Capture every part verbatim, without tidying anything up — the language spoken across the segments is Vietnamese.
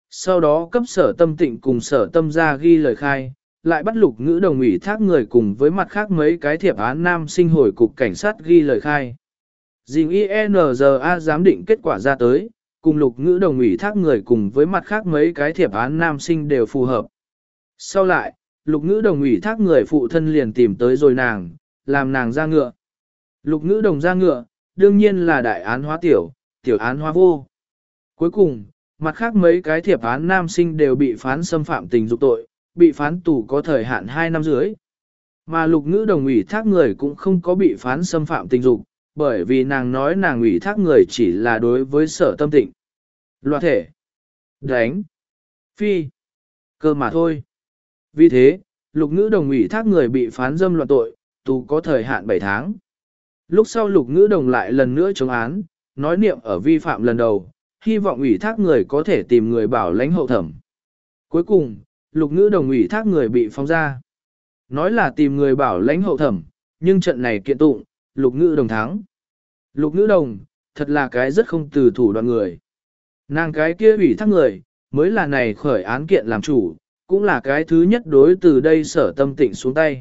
Sau đó cấp sở tâm tịnh cùng sở tâm ra ghi lời khai, lại bắt lục ngữ đồng ủy thác người cùng với mặt khác mấy cái thiệp án nam sinh hồi cục cảnh sát ghi lời khai. Dình i en giê a giám định kết quả ra tới, cùng lục ngữ đồng ủy thác người cùng với mặt khác mấy cái thiệp án nam sinh đều phù hợp. Sau lại, lục ngữ đồng ủy thác người phụ thân liền tìm tới rồi nàng, làm nàng ra ngựa. Lục ngữ đồng ra ngựa, đương nhiên là đại án hóa tiểu, tiểu án hóa vô. Cuối cùng, mặt khác mấy cái thiệp án nam sinh đều bị phán xâm phạm tình dục tội, bị phán tù có thời hạn hai năm dưới. Mà lục ngữ đồng ủy thác người cũng không có bị phán xâm phạm tình dục, bởi vì nàng nói nàng ủy thác người chỉ là đối với sở tâm tịnh. Loạt thể, đánh, phi, cơ mà thôi. Vì thế, lục ngữ đồng ủy thác người bị phán dâm loạn tội, tù có thời hạn bảy tháng. Lúc sau lục ngữ đồng lại lần nữa chống án, nói niệm ở vi phạm lần đầu, hy vọng ủy thác người có thể tìm người bảo lãnh hậu thẩm. Cuối cùng, lục ngữ đồng ủy thác người bị phóng ra. Nói là tìm người bảo lãnh hậu thẩm, nhưng trận này kiện tụng, lục ngữ đồng thắng. Lục ngữ đồng, thật là cái rất không từ thủ đoạn người. Nàng cái kia ủy thác người, mới là này khởi án kiện làm chủ, cũng là cái thứ nhất đối từ đây sở tâm tịnh xuống tay.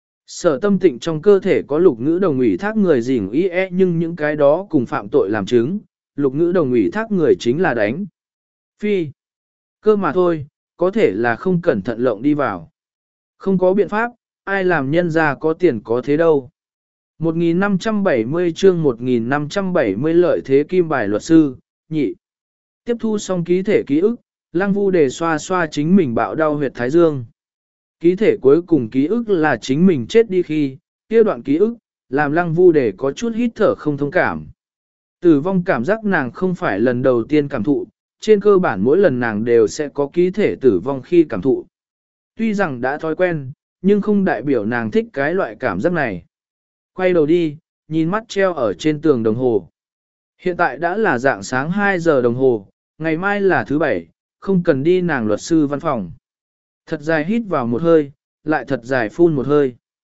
Sở tâm tịnh trong cơ thể có lục ngữ đồng ủy thác người dình ý e nhưng những cái đó cùng phạm tội làm chứng, lục ngữ đồng ủy thác người chính là đánh. Phi. Cơ mà thôi, có thể là không cẩn thận lộng đi vào. Không có biện pháp, ai làm nhân ra có tiền có thế đâu. một nghìn năm trăm bảy mươi chương một nghìn năm trăm bảy mươi lợi thế kim bài luật sư, nhị. Tiếp thu xong ký thể ký ức, Lăng Vu Đề xoa xoa chính mình bạo đau huyệt thái dương. Ký thể cuối cùng ký ức là chính mình chết đi khi, kia đoạn ký ức, làm Lăng Vu Đề có chút hít thở không thông cảm. Tử vong cảm giác nàng không phải lần đầu tiên cảm thụ, trên cơ bản mỗi lần nàng đều sẽ có ký thể tử vong khi cảm thụ. Tuy rằng đã thói quen, nhưng không đại biểu nàng thích cái loại cảm giác này. Quay đầu đi, nhìn mắt treo ở trên tường đồng hồ. Hiện tại đã là dạng sáng hai giờ đồng hồ, ngày mai là thứ bảy, không cần đi nàng luật sư văn phòng. Thật dài hít vào một hơi, lại thật dài phun một hơi.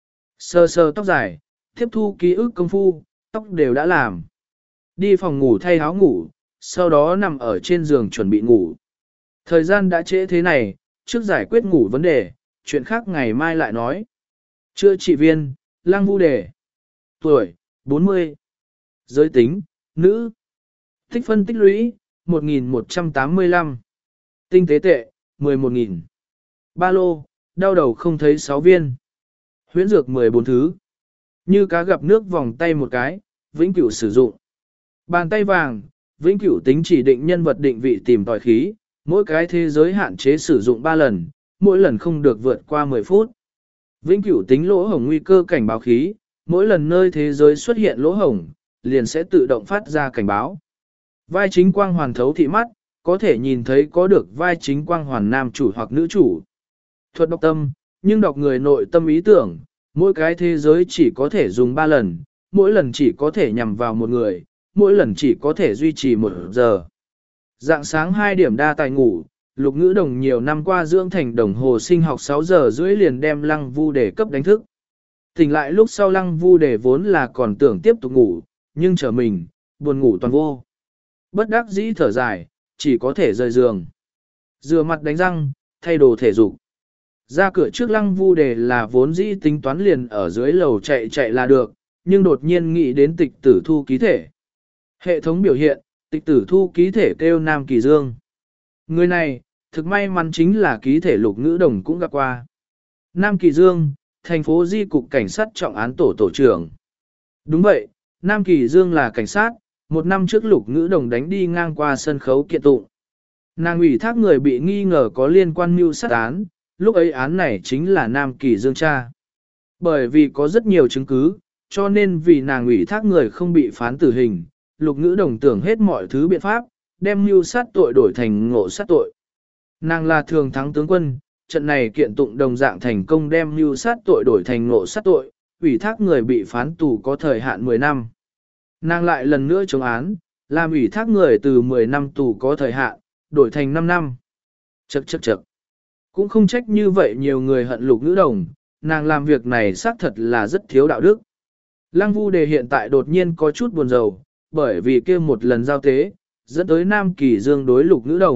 Sơ sơ tóc dài, tiếp thu ký ức công phu, tóc đều đã làm. Đi phòng ngủ thay áo ngủ, sau đó nằm ở trên giường chuẩn bị ngủ. Thời gian đã trễ thế này, trước giải quyết ngủ vấn đề, chuyện khác ngày mai lại nói. Chữa trị viên, Lăng Vu Đề. Tuổi, bốn mươi. Giới tính, nữ. Tích phân tích lũy, một nghìn một trăm tám mươi lăm. Tinh tế tệ, mười một nghìn. Ba lô, đau đầu không thấy sáu viên. Huyễn dược mười bốn thứ. Như cá gặp nước vòng tay một cái, vĩnh cửu sử dụng. Bàn tay vàng, vĩnh cửu tính chỉ định nhân vật định vị tìm tòi khí, mỗi cái thế giới hạn chế sử dụng ba lần, mỗi lần không được vượt qua mười phút. Vĩnh cửu tính lỗ hổng nguy cơ cảnh báo khí, mỗi lần nơi thế giới xuất hiện lỗ hổng, liền sẽ tự động phát ra cảnh báo. Vai chính quang hoàn thấu thị mắt, có thể nhìn thấy có được vai chính quang hoàn nam chủ hoặc nữ chủ. Thuật đọc tâm, nhưng đọc người nội tâm ý tưởng, mỗi cái thế giới chỉ có thể dùng ba lần, mỗi lần chỉ có thể nhằm vào một người, mỗi lần chỉ có thể duy trì một giờ. Dạng sáng hai điểm đa tài ngủ, Lục Ngữ Đồng nhiều năm qua dưỡng thành đồng hồ sinh học sáu giờ rưỡi liền đem Lăng Vu Đề cấp đánh thức. Tỉnh lại lúc sau Lăng Vu Đề vốn là còn tưởng tiếp tục ngủ, nhưng trở mình, buồn ngủ toàn vô. Bất đắc dĩ thở dài, chỉ có thể rời giường. Rửa mặt đánh răng, thay đồ thể dục. Ra cửa trước Lăng Vu Đề là vốn dĩ tính toán liền ở dưới lầu chạy chạy là được, nhưng đột nhiên nghĩ đến tịch tử thu ký thể. Hệ thống biểu hiện, tịch tử thu ký thể kêu Nam Kỳ Dương. Người này, thực may mắn chính là ký thể Lục Ngữ Đồng cũng gặp qua. Nam Kỳ Dương, thành phố Di cục cảnh sát trọng án tổ tổ trưởng. Đúng vậy, Nam Kỳ Dương là cảnh sát, một năm trước Lục Ngữ Đồng đánh đi ngang qua sân khấu kiện tụng. Nàng ủy thác người bị nghi ngờ có liên quan mưu sát án, lúc ấy án này chính là Nam Kỳ Dương cha. Bởi vì có rất nhiều chứng cứ, cho nên vì nàng ủy thác người không bị phán tử hình, Lục Ngữ Đồng tưởng hết mọi thứ biện pháp, đem mưu sát tội đổi thành ngộ sát tội. Nàng là thường thắng tướng quân, trận này kiện tụng đồng dạng thành công đem mưu sát tội đổi thành ngộ sát tội, ủy thác người bị phán tù có thời hạn mười năm. Nàng lại lần nữa chống án, làm ủy thác người từ mười năm tù có thời hạn, đổi thành năm năm. Chậc chậc chậc. Cũng không trách như vậy nhiều người hận Lục Ngữ Đồng, nàng làm việc này xác thật là rất thiếu đạo đức. Lăng Vu Đề hiện tại đột nhiên có chút buồn rầu, bởi vì kia một lần giao tế, dẫn tới Nam Kỳ Dương đối Lục Ngữ Đồng,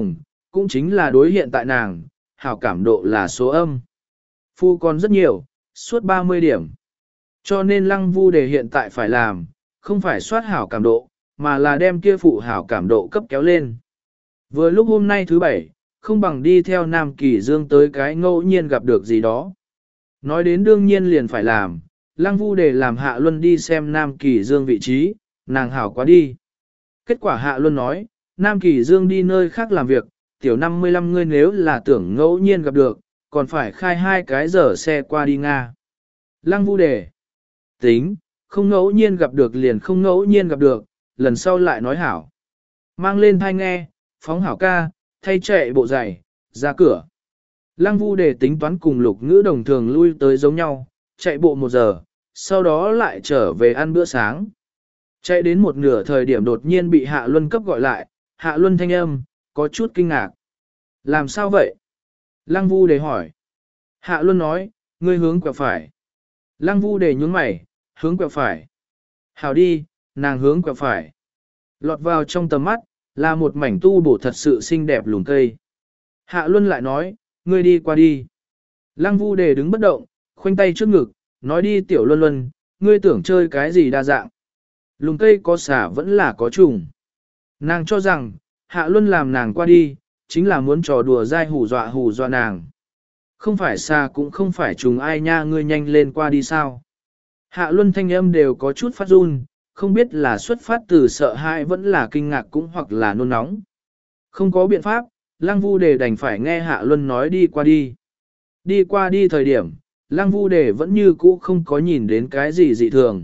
cũng chính là đối hiện tại nàng, hảo cảm độ là số âm. Phu còn rất nhiều, suốt ba mươi điểm. Cho nên lăng vu đề hiện tại phải làm, không phải soát hảo cảm độ, mà là đem kia phụ hảo cảm độ cấp kéo lên. Vừa lúc hôm nay thứ bảy, không bằng đi theo Nam Kỳ Dương tới cái ngẫu nhiên gặp được gì đó. Nói đến đương nhiên liền phải làm, lăng vu đề làm Hạ Luân đi xem Nam Kỳ Dương vị trí, nàng hảo quá đi. Kết quả Hạ Luân nói, Nam Kỳ Dương đi nơi khác làm việc, tiểu năm mươi lăm ngươi nếu là tưởng ngẫu nhiên gặp được, còn phải khai hai cái giờ xe qua đi Nga. Lăng vu đề, tính, không ngẫu nhiên gặp được liền không ngẫu nhiên gặp được, lần sau lại nói hảo. Mang lên thai nghe, phóng hảo ca, thay chạy bộ giày, ra cửa. Lăng vu đề tính toán cùng lục ngữ đồng thường lui tới giống nhau, chạy bộ một giờ, sau đó lại trở về ăn bữa sáng. Chạy đến một nửa thời điểm đột nhiên bị Hạ Luân cấp gọi lại, Hạ Luân thanh âm, có chút kinh ngạc. Làm sao vậy? Lăng vu đề hỏi. Hạ Luân nói, ngươi hướng quẹo phải. Lăng vu đề nhướng mày, hướng quẹo phải. Hảo đi, nàng hướng quẹo phải. Lọt vào trong tầm mắt, là một mảnh tu bổ thật sự xinh đẹp lùm cây. Hạ Luân lại nói, ngươi đi qua đi. Lăng vu đề đứng bất động, khoanh tay trước ngực, nói đi tiểu Luân Luân, ngươi tưởng chơi cái gì đa dạng. Lùm cây có xả vẫn là có trùng. Nàng cho rằng, Hạ Luân làm nàng qua đi, chính là muốn trò đùa dai hù dọa hù dọa nàng. Không phải xa cũng không phải trùng ai nha, ngươi nhanh lên qua đi sao. Hạ Luân thanh âm đều có chút phát run, không biết là xuất phát từ sợ hãi vẫn là kinh ngạc cũng hoặc là nôn nóng. Không có biện pháp, Lăng Vu Đề đành phải nghe Hạ Luân nói đi qua đi. Đi qua đi thời điểm, Lăng Vu Đề vẫn như cũ không có nhìn đến cái gì dị thường.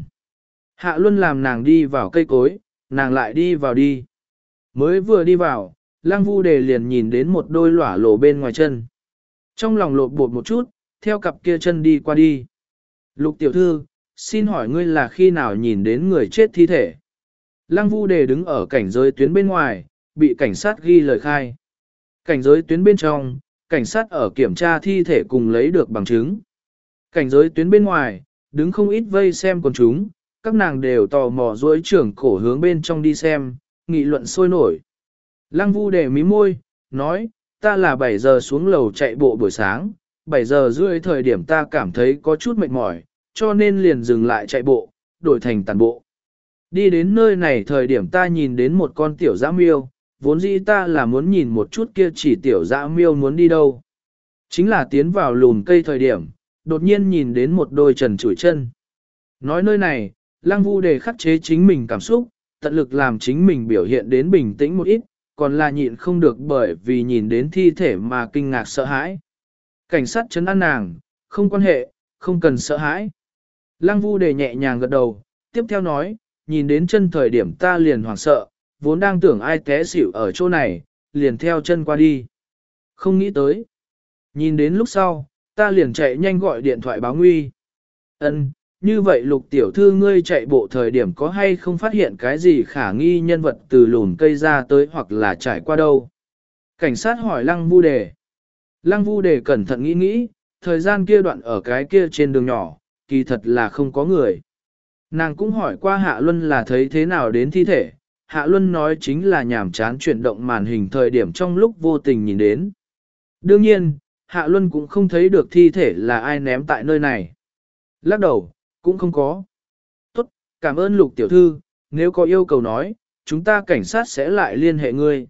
Hạ Luân làm nàng đi vào cây cối, nàng lại đi vào đi. Mới vừa đi vào, Lăng Vu Đề liền nhìn đến một đôi lỏa lộ bên ngoài chân. Trong lòng lột bột một chút, theo cặp kia chân đi qua đi. Lục tiểu thư, xin hỏi ngươi là khi nào nhìn đến người chết thi thể? Lăng Vu Đề đứng ở cảnh giới tuyến bên ngoài, bị cảnh sát ghi lời khai. Cảnh giới tuyến bên trong, cảnh sát ở kiểm tra thi thể cùng lấy được bằng chứng. Cảnh giới tuyến bên ngoài, đứng không ít vây xem quần chúng, các nàng đều tò mò dối trưởng cổ hướng bên trong đi xem, nghị luận sôi nổi. Lăng Vu Đề mí môi, nói, ta là bảy giờ xuống lầu chạy bộ buổi sáng, bảy giờ rưỡi thời điểm ta cảm thấy có chút mệt mỏi, cho nên liền dừng lại chạy bộ, đổi thành tàn bộ. Đi đến nơi này thời điểm ta nhìn đến một con tiểu dã miêu, vốn dĩ ta là muốn nhìn một chút kia chỉ tiểu dã miêu muốn đi đâu. Chính là tiến vào lùn cây thời điểm, đột nhiên nhìn đến một đôi trần trụi chân. Nói nơi này, Lăng Vu Đề khắc chế chính mình cảm xúc, tận lực làm chính mình biểu hiện đến bình tĩnh một ít, còn là nhịn không được bởi vì nhìn đến thi thể mà kinh ngạc sợ hãi. Cảnh sát trấn an nàng, không quan hệ, không cần sợ hãi. Lăng Vu Đề nhẹ nhàng gật đầu, tiếp theo nói, nhìn đến chân thời điểm ta liền hoảng sợ, vốn đang tưởng ai té xỉu ở chỗ này, liền theo chân qua đi. Không nghĩ tới. Nhìn đến lúc sau, ta liền chạy nhanh gọi điện thoại báo nguy. Ân, như vậy Lục tiểu thư ngươi chạy bộ thời điểm có hay không phát hiện cái gì khả nghi nhân vật từ lùn cây ra tới hoặc là trải qua đâu? Cảnh sát hỏi Lăng Vu Đề. Lăng Vu Đề cẩn thận nghĩ nghĩ, thời gian kia đoạn ở cái kia trên đường nhỏ, kỳ thật là không có người. Nàng cũng hỏi qua Hạ Luân là thấy thế nào đến thi thể, Hạ Luân nói chính là nhảm chán chuyển động màn hình thời điểm trong lúc vô tình nhìn đến. Đương nhiên, Hạ Luân cũng không thấy được thi thể là ai ném tại nơi này. Lắc đầu, cũng không có. Tốt, cảm ơn Lục tiểu thư, nếu có yêu cầu nói, chúng ta cảnh sát sẽ lại liên hệ ngươi.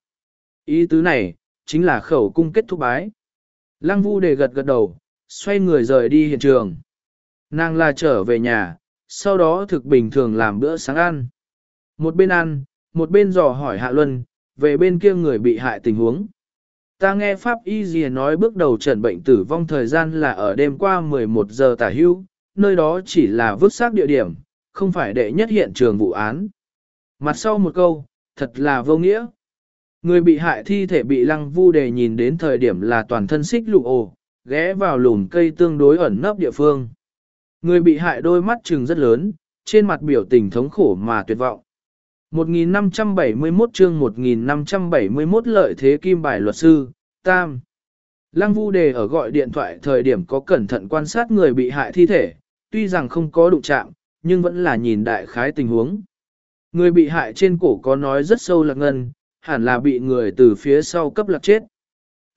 Ý tứ này, chính là khẩu cung kết thúc bái. Lăng Vu Đề gật gật đầu, xoay người rời đi hiện trường. Nàng là trở về nhà, sau đó thực bình thường làm bữa sáng ăn. Một bên ăn, một bên dò hỏi Hạ Luân, về bên kia người bị hại tình huống. Ta nghe Pháp Y Dìa nói bước đầu trần bệnh tử vong thời gian là ở đêm qua mười một giờ tả hữu, nơi đó chỉ là vứt xác địa điểm, không phải đệ nhất hiện trường vụ án. Mặt sau một câu, thật là vô nghĩa. Người bị hại thi thể bị Lăng Vu Đề nhìn đến thời điểm là toàn thân xích lụ ồ, ghé vào lùm cây tương đối ẩn nấp địa phương. Người bị hại đôi mắt trừng rất lớn, trên mặt biểu tình thống khổ mà tuyệt vọng. một nghìn năm trăm bảy mươi mốt chương một nghìn năm trăm bảy mươi mốt lợi thế kim bài luật sư, Tam. Lăng Vu Đề ở gọi điện thoại thời điểm có cẩn thận quan sát người bị hại thi thể, tuy rằng không có đụng chạm, nhưng vẫn là nhìn đại khái tình huống. Người bị hại trên cổ có nói rất sâu lạc ngân, hẳn là bị người từ phía sau cấp lạc chết.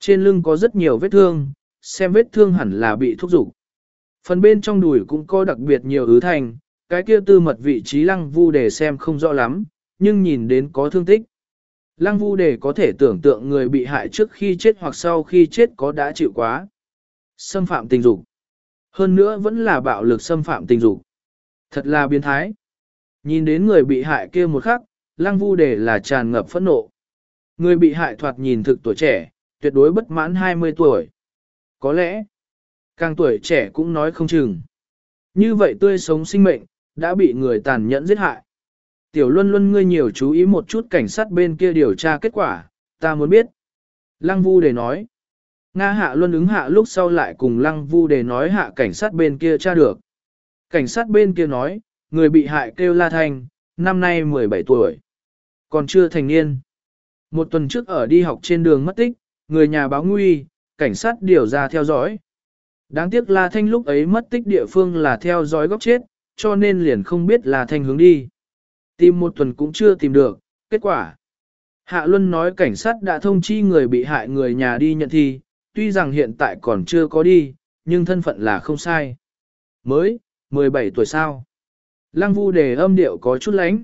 Trên lưng có rất nhiều vết thương, xem vết thương hẳn là bị thúc dục. Phần bên trong đùi cũng có đặc biệt nhiều ứ thành, cái kia tư mật vị trí Lăng Vu Đề xem không rõ lắm, nhưng nhìn đến có thương tích. Lăng Vu Đề có thể tưởng tượng người bị hại trước khi chết hoặc sau khi chết có đã chịu quá xâm phạm tình dục. Hơn nữa vẫn là bạo lực xâm phạm tình dục. Thật là biến thái. Nhìn đến người bị hại kia một khắc, Lăng Vu Đề là tràn ngập phẫn nộ. Người bị hại thoạt nhìn thực tuổi trẻ, tuyệt đối bất mãn hai mươi tuổi. Có lẽ, càng tuổi trẻ cũng nói không chừng. Như vậy tươi sống sinh mệnh, đã bị người tàn nhẫn giết hại. Tiểu Luân Luân ngươi nhiều chú ý một chút cảnh sát bên kia điều tra kết quả, ta muốn biết. Lăng Vu Đề nói. Nga Hạ Luân ứng hạ lúc sau lại cùng Lăng Vu Đề nói hạ cảnh sát bên kia tra được. Cảnh sát bên kia nói, người bị hại kêu La Thanh, năm nay mười bảy tuổi. Còn chưa thành niên. Một tuần trước ở đi học trên đường mất tích, người nhà báo nguy, cảnh sát điều ra theo dõi. Đáng tiếc La Thanh lúc ấy mất tích địa phương là theo dõi góc chết, cho nên liền không biết La Thanh hướng đi. Tìm một tuần cũng chưa tìm được, kết quả. Hạ Luân nói cảnh sát đã thông chi người bị hại người nhà đi nhận thi, tuy rằng hiện tại còn chưa có đi, nhưng thân phận là không sai. Mới, mười bảy tuổi sao? Lăng Vu Đề âm điệu có chút lánh.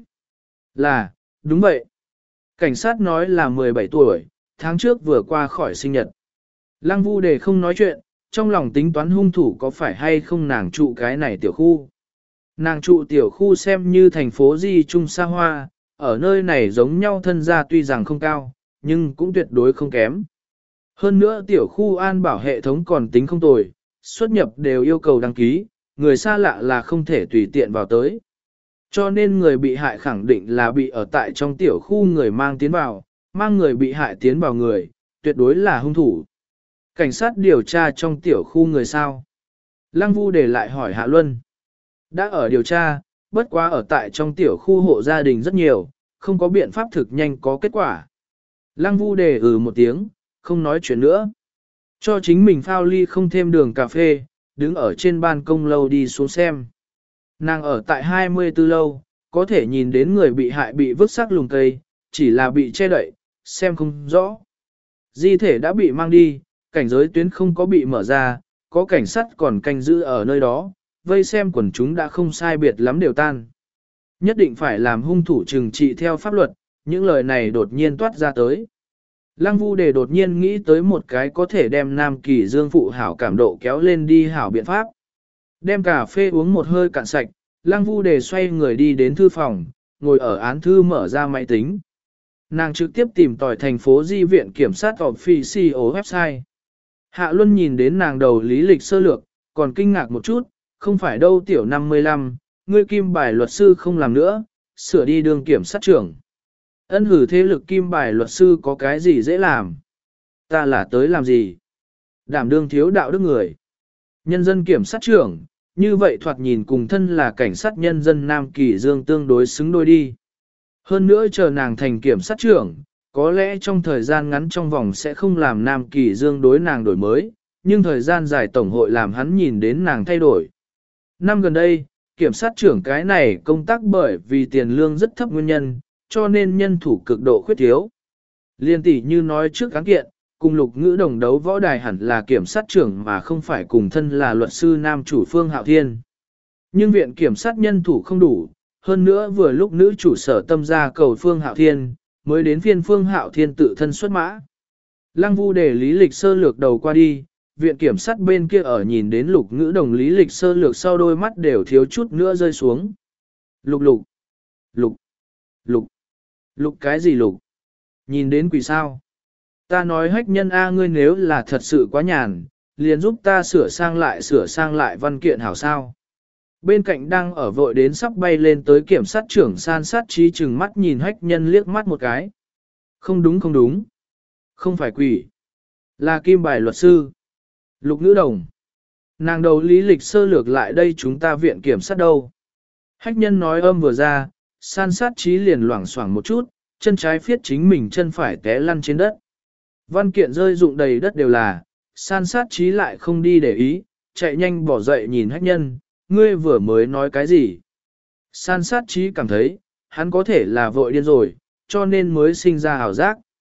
Là, đúng vậy. Cảnh sát nói là mười bảy tuổi, tháng trước vừa qua khỏi sinh nhật. Lăng Vu Đề không nói chuyện, trong lòng tính toán hung thủ có phải hay không nàng trụ cái này tiểu khu. Nàng trụ tiểu khu xem như thành phố Di Trung xa hoa, ở nơi này giống nhau thân gia tuy rằng không cao, nhưng cũng tuyệt đối không kém. Hơn nữa tiểu khu an bảo hệ thống còn tính không tồi, xuất nhập đều yêu cầu đăng ký, người xa lạ là không thể tùy tiện vào tới. Cho nên người bị hại khẳng định là bị ở tại trong tiểu khu người mang tiến vào, mang người bị hại tiến vào người, tuyệt đối là hung thủ. Cảnh sát điều tra trong tiểu khu người sao? Lăng Vu Đề lại hỏi Hạ Luân. Đã ở điều tra, bất quá ở tại trong tiểu khu hộ gia đình rất nhiều, không có biện pháp thực nhanh có kết quả. Lăng Vu Đề ừ một tiếng, không nói chuyện nữa. Cho chính mình phao ly không thêm đường cà phê, đứng ở trên ban công lâu đi xuống xem. Nàng ở tại hai mươi tư lâu, có thể nhìn đến người bị hại bị vứt xác lùm cây, chỉ là bị che đậy, xem không rõ. Di thể đã bị mang đi, cảnh giới tuyến không có bị mở ra, có cảnh sát còn canh giữ ở nơi đó, vây xem quần chúng đã không sai biệt lắm đều tan. Nhất định phải làm hung thủ trừng trị theo pháp luật, những lời này đột nhiên toát ra tới. Lăng Vu Đề đột nhiên nghĩ tới một cái có thể đem Nam Kỳ Dương phụ hảo cảm độ kéo lên đi hảo biện pháp. Đem cà phê uống một hơi cạn sạch, Lăng Vu Đề xoay người đi đến thư phòng, ngồi ở án thư mở ra máy tính. Nàng trực tiếp tìm tòi thành phố Di viện kiểm sát official website. Hạ Luân nhìn đến nàng đầu lý lịch sơ lược, còn kinh ngạc một chút, không phải đâu tiểu năm mươi lăm, ngươi kim bài luật sư không làm nữa, sửa đi đường kiểm sát trưởng. Ân hử thế lực kim bài luật sư có cái gì dễ làm? Ta là tới làm gì? Đảm đương thiếu đạo đức người. Nhân dân kiểm sát trưởng, như vậy thoạt nhìn cùng thân là cảnh sát nhân dân Nam Kỳ Dương tương đối xứng đôi đi. Hơn nữa chờ nàng thành kiểm sát trưởng, có lẽ trong thời gian ngắn trong vòng sẽ không làm Nam Kỳ Dương đối nàng đổi mới, nhưng thời gian dài tổng hội làm hắn nhìn đến nàng thay đổi. Năm gần đây, kiểm sát trưởng cái này công tác bởi vì tiền lương rất thấp nguyên nhân, cho nên nhân thủ cực độ khuyết thiếu. Liên tỷ như nói trước án kiện, cùng lục ngữ đồng đấu võ đài hẳn là kiểm sát trưởng mà không phải cùng thân là luật sư nam chủ Phương Hạo Thiên. Nhưng viện kiểm sát nhân thủ không đủ, hơn nữa vừa lúc nữ chủ sở tâm ra cầu Phương Hạo Thiên, mới đến phiên Phương Hạo Thiên tự thân xuất mã. Lăng Vu Đề lý lịch sơ lược đầu qua đi, viện kiểm sát bên kia ở nhìn đến lục ngữ đồng lý lịch sơ lược sau đôi mắt đều thiếu chút nữa rơi xuống. Lục lục, lục, lục, lục cái gì lục? Nhìn đến quỷ sao? Ta nói hách nhân A ngươi nếu là thật sự quá nhàn, liền giúp ta sửa sang lại sửa sang lại văn kiện hảo sao. Bên cạnh đang ở vội đến sắp bay lên tới kiểm sát trưởng san sát trí chừng mắt nhìn hách nhân liếc mắt một cái. Không đúng không đúng. Không phải quỷ. Là kim bài luật sư. Lục nữ đồng. Nàng đầu lý lịch sơ lược lại đây chúng ta viện kiểm sát đâu. Hách nhân nói âm vừa ra, san sát trí liền loảng xoảng một chút, chân trái phiết chính mình chân phải té lăn trên đất. Văn kiện rơi rụng đầy đất đều là, san sát trí lại không đi để ý, chạy nhanh bỏ dậy nhìn hách nhân, ngươi vừa mới nói cái gì. San sát trí cảm thấy, hắn có thể là vội điên rồi, cho nên mới sinh ra ảo giác.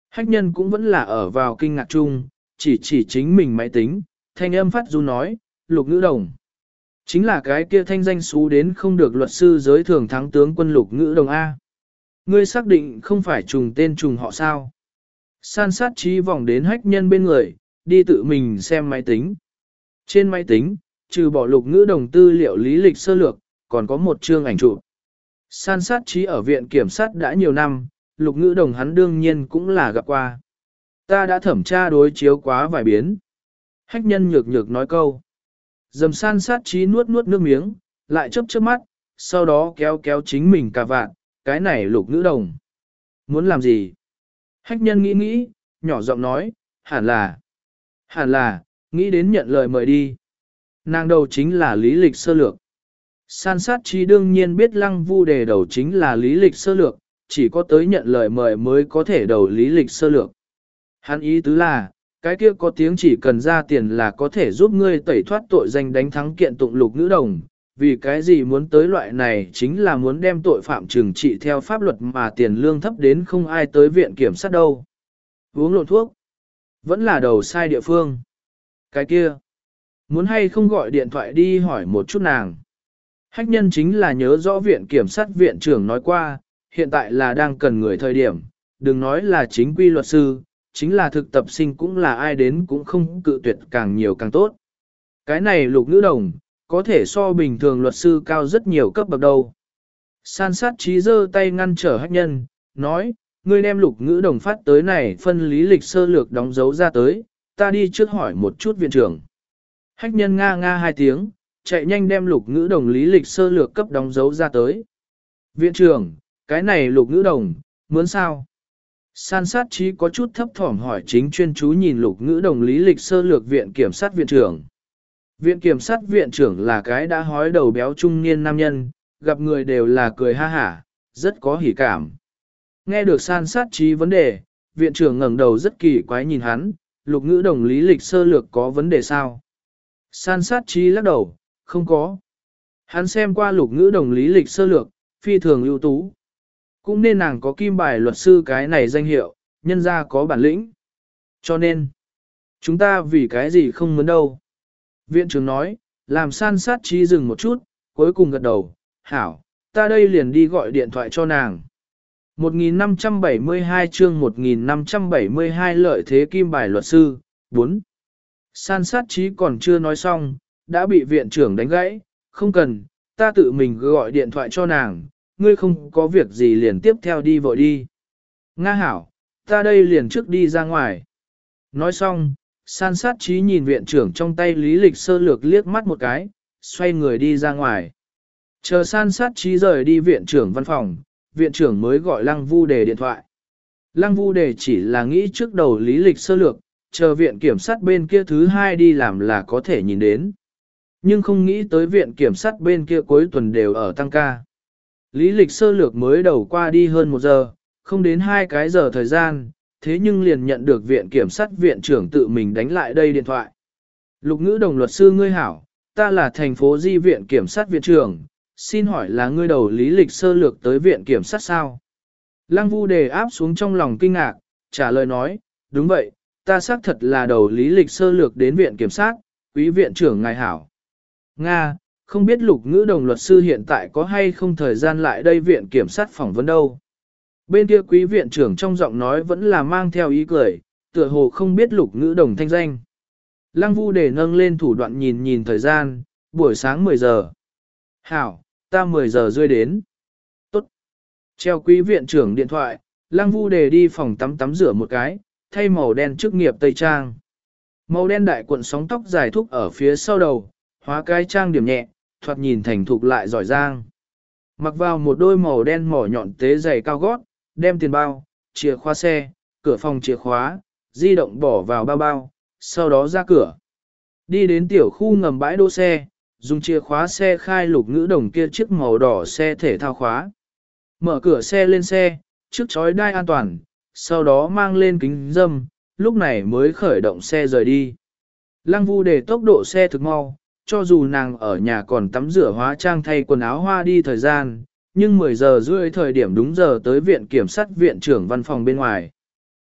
Hách nhân cũng vẫn là ở vào kinh ngạc chung, chỉ chỉ chính mình máy tính, thanh âm phát du nói, Lục Ngữ Đồng. Chính là cái kia thanh danh xú đến không được luật sư giới thường thắng tướng quân Lục Ngữ Đồng A. Ngươi xác định không phải trùng tên trùng họ sao? San sát trí vòng đến hách nhân bên người, đi tự mình xem máy tính. Trên máy tính, trừ bỏ Lục Ngữ Đồng tư liệu lý lịch sơ lược, còn có một chương ảnh chụp. San sát trí ở viện kiểm sát đã nhiều năm, Lục Ngữ Đồng hắn đương nhiên cũng là gặp qua. Ta đã thẩm tra đối chiếu quá vài biến. Hách nhân nhược nhược nói câu. Dầm san sát trí nuốt nuốt nước miếng, lại chớp chớp mắt, sau đó kéo kéo chính mình cả vạn, cái này Lục Ngữ Đồng. Muốn làm gì? Hách nhân nghĩ nghĩ, nhỏ giọng nói, hẳn là, hẳn là, nghĩ đến nhận lời mời đi. Nàng đầu chính là lý lịch sơ lược. San sát trí đương nhiên biết Lăng Vu Đề đầu chính là lý lịch sơ lược, chỉ có tới nhận lời mời mới có thể đầu lý lịch sơ lược. Hắn ý tứ là, cái kia có tiếng chỉ cần ra tiền là có thể giúp ngươi tẩy thoát tội danh đánh thắng kiện tụng Lục Ngữ Đồng, vì cái gì muốn tới loại này chính là muốn đem tội phạm trừng trị theo pháp luật mà tiền lương thấp đến không ai tới viện kiểm sát đâu. Uống lộn thuốc, vẫn là đầu sai địa phương. Cái kia, muốn hay không gọi điện thoại đi hỏi một chút nàng. Hách nhân chính là nhớ rõ viện kiểm sát viện trưởng nói qua, hiện tại là đang cần người thời điểm, đừng nói là chính quy luật sư, chính là thực tập sinh cũng là ai đến cũng không cự tuyệt càng nhiều càng tốt. Cái này Lục Ngữ Đồng, có thể so bình thường luật sư cao rất nhiều cấp bậc đâu. San sát trí giơ tay ngăn trở hách nhân, nói, ngươi đem Lục Ngữ Đồng phát tới này phân lý lịch sơ lược đóng dấu ra tới, ta đi trước hỏi một chút viện trưởng. Hách nhân nga nga hai tiếng, chạy nhanh đem Lục Ngữ Đồng lý lịch sơ lược cấp đóng dấu ra tới. Viện trưởng, cái này Lục Ngữ Đồng, muốn sao? San sát trí có chút thấp thỏm hỏi chính chuyên chú nhìn Lục Ngữ Đồng lý lịch sơ lược viện kiểm sát viện trưởng. Viện kiểm sát viện trưởng là cái đã hói đầu béo trung niên nam nhân, gặp người đều là cười ha hả, rất có hỉ cảm. Nghe được san sát trí vấn đề, viện trưởng ngẩng đầu rất kỳ quái nhìn hắn, Lục Ngữ Đồng lý lịch sơ lược có vấn đề sao? San sát trí lắc đầu, không có. Hắn xem qua Lục Ngữ Đồng lý lịch sơ lược, phi thường ưu tú. Cũng nên nàng có kim bài luật sư cái này danh hiệu, nhân ra có bản lĩnh. Cho nên, chúng ta vì cái gì không muốn đâu. Viện trưởng nói, làm san sát trí dừng một chút, cuối cùng gật đầu, hảo, ta đây liền đi gọi điện thoại cho nàng. một nghìn năm trăm bảy mươi hai chương một nghìn năm trăm bảy mươi hai lợi thế kim bài luật sư, bốn. San sát trí còn chưa nói xong, đã bị viện trưởng đánh gãy, không cần, ta tự mình gọi điện thoại cho nàng, ngươi không có việc gì liền tiếp theo đi vội đi. Nga hảo, ta đây liền trước đi ra ngoài. Nói xong, san sát trí nhìn viện trưởng trong tay lý lịch sơ lược liếc mắt một cái, xoay người đi ra ngoài. Chờ san sát trí rời đi viện trưởng văn phòng, viện trưởng mới gọi Lăng Vu Đề điện thoại. Lăng Vu Đề chỉ là nghĩ trước đầu lý lịch sơ lược, chờ viện kiểm sát bên kia thứ hai đi làm là có thể nhìn đến. Nhưng không nghĩ tới viện kiểm sát bên kia cuối tuần đều ở tăng ca. Lý lịch sơ lược mới đầu qua đi hơn một giờ, không đến hai cái giờ thời gian, thế nhưng liền nhận được viện kiểm sát viện trưởng tự mình đánh lại đây điện thoại. Lục Ngữ Đồng luật sư ngươi hảo, ta là thành phố Di viện kiểm sát viện trưởng, xin hỏi là ngươi đầu lý lịch sơ lược tới viện kiểm sát sao? Lăng Vu Đề áp xuống trong lòng kinh ngạc, trả lời nói, đúng vậy, ta xác thật là đầu lý lịch sơ lược đến viện kiểm sát, quý viện trưởng ngài hảo. Nga, không biết Lục Ngữ Đồng luật sư hiện tại có hay không thời gian lại đây viện kiểm sát phỏng vấn đâu. Bên kia quý viện trưởng trong giọng nói vẫn là mang theo ý cười, tựa hồ không biết Lục Ngữ Đồng thanh danh. Lăng Vu Đề nâng lên thủ đoạn nhìn nhìn thời gian, buổi sáng mười giờ. Hảo, ta mười giờ rơi đến. Tốt. Treo quý viện trưởng điện thoại, Lăng Vu Đề đi phòng tắm tắm rửa một cái, thay màu đen chức nghiệp tây trang. Màu đen đại cuộn sóng tóc dài thúc ở phía sau đầu, hóa cái trang điểm nhẹ, thoạt nhìn thành thục lại giỏi giang. Mặc vào một đôi màu đen mỏ nhọn tế giày cao gót, đem tiền bao, chìa khóa xe, cửa phòng chìa khóa, di động bỏ vào bao bao, sau đó ra cửa. Đi đến tiểu khu ngầm bãi đỗ xe, dùng chìa khóa xe khai Lục Ngữ Đồng kia chiếc màu đỏ xe thể thao khóa. Mở cửa xe lên xe, trước chói đai an toàn, sau đó mang lên kính râm, lúc này mới khởi động xe rời đi. Lăng Vu Đề tốc độ xe thực mau, cho dù nàng ở nhà còn tắm rửa hóa trang thay quần áo hoa đi thời gian, nhưng mười giờ rưỡi thời điểm đúng giờ tới viện kiểm sát viện trưởng văn phòng bên ngoài.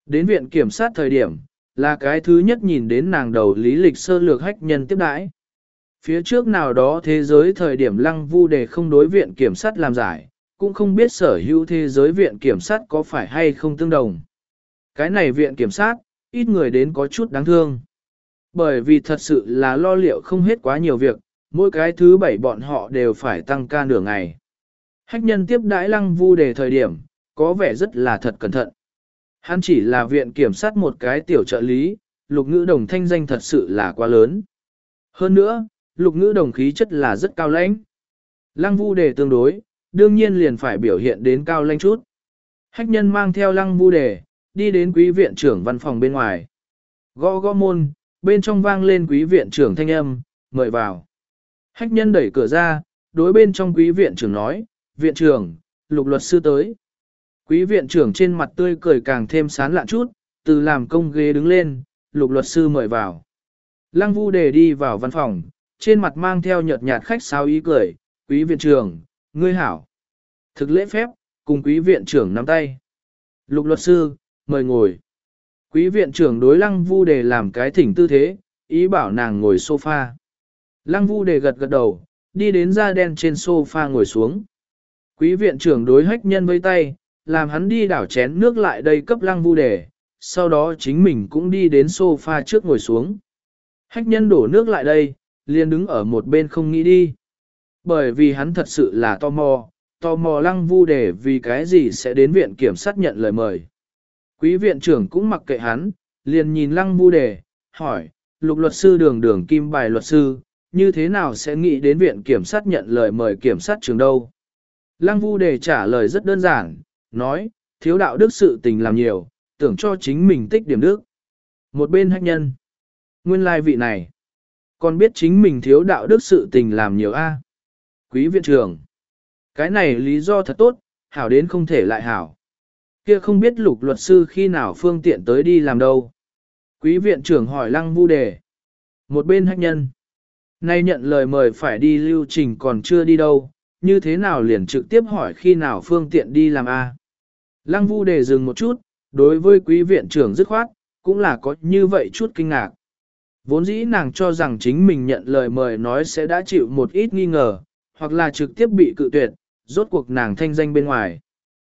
Đến viện kiểm sát thời điểm, là cái thứ nhất nhìn đến nàng đầu lý lịch sơ lược hách nhân tiếp đãi. Phía trước nào đó thế giới thời điểm Lăng Vu Đề không đối viện kiểm sát làm giải, cũng không biết sở hữu thế giới viện kiểm sát có phải hay không tương đồng. Cái này viện kiểm sát, ít người đến có chút đáng thương. Bởi vì thật sự là lo liệu không hết quá nhiều việc, mỗi cái thứ bảy bọn họ đều phải tăng ca nửa ngày. Hách nhân tiếp đãi Lăng Vu Đề thời điểm, có vẻ rất là thật cẩn thận. Hắn chỉ là viện kiểm sát một cái tiểu trợ lý, Lục Ngữ Đồng thanh danh thật sự là quá lớn. Hơn nữa, Lục Ngữ Đồng khí chất là rất cao lãnh. Lăng Vu Đề tương đối, đương nhiên liền phải biểu hiện đến cao lãnh chút. Hách nhân mang theo Lăng Vu Đề, đi đến quý viện trưởng văn phòng bên ngoài. Gõ gõ môn, bên trong vang lên quý viện trưởng thanh âm, mời vào. Hách nhân đẩy cửa ra, đối bên trong quý viện trưởng nói, viện trưởng, Lục luật sư tới. Quý viện trưởng trên mặt tươi cười càng thêm sán lạn chút, từ làm công ghế đứng lên, Lục luật sư mời vào. Lăng Vu Đề đi vào văn phòng, trên mặt mang theo nhợt nhạt khách sáo ý cười, quý viện trưởng, ngươi hảo. Thực lễ phép, cùng quý viện trưởng nắm tay. Lục luật sư, mời ngồi. Quý viện trưởng đối Lăng Vu Đề làm cái thỉnh tư thế, ý bảo nàng ngồi sofa. Lăng Vu Đề gật gật đầu, đi đến da đen trên sofa ngồi xuống. Quý viện trưởng đối hách nhân vây tay, làm hắn đi đảo chén nước lại đây cấp Lăng Vu Đề, sau đó chính mình cũng đi đến sofa trước ngồi xuống. Hách nhân đổ nước lại đây, liền đứng ở một bên không nghĩ đi. Bởi vì hắn thật sự là tò mò, tò mò Lăng Vu Đề vì cái gì sẽ đến viện kiểm sát nhận lời mời. Quý viện trưởng cũng mặc kệ hắn, liền nhìn Lăng Vu Đề, hỏi, Lục luật sư đường đường kim bài luật sư, như thế nào sẽ nghĩ đến viện kiểm sát nhận lời mời kiểm sát trường đâu? Lăng Vu Đề trả lời rất đơn giản, nói, thiếu đạo đức sự tình làm nhiều, tưởng cho chính mình tích điểm đức. Một bên hách nhân, nguyên lai vị này, còn biết chính mình thiếu đạo đức sự tình làm nhiều a. Quý viện trưởng, cái này lý do thật tốt, hảo đến không thể lại hảo. Kia không biết Lục luật sư khi nào phương tiện tới đi làm đâu. Quý viện trưởng hỏi Lăng Vu Đề. Một bên hách nhân, nay nhận lời mời phải đi lưu trình còn chưa đi đâu, như thế nào liền trực tiếp hỏi khi nào phương tiện đi làm a? Lăng Vu Đề dừng một chút, đối với quý viện trưởng dứt khoát, cũng là có như vậy chút kinh ngạc. Vốn dĩ nàng cho rằng chính mình nhận lời mời nói sẽ đã chịu một ít nghi ngờ, hoặc là trực tiếp bị cự tuyệt, rốt cuộc nàng thanh danh bên ngoài.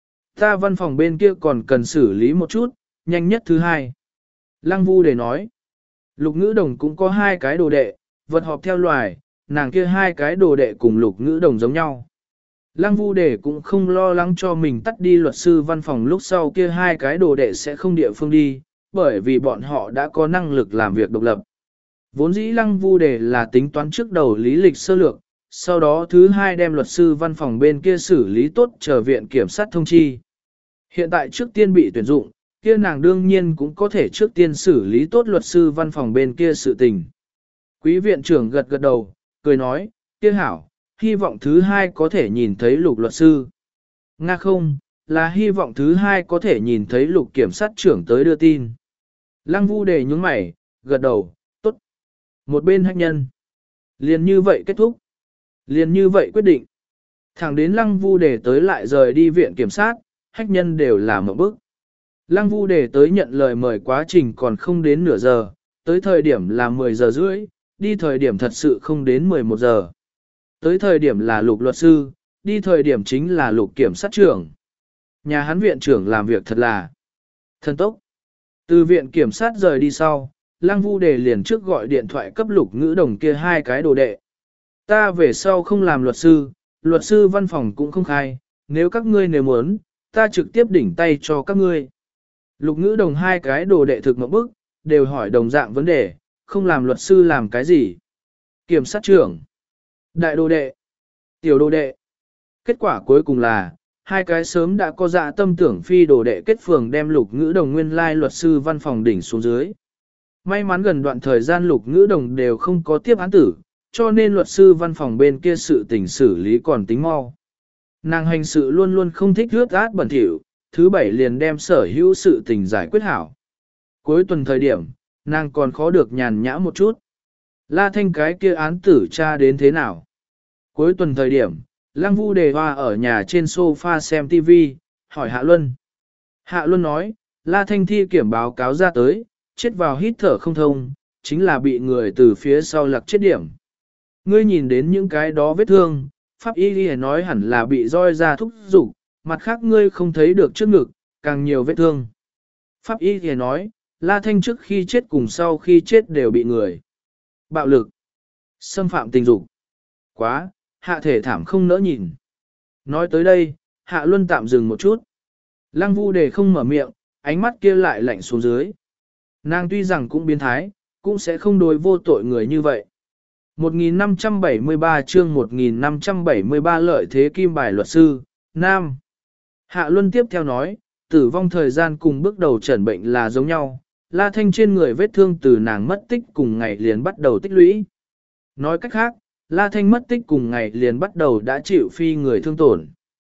Ta văn phòng bên kia còn cần xử lý một chút, nhanh nhất thứ hai. Lăng Vu Đề nói, Lục Ngữ Đồng cũng có hai cái đồ đệ, vật họp theo loài, nàng kia hai cái đồ đệ cùng Lục Ngữ Đồng giống nhau. Lăng Vu Đề cũng không lo lắng cho mình tắt đi luật sư văn phòng lúc sau kia hai cái đồ đệ sẽ không địa phương đi, bởi vì bọn họ đã có năng lực làm việc độc lập. Vốn dĩ Lăng Vu Đề là tính toán trước đầu lý lịch sơ lược, sau đó thứ hai đem luật sư văn phòng bên kia xử lý tốt chờ viện kiểm sát thông chi. Hiện tại trước tiên bị tuyển dụng, kia nàng đương nhiên cũng có thể trước tiên xử lý tốt luật sư văn phòng bên kia sự tình. Quý viện trưởng gật gật đầu, cười nói, kia hảo, hy vọng thứ hai có thể nhìn thấy Lục luật sư. Nga không, là hy vọng thứ hai có thể nhìn thấy Lục kiểm sát trưởng tới đưa tin. Lăng Vu Đề nhướng mày, gật đầu, tốt. Một bên hách nhân. Liền như vậy kết thúc. Liền như vậy quyết định. Thẳng đến Lăng Vu Đề tới lại rời đi viện kiểm sát, hách nhân đều là một bước. Lăng Vu Đề tới nhận lời mời quá trình còn không đến nửa giờ, tới thời điểm là mười giờ rưỡi, đi thời điểm thật sự không đến mười một giờ. Tới thời điểm là Lục luật sư, đi thời điểm chính là Lục kiểm sát trưởng. Nhà hắn viện trưởng làm việc thật là thần tốc. Từ viện kiểm sát rời đi sau, Lăng Vu Đề liền trước gọi điện thoại cấp Lục Ngữ Đồng kia hai cái đồ đệ. Ta về sau không làm luật sư, luật sư văn phòng cũng không khai, nếu các ngươi nếu muốn, ta trực tiếp đỉnh tay cho các ngươi. Lục Ngữ Đồng hai cái đồ đệ thực một bức, đều hỏi đồng dạng vấn đề, không làm luật sư làm cái gì. Kiểm sát trưởng, đại đồ đệ, tiểu đồ đệ. Kết quả cuối cùng là, hai cái sớm đã có dạ tâm tưởng phi đồ đệ kết phường đem Lục Ngữ Đồng nguyên lai luật sư văn phòng đỉnh xuống dưới. May mắn gần đoạn thời gian Lục Ngữ Đồng đều không có tiếp án tử, cho nên luật sư văn phòng bên kia sự tình xử lý còn tính mau. Nàng hành sự luôn luôn không thích rước át bẩn thỉu, thứ bảy liền đem sở hữu sự tình giải quyết hảo. Cuối tuần thời điểm, nàng còn khó được nhàn nhã một chút. La Thanh cái kia án tử tra đến thế nào? Cuối tuần thời điểm, Lăng Vu Đề Hoa ở nhà trên sofa xem ti vi, hỏi Hạ Luân. Hạ Luân nói, La Thanh thi kiểm báo cáo ra tới, chết vào hít thở không thông, chính là bị người từ phía sau lặc chết điểm. Ngươi nhìn đến những cái đó vết thương, pháp y đi nói hẳn là bị roi ra thúc dục, mặt khác ngươi không thấy được trước ngực, càng nhiều vết thương. Pháp y thì nói, La Thanh trước khi chết cùng sau khi chết đều bị người bạo lực, xâm phạm tình dục. Quá, hạ thể thảm không nỡ nhìn. Nói tới đây, hạ luân tạm dừng một chút. Lăng Vu Đề không mở miệng, ánh mắt kia lại lạnh xuống dưới. Nàng tuy rằng cũng biến thái, cũng sẽ không đối vô tội người như vậy. một nghìn năm trăm bảy mươi ba chương một nghìn năm trăm bảy mươi ba lợi thế kim bài luật sư, Nam. Hạ Luân tiếp theo nói, tử vong thời gian cùng bước đầu chẩn bệnh là giống nhau, La Thanh trên người vết thương từ nàng mất tích cùng ngày liền bắt đầu tích lũy. Nói cách khác, La Thanh mất tích cùng ngày liền bắt đầu đã chịu phi người thương tổn.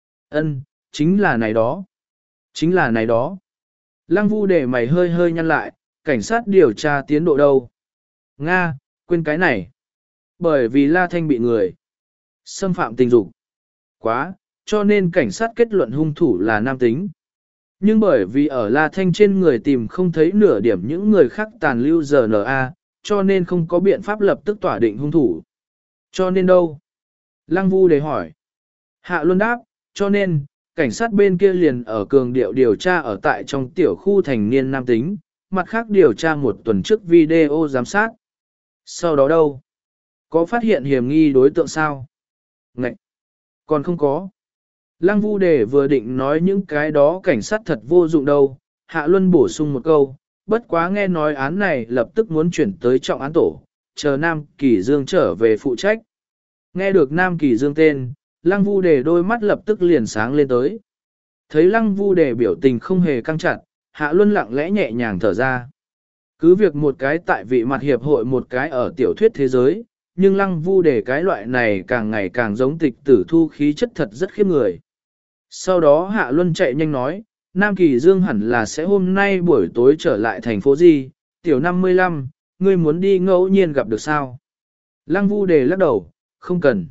Ân, chính là này đó. Chính là này đó. Lăng Vu để mày hơi hơi nhăn lại, cảnh sát điều tra tiến độ đâu? Nga, quên cái này. Bởi vì La Thanh bị người xâm phạm tình dục. Quá, cho nên cảnh sát kết luận hung thủ là nam tính. Nhưng bởi vì ở La Thanh trên người tìm không thấy nửa điểm những người khác tàn lưu rờ en a, cho nên không có biện pháp lập tức tỏa định hung thủ. Cho nên đâu? Lăng Vu để hỏi. Hạ Luân đáp, cho nên, cảnh sát bên kia liền ở cường điệu điều tra ở tại trong tiểu khu thành niên nam tính, mặt khác điều tra một tuần trước video giám sát. Sau đó đâu? Có phát hiện hiểm nghi đối tượng sao? Ngậy! Còn không có. Lăng Vu Đề vừa định nói những cái đó cảnh sát thật vô dụng đâu, Hạ Luân bổ sung một câu, bất quá nghe nói án này lập tức muốn chuyển tới trọng án tổ, chờ Nam Kỳ Dương trở về phụ trách. Nghe được Nam Kỳ Dương tên, Lăng Vu Đề đôi mắt lập tức liền sáng lên tới. Thấy Lăng Vu Đề biểu tình không hề căng chặt, Hạ Luân lặng lẽ nhẹ nhàng thở ra. Cứ việc một cái tại vị mặt hiệp hội một cái ở tiểu thuyết thế giới, nhưng Lăng Vu Đề cái loại này càng ngày càng giống tịch tử thu khí chất thật rất khiếp người. Sau đó Hạ Luân chạy nhanh nói, Nam Kỳ Dương hẳn là sẽ hôm nay buổi tối trở lại thành phố gì, tiểu năm mươi lăm, ngươi muốn đi ngẫu nhiên gặp được sao? Lăng Vu Đề lắc đầu, không cần.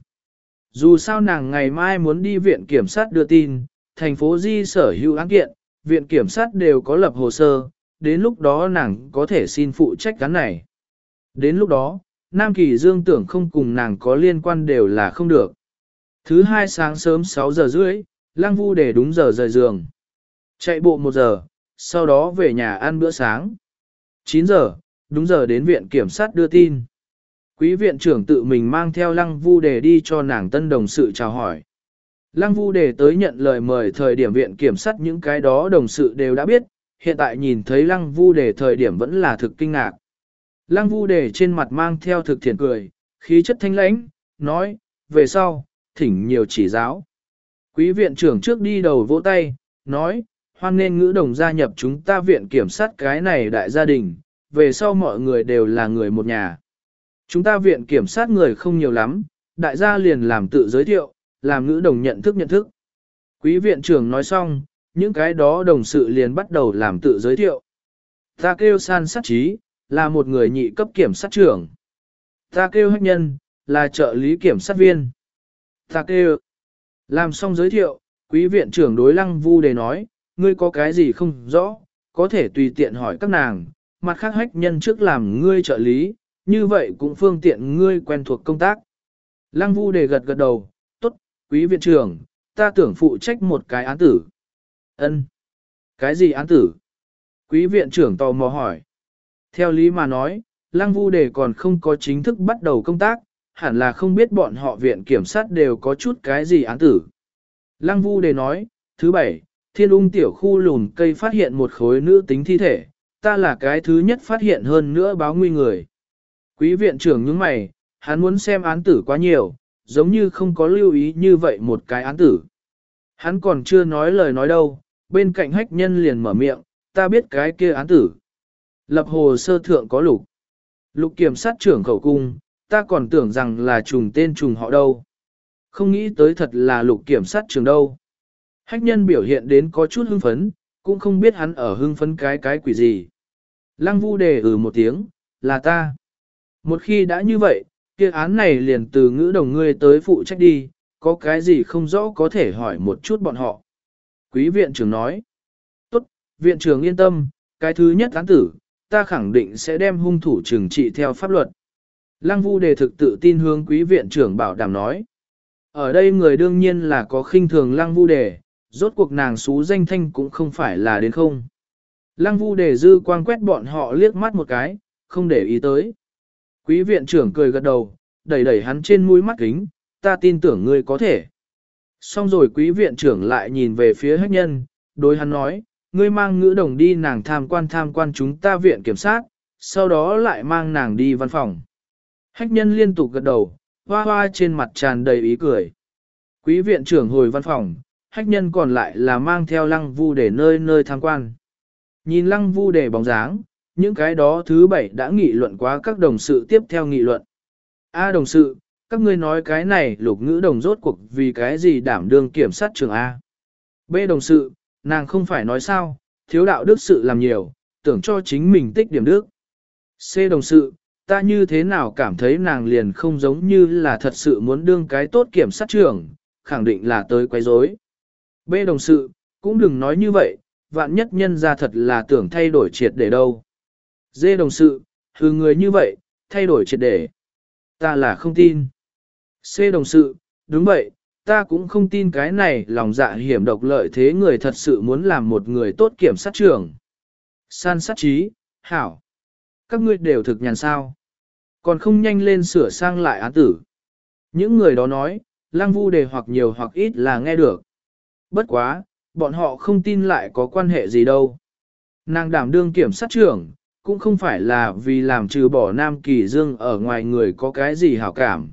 Dù sao nàng ngày mai muốn đi viện kiểm sát đưa tin, thành phố Di sở hữu án kiện, viện kiểm sát đều có lập hồ sơ, đến lúc đó nàng có thể xin phụ trách cái này. Đến lúc đó, Nam Kỳ Dương tưởng không cùng nàng có liên quan đều là không được. Thứ hai sáng sớm sáu giờ rưỡi, Lăng Vu Đề đúng giờ rời giường. Chạy bộ một giờ, sau đó về nhà ăn bữa sáng. chín giờ, đúng giờ đến viện kiểm sát đưa tin. Quý viện trưởng tự mình mang theo Lăng Vu Đề đi cho nàng tân đồng sự chào hỏi. Lăng Vu Đề tới nhận lời mời thời điểm viện kiểm sát những cái đó đồng sự đều đã biết, hiện tại nhìn thấy Lăng Vu Đề thời điểm vẫn là thực kinh ngạc. Lăng Vu Đề trên mặt mang theo thực thiện cười, khí chất thanh lãnh, nói, về sau, thỉnh nhiều chỉ giáo. Quý viện trưởng trước đi đầu vỗ tay, nói, hoan nên ngữ đồng gia nhập chúng ta viện kiểm sát cái này đại gia đình, về sau mọi người đều là người một nhà. Chúng ta viện kiểm sát người không nhiều lắm, đại gia liền làm tự giới thiệu, làm ngữ đồng nhận thức nhận thức. Quý viện trưởng nói xong, những cái đó đồng sự liền bắt đầu làm tự giới thiệu. Ta kêu San Sát Trí, là một người nhị cấp kiểm sát trưởng. Ta kêu Hách Nhân, là trợ lý kiểm sát viên. Ta kêu... Làm xong giới thiệu, quý viện trưởng đối Lăng Vu Đề nói, ngươi có cái gì không rõ, có thể tùy tiện hỏi các nàng, mặt khác Hách Nhân trước làm ngươi trợ lý, như vậy cũng phương tiện ngươi quen thuộc công tác. Lăng Vu Đề gật gật đầu, tốt, quý viện trưởng, ta tưởng phụ trách một cái án tử. Ân, cái gì án tử? Quý viện trưởng tò mò hỏi. Theo lý mà nói, Lăng Vu Đề còn không có chính thức bắt đầu công tác, hẳn là không biết bọn họ viện kiểm sát đều có chút cái gì án tử. Lăng Vu Đề nói, thứ bảy, Thiên Ung tiểu khu lùn cây phát hiện một khối nữ tính thi thể, ta là cái thứ nhất phát hiện hơn nữa báo nguy người. Quý viện trưởng nhướng mày, hắn muốn xem án tử quá nhiều, giống như không có lưu ý như vậy một cái án tử. Hắn còn chưa nói lời nói đâu, bên cạnh Hách Nhân liền mở miệng, ta biết cái kia án tử. Lập hồ sơ thượng có lục. Lục kiểm sát trưởng khẩu cung, ta còn tưởng rằng là trùng tên trùng họ đâu. Không nghĩ tới thật là lục kiểm sát trưởng đâu. Hách Nhân biểu hiện đến có chút hưng phấn, cũng không biết hắn ở hưng phấn cái cái quỷ gì. Lăng Vu Đề ừ một tiếng, là ta. Một khi đã như vậy, kia án này liền từ ngữ đồng ngươi tới phụ trách đi, có cái gì không rõ có thể hỏi một chút bọn họ. Quý viện trưởng nói, tốt, Viện trưởng yên tâm, cái thứ nhất án tử, ta khẳng định sẽ đem hung thủ trừng trị theo pháp luật. Lăng Vu Đề thực tự tin hướng quý viện trưởng bảo đảm nói. Ở đây người đương nhiên là có khinh thường Lăng Vu Đề, rốt cuộc nàng xú danh thanh cũng không phải là đến không. Lăng Vu Đề dư quang quét bọn họ liếc mắt một cái, không để ý tới. Quý viện trưởng cười gật đầu, đẩy đẩy hắn trên mũi mắt kính, ta tin tưởng ngươi có thể. Xong rồi quý viện trưởng lại nhìn về phía hách nhân, đối hắn nói, ngươi mang ngữ đồng đi nàng tham quan tham quan chúng ta viện kiểm sát, sau đó lại mang nàng đi văn phòng. Hách nhân liên tục gật đầu, hoa hoa trên mặt tràn đầy ý cười. Quý viện trưởng hồi văn phòng, hách nhân còn lại là mang theo Lăng Vu Đề nơi nơi tham quan. Nhìn Lăng Vu Đề bóng dáng, những cái đó thứ bảy đã nghị luận quá các đồng sự tiếp theo nghị luận. A đồng sự, các ngươi nói cái này lục ngữ đồng rốt cuộc vì cái gì đảm đương kiểm sát trưởng A. B đồng sự, nàng không phải nói sao, thiếu đạo đức sự làm nhiều, tưởng cho chính mình tích điểm đức. C đồng sự, ta như thế nào cảm thấy nàng liền không giống như là thật sự muốn đương cái tốt kiểm sát trưởng, khẳng định là tới quấy rối. B đồng sự, cũng đừng nói như vậy, vạn nhất nhân ra thật là tưởng thay đổi triệt để đâu. D đồng sự, hừ người như vậy, thay đổi triệt để. Ta là không tin. C đồng sự, đúng vậy, ta cũng không tin cái này lòng dạ hiểm độc lợi thế người thật sự muốn làm một người tốt kiểm sát trưởng. San sát trí, hảo. Các ngươi đều thực nhàn sao. Còn không nhanh lên sửa sang lại án tử. Những người đó nói, Lăng Vu Đề hoặc nhiều hoặc ít là nghe được. Bất quá, bọn họ không tin lại có quan hệ gì đâu. Nàng đảm đương kiểm sát trưởng, cũng không phải là vì làm trừ bỏ Nam Kỳ Dương ở ngoài người có cái gì hảo cảm.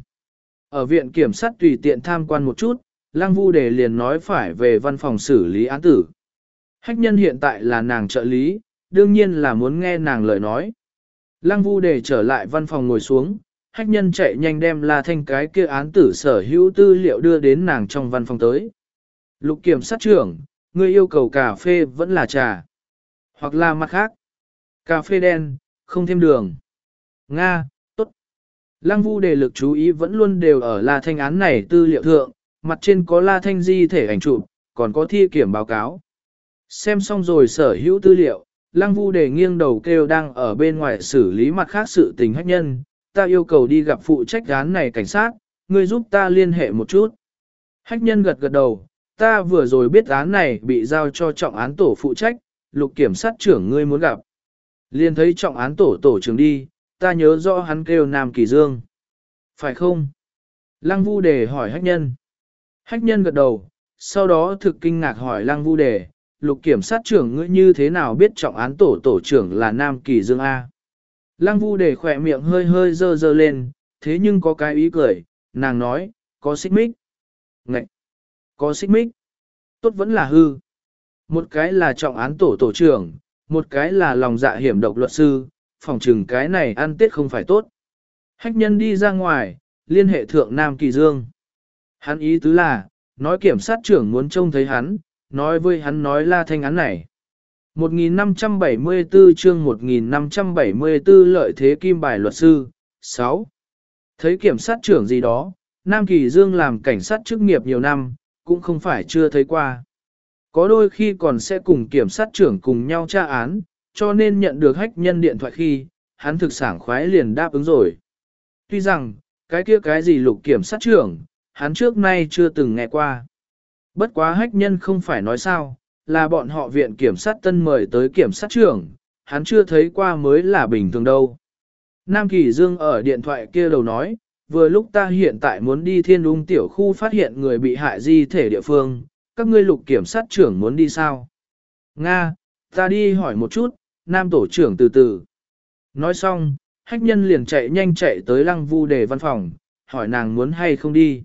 Ở viện kiểm sát tùy tiện tham quan một chút, Lăng Vu Đề liền nói phải về văn phòng xử lý án tử. Hách nhân hiện tại là nàng trợ lý, đương nhiên là muốn nghe nàng lời nói. Lăng Vu Đề trở lại văn phòng ngồi xuống, hách nhân chạy nhanh đem La Thanh cái kia án tử sở hữu tư liệu đưa đến nàng trong văn phòng tới. Lục kiểm sát trưởng, ngươi yêu cầu cà phê vẫn là trà, hoặc là mặt khác. Cà phê đen, không thêm đường. Nga, tốt. Lăng Vu Đề lực chú ý vẫn luôn đều ở La Thanh án này tư liệu thượng, mặt trên có La Thanh di thể ảnh chụp, còn có thi kiểm báo cáo. Xem xong rồi sở hữu tư liệu, Lăng Vu Đề nghiêng đầu kêu đang ở bên ngoài xử lý mặt khác sự tình hách nhân, ta yêu cầu đi gặp phụ trách án này cảnh sát, ngươi giúp ta liên hệ một chút. Hách nhân gật gật đầu, ta vừa rồi biết án này bị giao cho trọng án tổ phụ trách, lục kiểm sát trưởng ngươi muốn gặp. Liên thấy trọng án tổ tổ trưởng đi, ta nhớ rõ hắn kêu Nam Kỳ Dương. Phải không? Lăng Vu Đề hỏi hách nhân. Hách nhân gật đầu, sau đó thực kinh ngạc hỏi Lăng Vu Đề, lục kiểm sát trưởng ngươi như thế nào biết trọng án tổ tổ trưởng là Nam Kỳ Dương A. Lăng Vu Đề khỏe miệng hơi hơi dơ dơ lên, thế nhưng có cái ý cười, nàng nói, có xích mích. Ngậy! Có xích mích. Tốt vẫn là hư. Một cái là trọng án tổ tổ trưởng, một cái là lòng dạ hiểm độc luật sư, phòng trừng cái này ăn tết không phải tốt. Hách nhân đi ra ngoài, liên hệ thượng Nam Kỳ Dương. Hắn ý tứ là, nói kiểm sát trưởng muốn trông thấy hắn, nói với hắn nói La Thanh án này. một nghìn năm trăm bảy mươi tư chương một nghìn năm trăm bảy mươi tư lợi thế kim bài luật sư, sáu. Thấy kiểm sát trưởng gì đó, Nam Kỳ Dương làm cảnh sát chức nghiệp nhiều năm, cũng không phải chưa thấy qua. Có đôi khi còn sẽ cùng kiểm sát trưởng cùng nhau tra án, cho nên nhận được hách nhân điện thoại khi, hắn thực sảng khoái liền đáp ứng rồi. Tuy rằng, cái kia cái gì lục kiểm sát trưởng, hắn trước nay chưa từng nghe qua. Bất quá hách nhân không phải nói sao, là bọn họ viện kiểm sát tân mời tới kiểm sát trưởng, hắn chưa thấy qua mới là bình thường đâu. Nam Kỳ Dương ở điện thoại kia đầu nói, vừa lúc ta hiện tại muốn đi thiên ung tiểu khu phát hiện người bị hại di thể địa phương, các ngươi lục kiểm sát trưởng muốn đi sao? Nga, ta đi hỏi một chút, Nam tổ trưởng từ từ. Nói xong, hách nhân liền chạy nhanh chạy tới Lăng Vu Đề văn phòng, hỏi nàng muốn hay không đi.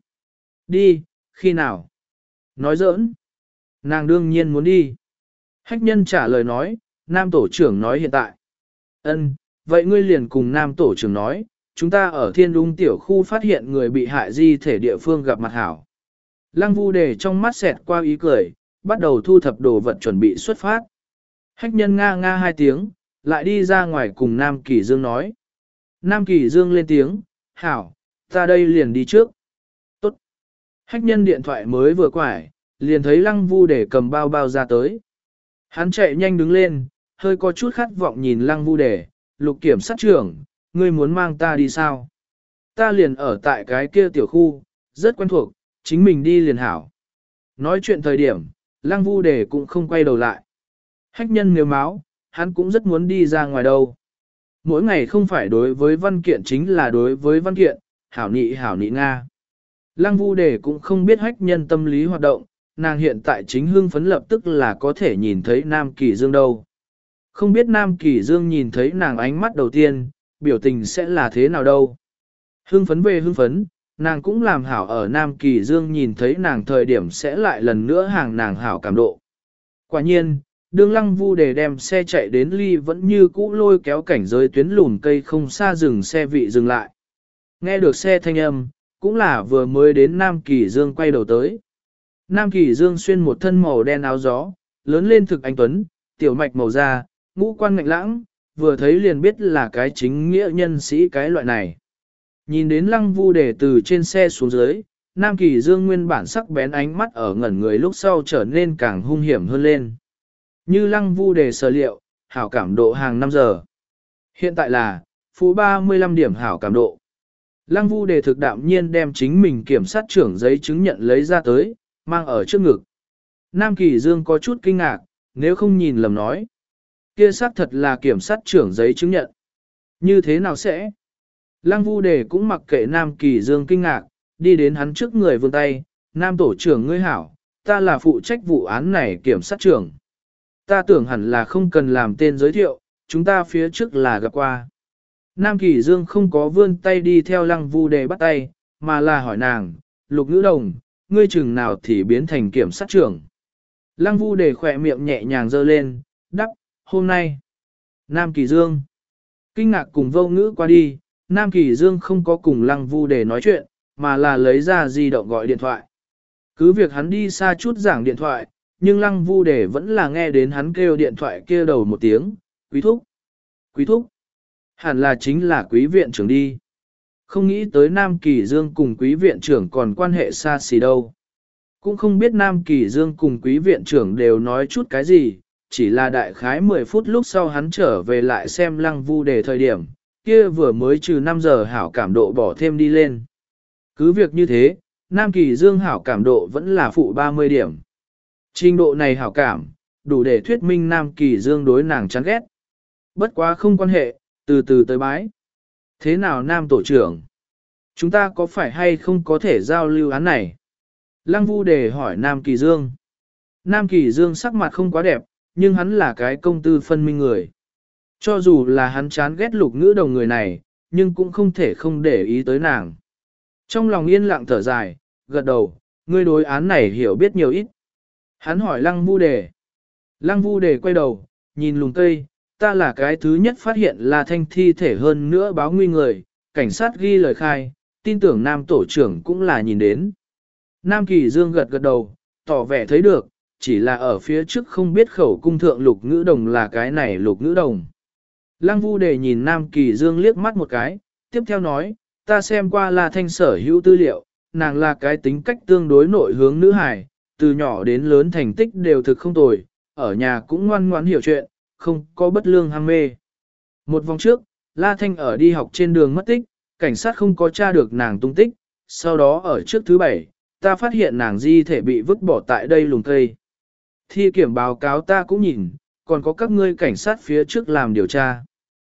Đi, khi nào? Nói giỡn. Nàng đương nhiên muốn đi. Hách nhân trả lời nói, Nam tổ trưởng nói hiện tại. Ân, vậy ngươi liền cùng Nam tổ trưởng nói, chúng ta ở thiên ung tiểu khu phát hiện người bị hại di thể địa phương gặp mặt hảo. Lăng Vu Đề trong mắt xẹt qua ý cười, bắt đầu thu thập đồ vật chuẩn bị xuất phát. Hách nhân nga nga hai tiếng, lại đi ra ngoài cùng Nam Kỳ Dương nói. Nam Kỳ Dương lên tiếng, hảo, ta đây liền đi trước. Tốt. Hách nhân điện thoại mới vừa quải, liền thấy Lăng Vu Đề cầm bao bao ra tới. Hắn chạy nhanh đứng lên, hơi có chút khát vọng nhìn lăng vu đề, lục kiểm sát trưởng, ngươi muốn mang ta đi sao? Ta liền ở tại cái kia tiểu khu, rất quen thuộc, chính mình đi liền hảo. Nói chuyện thời điểm, lăng vu đề cũng không quay đầu lại. Hách nhân nếu máu, hắn cũng rất muốn đi ra ngoài đâu. Mỗi ngày không phải đối với văn kiện chính là đối với văn kiện, hảo nị hảo nị Nga. Lăng vu đề cũng không biết hách nhân tâm lý hoạt động, nàng hiện tại chính hưng phấn lập tức là có thể nhìn thấy Nam Kỳ Dương đâu. Không biết Nam Kỳ Dương nhìn thấy nàng ánh mắt đầu tiên, biểu tình sẽ là thế nào đâu. Hưng phấn về hưng phấn, nàng cũng làm hảo ở Nam Kỳ Dương nhìn thấy nàng thời điểm sẽ lại lần nữa hàng nàng hảo cảm độ. Quả nhiên, đương lăng vu đề đem xe chạy đến ly vẫn như cũ lôi kéo cảnh giới tuyến lùn cây không xa dừng xe vị dừng lại. Nghe được xe thanh âm, cũng là vừa mới đến Nam Kỳ Dương quay đầu tới. Nam Kỳ Dương xuyên một thân màu đen áo gió, lớn lên thực anh tuấn, tiểu mạch màu da, ngũ quan ngạnh lãng, vừa thấy liền biết là cái chính nghĩa nhân sĩ cái loại này. Nhìn đến lăng vu đề từ trên xe xuống dưới, Nam Kỳ Dương nguyên bản sắc bén ánh mắt ở ngẩn người lúc sau trở nên càng hung hiểm hơn lên. Như lăng vu đề sở liệu, hảo cảm độ hàng năm giờ. Hiện tại là, phú ba mươi lăm điểm hảo cảm độ. Lăng vu đề thực đạm nhiên đem chính mình kiểm sát trưởng giấy chứng nhận lấy ra tới, mang ở trước ngực. Nam Kỳ Dương có chút kinh ngạc, nếu không nhìn lầm nói. Kia xác thật là kiểm sát trưởng giấy chứng nhận. Như thế nào sẽ? Lăng vu đề cũng mặc kệ Nam Kỳ Dương kinh ngạc, đi đến hắn trước người vươn tay, Nam tổ trưởng ngươi hảo, ta là phụ trách vụ án này kiểm sát trưởng. Ta tưởng hẳn là không cần làm tên giới thiệu, chúng ta phía trước là gặp qua. Nam Kỳ Dương không có vươn tay đi theo lăng vu đề bắt tay, mà là hỏi nàng, lục ngữ đồng, ngươi chừng nào thì biến thành kiểm sát trưởng. Lăng vu đề khỏe miệng nhẹ nhàng giơ lên, đắp, hôm nay. Nam Kỳ Dương. Kinh ngạc cùng vô ngữ qua đi, Nam Kỳ Dương không có cùng lăng vu đề nói chuyện, mà là lấy ra di động gọi điện thoại. Cứ việc hắn đi xa chút giảng điện thoại, nhưng lăng vu đề vẫn là nghe đến hắn kêu điện thoại kia đầu một tiếng, quý thúc, quý thúc. Hẳn là chính là quý viện trưởng đi. Không nghĩ tới Nam Kỳ Dương cùng quý viện trưởng còn quan hệ xa xỉ đâu. Cũng không biết Nam Kỳ Dương cùng quý viện trưởng đều nói chút cái gì, chỉ là đại khái mười phút lúc sau hắn trở về lại xem lăng vu đề thời điểm, kia vừa mới trừ năm giờ hảo cảm độ bỏ thêm đi lên. Cứ việc như thế, Nam Kỳ Dương hảo cảm độ vẫn là phụ ba mươi điểm. Trình độ này hảo cảm, đủ để thuyết minh Nam Kỳ Dương đối nàng chán ghét. Bất quá không quan hệ, từ từ tới bái. Thế nào Nam tổ trưởng? Chúng ta có phải hay không có thể giao lưu án này? Lăng vu đề hỏi Nam Kỳ Dương. Nam Kỳ Dương sắc mặt không quá đẹp, nhưng hắn là cái công tư phân minh người. Cho dù là hắn chán ghét lục ngữ đồng người này, nhưng cũng không thể không để ý tới nàng. Trong lòng yên lặng thở dài, gật đầu, ngươi đối án này hiểu biết nhiều ít. Hắn hỏi Lăng vu đề. Lăng vu đề quay đầu, nhìn lùng cây, ta là cái thứ nhất phát hiện là thanh thi thể hơn nữa báo nguy người, cảnh sát ghi lời khai, tin tưởng Nam tổ trưởng cũng là nhìn đến. Nam Kỳ Dương gật gật đầu, tỏ vẻ thấy được, chỉ là ở phía trước không biết khẩu cung thượng lục ngữ đồng là cái này lục ngữ đồng. Lăng vu đề nhìn Nam Kỳ Dương liếc mắt một cái, tiếp theo nói, ta xem qua là thanh sở hữu tư liệu, nàng là cái tính cách tương đối nội hướng nữ hài, từ nhỏ đến lớn thành tích đều thực không tồi, ở nhà cũng ngoan ngoãn hiểu chuyện, không có bất lương ham mê. Một vòng trước, La Thanh ở đi học trên đường mất tích, cảnh sát không có tra được nàng tung tích, sau đó ở trước thứ bảy, ta phát hiện nàng di thể bị vứt bỏ tại đây lùm cây. Thi kiểm báo cáo ta cũng nhìn, còn có các ngươi cảnh sát phía trước làm điều tra.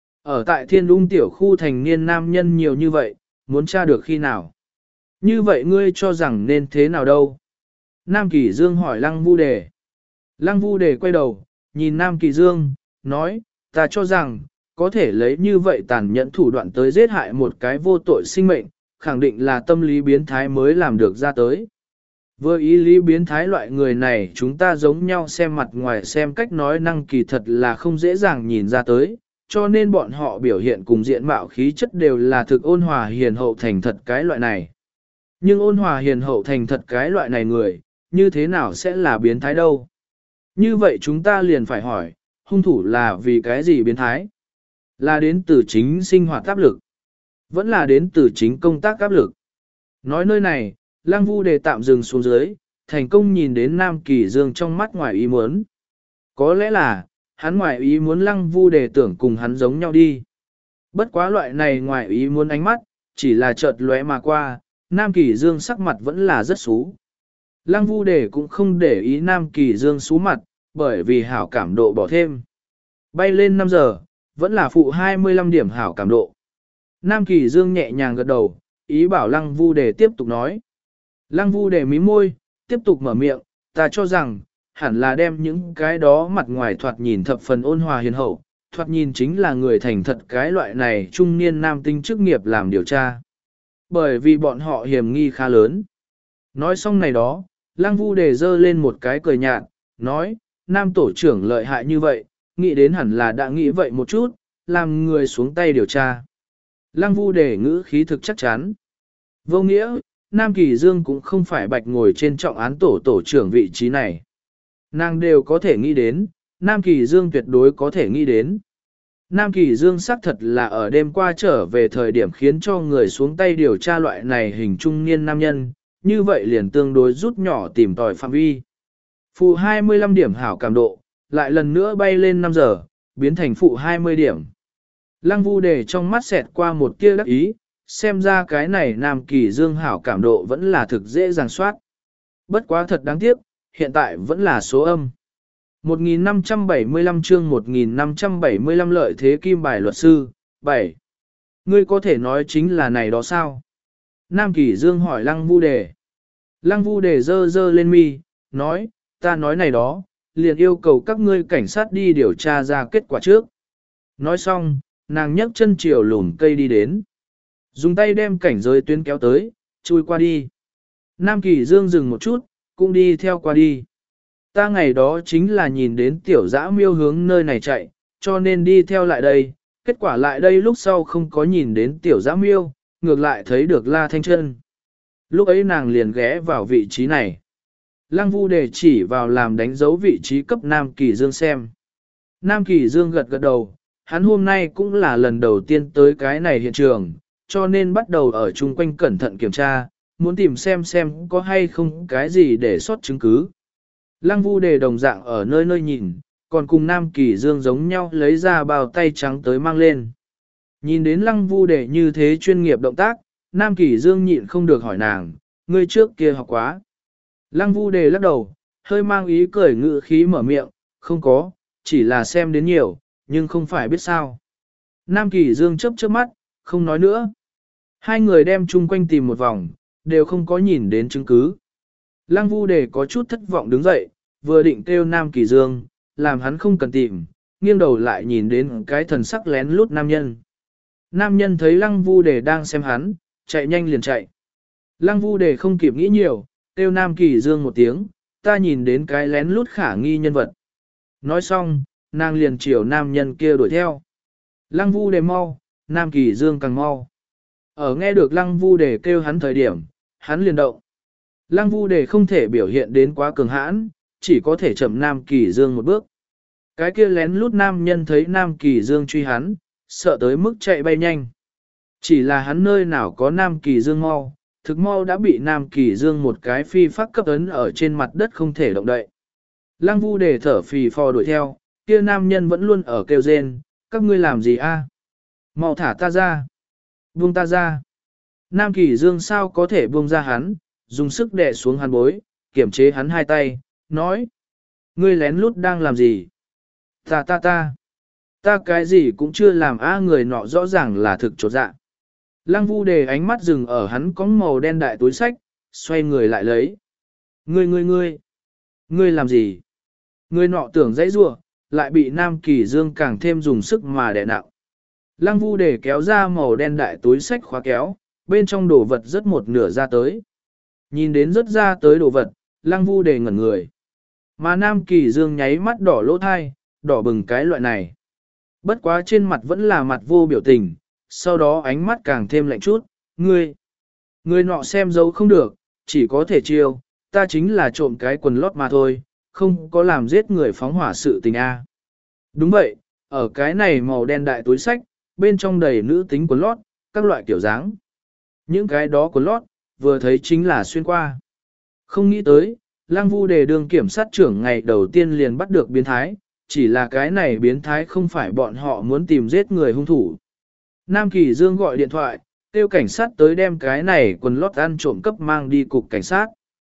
Ở tại thiên ung tiểu khu thành niên nam nhân nhiều như vậy, muốn tra được khi nào? Như vậy ngươi cho rằng nên thế nào đâu? Nam Kỳ Dương hỏi Lăng vu đề. Lăng vu đề quay đầu, nhìn Nam Kỳ Dương, nói, ta cho rằng, có thể lấy như vậy tàn nhẫn thủ đoạn tới giết hại một cái vô tội sinh mệnh, khẳng định là tâm lý biến thái mới làm được ra tới. Với ý lý biến thái loại người này chúng ta giống nhau xem mặt ngoài xem cách nói năng kỳ thật là không dễ dàng nhìn ra tới, cho nên bọn họ biểu hiện cùng diện mạo khí chất đều là thực ôn hòa hiền hậu thành thật cái loại này. Nhưng ôn hòa hiền hậu thành thật cái loại này người, như thế nào sẽ là biến thái đâu? Như vậy chúng ta liền phải hỏi, hung thủ là vì cái gì biến thái? Là đến từ chính sinh hoạt áp lực, vẫn là đến từ chính công tác áp lực. Nói nơi này, Lăng vu đề tạm dừng xuống dưới, thành công nhìn đến Nam Kỳ Dương trong mắt ngoài ý muốn. Có lẽ là, hắn ngoại ý muốn Lăng Vu Đề tưởng cùng hắn giống nhau đi. Bất quá loại này ngoại ý muốn ánh mắt, chỉ là chợt lóe mà qua, Nam Kỳ Dương sắc mặt vẫn là rất xú. Lăng Vu Đề cũng không để ý Nam Kỳ Dương xú mặt, bởi vì hảo cảm độ bỏ thêm. Bay lên năm giờ, vẫn là phụ hai mươi lăm điểm hảo cảm độ. Nam Kỳ Dương nhẹ nhàng gật đầu, ý bảo Lăng Vu Đề tiếp tục nói. Lăng Vu Đề mím môi, tiếp tục mở miệng, ta cho rằng, hẳn là đem những cái đó mặt ngoài thoạt nhìn thập phần ôn hòa hiền hậu, thoạt nhìn chính là người thành thật cái loại này trung niên nam tinh chức nghiệp làm điều tra. Bởi vì bọn họ hiểm nghi khá lớn. Nói xong này đó, Lăng Vu Đề dơ lên một cái cười nhạt, nói, nam tổ trưởng lợi hại như vậy, nghĩ đến hẳn là đã nghĩ vậy một chút, làm người xuống tay điều tra. Lăng Vu Đề ngữ khí thực chắc chắn. Vô nghĩa, Nam Kỳ Dương cũng không phải bạch ngồi trên trọng án tổ tổ trưởng vị trí này. Nàng đều có thể nghĩ đến, Nam Kỳ Dương tuyệt đối có thể nghĩ đến. Nam Kỳ Dương xác thật là ở đêm qua trở về thời điểm khiến cho người xuống tay điều tra loại này hình trung niên nam nhân, như vậy liền tương đối rút nhỏ tìm tòi phạm vi. Phụ hai mươi lăm điểm hảo cảm độ, lại lần nữa bay lên năm giờ, biến thành phụ hai mươi điểm. Lăng Vu Đề trong mắt xẹt qua một tia đắc ý, xem ra cái này Nam Kỳ Dương hảo cảm độ vẫn là thực dễ dàng soát. Bất quá thật đáng tiếc, hiện tại vẫn là số âm. một nghìn năm trăm bảy mươi lăm chương một nghìn năm trăm bảy mươi lăm lợi thế kim bài luật sư, bảy. Ngươi có thể nói chính là này đó sao? Nam Kỳ Dương hỏi Lăng Vu Đề. Lăng Vu Đề dơ dơ lên mi, nói, ta nói này đó, liền yêu cầu các ngươi cảnh sát đi điều tra ra kết quả trước. Nói xong, nàng nhấc chân chiều lùn cây đi đến. Dùng tay đem cảnh giới tuyến kéo tới, chui qua đi. Nam Kỳ Dương dừng một chút, cũng đi theo qua đi. Ta ngày đó chính là nhìn đến tiểu dã miêu hướng nơi này chạy, cho nên đi theo lại đây. Kết quả lại đây lúc sau không có nhìn đến tiểu dã miêu, ngược lại thấy được La Thanh Trân. Lúc ấy nàng liền ghé vào vị trí này. Lăng Vu Đề chỉ vào làm đánh dấu vị trí cấp Nam Kỳ Dương xem. Nam Kỳ Dương gật gật đầu, hắn hôm nay cũng là lần đầu tiên tới cái này hiện trường, cho nên bắt đầu ở chung quanh cẩn thận kiểm tra, muốn tìm xem xem có hay không cái gì để sót chứng cứ. Lăng Vu Đề đồng dạng ở nơi nơi nhìn, còn cùng Nam Kỳ Dương giống nhau lấy ra bao tay trắng tới mang lên. Nhìn đến Lăng Vu Đề như thế chuyên nghiệp động tác, Nam Kỳ Dương nhịn không được hỏi nàng, ngươi trước kia học quá. Lăng Vu Đề lắc đầu, hơi mang ý cười ngự khí mở miệng, không có, chỉ là xem đến nhiều, nhưng không phải biết sao. Nam Kỳ Dương chớp chớp mắt, không nói nữa. Hai người đem chung quanh tìm một vòng, đều không có nhìn đến chứng cứ. Lăng Vu Đề có chút thất vọng đứng dậy, vừa định kêu Nam Kỳ Dương, làm hắn không cần tìm, nghiêng đầu lại nhìn đến cái thần sắc lén lút nam nhân. Nam nhân thấy Lăng Vu Đề đang xem hắn, chạy nhanh liền chạy. Lăng Vu Đề không kịp nghĩ nhiều, kêu Nam Kỳ Dương một tiếng, ta nhìn đến cái lén lút khả nghi nhân vật. Nói xong, nàng liền chiều nam nhân kia đuổi theo. Lăng Vu Đề mau, Nam Kỳ Dương càng mau. Ở nghe được Lăng Vu Đề kêu hắn thời điểm, hắn liền động. Lăng Vu Đề không thể biểu hiện đến quá cường hãn, chỉ có thể chậm Nam Kỳ Dương một bước. Cái kia lén lút nam nhân thấy Nam Kỳ Dương truy hắn, sợ tới mức chạy bay nhanh. Chỉ là hắn nơi nào có Nam Kỳ Dương mau, thực mau đã bị Nam Kỳ Dương một cái phi phát cấp ấn ở trên mặt đất không thể động đậy. Lăng Vu Đề thở phì phò đuổi theo, kia nam nhân vẫn luôn ở kêu rên, các ngươi làm gì a? Mau thả ta ra. Buông ta ra. Nam Kỳ Dương sao có thể buông ra hắn, dùng sức đè xuống hắn bối, kiểm chế hắn hai tay, nói. Ngươi lén lút đang làm gì? Ta ta ta. Ta cái gì cũng chưa làm a, người nọ rõ ràng là thực chột dạ. Lăng Vu Đề ánh mắt dừng ở hắn có màu đen đại túi sách, xoay người lại lấy. Ngươi ngươi ngươi. Ngươi làm gì? Người nọ tưởng dãy rủa, lại bị Nam Kỳ Dương càng thêm dùng sức mà đè nặng. Lăng Vu Đề kéo ra màu đen đại túi sách khóa kéo, bên trong đồ vật rất một nửa ra tới. Nhìn đến rất ra tới đồ vật, Lăng Vu Đề ngẩn người. Mà Nam Kỳ Dương nháy mắt đỏ lỗ thai, đỏ bừng cái loại này. Bất quá trên mặt vẫn là mặt vô biểu tình, sau đó ánh mắt càng thêm lạnh chút, ngươi. Ngươi nọ xem dấu không được, chỉ có thể chiêu, ta chính là trộm cái quần lót mà thôi, không có làm giết người phóng hỏa sự tình a. Đúng vậy, ở cái này màu đen đại túi sách, bên trong đầy nữ tính quần lót, các loại kiểu dáng. Những cái đó quần lót, vừa thấy chính là xuyên qua. Không nghĩ tới, Lăng Vu Đề đương kiểm sát trưởng ngày đầu tiên liền bắt được biến thái, chỉ là cái này biến thái không phải bọn họ muốn tìm giết người hung thủ. Nam Kỳ Dương gọi điện thoại, kêu cảnh sát tới đem cái này quần lót ăn trộm cấp mang đi cục cảnh sát.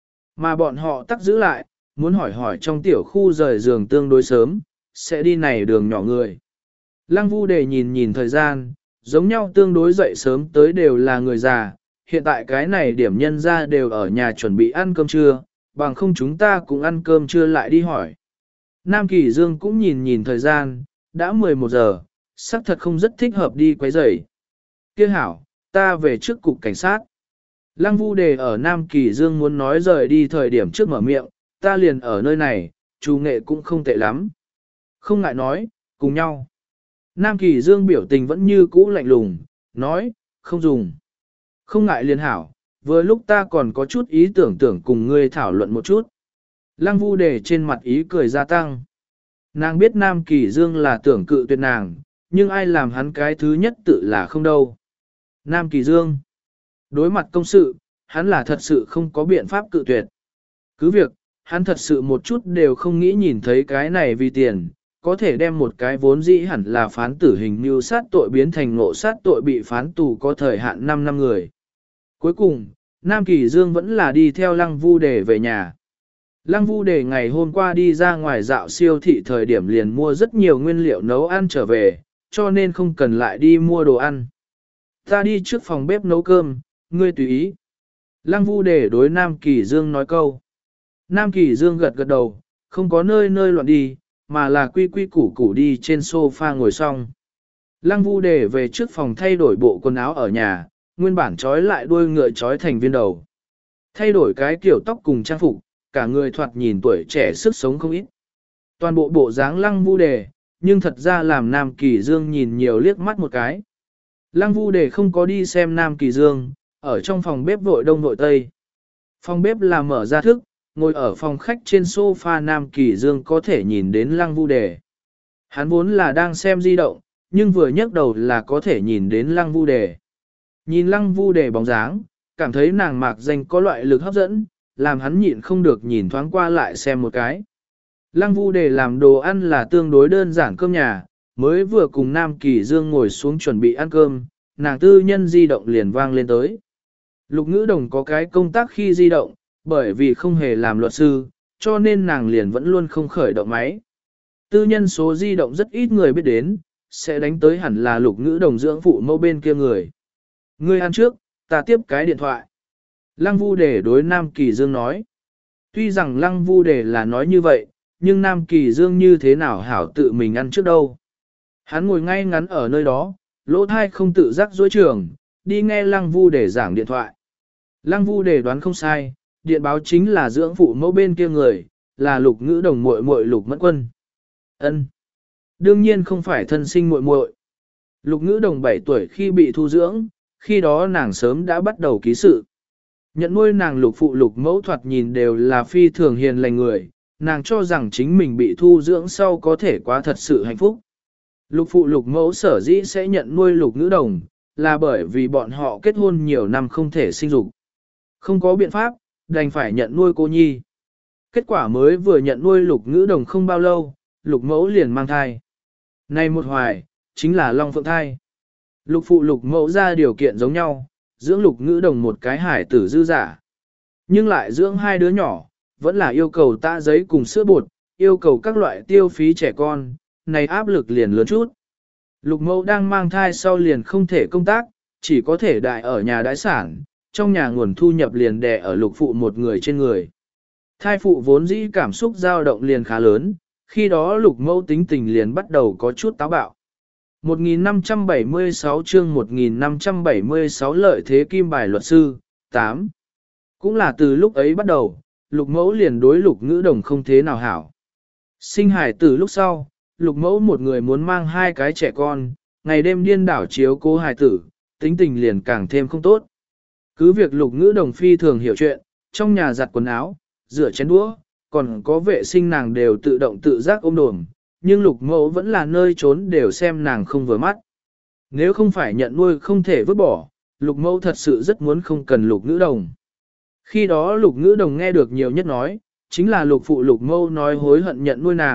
Mà bọn họ tắc giữ lại, muốn hỏi hỏi trong tiểu khu rời giường tương đối sớm, sẽ đi này đường nhỏ người. Lăng Vu Đề nhìn nhìn thời gian, giống nhau tương đối dậy sớm tới đều là người già, hiện tại cái này điểm nhân ra đều ở nhà chuẩn bị ăn cơm trưa, bằng không chúng ta cũng ăn cơm trưa lại đi hỏi. Nam Kỳ Dương cũng nhìn nhìn thời gian, đã mười một giờ, xác thật không rất thích hợp đi quấy rầy. Kia hảo, ta về trước cục cảnh sát. Lăng Vu Đề ở Nam Kỳ Dương muốn nói rời đi thời điểm trước mở miệng, ta liền ở nơi này, chú nghệ cũng không tệ lắm. Không ngại nói, cùng nhau. Nam Kỳ Dương biểu tình vẫn như cũ lạnh lùng, nói, không dùng. Không ngại liền hảo, vừa lúc ta còn có chút ý tưởng tưởng cùng ngươi thảo luận một chút. Lăng Vu Đề trên mặt ý cười gia tăng. Nàng biết Nam Kỳ Dương là tưởng cự tuyệt nàng, nhưng ai làm hắn cái thứ nhất tự là không đâu. Nam Kỳ Dương. Đối mặt công sự, hắn là thật sự không có biện pháp cự tuyệt. Cứ việc, hắn thật sự một chút đều không nghĩ nhìn thấy cái này vì tiền, có thể đem một cái vốn dĩ hẳn là phán tử hình mưu sát tội biến thành ngộ sát tội bị phán tù có thời hạn năm năm người. Cuối cùng, Nam Kỳ Dương vẫn là đi theo Lăng Vu Đề về nhà. Lăng Vu Đề ngày hôm qua đi ra ngoài dạo siêu thị thời điểm liền mua rất nhiều nguyên liệu nấu ăn trở về, cho nên không cần lại đi mua đồ ăn. Ta đi trước phòng bếp nấu cơm, ngươi tùy ý. Lăng Vu Đề đối Nam Kỳ Dương nói câu. Nam Kỳ Dương gật gật đầu, không có nơi nơi loạn đi, mà là quy quy củ củ đi trên sofa ngồi xong. Lăng Vu Đề về trước phòng thay đổi bộ quần áo ở nhà, nguyên bản trói lại đuôi ngựa trói thành viên đầu. Thay đổi cái kiểu tóc cùng trang phục, cả người thoạt nhìn tuổi trẻ sức sống không ít. Toàn bộ bộ dáng Lăng Vu Đề, nhưng thật ra làm Nam Kỳ Dương nhìn nhiều liếc mắt một cái. Lăng Vu Đề không có đi xem Nam Kỳ Dương, ở trong phòng bếp vội đông vội tây. Phòng bếp là mở ra thức, ngồi ở phòng khách trên sofa Nam Kỳ Dương có thể nhìn đến Lăng Vu Đề. Hắn vốn là đang xem di động, nhưng vừa nhấc đầu là có thể nhìn đến Lăng Vu Đề. Nhìn Lăng Vu Đề bóng dáng, cảm thấy nàng mạc danh có loại lực hấp dẫn, làm hắn nhịn không được nhìn thoáng qua lại xem một cái. Lăng Vu Đề làm đồ ăn là tương đối đơn giản cơm nhà, mới vừa cùng Nam Kỳ Dương ngồi xuống chuẩn bị ăn cơm, nàng tư nhân di động liền vang lên tới. Lục Ngữ Đồng có cái công tác khi di động, bởi vì không hề làm luật sư, cho nên nàng liền vẫn luôn không khởi động máy. Tư nhân số di động rất ít người biết đến, sẽ đánh tới hẳn là Lục Ngữ Đồng dưỡng phụ mẫu bên kia người. Ngươi ăn trước, ta tiếp cái điện thoại. Lăng Vu Đề đối Nam Kỳ Dương nói. Tuy rằng Lăng Vu Đề là nói như vậy, nhưng Nam Kỳ Dương như thế nào hảo tự mình ăn trước đâu. Hắn ngồi ngay ngắn ở nơi đó, lỗ thai không tự giác dối trường, đi nghe Lăng Vu Đề giảng điện thoại. Lăng Vu Đề đoán không sai, điện báo chính là dưỡng phụ mẫu bên kia người, là Lục Ngữ Đồng muội muội Lục Mẫn Quân. Ân, đương nhiên không phải thân sinh muội muội. Lục Ngữ Đồng bảy tuổi khi bị thu dưỡng, khi đó nàng sớm đã bắt đầu ký sự. Nhận nuôi nàng Lục phụ Lục mẫu thoạt nhìn đều là phi thường hiền lành người, nàng cho rằng chính mình bị thu dưỡng sau có thể quá thật sự hạnh phúc. Lục phụ Lục mẫu sở dĩ sẽ nhận nuôi Lục Ngữ Đồng, là bởi vì bọn họ kết hôn nhiều năm không thể sinh dục. Không có biện pháp, đành phải nhận nuôi cô nhi. Kết quả mới vừa nhận nuôi Lục Ngữ Đồng không bao lâu, Lục mẫu liền mang thai. Này một hoài, chính là Long Phượng thai. Lục phụ Lục mẫu ra điều kiện giống nhau, dưỡng Lục Ngữ Đồng một cái hải tử dư giả. Nhưng lại dưỡng hai đứa nhỏ, vẫn là yêu cầu tạ giấy cùng sữa bột, yêu cầu các loại tiêu phí trẻ con, này áp lực liền lớn chút. Lục mẫu đang mang thai sau liền không thể công tác, chỉ có thể đại ở nhà đãi sản, trong nhà nguồn thu nhập liền đè ở lục phụ một người trên người. Thai phụ vốn dĩ cảm xúc dao động liền khá lớn, khi đó lục mẫu tính tình liền bắt đầu có chút táo bạo. một nghìn năm trăm bảy mươi sáu chương một nghìn năm trăm bảy mươi sáu lợi thế kim bài luật sư, tám. Cũng là từ lúc ấy bắt đầu, lục mẫu liền đối Lục Ngữ Đồng không thế nào hảo. Sinh hải từ lúc sau, lục mẫu một người muốn mang hai cái trẻ con, ngày đêm điên đảo chiếu cố hài tử, tính tình liền càng thêm không tốt. Cứ việc Lục Ngữ Đồng phi thường hiểu chuyện, trong nhà giặt quần áo, rửa chén đũa, còn có vệ sinh nàng đều tự động tự giác ôm đồm, nhưng lục mẫu vẫn là nơi trốn đều xem nàng không vừa mắt. Nếu không phải nhận nuôi không thể vứt bỏ, lục mẫu thật sự rất muốn không cần Lục Ngữ Đồng. Khi đó Lục Ngữ Đồng nghe được nhiều nhất nói, chính là lục phụ lục mẫu nói hối hận nhận nuôi nàng,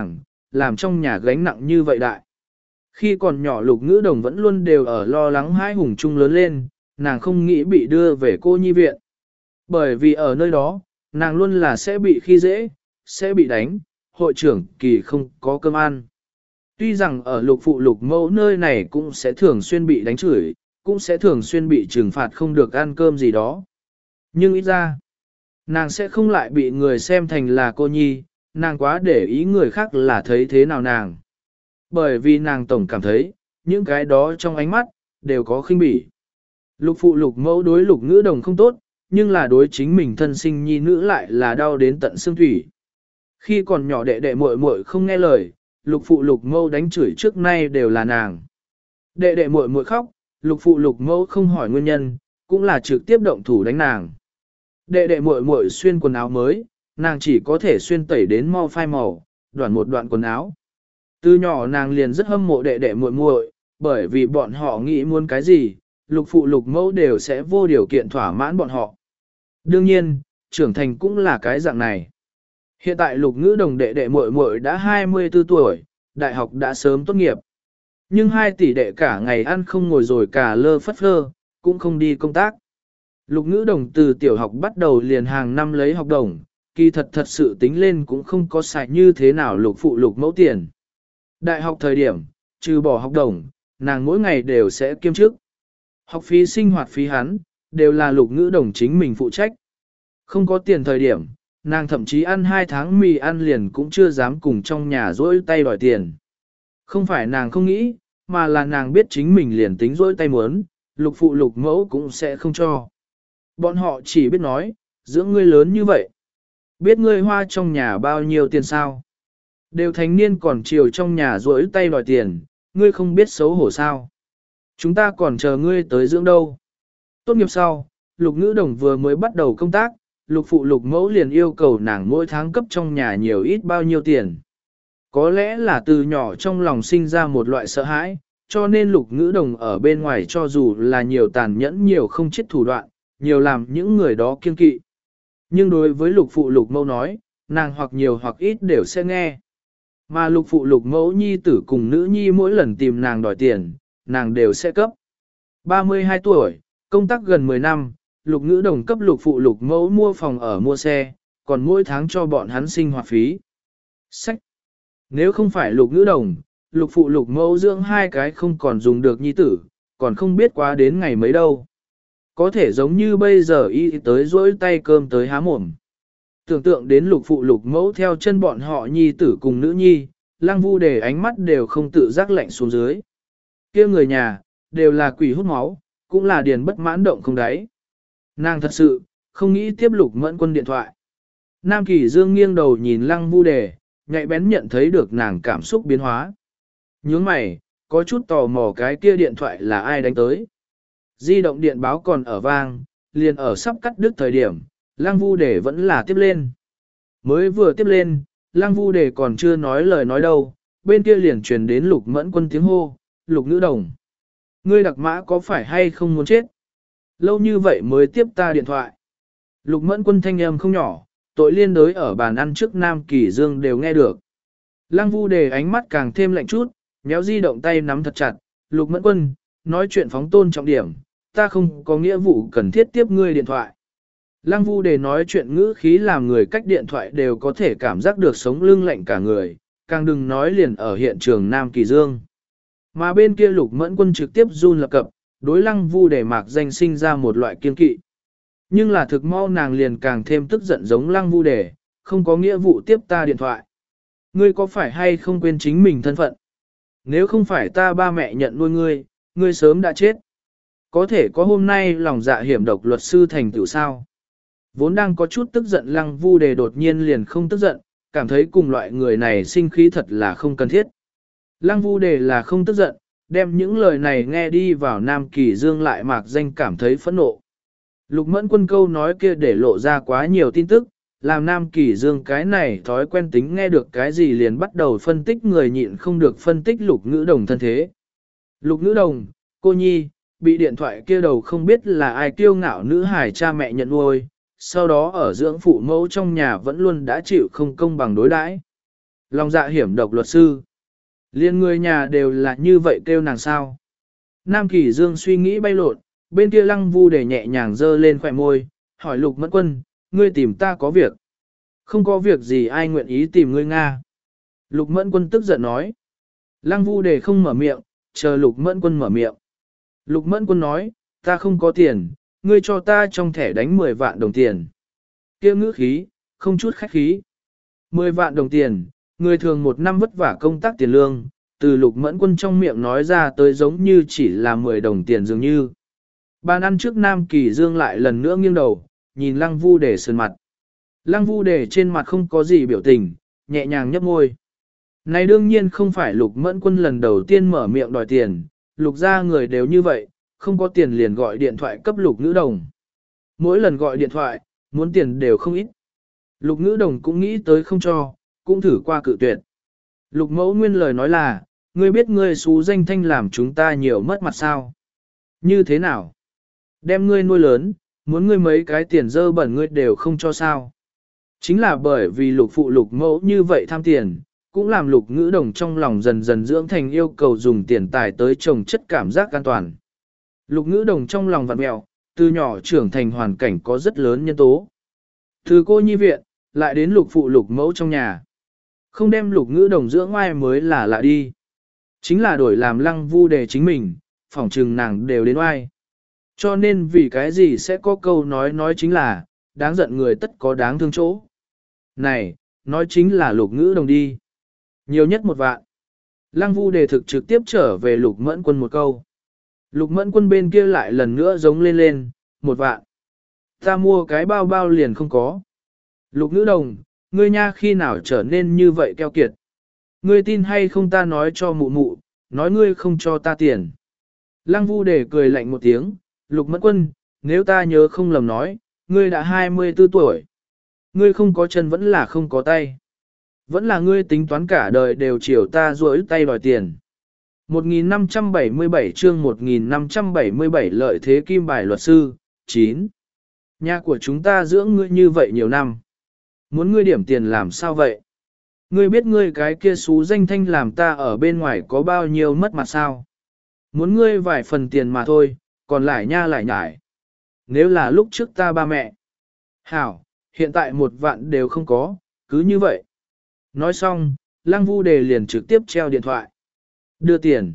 làm trong nhà gánh nặng như vậy đại. Khi còn nhỏ Lục Ngữ Đồng vẫn luôn đều ở lo lắng hai hùng chung lớn lên, nàng không nghĩ bị đưa về cô nhi viện. Bởi vì ở nơi đó, nàng luôn là sẽ bị khi dễ, sẽ bị đánh, hội trưởng kỳ không có cơm ăn. Tuy rằng ở lục phụ lục mẫu nơi này cũng sẽ thường xuyên bị đánh chửi, cũng sẽ thường xuyên bị trừng phạt không được ăn cơm gì đó. Nhưng ít ra, nàng sẽ không lại bị người xem thành là cô nhi, nàng quá để ý người khác là thấy thế nào nàng. Bởi vì nàng tổng cảm thấy, những cái đó trong ánh mắt, đều có khinh bỉ. Lục phụ lục mẫu đối Lục Ngữ Đồng không tốt, nhưng là đối chính mình thân sinh nhi nữ lại là đau đến tận xương thủy. Khi còn nhỏ đệ đệ muội muội không nghe lời, lục phụ lục mẫu đánh chửi trước nay đều là nàng. Đệ đệ muội muội khóc, lục phụ lục mẫu không hỏi nguyên nhân, cũng là trực tiếp động thủ đánh nàng. Đệ đệ muội muội xuyên quần áo mới, nàng chỉ có thể xuyên tẩy đến mau phai màu, đoạn một đoạn quần áo. Từ nhỏ nàng liền rất hâm mộ đệ đệ muội muội, bởi vì bọn họ nghĩ muốn cái gì, lục phụ lục mẫu đều sẽ vô điều kiện thỏa mãn bọn họ. Đương nhiên, trưởng thành cũng là cái dạng này. Hiện tại Lục Ngữ Đồng đệ đệ muội muội đã hai mươi tư tuổi, đại học đã sớm tốt nghiệp. Nhưng hai tỷ đệ cả ngày ăn không ngồi rồi cả lơ phất lơ, cũng không đi công tác. Lục Ngữ Đồng từ tiểu học bắt đầu liền hàng năm lấy học đồng, kỳ thật thật sự tính lên cũng không có xài như thế nào lục phụ lục mẫu tiền. Đại học thời điểm, trừ bỏ học đồng, nàng mỗi ngày đều sẽ kiêm chức. Học phí sinh hoạt phí hắn, đều là Lục Ngữ Đồng chính mình phụ trách. Không có tiền thời điểm, nàng thậm chí ăn hai tháng mì ăn liền cũng chưa dám cùng trong nhà rỗi tay đòi tiền. Không phải nàng không nghĩ, mà là nàng biết chính mình liền tính rỗi tay muốn, lục phụ lục mẫu cũng sẽ không cho. Bọn họ chỉ biết nói, dưỡng ngươi lớn như vậy. Biết ngươi hoa trong nhà bao nhiêu tiền sao? Đều thành niên còn chiều trong nhà rỗi tay đòi tiền, ngươi không biết xấu hổ sao? Chúng ta còn chờ ngươi tới dưỡng đâu. Tốt nghiệp sau, Lục Ngữ Đồng vừa mới bắt đầu công tác, lục phụ lục mẫu liền yêu cầu nàng mỗi tháng cấp trong nhà nhiều ít bao nhiêu tiền. Có lẽ là từ nhỏ trong lòng sinh ra một loại sợ hãi, cho nên Lục Ngữ Đồng ở bên ngoài cho dù là nhiều tàn nhẫn nhiều không chết thủ đoạn, nhiều làm những người đó kiêng kỵ. Nhưng đối với lục phụ lục mẫu nói, nàng hoặc nhiều hoặc ít đều sẽ nghe. Mà lục phụ lục mẫu nhi tử cùng nữ nhi mỗi lần tìm nàng đòi tiền, nàng đều sẽ cấp. ba mươi hai tuổi, công tác gần mười năm, Lục Ngữ Đồng cấp lục phụ lục mẫu mua phòng ở mua xe, còn mỗi tháng cho bọn hắn sinh hoạt phí. Sách! Nếu không phải Lục Ngữ Đồng, lục phụ lục mẫu dưỡng hai cái không còn dùng được nhi tử, còn không biết quá đến ngày mấy đâu. Có thể giống như bây giờ y tới dỗi tay cơm tới há mồm. Tưởng tượng đến lục phụ lục mẫu theo chân bọn họ nhi tử cùng nữ nhi, Lăng Vu Đề ánh mắt đều không tự giác lạnh xuống dưới. Kia người nhà, đều là quỷ hút máu, cũng là điền bất mãn động không đáy. Nàng thật sự, không nghĩ tiếp Lục Mẫn Quân điện thoại. Nam Kỳ Dương nghiêng đầu nhìn Lăng Vu Đề, nhạy bén nhận thấy được nàng cảm xúc biến hóa. Nhướng mày, có chút tò mò cái kia điện thoại là ai đánh tới. Di động điện báo còn ở vang, liền ở sắp cắt đứt thời điểm, Lăng Vu Đề vẫn là tiếp lên. Mới vừa tiếp lên, Lăng Vu Đề còn chưa nói lời nói đâu, bên kia liền truyền đến Lục Mẫn Quân tiếng hô, Lục Ngữ Đồng. Ngươi đặc mã có phải hay không muốn chết? Lâu như vậy mới tiếp ta điện thoại. Lục Mẫn Quân thanh âm không nhỏ, tội liên đối ở bàn ăn trước Nam Kỳ Dương đều nghe được. Lăng Vu Đề ánh mắt càng thêm lạnh chút, nhéo di động tay nắm thật chặt. Lục Mẫn Quân, nói chuyện phóng tôn trọng điểm, ta không có nghĩa vụ cần thiết tiếp ngươi điện thoại. Lăng Vu Đề nói chuyện ngữ khí làm người cách điện thoại đều có thể cảm giác được sống lưng lạnh cả người, càng đừng nói liền ở hiện trường Nam Kỳ Dương. Mà bên kia Lục Mẫn Quân trực tiếp run lập cập, đối Lăng Vu Đề mạc danh sinh ra một loại kiên kỵ. Nhưng là thực mau nàng liền càng thêm tức giận giống Lăng Vu Đề, không có nghĩa vụ tiếp ta điện thoại. Ngươi có phải hay không quên chính mình thân phận? Nếu không phải ta ba mẹ nhận nuôi ngươi, ngươi sớm đã chết. Có thể có hôm nay lòng dạ hiểm độc luật sư thành tựu sao? Vốn đang có chút tức giận Lăng Vu Đề đột nhiên liền không tức giận, cảm thấy cùng loại người này sinh khí thật là không cần thiết. Lăng Vu Đề là không tức giận, đem những lời này nghe đi vào Nam Kỳ Dương lại mạc danh cảm thấy phẫn nộ. Lục Mẫn Quân câu nói kia để lộ ra quá nhiều tin tức, làm Nam Kỳ Dương cái này thói quen tính nghe được cái gì liền bắt đầu phân tích người nhịn không được phân tích Lục Ngữ Đồng thân thế. Lục Ngữ Đồng, cô nhi, bị điện thoại kia đầu không biết là ai kiêu ngạo nữ hài cha mẹ nhận nuôi, sau đó ở dưỡng phụ mẫu trong nhà vẫn luôn đã chịu không công bằng đối đãi. Lòng dạ hiểm độc luật sư. Liên người nhà đều là như vậy kêu nàng sao. Nam Kỳ Dương suy nghĩ bay lộn, bên kia Lăng Vu để nhẹ nhàng dơ lên khỏe môi, hỏi Lục Mẫn Quân, ngươi tìm ta có việc. Không có việc gì ai nguyện ý tìm ngươi Nga. Lục Mẫn Quân tức giận nói. Lăng Vu để không mở miệng, chờ Lục Mẫn Quân mở miệng. Lục Mẫn Quân nói, ta không có tiền, ngươi cho ta trong thẻ đánh mười vạn đồng tiền. Kia ngữ khí, không chút khách khí. mười vạn đồng tiền, người thường một năm vất vả công tác tiền lương, từ Lục Mẫn Quân trong miệng nói ra tới giống như chỉ là mười đồng tiền dường như. Bàn ăn trước Nam Kỳ Dương lại lần nữa nghiêng đầu, nhìn Lăng Vu để sườn mặt. Lăng Vu để trên mặt không có gì biểu tình, nhẹ nhàng nhấp môi. Này đương nhiên không phải Lục Mẫn Quân lần đầu tiên mở miệng đòi tiền, Lục gia người đều như vậy, không có tiền liền gọi điện thoại cấp Lục Nữ Đồng. Mỗi lần gọi điện thoại, muốn tiền đều không ít. Lục Nữ Đồng cũng nghĩ tới không cho, cũng thử qua cự tuyệt. Lục Mẫu Nguyên lời nói là, ngươi biết ngươi xú danh thanh làm chúng ta nhiều mất mặt sao? Như thế nào? Đem ngươi nuôi lớn, muốn ngươi mấy cái tiền dơ bẩn ngươi đều không cho sao? Chính là bởi vì Lục Phụ Lục Mẫu như vậy tham tiền, cũng làm Lục Ngữ Đồng trong lòng dần dần dưỡng thành yêu cầu dùng tiền tài tới trồng chất cảm giác an toàn. Lục Ngữ Đồng trong lòng vặn mẹo, từ nhỏ trưởng thành hoàn cảnh có rất lớn nhân tố. Từ cô nhi viện, lại đến Lục Phụ Lục Mẫu trong nhà. Không đem Lục Ngữ Đồng dưỡng oai mới là lạ đi. Chính là đổi làm Lăng Vu để chính mình, phỏng trừng nàng đều đến oai. Cho nên vì cái gì sẽ có câu nói nói chính là, đáng giận người tất có đáng thương chỗ. Này, nói chính là Lục Ngữ Đồng đi. Nhiều nhất một vạn. Lăng Vu đề thực trực tiếp trở về Lục Mẫn Quân một câu. Lục Mẫn Quân bên kia lại lần nữa giống lên lên, một vạn. Ta mua cái bao bao liền không có. Lục Ngữ Đồng, ngươi nha khi nào trở nên như vậy keo kiệt. Ngươi tin hay không ta nói cho mụ mụ, nói ngươi không cho ta tiền. Lăng Vu đề cười lạnh một tiếng, Lục Mẫn Quân, nếu ta nhớ không lầm nói, ngươi đã hai mươi tư tuổi. Ngươi không có chân vẫn là không có tay. Vẫn là ngươi tính toán cả đời đều chiều ta duỗi tay đòi tiền. một nghìn năm trăm bảy mươi bảy chương một nghìn năm trăm bảy mươi bảy lợi thế kim bài luật sư, chín. Nhà của chúng ta dưỡng ngươi như vậy nhiều năm. Muốn ngươi điểm tiền làm sao vậy? Ngươi biết ngươi cái kia xú danh thanh làm ta ở bên ngoài có bao nhiêu mất mặt sao? Muốn ngươi vài phần tiền mà thôi, còn lại nha lại nhải. Nếu là lúc trước ta ba mẹ. Hảo, hiện tại một vạn đều không có, cứ như vậy. Nói xong, Lăng Vu đề liền trực tiếp treo điện thoại. Đưa tiền.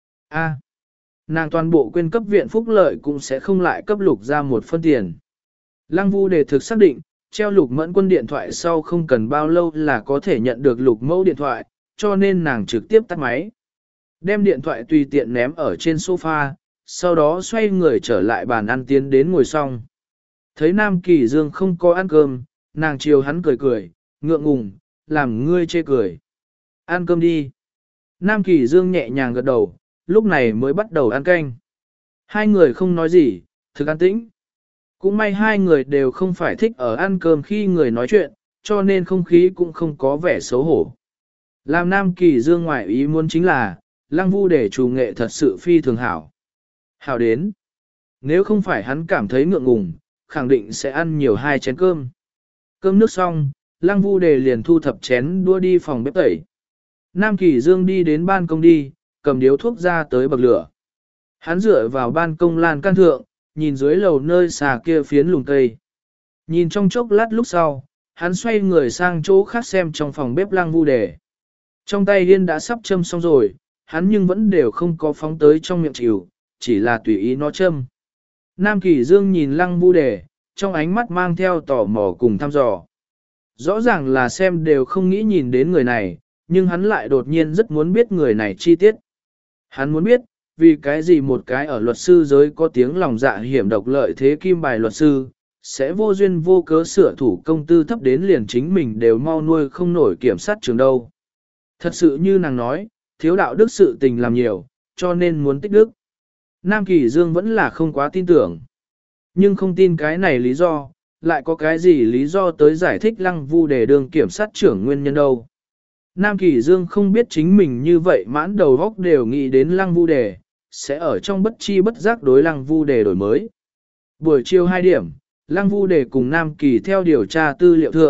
A. Nàng toàn bộ quyên cấp viện phúc lợi cũng sẽ không lại cấp Lục ra một phân tiền. Lăng Vu đề thực xác định, treo Lục Mẫn Quân điện thoại sau không cần bao lâu là có thể nhận được Lục Mẫu điện thoại, cho nên nàng trực tiếp tắt máy. Đem điện thoại tùy tiện ném ở trên sofa, sau đó xoay người trở lại bàn ăn tiến đến ngồi xong. Thấy Nam Kỳ Dương không có ăn cơm, nàng chiều hắn cười cười, ngượng ngùng, làm ngươi chê cười. Ăn cơm đi. Nam Kỳ Dương nhẹ nhàng gật đầu, lúc này mới bắt đầu ăn canh. Hai người không nói gì, thực an tĩnh. Cũng may hai người đều không phải thích ở ăn cơm khi người nói chuyện, cho nên không khí cũng không có vẻ xấu hổ. Làm Nam Kỳ Dương ngoại ý muốn chính là, Lăng Vu để chủ nghệ thật sự phi thường hảo. Hảo đến. Nếu không phải hắn cảm thấy ngượng ngùng, khẳng định sẽ ăn nhiều hai chén cơm. Cơm nước xong, Lăng Vu đề liền thu thập chén đua đi phòng bếp tẩy. Nam Kỳ Dương đi đến ban công đi, cầm điếu thuốc ra tới bậc lửa. Hắn dựa vào ban công lan can thượng, nhìn dưới lầu nơi xà kia phiến lùm cây. Nhìn trong chốc lát lúc sau, hắn xoay người sang chỗ khác xem trong phòng bếp Lăng Vu đề. Trong tay điên đã sắp châm xong rồi, hắn nhưng vẫn đều không có phóng tới trong miệng chịu, chỉ là tùy ý nó châm. Nam Kỳ Dương nhìn Lăng Vu đề, trong ánh mắt mang theo tò mò cùng thăm dò. Rõ ràng là xem đều không nghĩ nhìn đến người này, nhưng hắn lại đột nhiên rất muốn biết người này chi tiết. Hắn muốn biết, vì cái gì một cái ở luật sư giới có tiếng lòng dạ hiểm độc lợi thế kim bài luật sư, sẽ vô duyên vô cớ sửa thủ công tư thấp đến liền chính mình đều mau nuôi không nổi kiểm sát trường đâu. Thật sự như nàng nói, thiếu đạo đức sự tình làm nhiều, cho nên muốn tích đức. Nam Kỳ Dương vẫn là không quá tin tưởng. Nhưng không tin cái này lý do, lại có cái gì lý do tới giải thích Lăng Vu đề đương kiểm sát trưởng nguyên nhân đâu. Nam Kỳ Dương không biết chính mình như vậy mãn đầu góc đều nghĩ đến Lăng Vu đề, sẽ ở trong bất chi bất giác đối Lăng Vu đề đổi mới. Buổi chiều hai điểm, Lăng Vu đề cùng Nam Kỳ theo điều tra tư liệu thượng,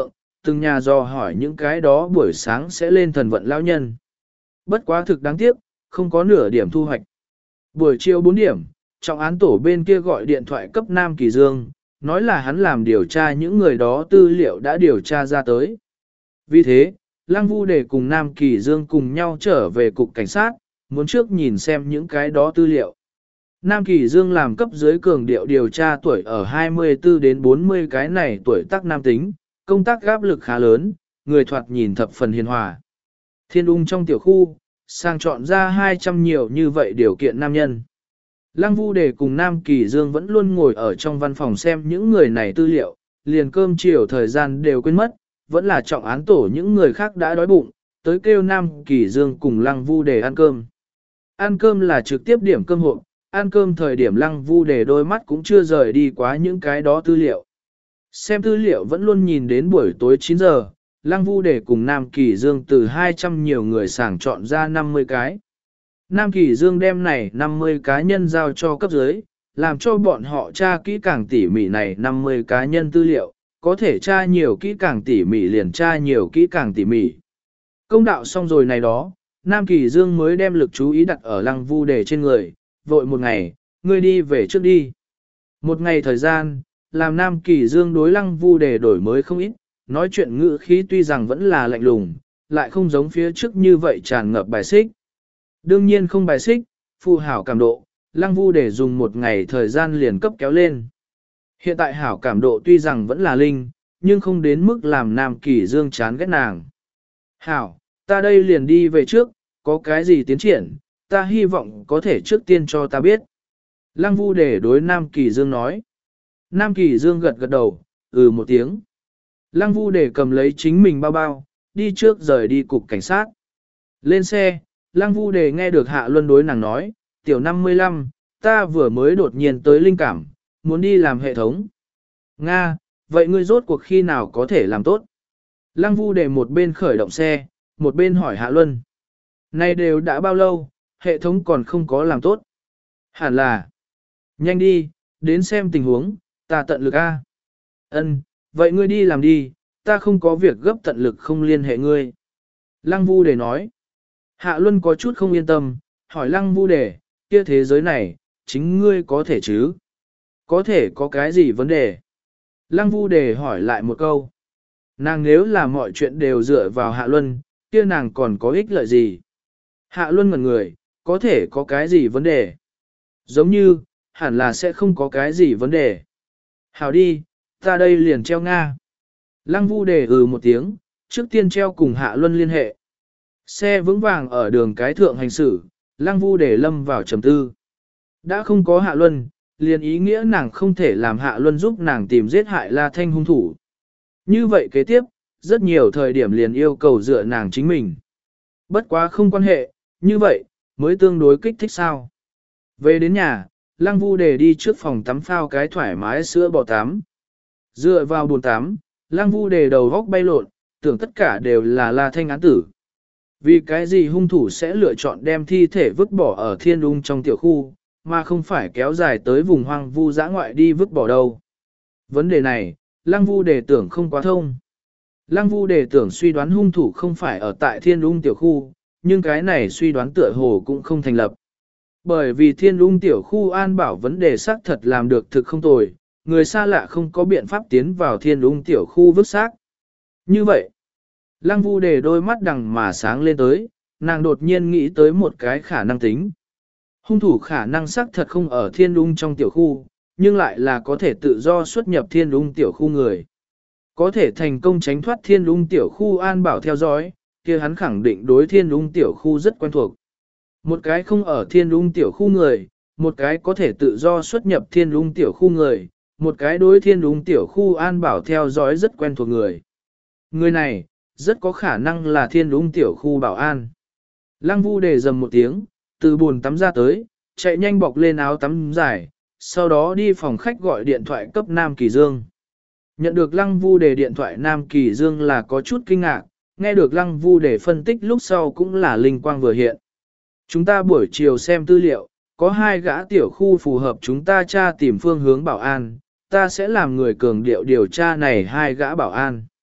từng nhà dò hỏi những cái đó buổi sáng sẽ lên thần vận lão nhân. Bất quá thực đáng tiếc, không có nửa điểm thu hoạch. Buổi chiều bốn điểm, trọng án tổ bên kia gọi điện thoại cấp Nam Kỳ Dương, nói là hắn làm điều tra những người đó tư liệu đã điều tra ra tới. Vì thế, Lăng Vu Đề cùng Nam Kỳ Dương cùng nhau trở về cục cảnh sát, muốn trước nhìn xem những cái đó tư liệu. Nam Kỳ Dương làm cấp dưới cường điệu điều tra tuổi ở hai mươi tư đến bốn mươi cái này tuổi tác nam tính, công tác áp lực khá lớn, người thoạt nhìn thập phần hiền hòa. Thiên ung trong tiểu khu, sang chọn ra hai trăm nhiều như vậy điều kiện nam nhân. Lăng Vu Đề cùng Nam Kỳ Dương vẫn luôn ngồi ở trong văn phòng xem những người này tư liệu, liền cơm chiều thời gian đều quên mất, vẫn là trọng án tổ những người khác đã đói bụng, tới kêu Nam Kỳ Dương cùng Lăng Vu Đề ăn cơm. Ăn cơm là trực tiếp điểm cơm hộp, ăn cơm thời điểm Lăng Vu Đề đôi mắt cũng chưa rời đi quá những cái đó tư liệu. Xem tư liệu vẫn luôn nhìn đến buổi tối chín giờ, Lăng Vu Đề cùng Nam Kỳ Dương từ hai trăm nhiều người sàng chọn ra năm mươi cái. Nam Kỳ Dương đem này năm mươi cá nhân giao cho cấp dưới, làm cho bọn họ tra kỹ càng tỉ mỉ này năm mươi cá nhân tư liệu, có thể tra nhiều kỹ càng tỉ mỉ liền tra nhiều kỹ càng tỉ mỉ. Công đạo xong rồi này đó, Nam Kỳ Dương mới đem lực chú ý đặt ở Lăng Vu Đề trên người, vội một ngày, ngươi đi về trước đi. Một ngày thời gian, làm Nam Kỳ Dương đối Lăng Vu Đề đổi mới không ít, nói chuyện ngữ khí tuy rằng vẫn là lạnh lùng, lại không giống phía trước như vậy tràn ngập bài xích. Đương nhiên không bài xích, phụ hảo cảm độ, Lăng Vu Đề dùng một ngày thời gian liền cấp kéo lên. Hiện tại hảo cảm độ tuy rằng vẫn là linh, nhưng không đến mức làm Nam Kỳ Dương chán ghét nàng. Hảo, ta đây liền đi về trước, có cái gì tiến triển, ta hy vọng có thể trước tiên cho ta biết. Lăng Vu Đề đối Nam Kỳ Dương nói. Nam Kỳ Dương gật gật đầu, ừ một tiếng. Lăng Vu Đề cầm lấy chính mình bao bao, đi trước rời đi cục cảnh sát. Lên xe, Lăng Vu Đề nghe được Hạ Luân đối nàng nói, tiểu năm mươi lăm, ta vừa mới đột nhiên tới linh cảm, muốn đi làm hệ thống. Nga, vậy ngươi rốt cuộc khi nào có thể làm tốt? Lăng Vu Đề một bên khởi động xe, một bên hỏi Hạ Luân. Này đều đã bao lâu, hệ thống còn không có làm tốt. Hẳn là, nhanh đi, đến xem tình huống, ta tận lực a. Ân, vậy ngươi đi làm đi, ta không có việc gấp tận lực không liên hệ ngươi. Lăng Vu Đề nói. Hạ Luân có chút không yên tâm, hỏi Lăng Vu Đề, kia thế giới này, chính ngươi có thể chứ? Có thể có cái gì vấn đề? Lăng Vu Đề hỏi lại một câu. Nàng nếu là mọi chuyện đều dựa vào Hạ Luân, kia nàng còn có ích lợi gì? Hạ Luân ngẩn người, có thể có cái gì vấn đề? Giống như, hẳn là sẽ không có cái gì vấn đề. Hảo đi, ta đây liền treo Nga. Lăng Vu Đề ừ một tiếng, trước tiên treo cùng Hạ Luân liên hệ. Xe vững vàng ở đường cái thượng hành xử, Lăng Vu Đề lâm vào trầm tư. Đã không có Hạ Luân, liền ý nghĩa nàng không thể làm Hạ Luân giúp nàng tìm giết hại La Thanh hung thủ. Như vậy kế tiếp, rất nhiều thời điểm liền yêu cầu dựa nàng chính mình. Bất quá không quan hệ, như vậy, mới tương đối kích thích sao. Về đến nhà, Lăng Vu Đề đi trước phòng tắm phao cái thoải mái sữa bò tắm. Dựa vào bồn tắm, Lăng Vu Đề đầu góc bay lộn, tưởng tất cả đều là La Thanh án tử. Vì cái gì hung thủ sẽ lựa chọn đem thi thể vứt bỏ ở thiên ung trong tiểu khu, mà không phải kéo dài tới vùng hoang vu dã ngoại đi vứt bỏ đâu. Vấn đề này, Lăng Vu Đề tưởng không quá thông. Lăng Vu Đề tưởng suy đoán hung thủ không phải ở tại thiên ung tiểu khu, nhưng cái này suy đoán tựa hồ cũng không thành lập. Bởi vì thiên ung tiểu khu an bảo vấn đề xác thật làm được thực không tồi, người xa lạ không có biện pháp tiến vào thiên ung tiểu khu vứt xác. Như vậy, Lăng Vu Đề đôi mắt đằng mà sáng lên tới, nàng đột nhiên nghĩ tới một cái khả năng tính. Hung thủ khả năng xác thật không ở thiên ung trong tiểu khu, nhưng lại là có thể tự do xuất nhập thiên ung tiểu khu người. Có thể thành công tránh thoát thiên ung tiểu khu an bảo theo dõi, kia hắn khẳng định đối thiên ung tiểu khu rất quen thuộc. Một cái không ở thiên ung tiểu khu người, một cái có thể tự do xuất nhập thiên ung tiểu khu người, một cái đối thiên ung tiểu khu an bảo theo dõi rất quen thuộc người. Người này, rất có khả năng là thiên ung tiểu khu bảo an. Lăng Vu Đề dầm một tiếng, từ bồn tắm ra tới, chạy nhanh bọc lên áo tắm dài, sau đó đi phòng khách gọi điện thoại cấp Nam Kỳ Dương. Nhận được Lăng Vu Đề điện thoại Nam Kỳ Dương là có chút kinh ngạc, nghe được Lăng Vu Đề phân tích lúc sau cũng là linh quang vừa hiện. Chúng ta buổi chiều xem tư liệu, có hai gã tiểu khu phù hợp chúng ta tra tìm phương hướng bảo an, ta sẽ làm người cường điệu điều tra này hai gã bảo an.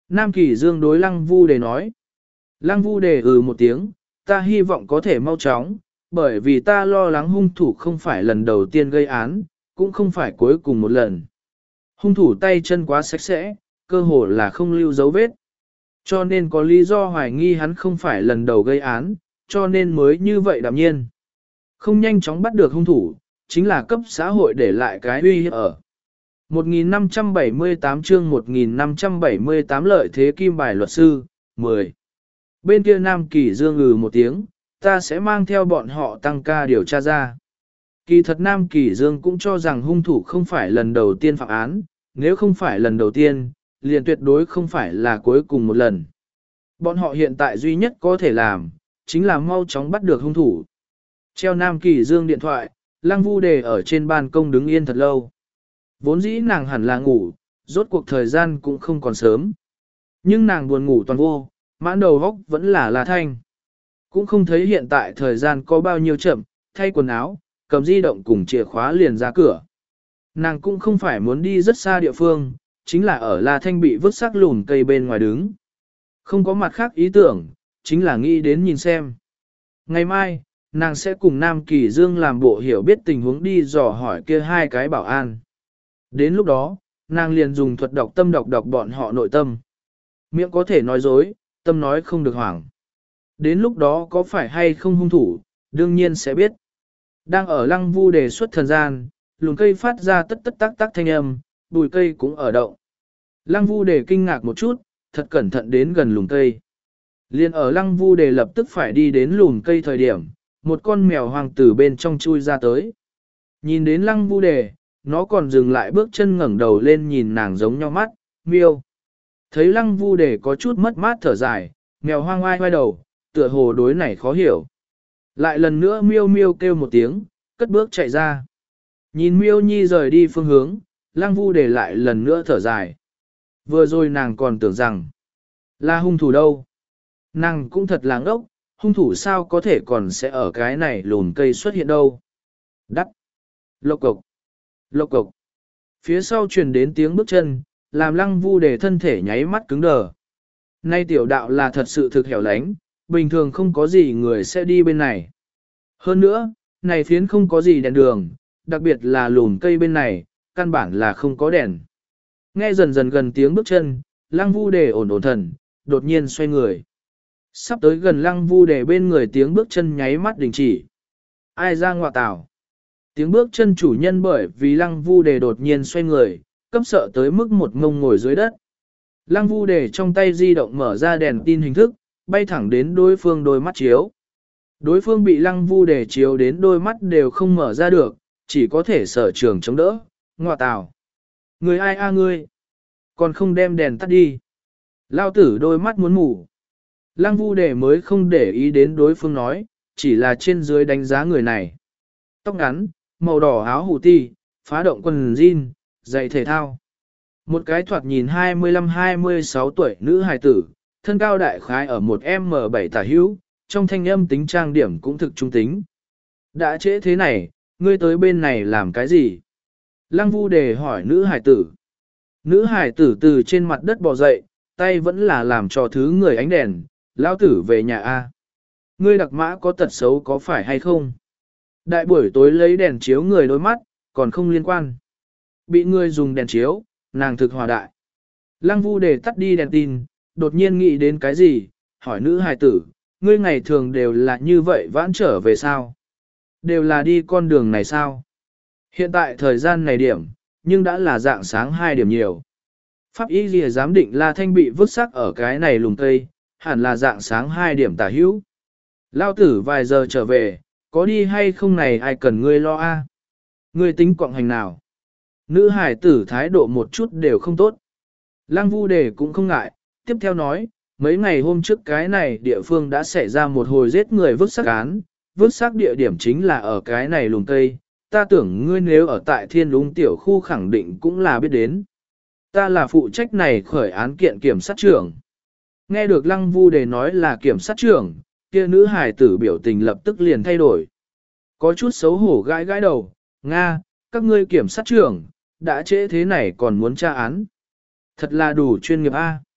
Nam Kỳ Dương đối Lăng Vu Đề nói. Lăng Vu Đề ừ một tiếng, ta hy vọng có thể mau chóng, bởi vì ta lo lắng hung thủ không phải lần đầu tiên gây án, cũng không phải cuối cùng một lần. Hung thủ tay chân quá sạch sẽ, cơ hồ là không lưu dấu vết. Cho nên có lý do hoài nghi hắn không phải lần đầu gây án, cho nên mới như vậy đạm nhiên. Không nhanh chóng bắt được hung thủ, chính là cấp xã hội để lại cái uy hiếp ở. một nghìn năm trăm bảy mươi tám chương một nghìn năm trăm bảy mươi tám lợi thế kim bài luật sư, mười. Bên kia Nam Kỳ Dương ngừ một tiếng, ta sẽ mang theo bọn họ tăng ca điều tra ra. Kỳ thật Nam Kỳ Dương cũng cho rằng hung thủ không phải lần đầu tiên phạm án, nếu không phải lần đầu tiên, liền tuyệt đối không phải là cuối cùng một lần. Bọn họ hiện tại duy nhất có thể làm, chính là mau chóng bắt được hung thủ. Treo Nam Kỳ Dương điện thoại, Lăng Vu Đề ở trên ban công đứng yên thật lâu. Vốn dĩ nàng hẳn là ngủ, rốt cuộc thời gian cũng không còn sớm. Nhưng nàng buồn ngủ toàn vô, mãn đầu góc vẫn là La Thanh. Cũng không thấy hiện tại thời gian có bao nhiêu chậm, thay quần áo, cầm di động cùng chìa khóa liền ra cửa. Nàng cũng không phải muốn đi rất xa địa phương, chính là ở La Thanh bị vứt xác lùn cây bên ngoài đứng. Không có mặt khác ý tưởng, chính là nghĩ đến nhìn xem. Ngày mai, nàng sẽ cùng Nam Kỳ Dương làm bộ hiểu biết tình huống đi dò hỏi kia hai cái bảo an. Đến lúc đó, nàng liền dùng thuật đọc tâm đọc đọc bọn họ nội tâm. Miệng có thể nói dối, tâm nói không được hoảng. Đến lúc đó có phải hay không hung thủ, đương nhiên sẽ biết. Đang ở Lăng Vu đề xuất thời gian, lùn cây phát ra tất tất tác tác thanh âm, bùi cây cũng ở động. Lăng Vu đề kinh ngạc một chút, thật cẩn thận đến gần lùn cây. Liên ở Lăng Vu đề lập tức phải đi đến lùn cây thời điểm, một con mèo hoang từ bên trong chui ra tới. Nhìn đến Lăng Vu đề, nó còn dừng lại bước chân ngẩng đầu lên nhìn nàng giống nhau mắt, miêu. Thấy Lăng Vu đề có chút mất mát thở dài, mèo hoang oai oai đầu, tựa hồ đối này khó hiểu. Lại lần nữa miêu miêu kêu một tiếng, cất bước chạy ra. Nhìn miêu nhi rời đi phương hướng, Lăng Vu đề lại lần nữa thở dài. Vừa rồi nàng còn tưởng rằng là hung thủ đâu. Nàng cũng thật láng ốc, hung thủ sao có thể còn sẽ ở cái này lùn cây xuất hiện đâu. Đắc, lộc cộc, lộc cộc. Phía sau truyền đến tiếng bước chân, làm Lăng Vu đề thân thể nháy mắt cứng đờ. Nay tiểu đạo là thật sự thực hẻo lánh, bình thường không có gì người sẽ đi bên này. Hơn nữa, này phiến không có gì đèn đường, đặc biệt là lùn cây bên này, căn bản là không có đèn. Nghe dần dần gần tiếng bước chân, Lăng Vu đề ổn ổn thần, đột nhiên xoay người. Sắp tới gần Lăng Vu đề bên người tiếng bước chân nháy mắt đình chỉ. Ai ra ngọa tảo? Tiếng bước chân chủ nhân bởi vì Lăng Vu đề đột nhiên xoay người, cấp sợ tới mức một ngông ngồi dưới đất. Lăng Vu đề trong tay di động mở ra đèn tin hình thức, bay thẳng đến đối phương đôi mắt chiếu. Đối phương bị Lăng Vu đề chiếu đến đôi mắt đều không mở ra được, chỉ có thể sở trường chống đỡ, ngọa tảo. Người ai a ngươi? Còn không đem đèn tắt đi. Lao tử đôi mắt muốn ngủ. Lăng Vu đề mới không để ý đến đối phương nói, chỉ là trên dưới đánh giá người này. Tóc ngắn, màu đỏ áo hủ ti, phá động quần jean, giày thể thao. Một cái thoạt nhìn hai mươi lăm hai mươi sáu tuổi nữ hài tử, thân cao đại khái ở một em em bảy tả hữu, trong thanh âm tính trang điểm cũng thực trung tính. Đã trễ thế này, ngươi tới bên này làm cái gì? Lăng Vu đề hỏi nữ hài tử. Nữ hài tử từ trên mặt đất bò dậy, tay vẫn là làm cho thứ người ánh đèn, lão tử về nhà A. Ngươi đặc mã có tật xấu có phải hay không? Đại buổi tối lấy đèn chiếu người đôi mắt, còn không liên quan. Bị ngươi dùng đèn chiếu, nàng thực hòa đại. Lăng Vu đề tắt đi đèn tin, đột nhiên nghĩ đến cái gì, hỏi nữ hài tử, ngươi ngày thường đều là như vậy vãn trở về sao? Đều là đi con đường này sao? Hiện tại thời gian này điểm, nhưng đã là dạng sáng hai điểm nhiều. Pháp y lìa giám định La Thanh bị vứt xác ở cái này lùm cây, hẳn là dạng sáng hai điểm tả hữu. Lao tử vài giờ trở về, có đi hay không này ai cần ngươi lo a? Ngươi tính quọng hành nào? Nữ hải tử thái độ một chút đều không tốt. Lăng Vu đề cũng không ngại, tiếp theo nói, mấy ngày hôm trước cái này địa phương đã xảy ra một hồi giết người vứt xác án, vứt xác địa điểm chính là ở cái này lùm cây, ta tưởng ngươi nếu ở tại thiên lũng tiểu khu khẳng định cũng là biết đến. Ta là phụ trách này khởi án kiện kiểm sát trưởng. Nghe được Lăng Vu đề nói là kiểm sát trưởng, kia nữ hài tử biểu tình lập tức liền thay đổi. Có chút xấu hổ gãi gãi đầu, Nga, các ngươi kiểm sát trưởng, đã trễ thế này còn muốn tra án. Thật là đủ chuyên nghiệp a.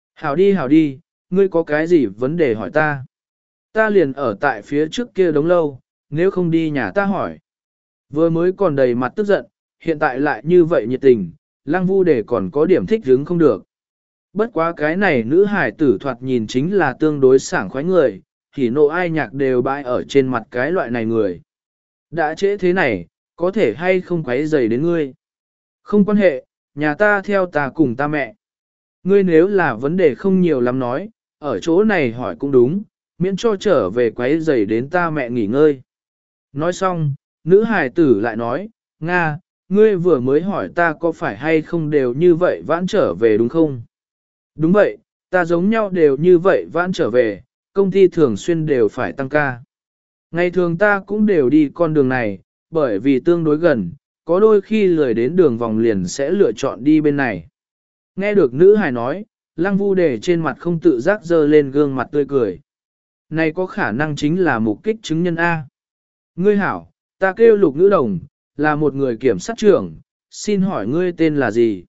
Hảo đi hảo đi, ngươi có cái gì vấn đề hỏi ta? Ta liền ở tại phía trước kia đống lâu, nếu không đi nhà ta hỏi. Vừa mới còn đầy mặt tức giận, hiện tại lại như vậy nhiệt tình, Lăng Vu Đề còn có điểm thích hứng không được. Bất quá cái này nữ hải tử thoạt nhìn chính là tương đối sảng khoái người, thì nộ ai nhạc đều bãi ở trên mặt cái loại này người. Đã trễ thế này, có thể hay không quấy rầy đến ngươi? Không quan hệ, nhà ta theo ta cùng ta mẹ. Ngươi nếu là vấn đề không nhiều lắm nói, ở chỗ này hỏi cũng đúng, miễn cho trở về quấy rầy đến ta mẹ nghỉ ngơi. Nói xong, nữ hài tử lại nói, Nga, ngươi vừa mới hỏi ta có phải hay không đều như vậy vãn trở về đúng không? Đúng vậy, ta giống nhau đều như vậy vãn trở về, công ty thường xuyên đều phải tăng ca. Ngày thường ta cũng đều đi con đường này, bởi vì tương đối gần, có đôi khi lười đến đường vòng liền sẽ lựa chọn đi bên này. Nghe được nữ hài nói, Lăng Vu Đề trên mặt không tự giác dơ lên gương mặt tươi cười. Này có khả năng chính là mục kích chứng nhân A. Ngươi hảo, ta kêu Lục Ngữ Đồng, là một người kiểm sát trưởng, xin hỏi ngươi tên là gì?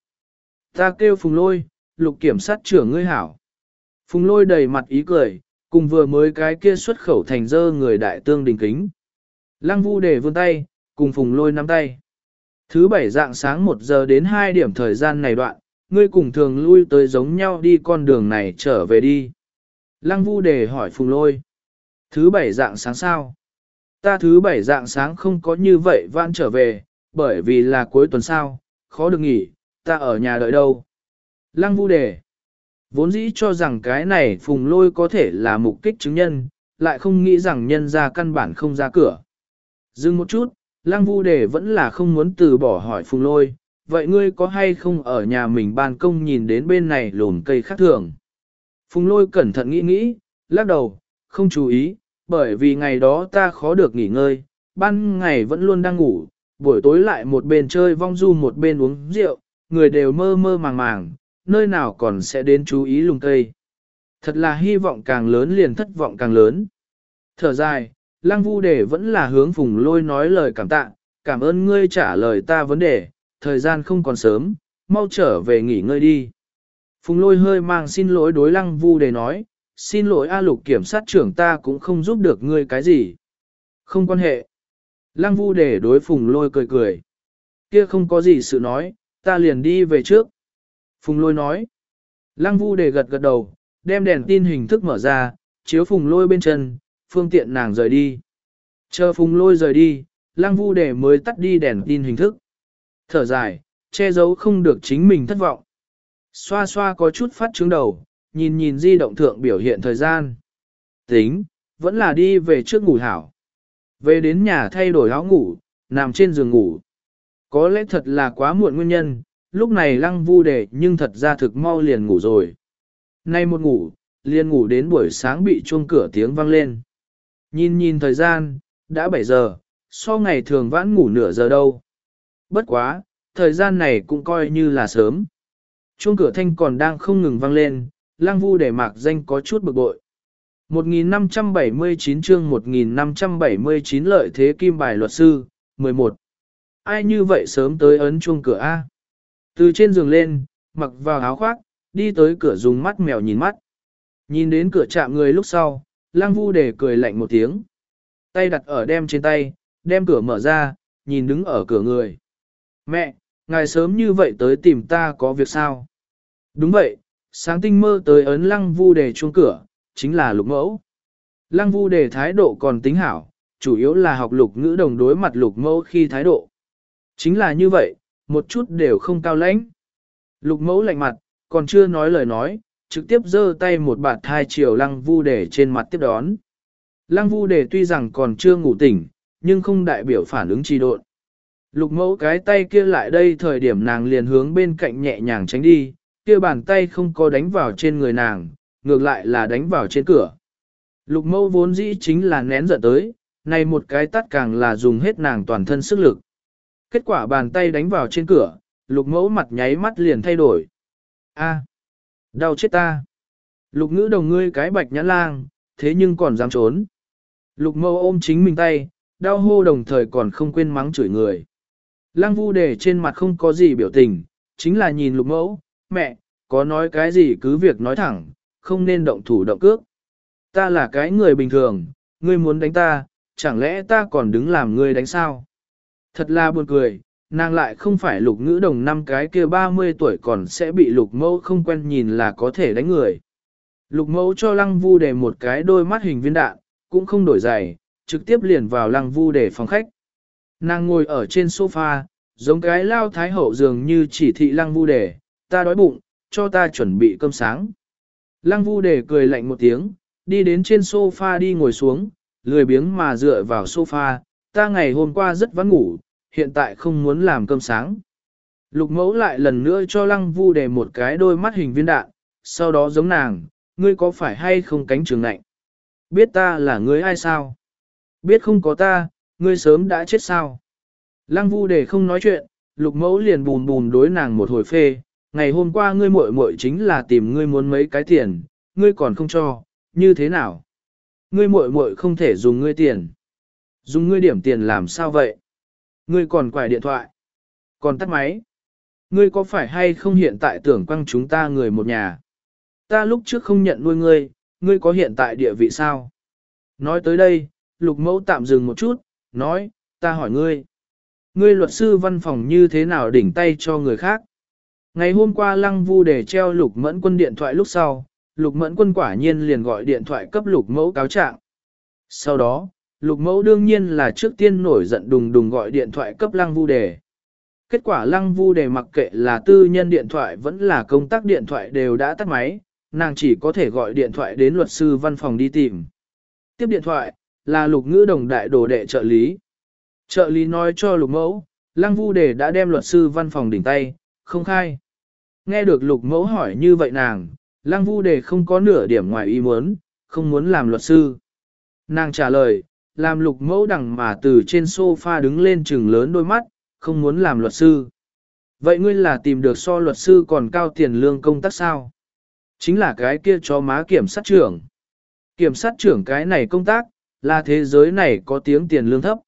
Ta kêu Phùng Lôi, Lục kiểm sát trưởng ngươi hảo. Phùng Lôi đầy mặt ý cười, cùng vừa mới cái kia xuất khẩu thành dơ người đại tương đình kính. Lăng Vu Đề vươn tay, cùng Phùng Lôi nắm tay. Thứ bảy dạng sáng một giờ đến hai điểm thời gian này đoạn, ngươi cùng thường lui tới giống nhau đi con đường này trở về đi. Lăng Vu Đề hỏi Phùng Lôi. Thứ bảy dạng sáng sao? Ta thứ bảy dạng sáng không có như vậy vãn trở về, bởi vì là cuối tuần sao, khó được nghỉ, ta ở nhà đợi đâu. Lăng Vu Đề. Vốn dĩ cho rằng cái này Phùng Lôi có thể là mục kích chứng nhân, lại không nghĩ rằng nhân ra căn bản không ra cửa. Dừng một chút, Lăng Vu Đề vẫn là không muốn từ bỏ hỏi Phùng Lôi, vậy ngươi có hay không ở nhà mình ban công nhìn đến bên này lùn cây khác thường? Phùng Lôi cẩn thận nghĩ nghĩ, lắc đầu, không chú ý, bởi vì ngày đó ta khó được nghỉ ngơi, ban ngày vẫn luôn đang ngủ, buổi tối lại một bên chơi vong du một bên uống rượu, người đều mơ mơ màng màng, nơi nào còn sẽ đến chú ý lùn cây. Thật là hy vọng càng lớn liền thất vọng càng lớn. Thở dài, Lăng Vu Đề vẫn là hướng Phùng Lôi nói lời cảm tạ, cảm ơn ngươi trả lời ta vấn đề, thời gian không còn sớm, mau trở về nghỉ ngơi đi. Phùng Lôi hơi mang xin lỗi đối Lăng Vu Đề nói, xin lỗi A Lục kiểm sát trưởng ta cũng không giúp được ngươi cái gì. Không quan hệ. Lăng Vu Đề đối Phùng Lôi cười cười. Kia không có gì sự nói, ta liền đi về trước. Phùng Lôi nói. Lăng Vu Đề gật gật đầu, đem đèn tin hình thức mở ra, chiếu Phùng Lôi bên chân, phương tiện nàng rời đi. Chờ Phùng Lôi rời đi, Lăng Vu Đề mới tắt đi đèn tin hình thức. Thở dài, che giấu không được chính mình thất vọng. Xoa xoa có chút phát trướng đầu, nhìn nhìn di động thượng biểu hiện thời gian. Tính, vẫn là đi về trước ngủ hảo. Về đến nhà thay đổi áo ngủ, nằm trên giường ngủ. Có lẽ thật là quá muộn nguyên nhân, lúc này Lăng Vu Đề nhưng thật ra thực mau liền ngủ rồi. Nay một ngủ, liền ngủ đến buổi sáng bị chuông cửa tiếng vang lên. Nhìn nhìn thời gian, đã bảy giờ, so ngày thường vãn ngủ nửa giờ đâu. Bất quá, thời gian này cũng coi như là sớm. Chuông cửa thanh còn đang không ngừng vang lên, Lăng Vu Đề mạc danh có chút bực bội. một nghìn năm trăm bảy mươi chín chương một nghìn năm trăm bảy mươi chín lợi thế kim bài luật sư, mười một. Ai như vậy sớm tới ấn chuông cửa A? Từ trên giường lên, mặc vào áo khoác, đi tới cửa dùng mắt mèo nhìn mắt. Nhìn đến cửa chạm người lúc sau, Lăng Vu Đề cười lạnh một tiếng. Tay đặt ở đem trên tay, đem cửa mở ra, nhìn đứng ở cửa người. Mẹ, ngài sớm như vậy tới tìm ta có việc sao? Đúng vậy, sáng tinh mơ tới ấn Lăng Vu Đề chuông cửa, chính là Lục Mẫu. Lăng Vu Đề thái độ còn tính hảo, chủ yếu là học Lục Ngữ Đồng đối mặt Lục Mẫu khi thái độ. Chính là như vậy, một chút đều không cao lãnh. Lục Mẫu lạnh mặt, còn chưa nói lời nói, trực tiếp giơ tay một bạt hai chiều Lăng Vu Đề trên mặt tiếp đón. Lăng Vu Đề tuy rằng còn chưa ngủ tỉnh, nhưng không đại biểu phản ứng trì độn. Lục Mẫu cái tay kia lại đây thời điểm nàng liền hướng bên cạnh nhẹ nhàng tránh đi, kia bàn tay không có đánh vào trên người nàng, ngược lại là đánh vào trên cửa. Lục Mẫu vốn dĩ chính là nén giận tới, này một cái tắt càng là dùng hết nàng toàn thân sức lực. Kết quả bàn tay đánh vào trên cửa, Lục Mẫu mặt nháy mắt liền thay đổi. A, đau chết ta. Lục Ngữ Đồng ngươi cái bạch nhãn lang, thế nhưng còn dám trốn. Lục Mẫu ôm chính mình tay, đau hô đồng thời còn không quên mắng chửi người. Lăng Vu Đề trên mặt không có gì biểu tình, chính là nhìn Lục Mẫu, mẹ, Có nói cái gì cứ việc nói thẳng, không nên động thủ động cước. Ta là cái người bình thường, ngươi muốn đánh ta, chẳng lẽ ta còn đứng làm ngươi đánh sao? Thật là buồn cười, nàng lại không phải lục ngữ đồng năm cái kia ba mươi tuổi còn sẽ bị lục mẫu không quen nhìn là có thể đánh người. Lục mẫu cho lăng vu để một cái đôi mắt hình viên đạn, cũng không đổi giày, trực tiếp liền vào lăng vu để phòng khách. Nàng ngồi ở trên sofa, giống cái lao thái hậu dường như chỉ thị lăng vu để, ta đói bụng, cho ta chuẩn bị cơm sáng. Lăng vu để cười lạnh một tiếng, đi đến trên sofa đi ngồi xuống, lười biếng mà dựa vào sofa, ta ngày hôm qua rất vãn ngủ, hiện tại không muốn làm cơm sáng. Lục mẫu lại lần nữa cho lăng vu để một cái đôi mắt hình viên đạn, sau đó giống nàng, ngươi có phải hay không cánh trường lạnh? Biết ta là ngươi ai sao? Biết không có ta, ngươi sớm đã chết sao? Lăng vu để không nói chuyện, lục mẫu liền bùn bùn đối nàng một hồi phê, ngày hôm qua ngươi muội muội chính là tìm ngươi muốn mấy cái tiền, ngươi còn không cho, như thế nào? Ngươi muội muội không thể dùng ngươi tiền. Dùng ngươi điểm tiền làm sao vậy? Ngươi còn quải điện thoại, còn tắt máy. Ngươi có phải hay không hiện tại tưởng quăng chúng ta người một nhà? Ta lúc trước không nhận nuôi ngươi, ngươi có hiện tại địa vị sao? Nói tới đây, lục mẫu tạm dừng một chút, nói, ta hỏi ngươi. Ngươi luật sư văn phòng như thế nào đỉnh tay cho người khác? Ngày hôm qua lăng vu để treo lục mẫn quân điện thoại lúc sau, lục mẫn quân quả nhiên liền gọi điện thoại cấp lục mẫu cáo trạng. Sau đó, lục mẫu đương nhiên là trước tiên nổi giận đùng đùng gọi điện thoại cấp lăng vu đề. Kết quả lăng vu đề mặc kệ là tư nhân điện thoại vẫn là công tác điện thoại đều đã tắt máy, nàng chỉ có thể gọi điện thoại đến luật sư văn phòng đi tìm. Tiếp điện thoại, là lục ngữ đồng đại đồ đệ trợ lý. Trợ lý nói cho lục mẫu, lăng vu đề đã đem luật sư văn phòng đỉnh tay, không khai. Nghe được lục mẫu hỏi như vậy nàng, lăng vu đề không có nửa điểm ngoài ý muốn, không muốn làm luật sư. Nàng trả lời, làm lục mẫu đằng mà từ trên sofa đứng lên trừng lớn đôi mắt, không muốn làm luật sư. Vậy ngươi là tìm được so luật sư còn cao tiền lương công tác sao? Chính là cái kia cho má kiểm sát trưởng. Kiểm sát trưởng cái này công tác, là thế giới này có tiếng tiền lương thấp.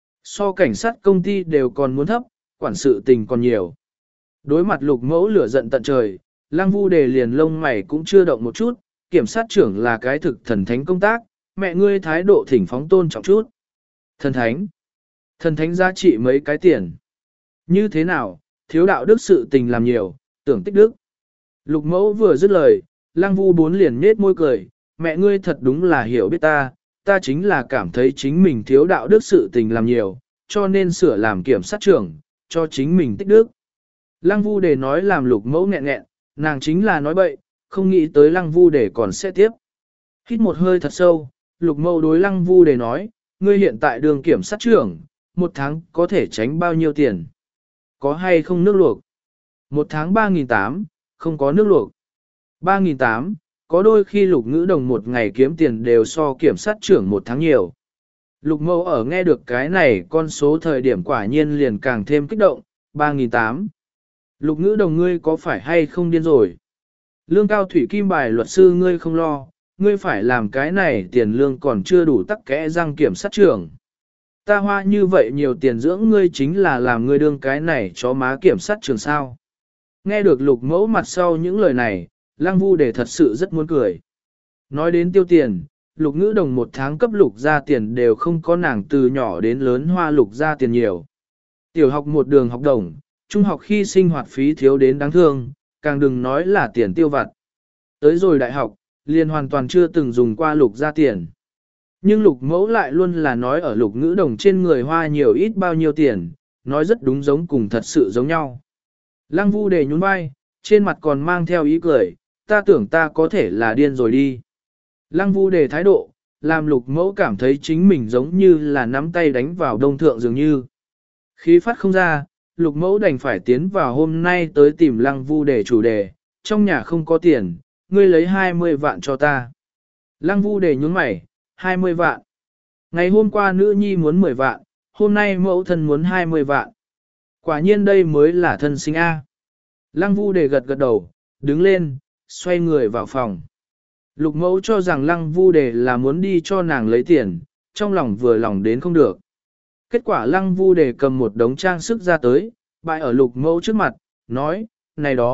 So cảnh sát công ty đều còn muốn thấp, quản sự tình còn nhiều. Đối mặt lục mẫu lửa giận tận trời, lăng vu đề liền lông mày cũng chưa động một chút, kiểm sát trưởng là cái thực thần thánh công tác, mẹ ngươi thái độ thỉnh phóng tôn trọng chút. Thần thánh. Thần thánh giá trị mấy cái tiền. Như thế nào, thiếu đạo đức sự tình làm nhiều, tưởng tích đức. Lục mẫu vừa dứt lời, lăng vu bốn liền nết môi cười, mẹ ngươi thật đúng là hiểu biết ta, ta chính là cảm thấy chính mình thiếu đạo đức sự tình làm nhiều, cho nên sửa làm kiểm sát trưởng, cho chính mình tích đức. Lăng vu để nói làm lục mẫu nghẹn nghẹn, nàng chính là nói bậy, không nghĩ tới lăng vu để còn sẽ tiếp. Hít một hơi thật sâu, lục mẫu đối lăng vu để nói, ngươi hiện tại đường kiểm sát trưởng, một tháng có thể tránh bao nhiêu tiền? Có hay không nước luộc? Một tháng ba nghìn tám trăm, không có nước luộc. ba nghìn tám trăm, có đôi khi lục ngữ đồng một ngày kiếm tiền đều so kiểm sát trưởng một tháng nhiều. Lục mẫu ở nghe được cái này con số thời điểm quả nhiên liền càng thêm kích động, ba nghìn tám trăm. Lục ngữ đồng ngươi có phải hay không điên rồi? Lương cao thủy kim bài luật sư ngươi không lo, ngươi phải làm cái này tiền lương còn chưa đủ tắc kẽ răng kiểm sát trưởng. Ta hoa như vậy nhiều tiền dưỡng ngươi chính là làm ngươi đương cái này cho má kiểm sát trưởng sao. Nghe được lục mẫu mặt sau những lời này, lăng vu để thật sự rất muốn cười. Nói đến tiêu tiền, lục ngữ đồng một tháng cấp lục ra tiền đều không có nàng từ nhỏ đến lớn hoa lục ra tiền nhiều. Tiểu học một đường học đồng, trung học khi sinh hoạt phí thiếu đến đáng thương, càng đừng nói là tiền tiêu vặt. Tới rồi đại học, liền hoàn toàn chưa từng dùng qua lục ra tiền. Nhưng lục mẫu lại luôn là nói ở lục ngữ đồng trên người hoa nhiều ít bao nhiêu tiền, nói rất đúng giống cùng thật sự giống nhau. Lăng vu đề nhún vai, trên mặt còn mang theo ý cười, ta tưởng ta có thể là điên rồi đi. Lăng vu đề thái độ, làm lục mẫu cảm thấy chính mình giống như là nắm tay đánh vào đông thượng dường như. Khí phát không ra, lục mẫu đành phải tiến vào hôm nay tới tìm lăng vu đề chủ đề, trong nhà không có tiền, ngươi lấy hai mươi vạn cho ta. Lăng vu đề nhún mày, hai mươi vạn. Ngày hôm qua nữ nhi muốn mười vạn, hôm nay mẫu thân muốn hai mươi vạn. Quả nhiên đây mới là thân sinh A. Lăng vu đề gật gật đầu, đứng lên, xoay người vào phòng. Lục mẫu cho rằng lăng vu đề là muốn đi cho nàng lấy tiền, trong lòng vừa lòng đến không được. Kết quả lăng vu đề cầm một đống trang sức ra tới, bại ở lục mẫu trước mặt, nói, này đó,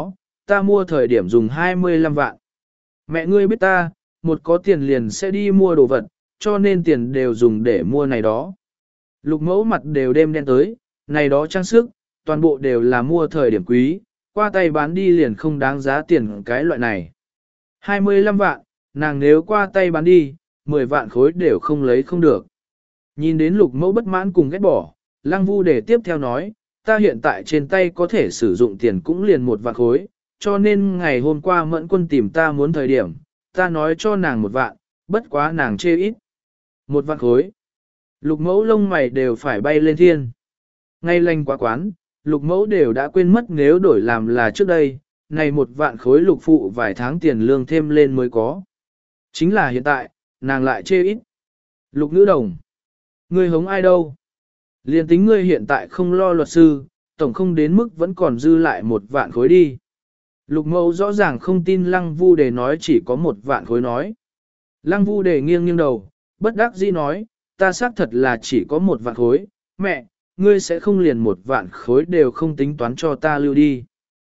ta mua thời điểm dùng hai mươi lăm vạn. Mẹ ngươi biết ta, một có tiền liền sẽ đi mua đồ vật, cho nên tiền đều dùng để mua này đó. Lục mẫu mặt đều đêm đen tới, này đó trang sức, toàn bộ đều là mua thời điểm quý, qua tay bán đi liền không đáng giá tiền cái loại này. hai mươi lăm vạn, nàng nếu qua tay bán đi, mười vạn khối đều không lấy không được. Nhìn đến lục mẫu bất mãn cùng ghét bỏ, Lăng Vu để tiếp theo nói, ta hiện tại trên tay có thể sử dụng tiền cũng liền một vạn khối, cho nên ngày hôm qua Mẫn Quân tìm ta muốn thời điểm, ta nói cho nàng một vạn, bất quá nàng chê ít. Một vạn khối. Lục mẫu lông mày đều phải bay lên thiên. Ngay lành quá quán, lục mẫu đều đã quên mất nếu đổi làm là trước đây, này một vạn khối lục phụ vài tháng tiền lương thêm lên mới có. Chính là hiện tại, nàng lại chê ít. Lục nữ đồng. Ngươi hống ai đâu? Liên tính ngươi hiện tại không lo luật sư, tổng không đến mức vẫn còn dư lại một vạn khối đi. Lục mẫu rõ ràng không tin Lăng Vu Đề nói chỉ có một vạn khối nói. Lăng Vu Đề nghiêng nghiêng đầu, bất đắc dĩ nói, ta xác thật là chỉ có một vạn khối, mẹ, ngươi sẽ không liền một vạn khối đều không tính toán cho ta lưu đi.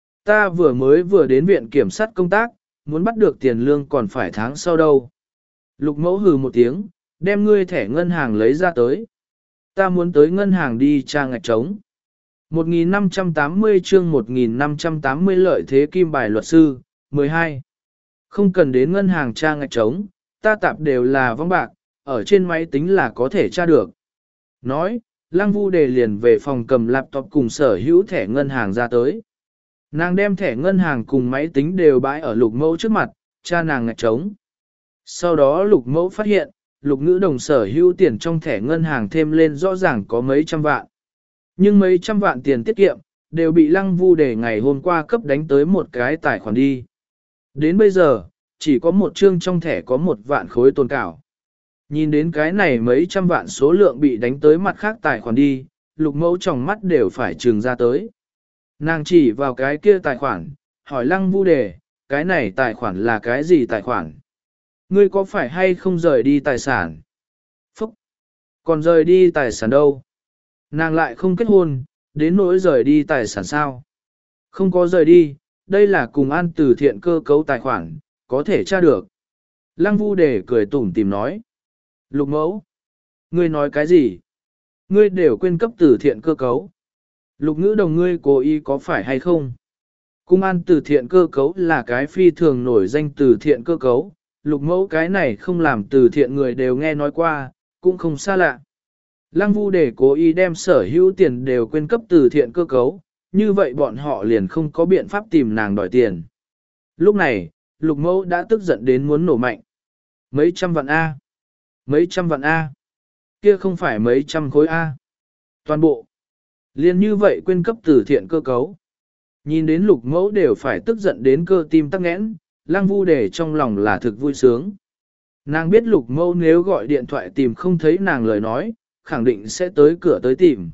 Ta vừa mới vừa đến viện kiểm sát công tác, muốn bắt được tiền lương còn phải tháng sau đâu. Lục mẫu hừ một tiếng, đem ngươi thẻ ngân hàng lấy ra tới. Ta muốn tới ngân hàng đi tra ngạch trống. một nghìn năm trăm tám mươi chương một nghìn năm trăm tám mươi lợi thế kim bài luật sư, mười hai. Không cần đến ngân hàng tra ngạch trống, ta tạp đều là vong bạc, ở trên máy tính là có thể tra được. Nói, Lăng Vu Đề liền về phòng cầm laptop cùng sở hữu thẻ ngân hàng ra tới. Nàng đem thẻ ngân hàng cùng máy tính đều bãi ở lục mẫu trước mặt, tra nàng ngạch trống. Sau đó lục mẫu phát hiện, lục ngữ đồng sở hữu tiền trong thẻ ngân hàng thêm lên rõ ràng có mấy trăm vạn. Nhưng mấy trăm vạn tiền tiết kiệm, đều bị Lăng Vu Đề ngày hôm qua cấp đánh tới một cái tài khoản đi. Đến bây giờ, chỉ có một chương trong thẻ có một vạn khối tồn cảo. Nhìn đến cái này mấy trăm vạn số lượng bị đánh tới mặt khác tài khoản đi, lục mẫu trong mắt đều phải trừng ra tới. Nàng chỉ vào cái kia tài khoản, hỏi Lăng Vu Đề, cái này tài khoản là cái gì tài khoản? Ngươi có phải hay không rời đi tài sản? Phúc! Còn rời đi tài sản đâu? Nàng lại không kết hôn, đến nỗi rời đi tài sản sao? Không có rời đi, đây là cùng an từ thiện cơ cấu tài khoản, có thể tra được. Lăng Vu Đề cười tủm tìm nói. Lục mẫu! Ngươi nói cái gì? Ngươi đều quên cấp từ thiện cơ cấu. Lục ngữ đồng ngươi cố ý có phải hay không? Cung an từ thiện cơ cấu là cái phi thường nổi danh từ thiện cơ cấu. Lục mẫu cái này không làm từ thiện người đều nghe nói qua, cũng không xa lạ. Lăng Vu Đề cố ý đem sở hữu tiền đều quên cấp từ thiện cơ cấu, như vậy bọn họ liền không có biện pháp tìm nàng đòi tiền. Lúc này, lục mẫu đã tức giận đến muốn nổ mạnh. Mấy trăm vạn A. Mấy trăm vạn A. Kia không phải mấy trăm khối A. Toàn bộ. Liên như vậy quên cấp từ thiện cơ cấu. Nhìn đến lục mẫu đều phải tức giận đến cơ tim tắc nghẽn, Lăng Vu Đề trong lòng là thực vui sướng. Nàng biết lục mẫu nếu gọi điện thoại tìm không thấy nàng lời nói, khẳng định sẽ tới cửa tới tìm.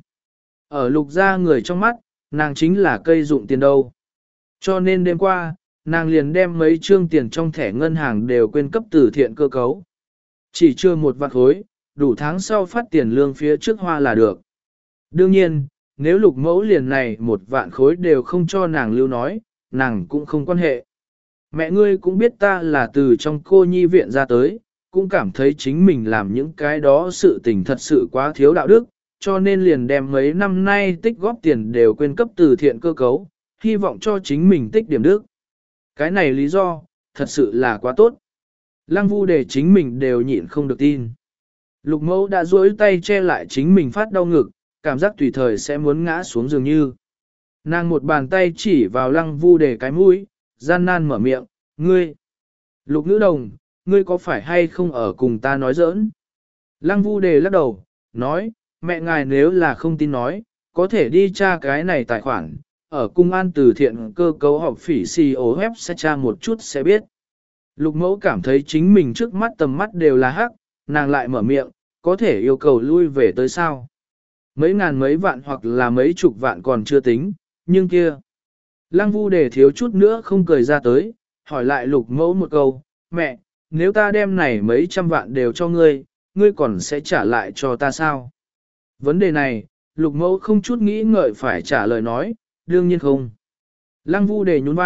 Ở lục gia người trong mắt, nàng chính là cây dụng tiền đâu. Cho nên đêm qua, nàng liền đem mấy trương tiền trong thẻ ngân hàng đều quên cấp từ thiện cơ cấu. Chỉ chưa một vạn khối, đủ tháng sau phát tiền lương phía trước hoa là được. Đương nhiên, nếu lục mẫu liền này một vạn khối đều không cho nàng lưu nói, nàng cũng không quan hệ. Mẹ ngươi cũng biết ta là từ trong cô nhi viện ra tới, cũng cảm thấy chính mình làm những cái đó sự tình thật sự quá thiếu đạo đức, cho nên liền đem mấy năm nay tích góp tiền đều quên cấp từ thiện cơ cấu, hy vọng cho chính mình tích điểm đức. Cái này lý do, thật sự là quá tốt. Lăng Vu Đề chính mình đều nhịn không được tin. Lục mẫu đã duỗi tay che lại chính mình phát đau ngực, cảm giác tùy thời sẽ muốn ngã xuống dường như. Nàng một bàn tay chỉ vào Lăng Vu Đề cái mũi, gian nan mở miệng, ngươi. Lục nữ đồng, ngươi có phải hay không ở cùng ta nói giỡn? Lăng Vu Đề lắc đầu, nói, mẹ ngài nếu là không tin nói, có thể đi tra cái này tài khoản, ở cung an từ thiện cơ cấu họp phỉ xê o web sẽ tra một chút sẽ biết. Lục mẫu cảm thấy chính mình trước mắt tầm mắt đều là hắc, nàng lại mở miệng, có thể yêu cầu lui về tới sao? Mấy ngàn mấy vạn hoặc là mấy chục vạn còn chưa tính, nhưng kia. Lăng Vu Đề thiếu chút nữa không cười ra tới, hỏi lại lục mẫu một câu, mẹ, nếu ta đem này mấy trăm vạn đều cho ngươi, ngươi còn sẽ trả lại cho ta sao? Vấn đề này, lục mẫu không chút nghĩ ngợi phải trả lời nói, đương nhiên không. Lăng Vu Đề nhún vai,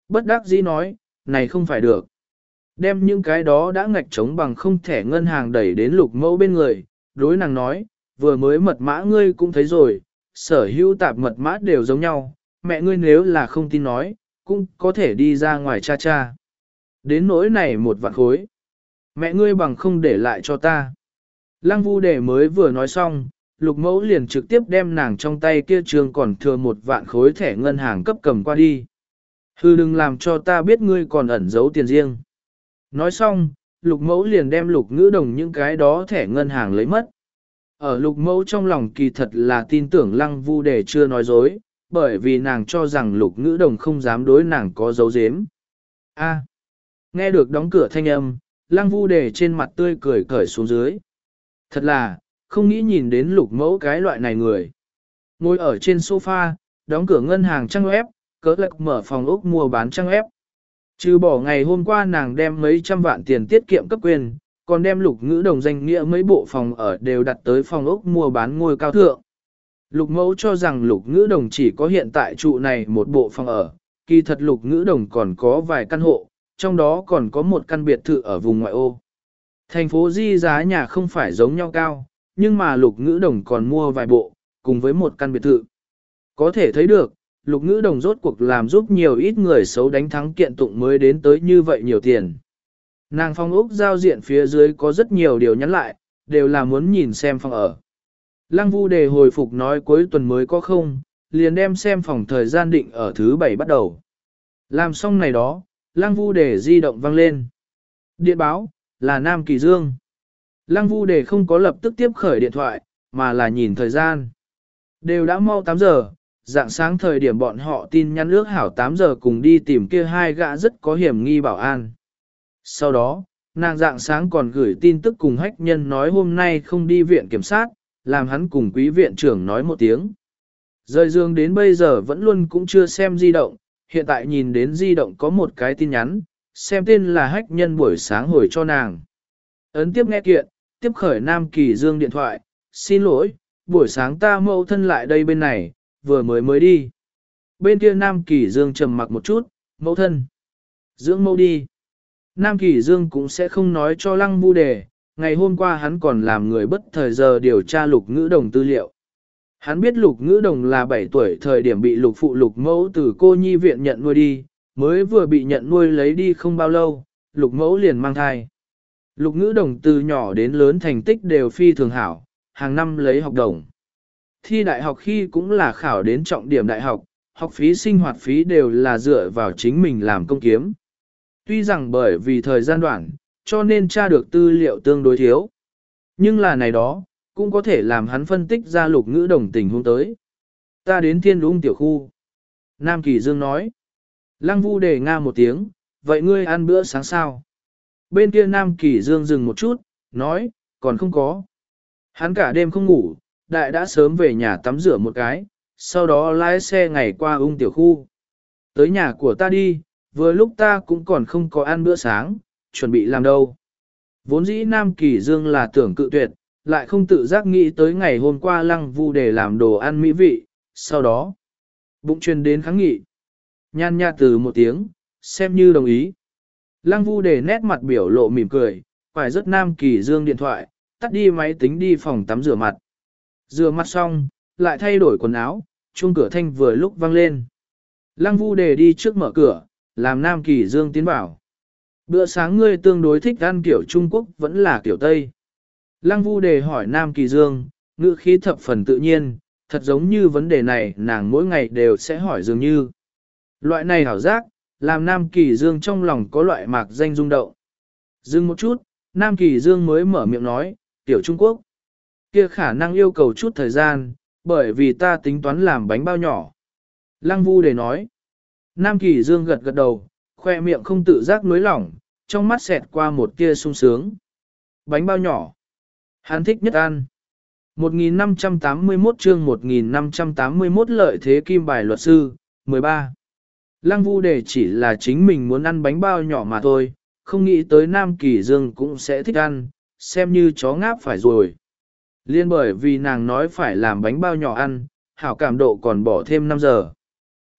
bất đắc dĩ nói, này không phải được. Đem những cái đó đã ngạch trống bằng không thẻ ngân hàng đẩy đến lục mẫu bên người, đối nàng nói, vừa mới mật mã ngươi cũng thấy rồi, sở hữu tạp mật mã đều giống nhau, mẹ ngươi nếu là không tin nói, cũng có thể đi ra ngoài cha cha. Đến nỗi này một vạn khối, mẹ ngươi bằng không để lại cho ta. Lăng Vu Đề mới vừa nói xong, lục mẫu liền trực tiếp đem nàng trong tay kia trường còn thừa một vạn khối thẻ ngân hàng cấp cầm qua đi. Hư đừng làm cho ta biết ngươi còn ẩn giấu tiền riêng. Nói xong, lục mẫu liền đem lục ngữ đồng những cái đó thẻ ngân hàng lấy mất. Ở lục mẫu trong lòng kỳ thật là tin tưởng Lăng Vu Đề chưa nói dối, bởi vì nàng cho rằng lục ngữ đồng không dám đối nàng có dấu giếm. A. Nghe được đóng cửa thanh âm, Lăng Vu Đề trên mặt tươi cười cởi xuống dưới. Thật là, không nghĩ nhìn đến lục mẫu cái loại này người. Ngồi ở trên sofa, đóng cửa ngân hàng trang web, cỡ lạc mở phòng ốc mua bán trang web. Trừ bỏ ngày hôm qua nàng đem mấy trăm vạn tiền tiết kiệm cấp quyền, còn đem lục ngữ đồng danh nghĩa mấy bộ phòng ở đều đặt tới phòng ốc mua bán ngôi cao thượng. Lục mẫu cho rằng lục ngữ đồng chỉ có hiện tại trụ này một bộ phòng ở, kỳ thật lục ngữ đồng còn có vài căn hộ, trong đó còn có một căn biệt thự ở vùng ngoại ô. Thành phố Di giá nhà không phải giống nhau cao, nhưng mà lục ngữ đồng còn mua vài bộ, cùng với một căn biệt thự. Có thể thấy được, lục ngữ đồng rốt cuộc làm giúp nhiều ít người xấu đánh thắng kiện tụng mới đến tới như vậy nhiều tiền. Nàng phong ốc giao diện phía dưới có rất nhiều điều nhắn lại, đều là muốn nhìn xem phòng ở. Lăng Vu Đề hồi phục nói cuối tuần mới có không, liền đem xem phòng thời gian định ở thứ bảy bắt đầu. Làm xong này đó, Lăng Vu Đề di động vang lên. Điện báo, là Nam Kỳ Dương. Lăng Vu Đề không có lập tức tiếp khởi điện thoại, mà là nhìn thời gian. Đều đã mau tám giờ, dạng sáng thời điểm bọn họ tin nhắn ước hảo tám giờ cùng đi tìm kia hai gã rất có hiểm nghi bảo an. Sau đó, nàng dạng sáng còn gửi tin tức cùng hách nhân nói hôm nay không đi viện kiểm sát, làm hắn cùng quý viện trưởng nói một tiếng. Rời giường đến bây giờ vẫn luôn cũng chưa xem di động, hiện tại nhìn đến di động có một cái tin nhắn, xem tên là hách nhân buổi sáng hồi cho nàng. Ấn tiếp nghe kiện, tiếp khởi Nam Kỳ Dương điện thoại, xin lỗi, buổi sáng ta mẫu thân lại đây bên này, vừa mới mới đi. Bên kia Nam Kỳ Dương trầm mặc một chút, mẫu thân. Dưỡng mẫu đi. Nam Kỳ Dương cũng sẽ không nói cho Lăng Vu Đề, ngày hôm qua hắn còn làm người bất thời giờ điều tra lục ngữ đồng tư liệu. Hắn biết lục ngữ đồng là bảy tuổi thời điểm bị lục phụ lục mẫu từ cô nhi viện nhận nuôi đi, mới vừa bị nhận nuôi lấy đi không bao lâu, lục mẫu liền mang thai. Lục ngữ đồng từ nhỏ đến lớn thành tích đều phi thường hảo, hàng năm lấy học đồng. Thi đại học khi cũng là khảo đến trọng điểm đại học, học phí sinh hoạt phí đều là dựa vào chính mình làm công kiếm. Tuy rằng bởi vì thời gian đoạn, cho nên tra được tư liệu tương đối thiếu. Nhưng là này đó, cũng có thể làm hắn phân tích ra lục ngữ đồng tình huống tới. Ta đến thiên ung tiểu khu. Nam Kỳ Dương nói. Lăng Vu Đề nga một tiếng, vậy ngươi ăn bữa sáng sao? Bên kia Nam Kỳ Dương dừng một chút, nói, còn không có. Hắn cả đêm không ngủ, đại đã sớm về nhà tắm rửa một cái, sau đó lái xe ngày qua ung tiểu khu. Tới nhà của ta đi, vừa lúc ta cũng còn không có ăn bữa sáng, chuẩn bị làm đâu. Vốn dĩ Nam Kỳ Dương là tưởng cự tuyệt, lại không tự giác nghĩ tới ngày hôm qua Lăng Vu Đề làm đồ ăn mỹ vị, sau đó bụng truyền đến kháng nghị. Nhan nhạt từ một tiếng, xem như đồng ý. Lăng Vu Đề nét mặt biểu lộ mỉm cười, phải rất Nam Kỳ Dương điện thoại, tắt đi máy tính đi phòng tắm rửa mặt. Rửa mặt xong, lại thay đổi quần áo, chuông cửa thanh vừa lúc vang lên. Lăng Vu Đề đi trước mở cửa, làm Nam Kỳ Dương tiến bảo. Bữa sáng ngươi tương đối thích ăn kiểu Trung Quốc vẫn là kiểu Tây. Lăng Vu Đề hỏi Nam Kỳ Dương, ngữ khí thập phần tự nhiên, thật giống như vấn đề này nàng mỗi ngày đều sẽ hỏi dường như. Loại này hảo giác, làm Nam Kỳ Dương trong lòng có loại mạc danh rung động. Dừng một chút, Nam Kỳ Dương mới mở miệng nói, tiểu Trung Quốc. Kia khả năng yêu cầu chút thời gian, bởi vì ta tính toán làm bánh bao nhỏ. Lăng Vu Đề nói. Nam Kỳ Dương gật gật đầu, khoe miệng không tự giác nối lỏng, trong mắt xẹt qua một tia sung sướng. Bánh bao nhỏ. Hắn thích nhất ăn. một nghìn năm trăm tám mươi mốt chương một nghìn năm trăm tám mươi mốt lợi thế kim bài luật sư, mười ba. Lăng Vu Đề chỉ là chính mình muốn ăn bánh bao nhỏ mà thôi, không nghĩ tới Nam Kỳ Dương cũng sẽ thích ăn, xem như chó ngáp phải rồi. Liên bởi vì nàng nói phải làm bánh bao nhỏ ăn, hảo cảm độ còn bỏ thêm năm giờ.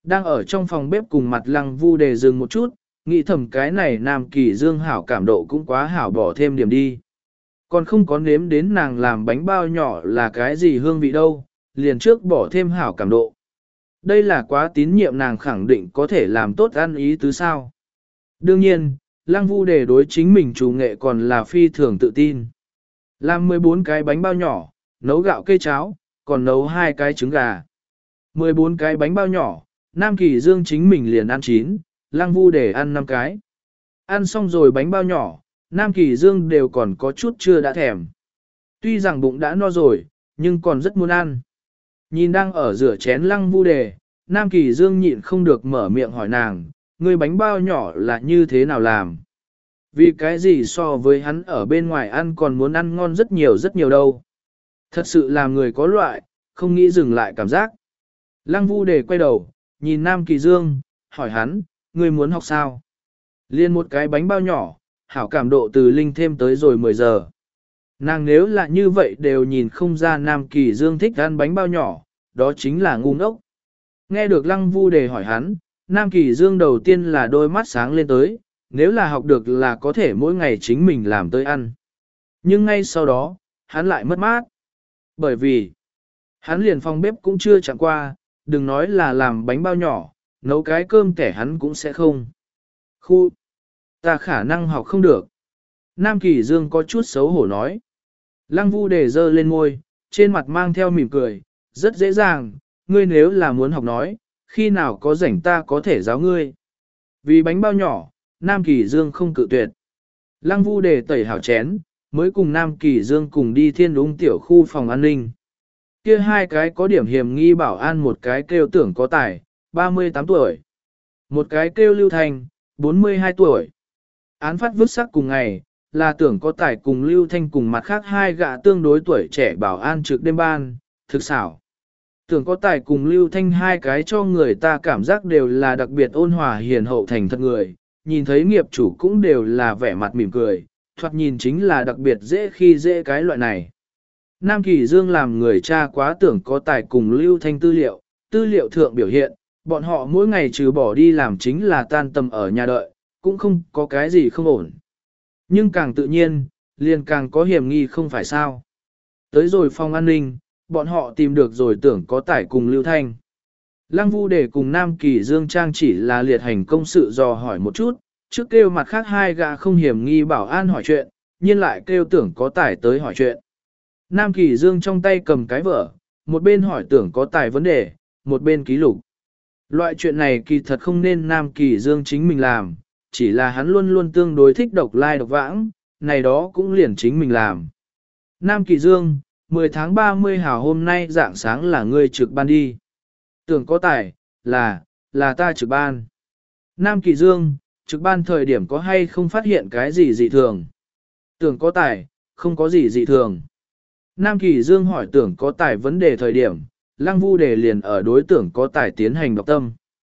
Đang ở trong phòng bếp cùng mặt Lăng Vu Đề dừng một chút, nghĩ thầm cái này Nam Kỳ Dương hảo cảm độ cũng quá hảo, bỏ thêm điểm đi. Còn không có nếm đến nàng làm bánh bao nhỏ là cái gì hương vị đâu, liền trước bỏ thêm hảo cảm độ. Đây là quá tín nhiệm nàng khẳng định có thể làm tốt ăn ý tứ sao. Đương nhiên, Lăng Vu Đề đối chính mình chủ nghệ còn là phi thường tự tin. Làm mười bốn cái bánh bao nhỏ, nấu gạo cây cháo, còn nấu hai cái trứng gà. mười bốn cái bánh bao nhỏ, Nam Kỳ Dương chính mình liền ăn chín, Lăng Vu Đề ăn năm cái. Ăn xong rồi bánh bao nhỏ, Nam Kỳ Dương đều còn có chút chưa đã thèm. Tuy rằng bụng đã no rồi, nhưng còn rất muốn ăn. Nhìn đang ở rửa chén Lăng Vu Đề, Nam Kỳ Dương nhịn không được mở miệng hỏi nàng, người bánh bao nhỏ là như thế nào làm? Vì cái gì so với hắn ở bên ngoài ăn còn muốn ăn ngon rất nhiều rất nhiều đâu. Thật sự làm người có loại, không nghĩ dừng lại cảm giác. Lăng Vu Đề quay đầu, nhìn Nam Kỳ Dương, hỏi hắn, ngươi muốn học sao? Liên một cái bánh bao nhỏ, hảo cảm độ từ linh thêm tới rồi mười giờ. Nàng nếu là như vậy đều nhìn không ra Nam Kỳ Dương thích ăn bánh bao nhỏ, đó chính là ngu ngốc. Nghe được Lăng Vu Đề hỏi hắn, Nam Kỳ Dương đầu tiên là đôi mắt sáng lên tới, nếu là học được là có thể mỗi ngày chính mình làm tới ăn. Nhưng ngay sau đó, hắn lại mất mát. Bởi vì, hắn liền phòng bếp cũng chưa chẳng qua, đừng nói là làm bánh bao nhỏ, nấu cái cơm kẻ hắn cũng sẽ không. Khu, ta khả năng học không được. Nam Kỳ Dương có chút xấu hổ nói. Lăng Vu Đề giơ lên môi, trên mặt mang theo mỉm cười, rất dễ dàng, ngươi nếu là muốn học nói, khi nào có rảnh ta có thể giáo ngươi. Vì bánh bao nhỏ, Nam Kỳ Dương không cự tuyệt. Lăng Vu Đề tẩy hảo chén, mới cùng Nam Kỳ Dương cùng đi thiên ung tiểu khu phòng an ninh. Kia hai cái có điểm hiểm nghi bảo an, một cái kêu Tưởng Có Tài, ba mươi tám tuổi. Một cái kêu Lưu Thanh, bốn mươi hai tuổi. Án phát vứt sắc cùng ngày, là Tưởng Có Tài cùng Lưu Thanh cùng mặt khác hai gã tương đối tuổi trẻ bảo an trực đêm ban, thực xảo. Tưởng Có Tài cùng Lưu Thanh hai cái cho người ta cảm giác đều là đặc biệt ôn hòa hiền hậu thành thật người, nhìn thấy nghiệp chủ cũng đều là vẻ mặt mỉm cười, thoạt nhìn chính là đặc biệt dễ khi dễ cái loại này. Nam Kỳ Dương làm người cha quá Tưởng Có Tài cùng Lưu Thanh tư liệu, tư liệu thượng biểu hiện, bọn họ mỗi ngày trừ bỏ đi làm chính là tan tầm ở nhà đợi, cũng không có cái gì không ổn. Nhưng càng tự nhiên, liền càng có hiểm nghi không phải sao. Tới rồi phòng an ninh, bọn họ tìm được rồi Tưởng Có Tài cùng Lưu Thanh. Lăng Vu Đề cùng Nam Kỳ Dương Trang chỉ là liệt hành công sự dò hỏi một chút, trước kêu mặt khác hai gã không hiểm nghi bảo an hỏi chuyện, nhiên lại kêu Tưởng Có Tài tới hỏi chuyện. Nam Kỳ Dương trong tay cầm cái vở, một bên hỏi Tưởng Có Tài vấn đề, một bên ký lục. Loại chuyện này kỳ thật không nên Nam Kỳ Dương chính mình làm, chỉ là hắn luôn luôn tương đối thích độc lai độc vãng, này đó cũng liền chính mình làm. Nam Kỳ Dương, mười tháng ba mươi hào hôm nay dạng sáng là ngươi trực ban đi. Tưởng Có Tài, là, là ta trực ban. Nam Kỳ Dương, trực ban thời điểm có hay không phát hiện cái gì dị thường? Tưởng Có Tài, không có gì dị thường. Nam Kỳ Dương hỏi Tưởng Có Tài vấn đề thời điểm, Lăng Vu Đề liền ở đối Tưởng Có Tài tiến hành đọc tâm.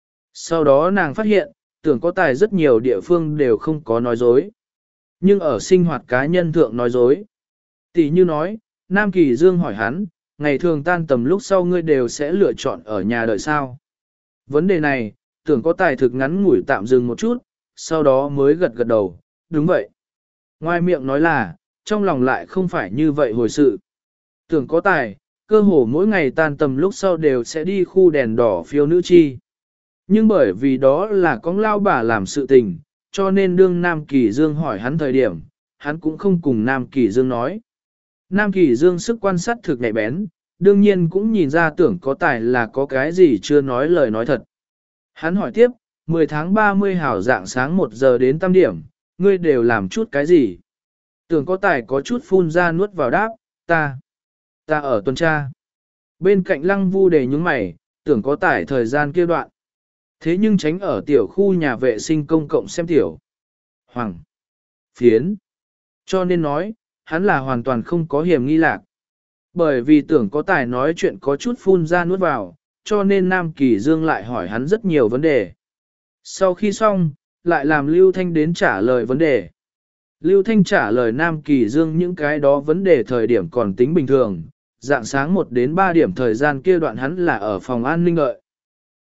Sau đó nàng phát hiện, Tưởng Có Tài rất nhiều địa phương đều không có nói dối. Nhưng ở sinh hoạt cá nhân thượng nói dối. Tỷ như nói, Nam Kỳ Dương hỏi hắn, ngày thường tan tầm lúc sau ngươi đều sẽ lựa chọn ở nhà đợi sao? Vấn đề này, Tưởng Có Tài thực ngắn ngủi tạm dừng một chút, sau đó mới gật gật đầu, đúng vậy. Ngoài miệng nói là, trong lòng lại không phải như vậy hồi sự. Tưởng Có Tài, cơ hồ mỗi ngày tan tầm lúc sau đều sẽ đi khu đèn đỏ phiêu nữ chi. Nhưng bởi vì đó là con lao bà làm sự tình, cho nên đương Nam Kỳ Dương hỏi hắn thời điểm, hắn cũng không cùng Nam Kỳ Dương nói. Nam Kỳ Dương sức quan sát thực nhạy bén, đương nhiên cũng nhìn ra Tưởng Có Tài là có cái gì chưa nói lời nói thật. Hắn hỏi tiếp, mười tháng ba mươi hảo dạng sáng một giờ đến tam điểm, ngươi đều làm chút cái gì? Tưởng Có Tài có chút phun ra nuốt vào đáp, ta, ta ở tuần tra. Bên cạnh Lăng Vu Đề nhúng mày, Tưởng Có Tài thời gian kia đoạn. Thế nhưng tránh ở tiểu khu nhà vệ sinh công cộng xem tiểu. Hoàng. Phiến. Cho nên nói, hắn là hoàn toàn không có hiểm nghi lạc. Bởi vì Tưởng Có Tài nói chuyện có chút phun ra nuốt vào, cho nên Nam Kỳ Dương lại hỏi hắn rất nhiều vấn đề. Sau khi xong, lại làm Lưu Thanh đến trả lời vấn đề. Lưu Thanh trả lời Nam Kỳ Dương những cái đó vấn đề thời điểm còn tính bình thường, dạng sáng một đến ba điểm thời gian kia đoạn hắn là ở phòng an ninh đợi.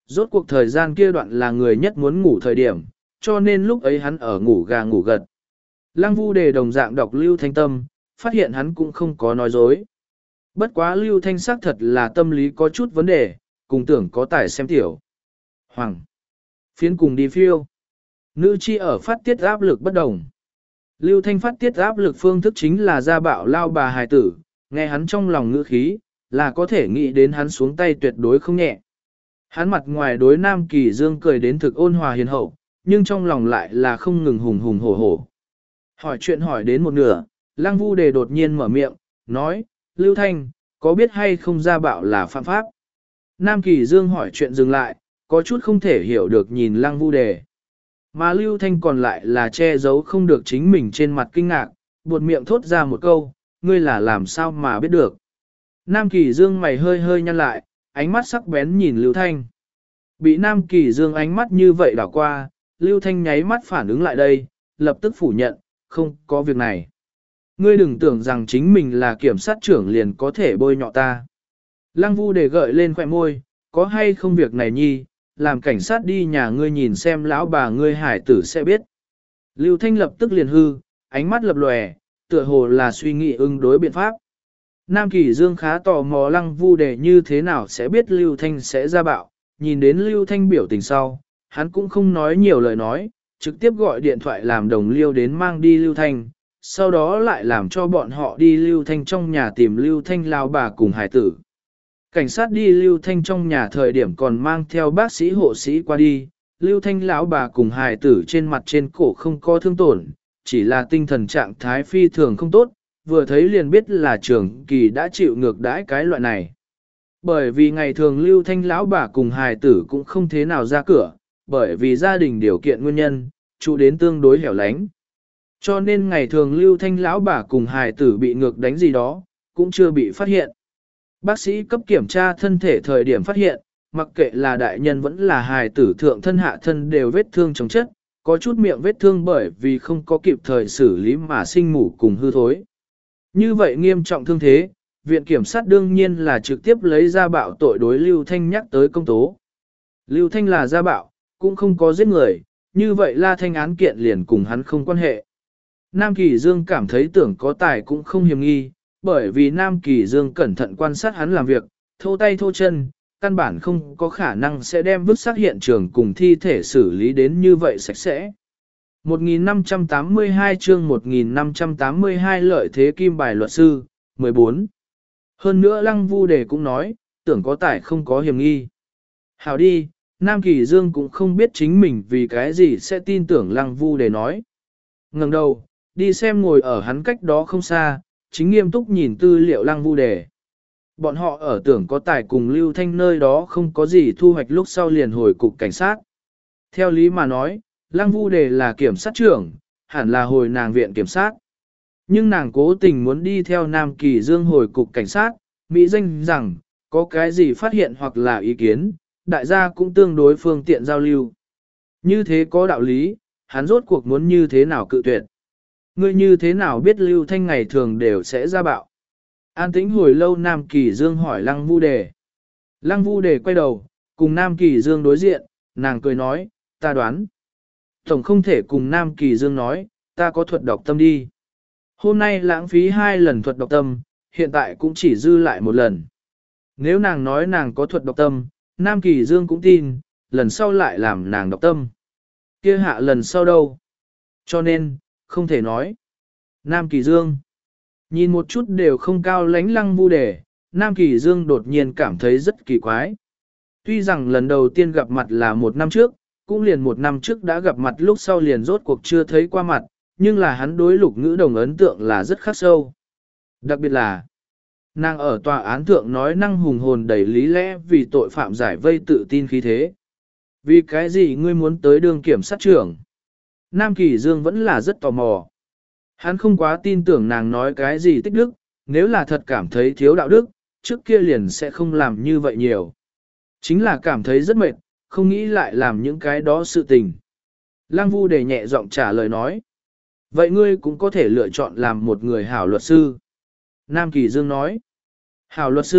Rốt cuộc thời gian kia đoạn là người nhất muốn ngủ thời điểm, cho nên lúc ấy hắn ở ngủ gà ngủ gật. Lăng Vu Đề đồng dạng đọc Lưu Thanh tâm, phát hiện hắn cũng không có nói dối. Bất quá Lưu Thanh xác thật là tâm lý có chút vấn đề, cùng tưởng có tài xem tiểu. Hoàng. Phiến cùng đi phiêu. Nữ chi ở phát tiết áp lực bất đồng. Lưu Thanh phát tiết áp lực phương thức chính là ra bạo lao bà hài tử, nghe hắn trong lòng ngữ khí, là có thể nghĩ đến hắn xuống tay tuyệt đối không nhẹ. Hắn mặt ngoài đối Nam Kỳ Dương cười đến thực ôn hòa hiền hậu, nhưng trong lòng lại là không ngừng hùng hùng hổ hổ. Hỏi chuyện hỏi đến một nửa, Lăng Vu Đề đột nhiên mở miệng, nói, Lưu Thanh, có biết hay không ra bạo là phạm pháp? Nam Kỳ Dương hỏi chuyện dừng lại, có chút không thể hiểu được nhìn Lăng Vu Đề. Mà Lưu Thanh còn lại là che giấu không được chính mình trên mặt kinh ngạc, buột miệng thốt ra một câu, ngươi là làm sao mà biết được. Nam Kỳ Dương mày hơi hơi nhăn lại, ánh mắt sắc bén nhìn Lưu Thanh. Bị Nam Kỳ Dương ánh mắt như vậy đảo qua, Lưu Thanh nháy mắt phản ứng lại đây, lập tức phủ nhận, không có việc này. Ngươi đừng tưởng rằng chính mình là kiểm sát trưởng liền có thể bôi nhọ ta. Lăng Vu Đề gợi lên khỏe môi, có hay không việc này nhi, làm cảnh sát đi nhà ngươi nhìn xem lão bà ngươi hải tử sẽ biết. Lưu Thanh lập tức liền hư, ánh mắt lập lòe, tựa hồ là suy nghĩ ứng đối biện pháp. Nam Kỳ Dương khá tò mò Lăng Vu Đề như thế nào sẽ biết Lưu Thanh sẽ ra bạo, nhìn đến Lưu Thanh biểu tình sau, hắn cũng không nói nhiều lời nói, trực tiếp gọi điện thoại làm đồng liêu đến mang đi Lưu Thanh, sau đó lại làm cho bọn họ đi Lưu Thanh trong nhà tìm Lưu Thanh lao bà cùng hải tử. Cảnh sát đi Lưu Thanh trong nhà thời điểm còn mang theo bác sĩ hộ sĩ qua đi, Lưu Thanh lão bà cùng hài tử trên mặt trên cổ không có thương tổn, chỉ là tinh thần trạng thái phi thường không tốt, vừa thấy liền biết là trưởng kỳ đã chịu ngược đãi cái loại này. Bởi vì ngày thường Lưu Thanh lão bà cùng hài tử cũng không thế nào ra cửa, bởi vì gia đình điều kiện nguyên nhân, trụ đến tương đối hẻo lánh. Cho nên ngày thường Lưu Thanh lão bà cùng hài tử bị ngược đánh gì đó, cũng chưa bị phát hiện. Bác sĩ cấp kiểm tra thân thể thời điểm phát hiện, mặc kệ là đại nhân vẫn là hài tử thượng thân hạ thân đều vết thương chống chất, có chút miệng vết thương bởi vì không có kịp thời xử lý mà sinh mủ cùng hư thối. Như vậy nghiêm trọng thương thế, viện kiểm sát đương nhiên là trực tiếp lấy ra bạo tội đối Lưu Thanh nhắc tới công tố. Lưu Thanh là gia bạo, cũng không có giết người, như vậy La Thanh án kiện liền cùng hắn không quan hệ. Nam Kỳ Dương cảm thấy tưởng có tài cũng không hiềm nghi, bởi vì Nam Kỳ Dương cẩn thận quan sát hắn làm việc, thô tay thô chân, căn bản không có khả năng sẽ đem vứt xác hiện trường cùng thi thể xử lý đến như vậy sạch sẽ. một nghìn năm trăm tám mươi hai chương một nghìn năm trăm tám mươi hai lợi thế kim bài luật sư, mười bốn. Hơn nữa Lăng Vu Đề cũng nói, tưởng có tài không có hiềm nghi. Hảo đi, Nam Kỳ Dương cũng không biết chính mình vì cái gì sẽ tin tưởng Lăng Vu Đề nói. Ngẩng đầu, đi xem ngồi ở hắn cách đó không xa, chính nghiêm túc nhìn tư liệu Lăng Vu Đề. Bọn họ ở tưởng có tài cùng Lưu Thanh nơi đó không có gì thu hoạch lúc sau liền hồi cục cảnh sát. Theo lý mà nói, Lăng Vu Đề là kiểm sát trưởng, hẳn là hồi nàng viện kiểm sát. Nhưng nàng cố tình muốn đi theo Nam Kỳ Dương hồi cục cảnh sát, mỹ danh rằng, có cái gì phát hiện hoặc là ý kiến, đại gia cũng tương đối phương tiện giao lưu. Như thế có đạo lý, hắn rốt cuộc muốn như thế nào cự tuyệt. Ngươi như thế nào biết Lưu Thanh ngày thường đều sẽ ra bạo. An tĩnh hồi lâu Nam Kỳ Dương hỏi Lăng Vu Đề. Lăng Vu Đề quay đầu, cùng Nam Kỳ Dương đối diện, nàng cười nói, ta đoán. Tổng không thể cùng Nam Kỳ Dương nói, ta có thuật đọc tâm đi. Hôm nay lãng phí hai lần thuật đọc tâm, hiện tại cũng chỉ dư lại một lần. Nếu nàng nói nàng có thuật đọc tâm, Nam Kỳ Dương cũng tin, lần sau lại làm nàng đọc tâm. Kia hạ lần sau đâu? Cho nên, không thể nói. Nam Kỳ Dương. Nhìn một chút đều không cao lánh Lăng Vu Đề, Nam Kỳ Dương đột nhiên cảm thấy rất kỳ quái. Tuy rằng lần đầu tiên gặp mặt là một năm trước, cũng liền một năm trước đã gặp mặt lúc sau liền rốt cuộc chưa thấy qua mặt, nhưng là hắn đối Lục Ngữ Đồng ấn tượng là rất khắc sâu. Đặc biệt là, nàng ở tòa án thượng nói năng hùng hồn đầy lý lẽ vì tội phạm giải vây tự tin khí thế. Vì cái gì ngươi muốn tới đương kiểm sát trưởng? Nam Kỳ Dương vẫn là rất tò mò. Hắn không quá tin tưởng nàng nói cái gì tích đức, nếu là thật cảm thấy thiếu đạo đức, trước kia liền sẽ không làm như vậy nhiều. Chính là cảm thấy rất mệt, không nghĩ lại làm những cái đó sự tình. Lăng Vu Đề nhẹ giọng trả lời nói. Vậy ngươi cũng có thể lựa chọn làm một người hảo luật sư. Nam Kỳ Dương nói. Hảo luật sư,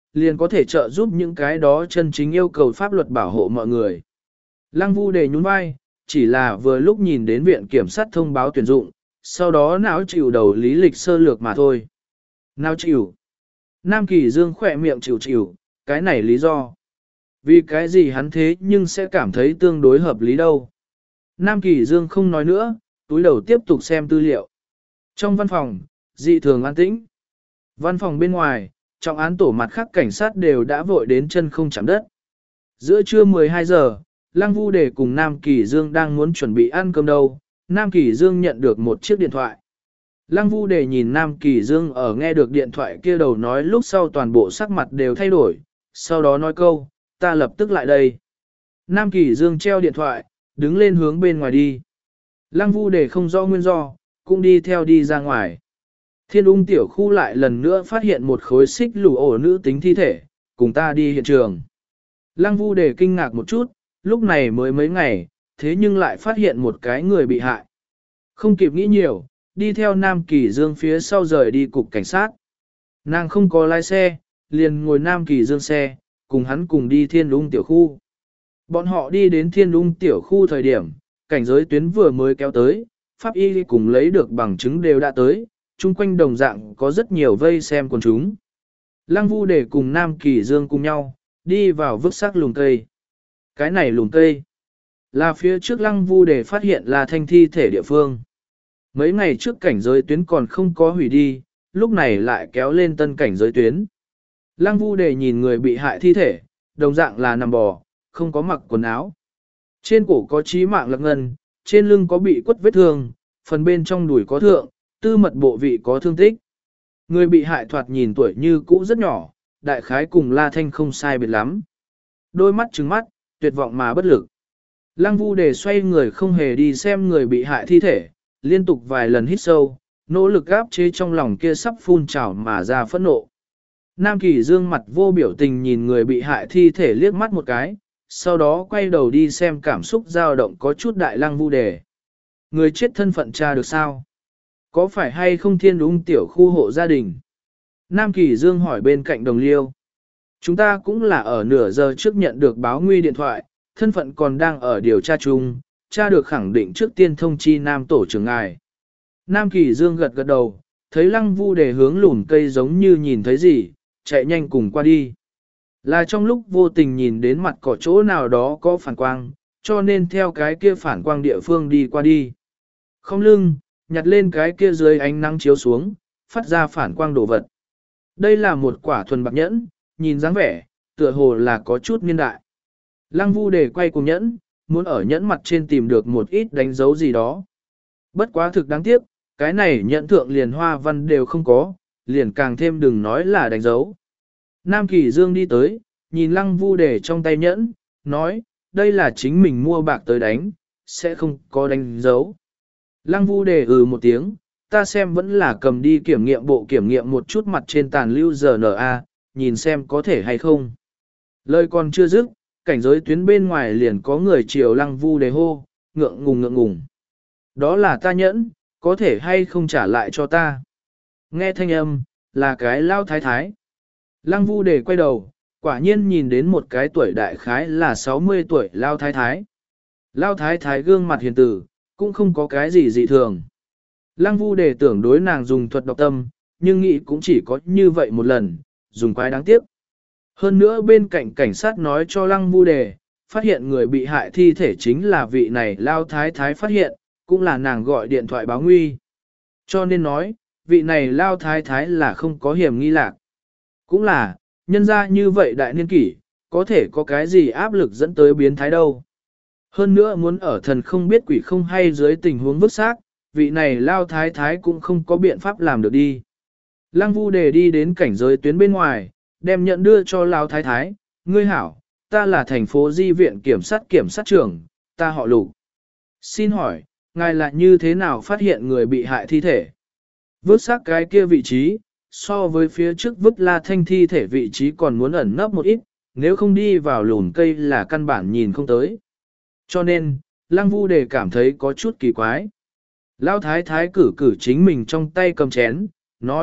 liền có thể trợ giúp những cái đó chân chính yêu cầu pháp luật bảo hộ mọi người. Lăng Vu Đề nhún vai, chỉ là vừa lúc nhìn đến viện kiểm sát thông báo tuyển dụng, sau đó não chịu đầu lý lịch sơ lược mà thôi. Nào chịu? Nam Kỳ Dương khỏe miệng chịu chịu, cái này lý do. Vì cái gì hắn thế nhưng sẽ cảm thấy tương đối hợp lý đâu. Nam Kỳ Dương không nói nữa, túi đầu tiếp tục xem tư liệu. Trong văn phòng, dị thường an tĩnh. Văn phòng bên ngoài, trọng án tổ mặt khác cảnh sát đều đã vội đến chân không chạm đất. Giữa trưa mười hai giờ, Lăng Vu Đề cùng Nam Kỳ Dương đang muốn chuẩn bị ăn cơm đâu. Nam Kỳ Dương nhận được một chiếc điện thoại. Lăng Vu Đề nhìn Nam Kỳ Dương ở nghe được điện thoại kia đầu nói lúc sau toàn bộ sắc mặt đều thay đổi, sau đó nói câu, ta lập tức lại đây. Nam Kỳ Dương treo điện thoại, đứng lên hướng bên ngoài đi. Lăng Vu Đề không rõ nguyên do, cũng đi theo đi ra ngoài. Thiên ung tiểu khu lại lần nữa phát hiện một khối xích lù ổ nữ tính thi thể, cùng ta đi hiện trường. Lăng Vu Đề kinh ngạc một chút, lúc này mới mấy ngày, thế nhưng lại phát hiện một cái người bị hại. Không kịp nghĩ nhiều, đi theo Nam Kỳ Dương phía sau rời đi cục cảnh sát. Nàng không có lái xe, liền ngồi Nam Kỳ Dương xe, cùng hắn cùng đi thiên ung tiểu khu. Bọn họ đi đến thiên ung tiểu khu thời điểm, cảnh giới tuyến vừa mới kéo tới, pháp y cùng lấy được bằng chứng đều đã tới, chung quanh đồng dạng có rất nhiều vây xem quần chúng. Lăng Vu Đề cùng Nam Kỳ Dương cùng nhau, đi vào vứt xác lùm cây. Cái này lùm cây, là phía trước Lăng Vu Đề phát hiện là thanh thi thể địa phương. Mấy ngày trước cảnh giới tuyến còn không có hủy đi, lúc này lại kéo lên tân cảnh giới tuyến. Lăng Vu Đề nhìn người bị hại thi thể, đồng dạng là nằm bò, không có mặc quần áo. Trên cổ có chí mạng lạc ngân, trên lưng có bị quất vết thương, phần bên trong đùi có thượng, tư mật bộ vị có thương tích. Người bị hại thoạt nhìn tuổi như cũ rất nhỏ, đại khái cùng La Thanh không sai biệt lắm. Đôi mắt trừng mắt, tuyệt vọng mà bất lực. Lăng Vu Đề xoay người không hề đi xem người bị hại thi thể, liên tục vài lần hít sâu, nỗ lực gáp chế trong lòng kia sắp phun trào mà ra phẫn nộ. Nam Kỳ Dương mặt vô biểu tình nhìn người bị hại thi thể liếc mắt một cái, sau đó quay đầu đi xem cảm xúc dao động có chút đại Lăng Vu Đề. Người chết thân phận tra được sao? Có phải hay không thiên ung tiểu khu hộ gia đình? Nam Kỳ Dương hỏi bên cạnh đồng liêu. Chúng ta cũng là ở nửa giờ trước nhận được báo nguy điện thoại, thân phận còn đang ở điều tra chung, tra được khẳng định trước tiên thông chi Nam tổ trưởng ngài. Nam Kỳ Dương gật gật đầu, thấy Lăng Vu Đề hướng lùn cây giống như nhìn thấy gì, chạy nhanh cùng qua đi. Là trong lúc vô tình nhìn đến mặt cỏ chỗ nào đó có phản quang, cho nên theo cái kia phản quang địa phương đi qua đi. Không lưng, nhặt lên cái kia dưới ánh nắng chiếu xuống, phát ra phản quang đồ vật. Đây là một quả thuần bạc nhẫn, nhìn dáng vẻ, tựa hồ là có chút niên đại. Lăng Vu Đề quay cùng nhẫn, muốn ở nhẫn mặt trên tìm được một ít đánh dấu gì đó. Bất quá thực đáng tiếc, cái này nhẫn thượng liền hoa văn đều không có, liền càng thêm đừng nói là đánh dấu. Nam Kỳ Dương đi tới, nhìn Lăng Vu Đề trong tay nhẫn, nói, đây là chính mình mua bạc tới đánh, sẽ không có đánh dấu. Lăng Vu Đề ừ một tiếng, ta xem vẫn là cầm đi kiểm nghiệm bộ kiểm nghiệm một chút mặt trên tàn lưu rờ en a, nhìn xem có thể hay không. Lời còn chưa dứt, cảnh giới tuyến bên ngoài liền có người chiều Lăng Vu Đề hô, ngượng ngùng ngượng ngùng. Đó là ta nhẫn, có thể hay không trả lại cho ta. Nghe thanh âm, là cái lao thái thái. Lăng Vu Đề quay đầu, quả nhiên nhìn đến một cái tuổi đại khái là sáu mươi tuổi lao thái thái. Lao thái thái gương mặt hiền tử, cũng không có cái gì dị thường. Lăng Vu Đề tưởng đối nàng dùng thuật độc tâm, nhưng nghĩ cũng chỉ có như vậy một lần, dùng quái đáng tiếc. Hơn nữa bên cạnh cảnh sát nói cho Lăng Vu Đề, phát hiện người bị hại thi thể chính là vị này lao thái thái phát hiện, cũng là nàng gọi điện thoại báo nguy. Cho nên nói, vị này lao thái thái là không có hiểm nghi lạc. Cũng là, nhân ra như vậy đại niên kỷ, có thể có cái gì áp lực dẫn tới biến thái đâu. Hơn nữa muốn ở thần không biết quỷ không hay dưới tình huống vứt xác, vị này lao thái thái cũng không có biện pháp làm được đi. Lăng Vu Đề đi đến cảnh giới tuyến bên ngoài, đem nhận đưa cho lao thái thái, ngươi hảo, ta là thành phố Di viện kiểm sát kiểm sát trưởng, ta họ Lục. Xin hỏi, ngài là như thế nào phát hiện người bị hại thi thể? Vứt xác cái kia vị trí, so với phía trước vứt La Thanh thi thể vị trí còn muốn ẩn nấp một ít, nếu không đi vào lùn cây là căn bản nhìn không tới. Cho nên, Lăng Vu Đề cảm thấy có chút kỳ quái. Lão thái thái cử cử chính mình trong tay cầm chén, nói,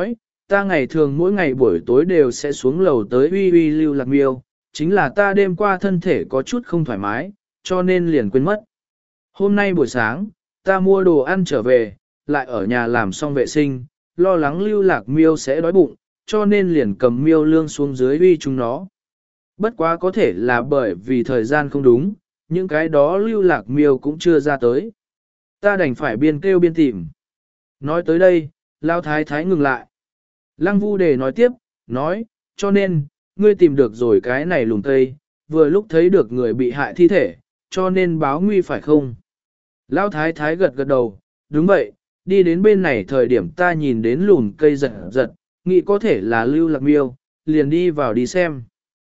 ta ngày thường mỗi ngày buổi tối đều sẽ xuống lầu tới uy uy lưu lạc miêu, chính là ta đêm qua thân thể có chút không thoải mái, cho nên liền quên mất. Hôm nay buổi sáng, ta mua đồ ăn trở về, lại ở nhà làm xong vệ sinh, lo lắng lưu lạc miêu sẽ đói bụng, cho nên liền cầm miêu lương xuống dưới uy chúng nó. Bất quá có thể là bởi vì thời gian không đúng, những cái đó lưu lạc miêu cũng chưa ra tới. Ta đành phải biên kêu biên tìm. Nói tới đây, Lao Thái Thái ngừng lại. Lăng Vu Đề nói tiếp, nói, cho nên, ngươi tìm được rồi cái này lùm cây, vừa lúc thấy được người bị hại thi thể, cho nên báo nguy phải không? Lao Thái Thái gật gật đầu, đúng vậy, đi đến bên này thời điểm ta nhìn đến lùm cây giật giật, nghĩ có thể là lưu lạc miêu, liền đi vào đi xem.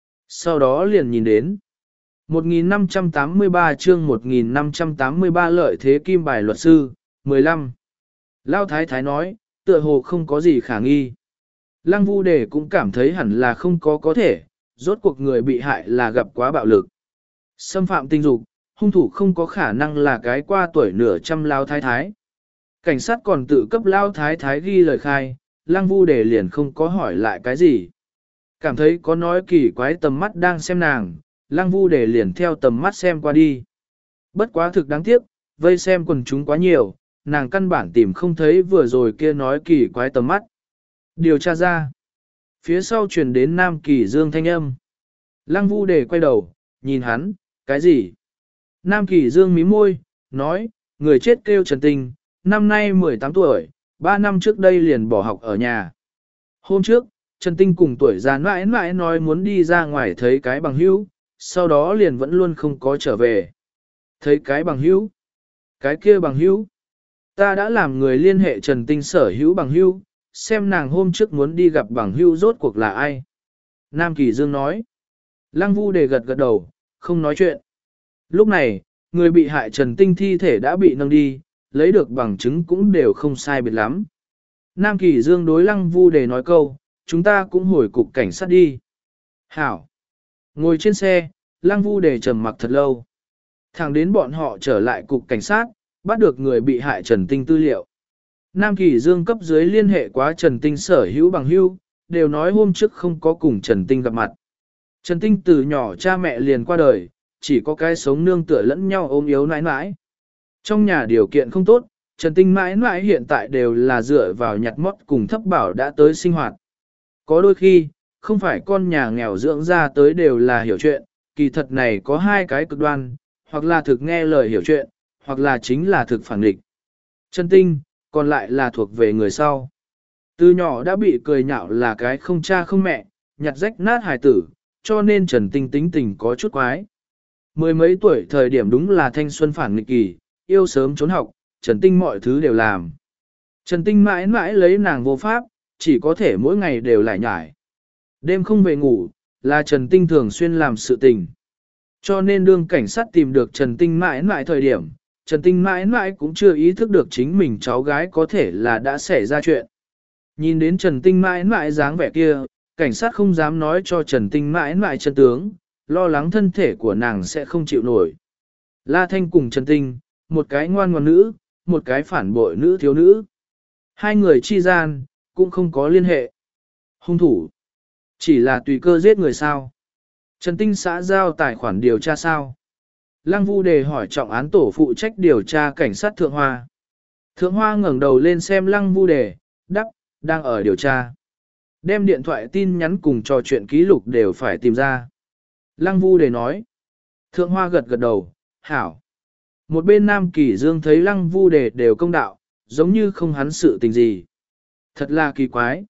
Sau đó liền nhìn đến. một nghìn năm trăm tám mươi ba chương một nghìn năm trăm tám mươi ba lợi thế kim bài luật sư, mười lăm. Lao Thái Thái nói, tựa hồ không có gì khả nghi. Lăng Vu Đề cũng cảm thấy hẳn là không có có thể, rốt cuộc người bị hại là gặp quá bạo lực. Xâm phạm tình dục, hung thủ không có khả năng là cái qua tuổi nửa trăm Lao Thái Thái. Cảnh sát còn tự cấp Lao Thái Thái ghi lời khai, Lăng Vu Đề liền không có hỏi lại cái gì. Cảm thấy có nói kỳ quái tầm mắt đang xem nàng, Lăng Vu Đề liền theo tầm mắt xem qua đi. Bất quá thực đáng tiếc, vây xem quần chúng quá nhiều, nàng căn bản tìm không thấy vừa rồi kia nói kỳ quái tầm mắt. Điều tra ra. Phía sau truyền đến Nam Kỳ Dương thanh âm. Lăng Vu Đề quay đầu, nhìn hắn, cái gì? Nam Kỳ Dương mím môi, nói, người chết kêu Trần Tinh, năm nay mười tám tuổi, ba năm trước đây liền bỏ học ở nhà. Hôm trước, Trần Tinh cùng tuổi già mãi mãi nói muốn đi ra ngoài thấy cái bằng hữu, sau đó liền vẫn luôn không có trở về. Thấy cái bằng hữu? Cái kia bằng hữu? Ta đã làm người liên hệ Trần Tinh sở hữu bằng hữu, xem nàng hôm trước muốn đi gặp bằng hữu rốt cuộc là ai. Nam Kỳ Dương nói. Lăng Vu Đề gật gật đầu, không nói chuyện. Lúc này, người bị hại Trần Tinh thi thể đã bị nâng đi, lấy được bằng chứng cũng đều không sai biệt lắm. Nam Kỳ Dương đối Lăng Vu Đề nói câu, chúng ta cũng hồi cục cảnh sát đi. Hảo. Ngồi trên xe, Lăng Vu Đề trầm mặc thật lâu. Thẳng đến bọn họ trở lại cục cảnh sát, bắt được người bị hại Trần Tinh tư liệu. Nam Kỳ Dương cấp dưới liên hệ quá Trần Tinh sở hữu bằng hữu, đều nói hôm trước không có cùng Trần Tinh gặp mặt. Trần Tinh từ nhỏ cha mẹ liền qua đời, chỉ có cái sống nương tựa lẫn nhau ôm yếu nãi nãi. Trong nhà điều kiện không tốt, Trần Tinh mãi mãi hiện tại đều là dựa vào nhặt mót cùng thấp bảo đã tới sinh hoạt. Có đôi khi, không phải con nhà nghèo dưỡng ra tới đều là hiểu chuyện, kỳ thật này có hai cái cực đoan, hoặc là thực nghe lời hiểu chuyện, hoặc là chính là thực phản nghịch. Trần Tinh, còn lại là thuộc về người sau. Từ nhỏ đã bị cười nhạo là cái không cha không mẹ, nhặt rách nát hài tử, cho nên Trần Tinh tính tình có chút quái. Mười mấy tuổi thời điểm đúng là thanh xuân phản nghịch kỳ, yêu sớm trốn học, Trần Tinh mọi thứ đều làm. Trần Tinh mãi mãi lấy nàng vô pháp, chỉ có thể mỗi ngày đều lại nhải. Đêm không về ngủ, là Trần Tinh thường xuyên làm sự tình. Cho nên đương cảnh sát tìm được Trần Tinh mãi mãi thời điểm, Trần Tinh mãi mãi cũng chưa ý thức được chính mình cháu gái có thể là đã xảy ra chuyện. Nhìn đến Trần Tinh mãi mãi dáng vẻ kia, cảnh sát không dám nói cho Trần Tinh mãi mãi chân tướng, lo lắng thân thể của nàng sẽ không chịu nổi. La Thanh cùng Trần Tinh, một cái ngoan ngoãn nữ, một cái phản bội nữ thiếu nữ. Hai người chi gian, cũng không có liên hệ. Hung thủ, chỉ là tùy cơ giết người sao. Trần Tinh xã giao tài khoản điều tra sao. Lăng Vu Đề hỏi trọng án tổ phụ trách điều tra cảnh sát Thượng Hoa. Thượng Hoa ngẩng đầu lên xem Lăng Vu Đề, đắc, đang ở điều tra. Đem điện thoại tin nhắn cùng trò chuyện ký lục đều phải tìm ra. Lăng Vu Đề nói. Thượng Hoa gật gật đầu, hảo. Một bên Nam Kỳ Dương thấy Lăng Vu Đề đều công đạo, giống như không hắn sự tình gì. Thật là kỳ quái.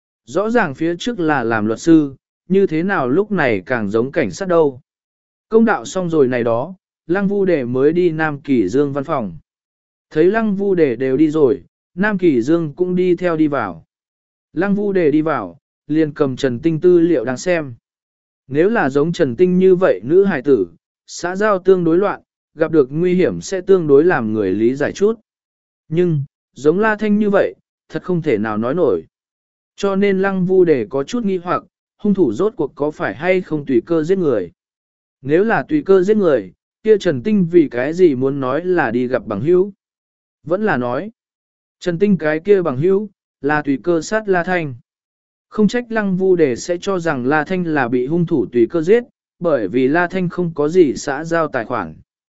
Rõ ràng phía trước là làm luật sư, như thế nào lúc này càng giống cảnh sát đâu. Công đạo xong rồi này đó, Lăng Vu Đề mới đi Nam Kỳ Dương văn phòng. Thấy Lăng Vu Đề đều đi rồi, Nam Kỳ Dương cũng đi theo đi vào. Lăng Vu Đề đi vào, liền cầm Trần Tinh tư liệu đang xem. Nếu là giống Trần Tinh như vậy nữ hài tử, xã giao tương đối loạn, gặp được nguy hiểm sẽ tương đối làm người lý giải chút. Nhưng, giống La Thanh như vậy, thật không thể nào nói nổi. Cho nên Lăng Vu Đề có chút nghi hoặc, hung thủ rốt cuộc có phải hay không tùy cơ giết người. Nếu là tùy cơ giết người, kia Trần Tinh vì cái gì muốn nói là đi gặp bằng hữu? Vẫn là nói, Trần Tinh cái kia bằng hữu, là tùy cơ sát La Thanh. Không trách Lăng Vu Đề sẽ cho rằng La Thanh là bị hung thủ tùy cơ giết, bởi vì La Thanh không có gì xã giao tài khoản.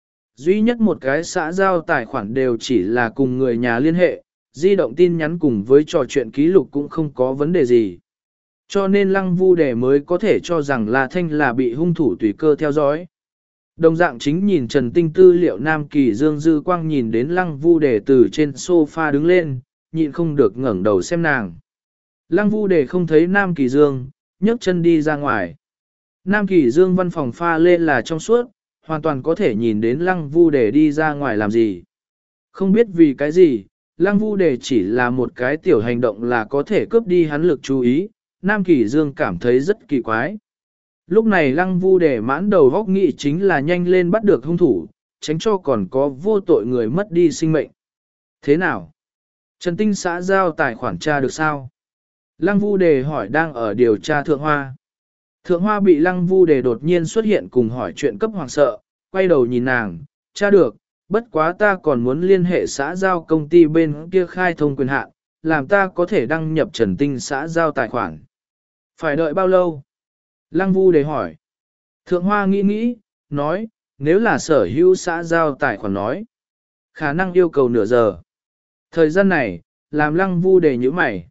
Duy nhất một cái xã giao tài khoản đều chỉ là cùng người nhà liên hệ, di động tin nhắn cùng với trò chuyện ký lục cũng không có vấn đề gì. Cho nên Lăng Vu Đề mới có thể cho rằng La Thanh là bị hung thủ tùy cơ theo dõi. Đồng dạng chính nhìn Trần Tinh tư liệu Nam Kỳ Dương dư quang nhìn đến Lăng Vu Đề từ trên sofa đứng lên, nhịn không được ngẩng đầu xem nàng. Lăng Vu Đề không thấy Nam Kỳ Dương, nhấc chân đi ra ngoài. Nam Kỳ Dương văn phòng pha lên là trong suốt, hoàn toàn có thể nhìn đến Lăng Vu Đề đi ra ngoài làm gì. Không biết vì cái gì, Lăng Vu Đề chỉ là một cái tiểu hành động là có thể cướp đi hắn lực chú ý, Nam Kỳ Dương cảm thấy rất kỳ quái. Lúc này Lăng Vu Đề mãn đầu góc nghĩ chính là nhanh lên bắt được hung thủ, tránh cho còn có vô tội người mất đi sinh mệnh. Thế nào? Trần Tinh xã giao tài khoản tra được sao? Lăng Vu Đề hỏi đang ở điều tra Thượng Hoa. Thượng Hoa bị Lăng Vu Đề đột nhiên xuất hiện cùng hỏi chuyện cấp hoàng sợ, quay đầu nhìn nàng, tra được, bất quá ta còn muốn liên hệ xã giao công ty bên kia khai thông quyền hạn, làm ta có thể đăng nhập Trần Tinh xã giao tài khoản. Phải đợi bao lâu? Lăng Vu Đề hỏi. Thượng Hoa nghĩ nghĩ, nói, nếu là sở hữu xã giao tài khoản nói, khả năng yêu cầu nửa giờ. Thời gian này, làm Lăng Vu Đề nhíu mày.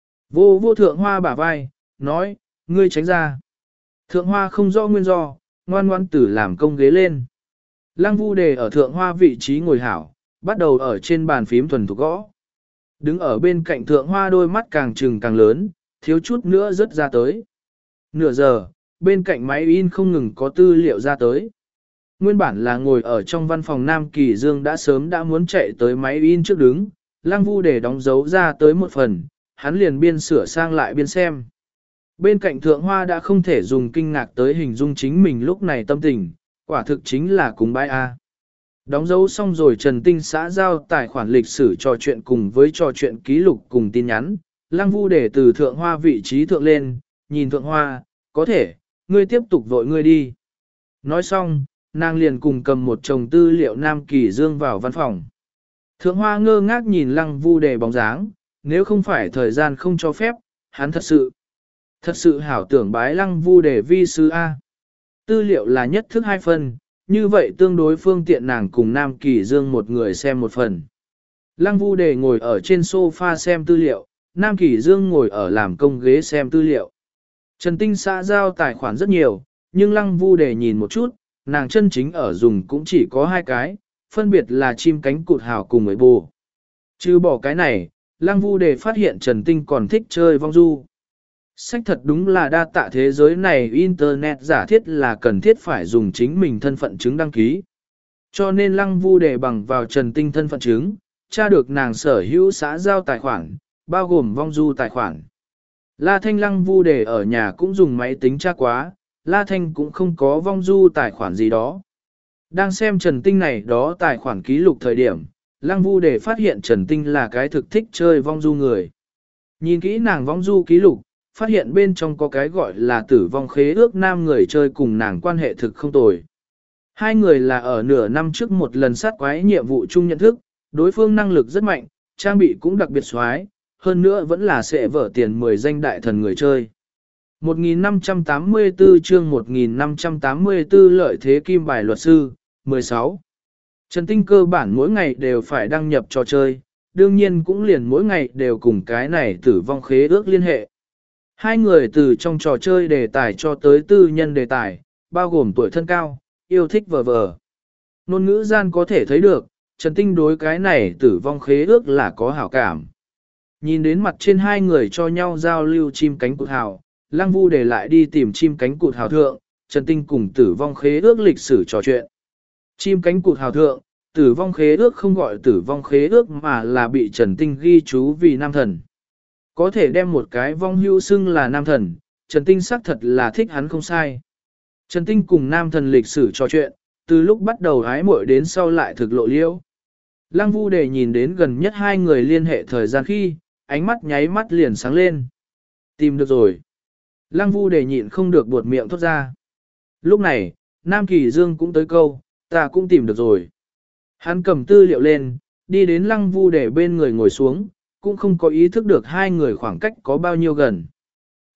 Vô vô Thượng Hoa bả vai, nói, ngươi tránh ra. Thượng Hoa không rõ nguyên do, ngoan ngoan tử làm công ghế lên. Lăng Vu Đề ở Thượng Hoa vị trí ngồi hảo, bắt đầu ở trên bàn phím thuần thục gõ. Đứng ở bên cạnh Thượng Hoa đôi mắt càng trừng càng lớn, thiếu chút nữa rớt ra tới. Nửa giờ, bên cạnh máy in không ngừng có tư liệu ra tới. Nguyên bản là ngồi ở trong văn phòng Nam Kỳ Dương đã sớm đã muốn chạy tới máy in trước đứng, Lăng Vu Đề đóng dấu ra tới một phần, hắn liền biên sửa sang lại biên xem. Bên cạnh Thượng Hoa đã không thể dùng kinh ngạc tới hình dung chính mình lúc này tâm tình, quả thực chính là cúng bái A. Đóng dấu xong rồi Trần Tinh xã giao tài khoản lịch sử trò chuyện cùng với trò chuyện ký lục cùng tin nhắn, Lăng Vu Đề từ Thượng Hoa vị trí thượng lên, nhìn Thượng Hoa, có thể, ngươi tiếp tục vội ngươi đi. Nói xong, nàng liền cùng cầm một chồng tư liệu Nam Kỳ Dương vào văn phòng. Thượng Hoa ngơ ngác nhìn Lăng Vu Đề bóng dáng, nếu không phải thời gian không cho phép, hắn thật sự, thật sự hảo tưởng bái Lăng Vu Đề vi sư A. Tư liệu là nhất thức hai phần, như vậy tương đối phương tiện nàng cùng Nam Kỳ Dương một người xem một phần. Lăng Vu Đề ngồi ở trên sofa xem tư liệu, Nam Kỳ Dương ngồi ở làm công ghế xem tư liệu. Trần Tinh xã giao tài khoản rất nhiều, nhưng Lăng Vu Đề nhìn một chút, nàng chân chính ở dùng cũng chỉ có hai cái, phân biệt là chim cánh cụt hào cùng với bồ. Chứ bỏ cái này, Lăng Vu Đề phát hiện Trần Tinh còn thích chơi vong du. Sách thật đúng là đa tạ thế giới này Internet giả thiết là cần thiết phải dùng chính mình thân phận chứng đăng ký. Cho nên Lăng Vu Đề bằng vào Trần Tinh thân phận chứng, tra được nàng sở hữu xã giao tài khoản, bao gồm vong du tài khoản. La Thanh Lăng Vu Đề ở nhà cũng dùng máy tính tra quá, La Thanh cũng không có vong du tài khoản gì đó. Đang xem Trần Tinh này đó tài khoản ký lục thời điểm, Lăng Vu Đề phát hiện Trần Tinh là cái thực thích chơi vong du người. Nhìn kỹ nàng vong du ký lục, phát hiện bên trong có cái gọi là tử vong khế ước nam người chơi cùng nàng quan hệ thực không tồi. Hai người là ở nửa năm trước một lần sát quái nhiệm vụ chung nhận thức, đối phương năng lực rất mạnh, trang bị cũng đặc biệt xoái, hơn nữa vẫn là sẽ vở tiền mười danh đại thần người chơi. một nghìn năm trăm tám mươi tư chương một nghìn năm trăm tám mươi tư lợi thế kim bài luật sư, mười sáu. Trần Tinh cơ bản mỗi ngày đều phải đăng nhập trò chơi, đương nhiên cũng liền mỗi ngày đều cùng cái này tử vong khế ước liên hệ. Hai người từ trong trò chơi đề tài cho tới tư nhân đề tài, bao gồm tuổi thân cao, yêu thích vờ vờ. Nôn ngữ gian có thể thấy được, Trần Tinh đối cái này tử vong khế ước là có hảo cảm. Nhìn đến mặt trên hai người cho nhau giao lưu chim cánh cụt hào, Lăng Vu Đề lại đi tìm chim cánh cụt hào thượng, Trần Tinh cùng tử vong khế ước lịch sử trò chuyện. Chim cánh cụt hào thượng, tử vong khế ước không gọi tử vong khế ước mà là bị Trần Tinh ghi chú vì nam thần. Có thể đem một cái vong hưu xưng là nam thần, Trần Tinh xác thật là thích hắn không sai. Trần Tinh cùng nam thần lịch sử trò chuyện, từ lúc bắt đầu hái muội đến sau lại thực lộ liễu. Lăng Vu Đề nhìn đến gần nhất hai người liên hệ thời gian khi, ánh mắt nháy mắt liền sáng lên. Tìm được rồi. Lăng Vu Đề nhịn không được buột miệng thốt ra. Lúc này, Nam Kỳ Dương cũng tới câu, ta cũng tìm được rồi. Hắn cầm tư liệu lên, đi đến Lăng Vu Đề bên người ngồi xuống, cũng không có ý thức được hai người khoảng cách có bao nhiêu gần.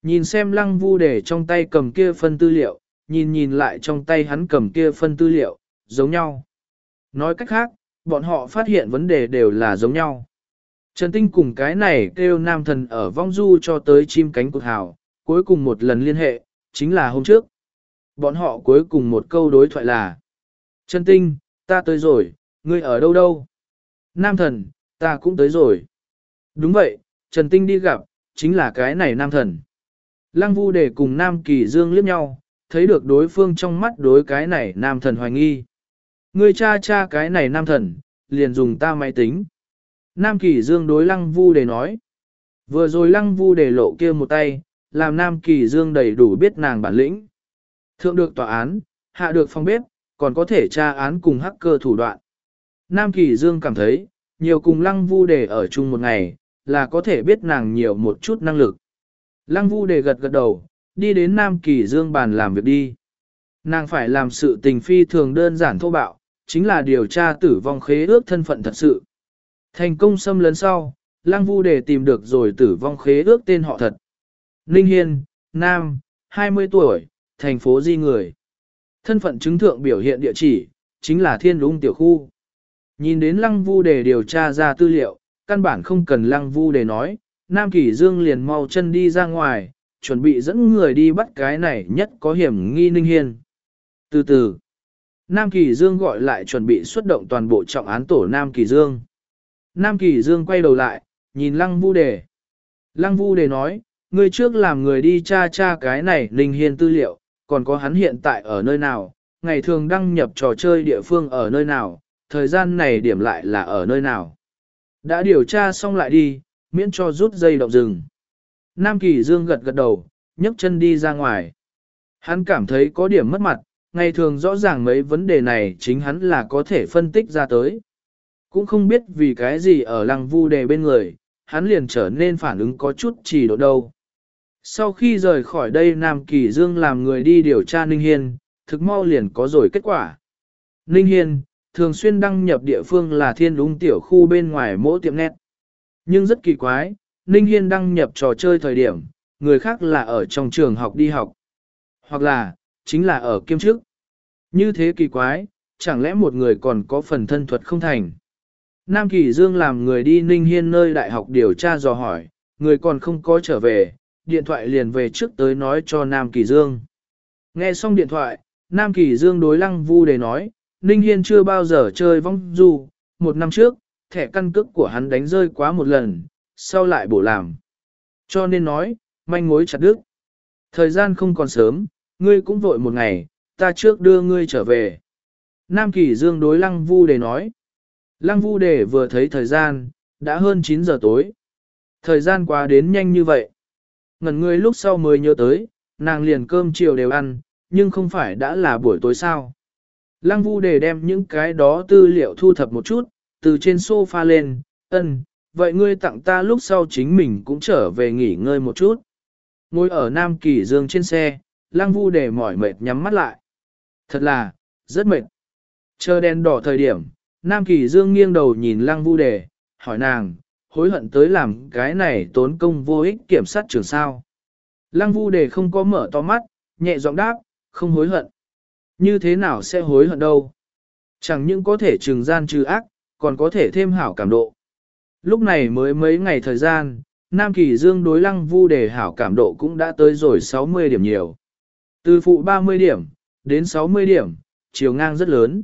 Nhìn xem lăng vu để trong tay cầm kia phân tư liệu, nhìn nhìn lại trong tay hắn cầm kia phân tư liệu, giống nhau. Nói cách khác, bọn họ phát hiện vấn đề đều là giống nhau. Trần Tinh cùng cái này kêu nam thần ở vong du cho tới chim cánh cụt hào, cuối cùng một lần liên hệ, chính là hôm trước. Bọn họ cuối cùng một câu đối thoại là: Trần Tinh, ta tới rồi, ngươi ở đâu đâu? Nam thần, ta cũng tới rồi. Đúng vậy, Trần Tinh đi gặp, chính là cái này nam thần. Lăng Vu để cùng Nam Kỳ Dương liếc nhau, thấy được đối phương trong mắt đối cái này nam thần hoài nghi. Ngươi cha cha cái này nam thần, liền dùng ta máy tính. Nam Kỳ Dương đối Lăng Vu để nói. Vừa rồi Lăng Vu để lộ kia một tay, làm Nam Kỳ Dương đầy đủ biết nàng bản lĩnh. Thượng được tòa án, hạ được phòng bếp, còn có thể tra án cùng hacker thủ đoạn. Nam Kỳ Dương cảm thấy, nhiều cùng Lăng Vu để ở chung một ngày, là có thể biết nàng nhiều một chút năng lực. Lăng Vu để gật gật đầu, đi đến Nam Kỳ Dương bàn làm việc đi. Nàng phải làm sự tình phi thường đơn giản thô bạo, chính là điều tra tử vong khế ước thân phận thật sự. Thành công xâm lấn sau, Lăng Vu để tìm được rồi tử vong khế ước tên họ thật. Ninh Hiên, Nam, hai mươi tuổi, thành phố Di Người. Thân phận chứng thượng biểu hiện địa chỉ, chính là Thiên Lũng tiểu khu. Nhìn đến Lăng Vu để điều tra ra tư liệu, căn bản không cần Lăng Vu để nói, Nam Kỳ Dương liền mau chân đi ra ngoài, chuẩn bị dẫn người đi bắt cái này nhất có hiểm nghi Ninh Hiên. Từ từ, Nam Kỳ Dương gọi lại chuẩn bị xuất động toàn bộ trọng án tổ Nam Kỳ Dương. Nam Kỳ Dương quay đầu lại, nhìn Lăng Vu Đề. Lăng Vu Đề nói, người trước làm người đi tra tra cái này Ninh Hiên tư liệu, còn có hắn hiện tại ở nơi nào, ngày thường đăng nhập trò chơi địa phương ở nơi nào, thời gian này điểm lại là ở nơi nào. Đã điều tra xong lại đi, miễn cho rút dây động rừng. Nam Kỳ Dương gật gật đầu, nhấc chân đi ra ngoài. Hắn cảm thấy có điểm mất mặt, ngày thường rõ ràng mấy vấn đề này chính hắn là có thể phân tích ra tới. Cũng không biết vì cái gì ở Lăng Vu Đề bên người, hắn liền trở nên phản ứng có chút trì độ đâu. Sau khi rời khỏi đây Nam Kỳ Dương làm người đi điều tra Ninh Hiên, thực mau liền có rồi kết quả. Ninh Hiên, thường xuyên đăng nhập địa phương là Thiên Lũng tiểu khu bên ngoài mỗi tiệm net. Nhưng rất kỳ quái, Ninh Hiên đăng nhập trò chơi thời điểm, người khác là ở trong trường học đi học. Hoặc là, chính là ở kiêm chức. Như thế kỳ quái, chẳng lẽ một người còn có phần thân thuật không thành. Nam Kỳ Dương làm người đi Ninh Hiên nơi đại học điều tra dò hỏi, người còn không có trở về, điện thoại liền về trước tới nói cho Nam Kỳ Dương. Nghe xong điện thoại, Nam Kỳ Dương đối Lăng Vu Đề nói, Ninh Hiên chưa bao giờ chơi vong du, một năm trước, thẻ căn cước của hắn đánh rơi quá một lần, sau lại bổ làm. Cho nên nói, manh mối chặt đứt. Thời gian không còn sớm, ngươi cũng vội một ngày, ta trước đưa ngươi trở về. Nam Kỳ Dương đối Lăng Vu Đề nói. Lăng Vu Đề vừa thấy thời gian, đã hơn chín giờ tối. Thời gian qua đến nhanh như vậy. Ngẩn người lúc sau mới nhớ tới, nàng liền cơm chiều đều ăn, nhưng không phải đã là buổi tối sao. Lăng Vu Đề đem những cái đó tư liệu thu thập một chút, từ trên sofa lên, ân, vậy ngươi tặng ta lúc sau chính mình cũng trở về nghỉ ngơi một chút. Ngồi ở Nam Kỳ Dương trên xe, Lăng Vu Đề mỏi mệt nhắm mắt lại. Thật là, rất mệt. Chờ đèn đỏ thời điểm, Nam Kỳ Dương nghiêng đầu nhìn Lăng Vu Đề, hỏi nàng, hối hận tới làm cái này tốn công vô ích kiểm sát trường sao. Lăng Vu Đề không có mở to mắt, nhẹ giọng đáp, không hối hận. Như thế nào sẽ hối hận đâu? Chẳng những có thể trừng gian trừ ác, còn có thể thêm hảo cảm độ. Lúc này mới mấy ngày thời gian, Nam Kỳ Dương đối Lăng Vu Đề hảo cảm độ cũng đã tới rồi sáu mươi điểm nhiều. Từ phụ ba mươi điểm, đến sáu mươi điểm, chiều ngang rất lớn.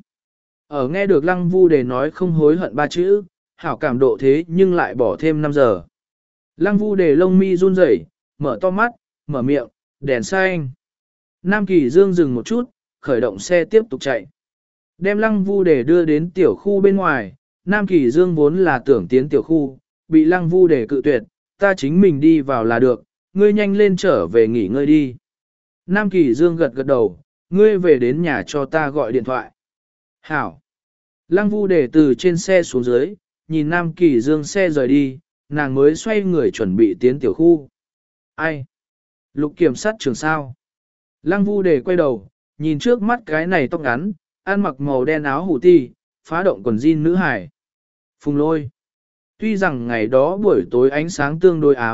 Ở nghe được Lăng Vu Đề nói không hối hận ba chữ, hảo cảm độ thế nhưng lại bỏ thêm năm giờ. Lăng Vu Đề lông mi run rẩy, mở to mắt, mở miệng, đèn xanh. Nam Kỳ Dương dừng một chút, khởi động xe tiếp tục chạy. Đem Lăng Vu Đề đưa đến tiểu khu bên ngoài, Nam Kỳ Dương vốn là tưởng tiến tiểu khu, bị Lăng Vu Đề cự tuyệt, ta chính mình đi vào là được, ngươi nhanh lên trở về nghỉ ngơi đi. Nam Kỳ Dương gật gật đầu, ngươi về đến nhà cho ta gọi điện thoại. Hảo. Lăng Vu Đề từ trên xe xuống dưới, nhìn Nam Kỳ Dương xe rời đi, nàng mới xoay người chuẩn bị tiến tiểu khu. Ai? Lục kiểm sát trường sao? Lăng Vu Đề quay đầu, nhìn trước mắt cái này tóc ngắn, ăn mặc màu đen áo hủ ti, phá động quần jean nữ hải. Phùng Lôi. Tuy rằng ngày đó buổi tối ánh sáng tương đối ám,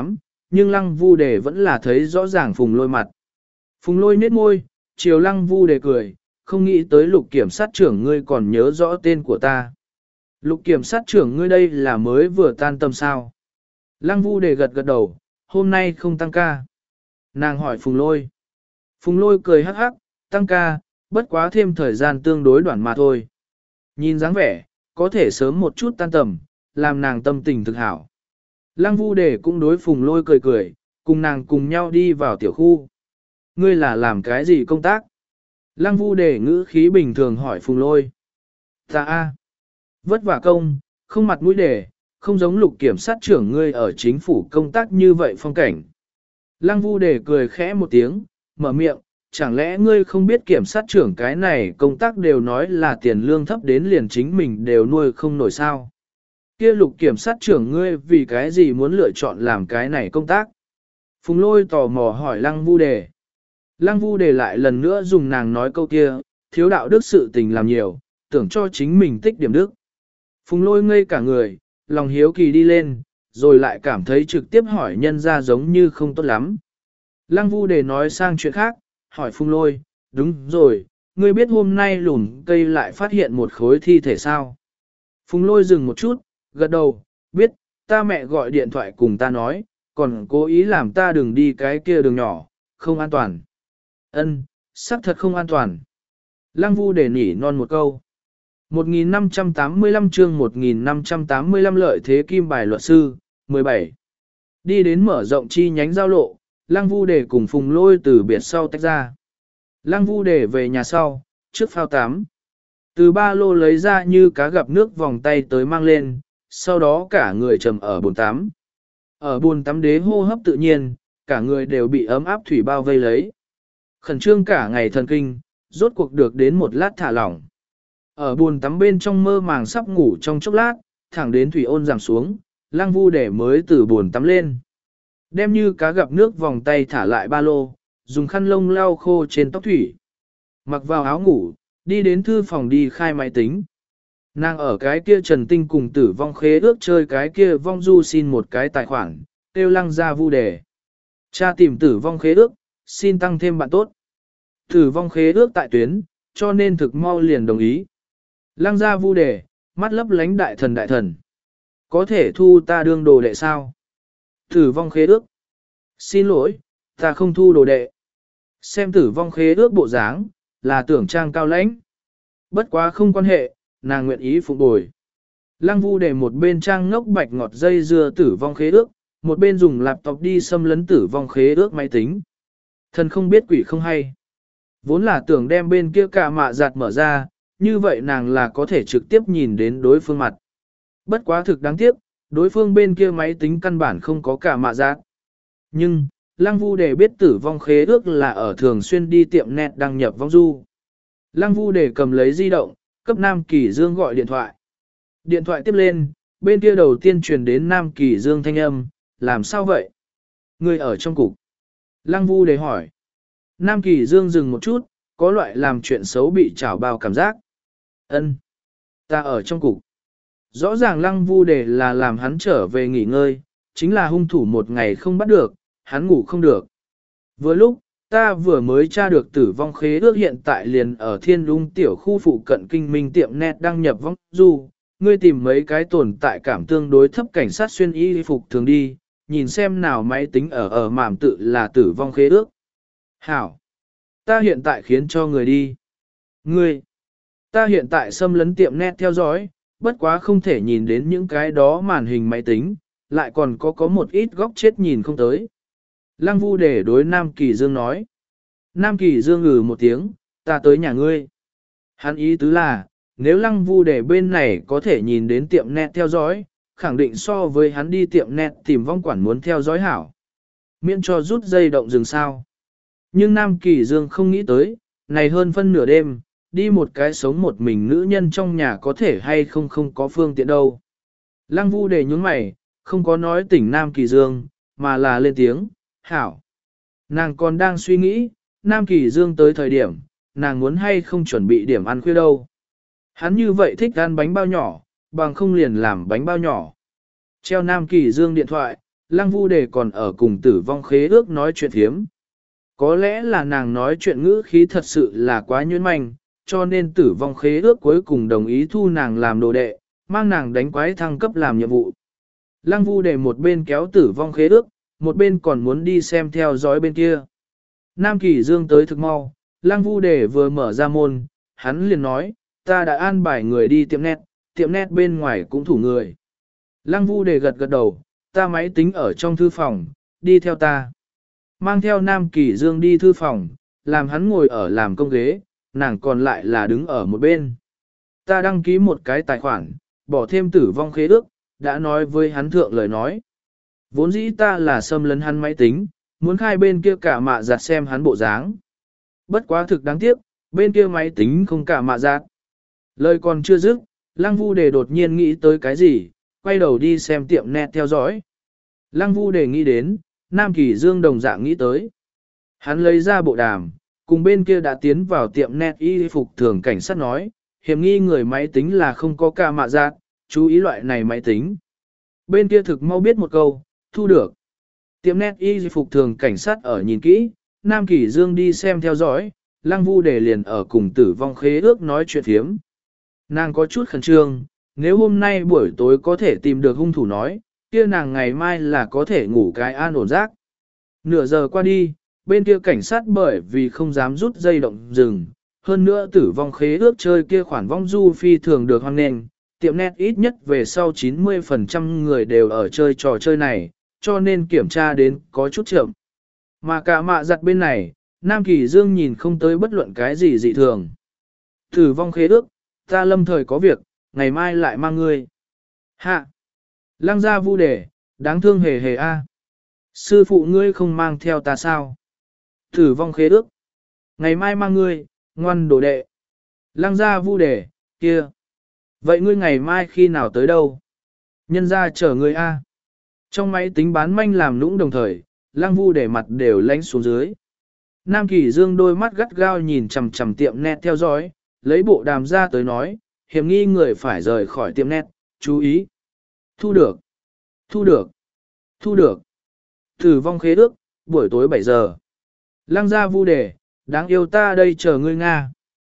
nhưng lăng vu đề vẫn là thấy rõ ràng phùng lôi mặt. Phùng lôi nhếch môi, chiều lăng vu đề cười, không nghĩ tới lục kiểm sát trưởng ngươi còn nhớ rõ tên của ta. Lục kiểm sát trưởng ngươi đây là mới vừa tan tầm sao. Lăng vu đề gật gật đầu, hôm nay không tăng ca. Nàng hỏi phùng lôi. Phùng lôi cười hắc hắc, tăng ca, bất quá thêm thời gian tương đối đoạn mà thôi. Nhìn dáng vẻ, có thể sớm một chút tan tầm, làm nàng tâm tình thực hảo. Lăng vu đề cũng đối phùng lôi cười cười, cùng nàng cùng nhau đi vào tiểu khu. Ngươi là làm cái gì công tác? Lăng vu đề ngữ khí bình thường hỏi phùng lôi. Ta a, vất vả công, không mặt mũi đề, không giống lục kiểm sát trưởng ngươi ở chính phủ công tác như vậy phong cảnh. Lăng vu đề cười khẽ một tiếng, mở miệng, chẳng lẽ ngươi không biết kiểm sát trưởng cái này công tác đều nói là tiền lương thấp đến liền chính mình đều nuôi không nổi sao? Kia lục kiểm sát trưởng ngươi vì cái gì muốn lựa chọn làm cái này công tác? Phùng lôi tò mò hỏi lăng vu đề. Lăng vu đề lại lần nữa dùng nàng nói câu kia, thiếu đạo đức sự tình làm nhiều, tưởng cho chính mình tích điểm đức. Phùng lôi ngây cả người, lòng hiếu kỳ đi lên, rồi lại cảm thấy trực tiếp hỏi nhân ra giống như không tốt lắm. Lăng vu đề nói sang chuyện khác, hỏi phùng lôi, đúng rồi, ngươi biết hôm nay lùn cây lại phát hiện một khối thi thể sao? Phùng lôi dừng một chút, gật đầu, biết, ta mẹ gọi điện thoại cùng ta nói, còn cố ý làm ta đừng đi cái kia đường nhỏ, không an toàn. Ân, xác thật không an toàn. Lăng vu đề nỉ non một câu. một nghìn năm trăm tám mươi lăm chương một nghìn năm trăm tám mươi lăm lợi thế kim bài luật sư, mười bảy. Đi đến mở rộng chi nhánh giao lộ, Lăng vu đề cùng phùng lôi từ biệt sau tách ra. Lăng vu đề về nhà sau, trước phao tắm. Từ ba lô lấy ra như cá gặp nước vòng tay tới mang lên, sau đó cả người trầm ở bồn tắm. Ở bồn tắm đế hô hấp tự nhiên, cả người đều bị ấm áp thủy bao vây lấy. Khẩn trương cả ngày thần kinh, rốt cuộc được đến một lát thả lỏng. Ở bồn tắm bên trong mơ màng sắp ngủ trong chốc lát, thẳng đến thủy ôn giảm xuống, Lăng vu đề mới từ bồn tắm lên. Đem như cá gặp nước vòng tay thả lại ba lô, dùng khăn lông lau khô trên tóc thủy. Mặc vào áo ngủ, đi đến thư phòng đi khai máy tính. Nàng ở cái kia Trần Tinh cùng tử vong khế ước chơi cái kia vong du xin một cái tài khoản, tiêu Lăng ra vu đề. Cha tìm tử vong khế ước, xin tăng thêm bạn tốt. Tử vong khế ước tại tuyến, cho nên thực mau liền đồng ý. Lăng ra vu đề, mắt lấp lánh đại thần đại thần. Có thể thu ta đương đồ đệ sao? Tử vong khế ước. Xin lỗi, ta không thu đồ đệ. Xem tử vong khế ước bộ dáng, là tưởng trang cao lãnh. Bất quá không quan hệ, nàng nguyện ý phục bồi. Lăng vu để một bên trang ngốc bạch ngọt dây dưa tử vong khế ước, một bên dùng laptop đi xâm lấn tử vong khế ước máy tính. Thần không biết quỷ không hay. Vốn là tưởng đem bên kia cả mạ giặt mở ra, như vậy nàng là có thể trực tiếp nhìn đến đối phương mặt. Bất quá thực đáng tiếc, đối phương bên kia máy tính căn bản không có cả mạ giặt. Nhưng, Lăng vu để biết tử vong khế ước là ở thường xuyên đi tiệm net đăng nhập vong du. Lăng vu để cầm lấy di động, cấp Nam Kỳ Dương gọi điện thoại. Điện thoại tiếp lên, bên kia đầu tiên truyền đến Nam Kỳ Dương thanh âm, làm sao vậy? Người ở trong cục. Lăng vu để hỏi. Nam Kỳ Dương dừng một chút, có loại làm chuyện xấu bị trảo bao cảm giác. Ân, ta ở trong cục. Rõ ràng Lăng vu để là làm hắn trở về nghỉ ngơi, chính là hung thủ một ngày không bắt được, hắn ngủ không được. Vừa lúc, ta vừa mới tra được tử vong khế ước hiện tại liền ở thiên lung tiểu khu phụ cận kinh minh tiệm net đăng nhập vong du, ngươi tìm mấy cái tồn tại cảm tương đối thấp cảnh sát xuyên y phục thường đi, nhìn xem nào máy tính ở ở mảm tự là tử vong khế ước. Hảo! Ta hiện tại khiến cho người đi. Ngươi! Ta hiện tại xâm lấn tiệm net theo dõi, bất quá không thể nhìn đến những cái đó màn hình máy tính, lại còn có có một ít góc chết nhìn không tới. Lăng vu để đối Nam Kỳ Dương nói. Nam Kỳ Dương ngừ một tiếng, ta tới nhà ngươi. Hắn ý tứ là, nếu Lăng vu để bên này có thể nhìn đến tiệm net theo dõi, khẳng định so với hắn đi tiệm net tìm vong quản muốn theo dõi hảo. Miễn cho rút dây động dừng sao. Nhưng Nam Kỳ Dương không nghĩ tới, này hơn phân nửa đêm, đi một cái sống một mình nữ nhân trong nhà có thể hay không không có phương tiện đâu. Lăng vu để nhún mày, không có nói tỉnh Nam Kỳ Dương, mà là lên tiếng, hảo. Nàng còn đang suy nghĩ, Nam Kỳ Dương tới thời điểm, nàng muốn hay không chuẩn bị điểm ăn khuya đâu. Hắn như vậy thích ăn bánh bao nhỏ, bằng không liền làm bánh bao nhỏ. Treo Nam Kỳ Dương điện thoại, Lăng Vu Đề còn ở cùng Tử Vong Khế Ước nói chuyện thiếm. Có lẽ là nàng nói chuyện ngữ khí thật sự là quá nhuyễn manh, cho nên Tử Vong Khế Ước cuối cùng đồng ý thu nàng làm đồ đệ, mang nàng đánh quái thăng cấp làm nhiệm vụ. Lăng Vu Đề một bên kéo Tử Vong Khế Ước, một bên còn muốn đi xem theo dõi bên kia. Nam Kỳ Dương tới thực mau, Lăng Vu Đề vừa mở ra môn, hắn liền nói, ta đã an bài người đi tiệm nét, tiệm nét bên ngoài cũng thủ người. Lăng Vu Đề gật gật đầu, ta máy tính ở trong thư phòng, đi theo ta. Mang theo Nam Kỳ Dương đi thư phòng, làm hắn ngồi ở làm công ghế, nàng còn lại là đứng ở một bên. Ta đăng ký một cái tài khoản, bỏ thêm Tử Vong Khế Ước, đã nói với hắn thượng lời nói. Vốn dĩ ta là xâm lấn hắn máy tính, muốn khai bên kia cả mạ giặt xem hắn bộ dáng. Bất quá thực đáng tiếc, bên kia máy tính không cả mạ giặt. Lời còn chưa dứt, Lăng Vu Đề đột nhiên nghĩ tới cái gì, quay đầu đi xem tiệm net theo dõi. Lăng Vu Đề nghĩ đến, Nam Kỳ Dương đồng dạng nghĩ tới. Hắn lấy ra bộ đàm, cùng bên kia đã tiến vào tiệm net y phục thường cảnh sát nói, hiểm nghi người máy tính là không có cả mạ giặt, chú ý loại này máy tính. Bên kia thực mau biết một câu, thu được. Tiệm net y phục thường cảnh sát ở nhìn kỹ, Nam Kỳ Dương đi xem theo dõi, Lăng Vu Đề liền ở cùng Tử Vong Khế Ước nói chuyện phiếm. Nàng có chút khẩn trương, nếu hôm nay buổi tối có thể tìm được hung thủ nói, kia nàng ngày mai là có thể ngủ cái an ổn giấc. Nửa giờ qua đi, bên kia cảnh sát bởi vì không dám rút dây động rừng, hơn nữa Tử Vong Khế Ước chơi kia khoản vong du phi thường được hoan nghênh, tiệm net ít nhất về sau chín mươi phần trăm người đều ở chơi trò chơi này, cho nên kiểm tra đến có chút chậm. Mà cả mạ giặt bên này, Nam Kỳ Dương nhìn không tới bất luận cái gì dị thường. Tử Vong Khế Ước, ta lâm thời có việc, ngày mai lại mang ngươi. Hạ! Lăng gia Vu Đề, đáng thương hề hề a. Sư phụ ngươi không mang theo ta sao? Tử Vong Khế Ước, ngày mai mang ngươi, ngoan đồ đệ. Lăng gia Vu Đề, kia. Vậy ngươi ngày mai khi nào tới đâu? Nhân ra chờ ngươi a. Trong máy tính bán manh làm nũng đồng thời, Lăng Vu Đề mặt đều lánh xuống dưới. Nam Kỳ Dương đôi mắt gắt gao nhìn chằm chằm tiệm net theo dõi, lấy bộ đàm ra tới nói, hiểm nghi người phải rời khỏi tiệm net, chú ý. Thu được, thu được, thu được. Tử Vong Khế Ước, buổi tối bảy giờ. Lăng gia Vu Đề, đáng yêu ta đây chờ ngươi Nga.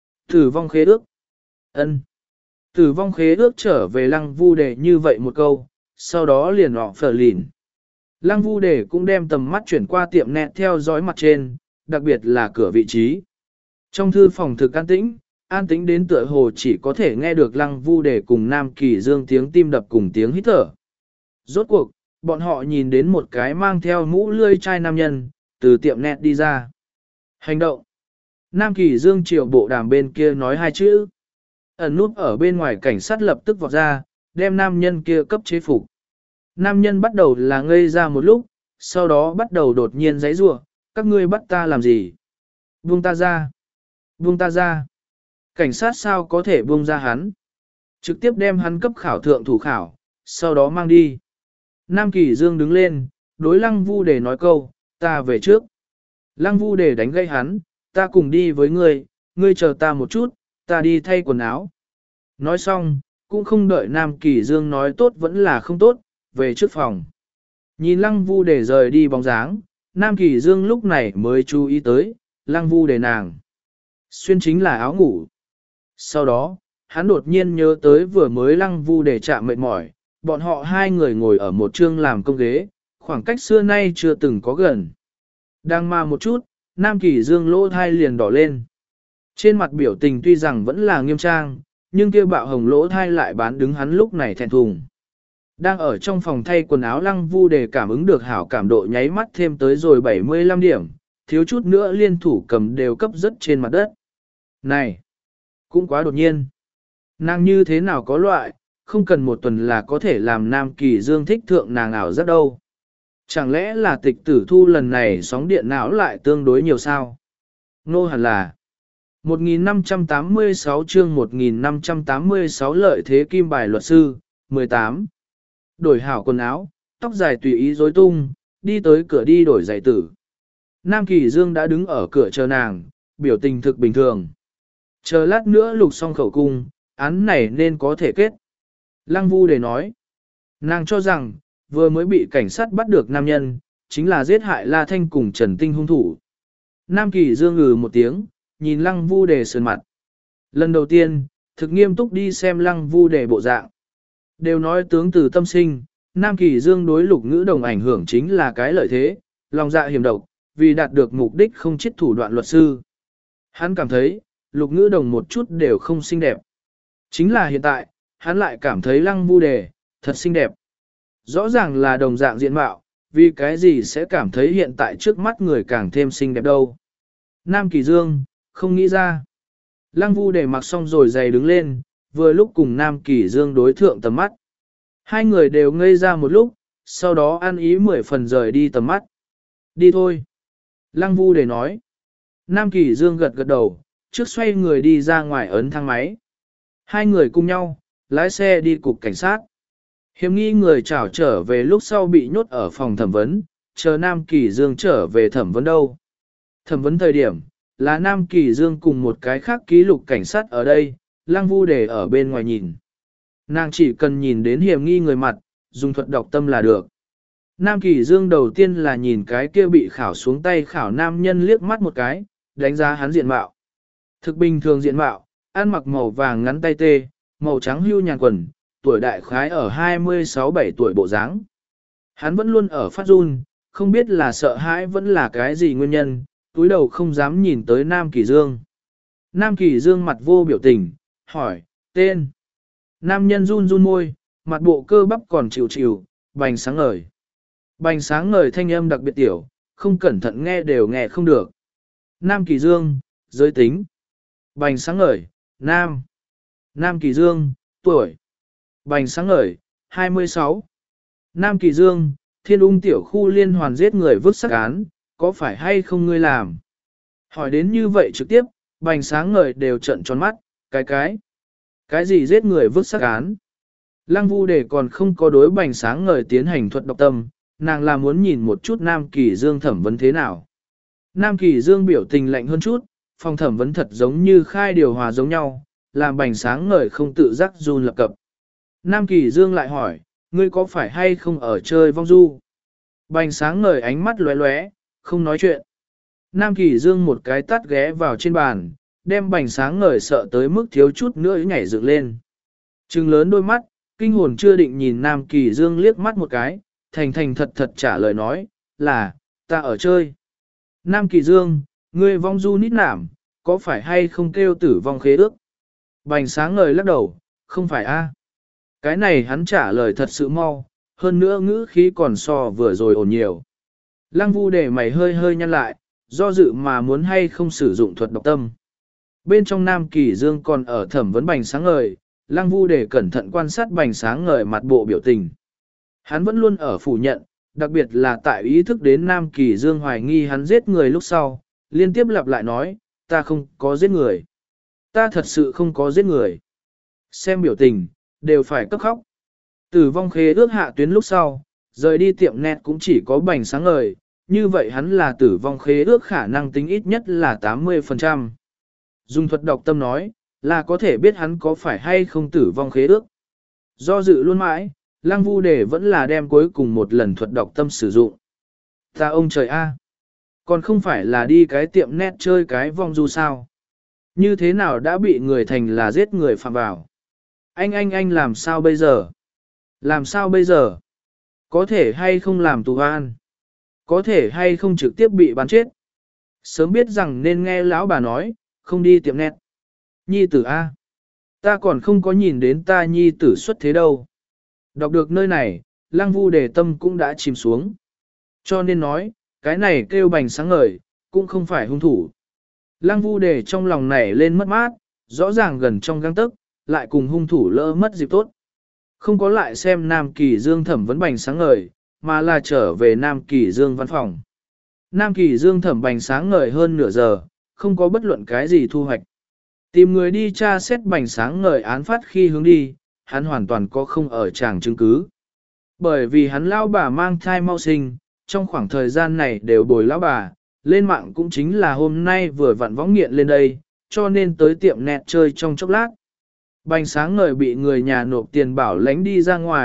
Tử Vong Khế Ước. Ân. Tử Vong Khế Ước trở về Lăng Vu Đề như vậy một câu, sau đó liền họ phở lìn. Lăng Vu Đề cũng đem tầm mắt chuyển qua tiệm net theo dõi mặt trên, đặc biệt là cửa vị trí. Trong thư phòng thực an tĩnh, an tĩnh đến tựa hồ chỉ có thể nghe được Lăng Vu Đề cùng Nam Kỳ Dương tiếng tim đập cùng tiếng hít thở. Rốt cuộc, bọn họ nhìn đến một cái mang theo mũ lươi chai nam nhân, từ tiệm net đi ra. Hành động. Nam Kỳ Dương chiều bộ đàm bên kia nói hai chữ. Ẩn nút ở bên ngoài cảnh sát lập tức vọt ra, đem nam nhân kia cấp chế phục. Nam nhân bắt đầu là ngây ra một lúc, sau đó bắt đầu đột nhiên giãy giụa, các ngươi bắt ta làm gì? Buông ta ra! Buông ta ra! Cảnh sát sao có thể buông ra hắn? Trực tiếp đem hắn cấp khảo thượng thủ khảo, sau đó mang đi. Nam Kỳ Dương đứng lên, đối Lăng Vu Đề nói câu, ta về trước. Lăng Vu Đề đánh gây hắn, ta cùng đi với ngươi, ngươi chờ ta một chút, ta đi thay quần áo. Nói xong, cũng không đợi Nam Kỳ Dương nói tốt vẫn là không tốt, về trước phòng. Nhìn Lăng Vu Đề rời đi bóng dáng, Nam Kỳ Dương lúc này mới chú ý tới, Lăng Vu Đề nàng. Xuyên chính là áo ngủ. Sau đó, hắn đột nhiên nhớ tới vừa mới Lăng Vu Đề chạm mệt mỏi, bọn họ hai người ngồi ở một chương làm công ghế, khoảng cách xưa nay chưa từng có gần. Đang mà một chút, Nam Kỳ Dương lỗ thai liền đỏ lên. Trên mặt biểu tình tuy rằng vẫn là nghiêm trang, nhưng kia bạo hồng lỗ thai lại bán đứng hắn lúc này thẹn thùng. Đang ở trong phòng thay quần áo Lăng Vu Đề cảm ứng được hảo cảm độ nháy mắt thêm tới rồi bảy mươi lăm điểm, thiếu chút nữa liên thủ cầm đều cấp rất trên mặt đất. Này, cũng quá đột nhiên. Nàng như thế nào có loại, không cần một tuần là có thể làm Nam Kỳ Dương thích thượng nàng ảo rất đâu. Chẳng lẽ là tịch tử thu lần này sóng điện não lại tương đối nhiều sao? Nô hẳn là một nghìn năm trăm tám mươi sáu chương một nghìn năm trăm tám mươi sáu lợi thế kim bài luật sư, mười tám. Đổi hảo quần áo, tóc dài tùy ý rối tung, đi tới cửa đi đổi giày tử. Nam Kỳ Dương đã đứng ở cửa chờ nàng, biểu tình thực bình thường. Chờ lát nữa lục xong khẩu cung, án này nên có thể kết. Lăng Vu Đề nói, nàng cho rằng, vừa mới bị cảnh sát bắt được nam nhân, chính là giết hại La Thanh cùng Trần Tinh hung thủ. Nam Kỳ Dương ngừ một tiếng, nhìn Lăng Vu Đề sườn mặt. Lần đầu tiên, thực nghiêm túc đi xem Lăng Vu Đề bộ dạng. Đều nói tướng từ tâm sinh, Nam Kỳ Dương đối Lục Ngữ Đồng ảnh hưởng chính là cái lợi thế, lòng dạ hiểm độc, vì đạt được mục đích không chết thủ đoạn luật sư. Hắn cảm thấy, Lục Ngữ Đồng một chút đều không xinh đẹp. Chính là hiện tại, hắn lại cảm thấy Lăng Vu Đề, thật xinh đẹp. Rõ ràng là đồng dạng diện mạo, vì cái gì sẽ cảm thấy hiện tại trước mắt người càng thêm xinh đẹp đâu. Nam Kỳ Dương, không nghĩ ra. Lăng Vu Đề mặc xong rồi giày đứng lên, vừa lúc cùng Nam Kỳ Dương đối thượng tầm mắt. Hai người đều ngây ra một lúc, sau đó ăn ý mười phần rời đi tầm mắt. Đi thôi. Lăng Vu Đề nói. Nam Kỳ Dương gật gật đầu, trước xoay người đi ra ngoài ấn thang máy. Hai người cùng nhau, lái xe đi cục cảnh sát. Hiểm nghi người trảo trở về lúc sau bị nhốt ở phòng thẩm vấn, chờ Nam Kỳ Dương trở về thẩm vấn đâu. Thẩm vấn thời điểm, là Nam Kỳ Dương cùng một cái khác ký lục cảnh sát ở đây, Lăng Vu Đề ở bên ngoài nhìn. Nàng chỉ cần nhìn đến hiểm nghi người mặt, dùng thuật đọc tâm là được. Nam Kỳ Dương đầu tiên là nhìn cái kia bị khảo xuống tay khảo nam nhân liếc mắt một cái, đánh giá hắn diện mạo. Thực bình thường diện mạo, ăn mặc màu vàng ngắn tay tê, màu trắng hưu nhàn quần, tuổi đại khái ở hai mươi sáu bảy tuổi bộ dáng. Hắn vẫn luôn ở phát run, không biết là sợ hãi vẫn là cái gì nguyên nhân, túi đầu không dám nhìn tới Nam Kỳ Dương. Nam Kỳ Dương mặt vô biểu tình, hỏi, tên. Nam nhân run run môi, mặt bộ cơ bắp còn chịu chịu, bành sáng ngời. Bành sáng ngời thanh âm đặc biệt tiểu, không cẩn thận nghe đều nghe không được. Nam Kỳ Dương, giới tính. Bành sáng ngời, Nam. Nam Kỳ Dương, tuổi. Bành sáng ngời, hai mươi sáu. Nam Kỳ Dương, Thiên Ung tiểu khu liên hoàn giết người vứt xác án, có phải hay không ngươi làm? Hỏi đến như vậy trực tiếp, bành sáng ngời đều trận tròn mắt, cái cái. Cái gì giết người vứt xác án? Lăng Vu Đề còn không có đối bành sáng ngời tiến hành thuật độc tâm, nàng là muốn nhìn một chút Nam Kỳ Dương thẩm vấn thế nào. Nam Kỳ Dương biểu tình lạnh hơn chút, phòng thẩm vấn thật giống như khai điều hòa giống nhau, làm bành sáng ngời không tự giác run lập cập. Nam Kỳ Dương lại hỏi, ngươi có phải hay không ở chơi vong du? Bành sáng ngời ánh mắt lóe lóe, không nói chuyện. Nam Kỳ Dương một cái tát ghé vào trên bàn, đem bành sáng ngời sợ tới mức thiếu chút nữa nhảy dựng lên. Trừng lớn đôi mắt, kinh hồn chưa định nhìn Nam Kỳ Dương liếc mắt một cái, thành thành thật thật trả lời nói, là, ta ở chơi. Nam Kỳ Dương, ngươi vong du nít nảm, có phải hay không kêu tử vong khế ước? Bành sáng ngời lắc đầu, không phải a. Cái này hắn trả lời thật sự mau, hơn nữa ngữ khí còn so vừa rồi ổn nhiều. Lăng Vu Đề mày hơi hơi nhăn lại, do dự mà muốn hay không sử dụng thuật độc tâm. Bên trong Nam Kỳ Dương còn ở thẩm vấn bành sáng ngời, Lăng Vu Đề cẩn thận quan sát bành sáng ngời mặt bộ biểu tình. Hắn vẫn luôn ở phủ nhận, đặc biệt là tại ý thức đến Nam Kỳ Dương hoài nghi hắn giết người lúc sau, liên tiếp lặp lại nói, ta không có giết người. Ta thật sự không có giết người. Xem biểu tình, đều phải cấp khóc. Tử vong khế ước hạ tuyến lúc sau, rời đi tiệm net cũng chỉ có bành sáng ngời, như vậy hắn là tử vong khế ước khả năng tính ít nhất là tám mươi phần trăm. Dùng thuật độc tâm nói, là có thể biết hắn có phải hay không tử vong khế ước. Do dự luôn mãi, Lăng Vu Đề vẫn là đem cuối cùng một lần thuật độc tâm sử dụng. Ta ông trời a, còn không phải là đi cái tiệm net chơi cái vong du sao. Như thế nào đã bị người thành là giết người phạm vào. Anh anh anh làm sao bây giờ? Làm sao bây giờ? Có thể hay không làm tù an? Có thể hay không trực tiếp bị bắn chết? Sớm biết rằng nên nghe lão bà nói, không đi tiệm net. Nhi tử A. Ta còn không có nhìn đến ta nhi tử xuất thế đâu. Đọc được nơi này, Lăng Vu Đề tâm cũng đã chìm xuống. Cho nên nói, cái này kêu bành sáng ngời, cũng không phải hung thủ. Lăng Vu Đề trong lòng nảy lên mất mát, rõ ràng gần trong gang tấc, lại cùng hung thủ lỡ mất dịp tốt. Không có lại xem Nam Kỳ Dương thẩm vấn bành sáng ngời, mà là trở về Nam Kỳ Dương văn phòng. Nam Kỳ Dương thẩm bành sáng ngời hơn nửa giờ, không có bất luận cái gì thu hoạch. Tìm người đi tra xét bành sáng ngời án phát khi hướng đi, hắn hoàn toàn có không ở tràng chứng cứ. Bởi vì hắn lão bà mang thai mau sinh, trong khoảng thời gian này đều bồi lão bà, lên mạng cũng chính là hôm nay vừa vặn võng nghiện lên đây, cho nên tới tiệm net chơi trong chốc lát. Bành sáng ngời bị người nhà nộp tiền bảo lãnh đi ra ngoài,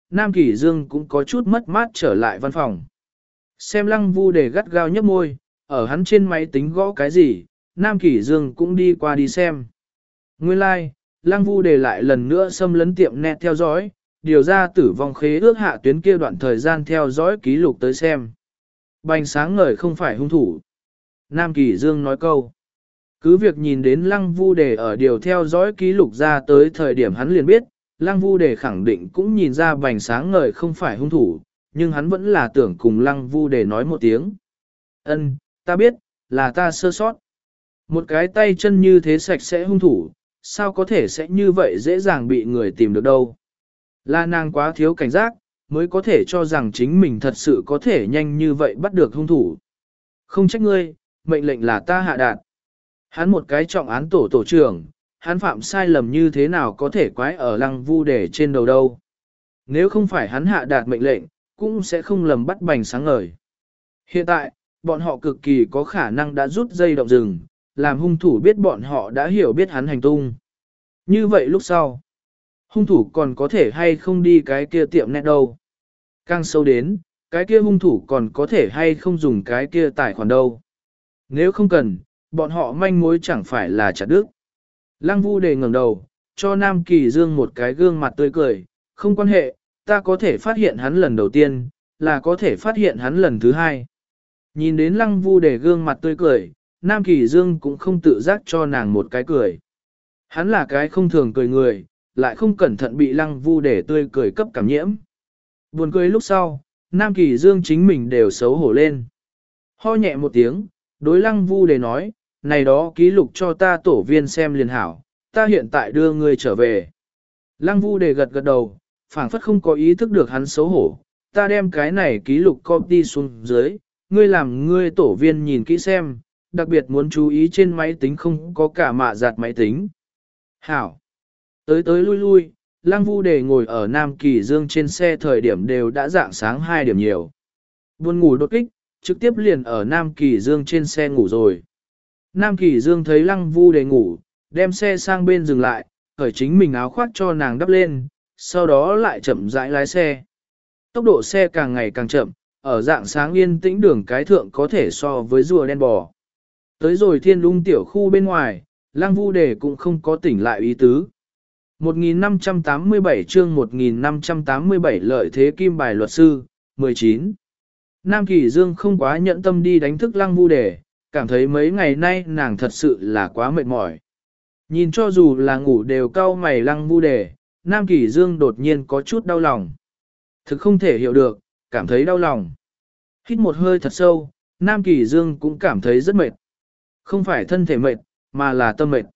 Nam Kỳ Dương cũng có chút mất mát trở lại văn phòng. Xem Lăng Vu Đề gắt gao nhấp môi, ở hắn trên máy tính gõ cái gì, Nam Kỳ Dương cũng đi qua đi xem. Nguyên lai, like, Lăng Vu Đề lại lần nữa xâm lấn tiệm net theo dõi, điều ra tử vong khế ước hạ tuyến kia đoạn thời gian theo dõi ký lục tới xem. Bành sáng ngời không phải hung thủ. Nam Kỳ Dương nói câu. Cứ việc nhìn đến Lăng Vu Đề ở điều theo dõi ký lục ra tới thời điểm hắn liền biết, Lăng Vu Đề khẳng định cũng nhìn ra bành sáng ngời không phải hung thủ, nhưng hắn vẫn là tưởng cùng Lăng Vu Đề nói một tiếng. Ân, ta biết, là ta sơ sót. Một cái tay chân như thế sạch sẽ hung thủ, sao có thể sẽ như vậy dễ dàng bị người tìm được đâu. Là nàng quá thiếu cảnh giác, mới có thể cho rằng chính mình thật sự có thể nhanh như vậy bắt được hung thủ. Không trách ngươi, mệnh lệnh là ta hạ đạt. Hắn một cái trọng án tổ tổ trưởng, hắn phạm sai lầm như thế nào có thể quái ở Lăng Vu Đề trên đầu đâu. Nếu không phải hắn hạ đạt mệnh lệnh, cũng sẽ không lầm bắt bành sáng ngời. Hiện tại, bọn họ cực kỳ có khả năng đã rút dây động rừng, làm hung thủ biết bọn họ đã hiểu biết hắn hành tung. Như vậy lúc sau, hung thủ còn có thể hay không đi cái kia tiệm net đâu. Càng sâu đến, cái kia hung thủ còn có thể hay không dùng cái kia tài khoản đâu. Nếu không cần, bọn họ manh mối chẳng phải là chặt đứt. Lăng Vu Đề ngẩng đầu, cho Nam Kỳ Dương một cái gương mặt tươi cười, không quan hệ, ta có thể phát hiện hắn lần đầu tiên, là có thể phát hiện hắn lần thứ hai. Nhìn đến Lăng Vu Đề gương mặt tươi cười, Nam Kỳ Dương cũng không tự giác cho nàng một cái cười. Hắn là cái không thường cười người, lại không cẩn thận bị Lăng Vu Đề tươi cười cấp cảm nhiễm. Buồn cười lúc sau, Nam Kỳ Dương chính mình đều xấu hổ lên. Ho nhẹ một tiếng, đối Lăng Vu Đề nói, này đó ký lục cho ta tổ viên xem liền hảo, ta hiện tại đưa ngươi trở về. Lăng Vu Đề gật gật đầu, phảng phất không có ý thức được hắn xấu hổ, ta đem cái này ký lục copy xuống dưới, ngươi làm ngươi tổ viên nhìn kỹ xem, đặc biệt muốn chú ý trên máy tính không có cả mạ giặt máy tính. Hảo. Tới tới lui lui, Lăng Vu Đề ngồi ở Nam Kỳ Dương trên xe thời điểm đều đã dạng sáng hai điểm nhiều. Buồn ngủ đột kích, trực tiếp liền ở Nam Kỳ Dương trên xe ngủ rồi. Nam Kỳ Dương thấy Lăng Vu Đề ngủ, đem xe sang bên dừng lại, khởi chính mình áo khoác cho nàng đắp lên, sau đó lại chậm rãi lái xe. Tốc độ xe càng ngày càng chậm, ở dạng sáng yên tĩnh đường cái thượng có thể so với rùa đen bò. Tới rồi thiên lung tiểu khu bên ngoài, Lăng Vu Đề cũng không có tỉnh lại ý tứ. một nghìn năm trăm tám mươi bảy chương một nghìn năm trăm tám mươi bảy lợi thế kim bài luật sư, mười chín. Nam Kỳ Dương không quá nhẫn tâm đi đánh thức Lăng Vu Đề, cảm thấy mấy ngày nay nàng thật sự là quá mệt mỏi. Nhìn cho dù là ngủ đều cau mày Lăng Vu Đề, Nam Kỳ Dương đột nhiên có chút đau lòng. Thực không thể hiểu được, cảm thấy đau lòng. Hít một hơi thật sâu, Nam Kỳ Dương cũng cảm thấy rất mệt. Không phải thân thể mệt, mà là tâm mệt.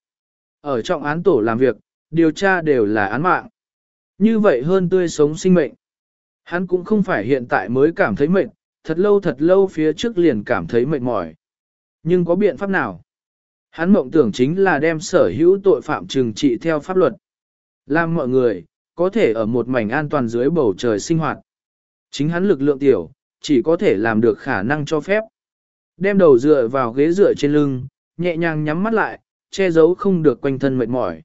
Ở trọng án tổ làm việc, điều tra đều là án mạng. Như vậy hơn tươi sống sinh mệnh. Hắn cũng không phải hiện tại mới cảm thấy mệt, thật lâu thật lâu phía trước liền cảm thấy mệt mỏi. Nhưng có biện pháp nào? Hắn mộng tưởng chính là đem sở hữu tội phạm trừng trị theo pháp luật. Làm mọi người, có thể ở một mảnh an toàn dưới bầu trời sinh hoạt. Chính hắn lực lượng tiểu, chỉ có thể làm được khả năng cho phép. Đem đầu dựa vào ghế dựa trên lưng, nhẹ nhàng nhắm mắt lại, che giấu không được quanh thân mệt mỏi.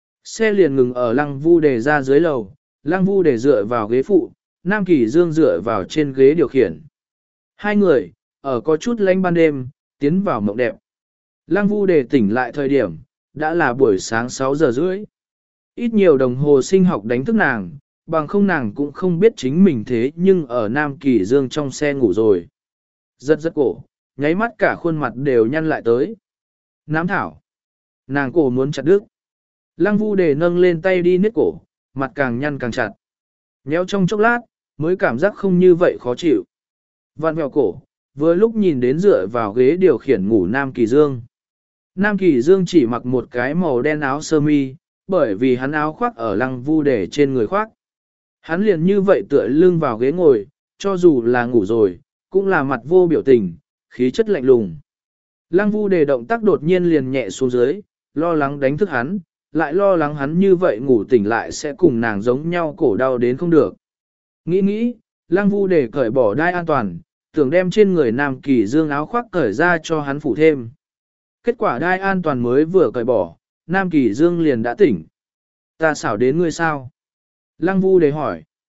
Xe liền ngừng ở Lăng Vu Đề ra dưới lầu, Lăng Vu Đề dựa vào ghế phụ, Nam Kỳ Dương dựa vào trên ghế điều khiển. Hai người, ở có chút lánh ban đêm, tiến vào mộng đẹp. Lăng Vu Đề tỉnh lại thời điểm, đã là buổi sáng sáu giờ rưỡi. Ít nhiều đồng hồ sinh học đánh thức nàng, bằng không nàng cũng không biết chính mình thế nhưng ở Nam Kỳ Dương trong xe ngủ rồi. Rất rất cổ, nháy mắt cả khuôn mặt đều nhăn lại tới. Nám thảo. Nàng cổ muốn chặt đứt. Lăng Vu Đề nâng lên tay đi niết cổ, mặt càng nhăn càng chặt. Nhéo trong chốc lát, mới cảm giác không như vậy khó chịu. Vặn vẹo cổ, vừa lúc nhìn đến dựa vào ghế điều khiển ngủ Nam Kỳ Dương. Nam Kỳ Dương chỉ mặc một cái màu đen áo sơ mi, bởi vì hắn áo khoác ở Lăng Vu Đề trên người khoác. Hắn liền như vậy tựa lưng vào ghế ngồi, cho dù là ngủ rồi, cũng là mặt vô biểu tình, khí chất lạnh lùng. Lăng Vu Đề động tác đột nhiên liền nhẹ xuống dưới, lo lắng đánh thức hắn, lại lo lắng hắn như vậy ngủ tỉnh lại sẽ cùng nàng giống nhau cổ đau đến không được. Nghĩ nghĩ, Lăng Vu Đề cởi bỏ đai an toàn, tưởng đem trên người Nam Kỳ Dương áo khoác cởi ra cho hắn phủ thêm. Kết quả đai an toàn mới vừa cởi bỏ, Nam Kỳ Dương liền đã tỉnh. Ta xảo đến ngươi sao? Lăng Vu Đề hỏi.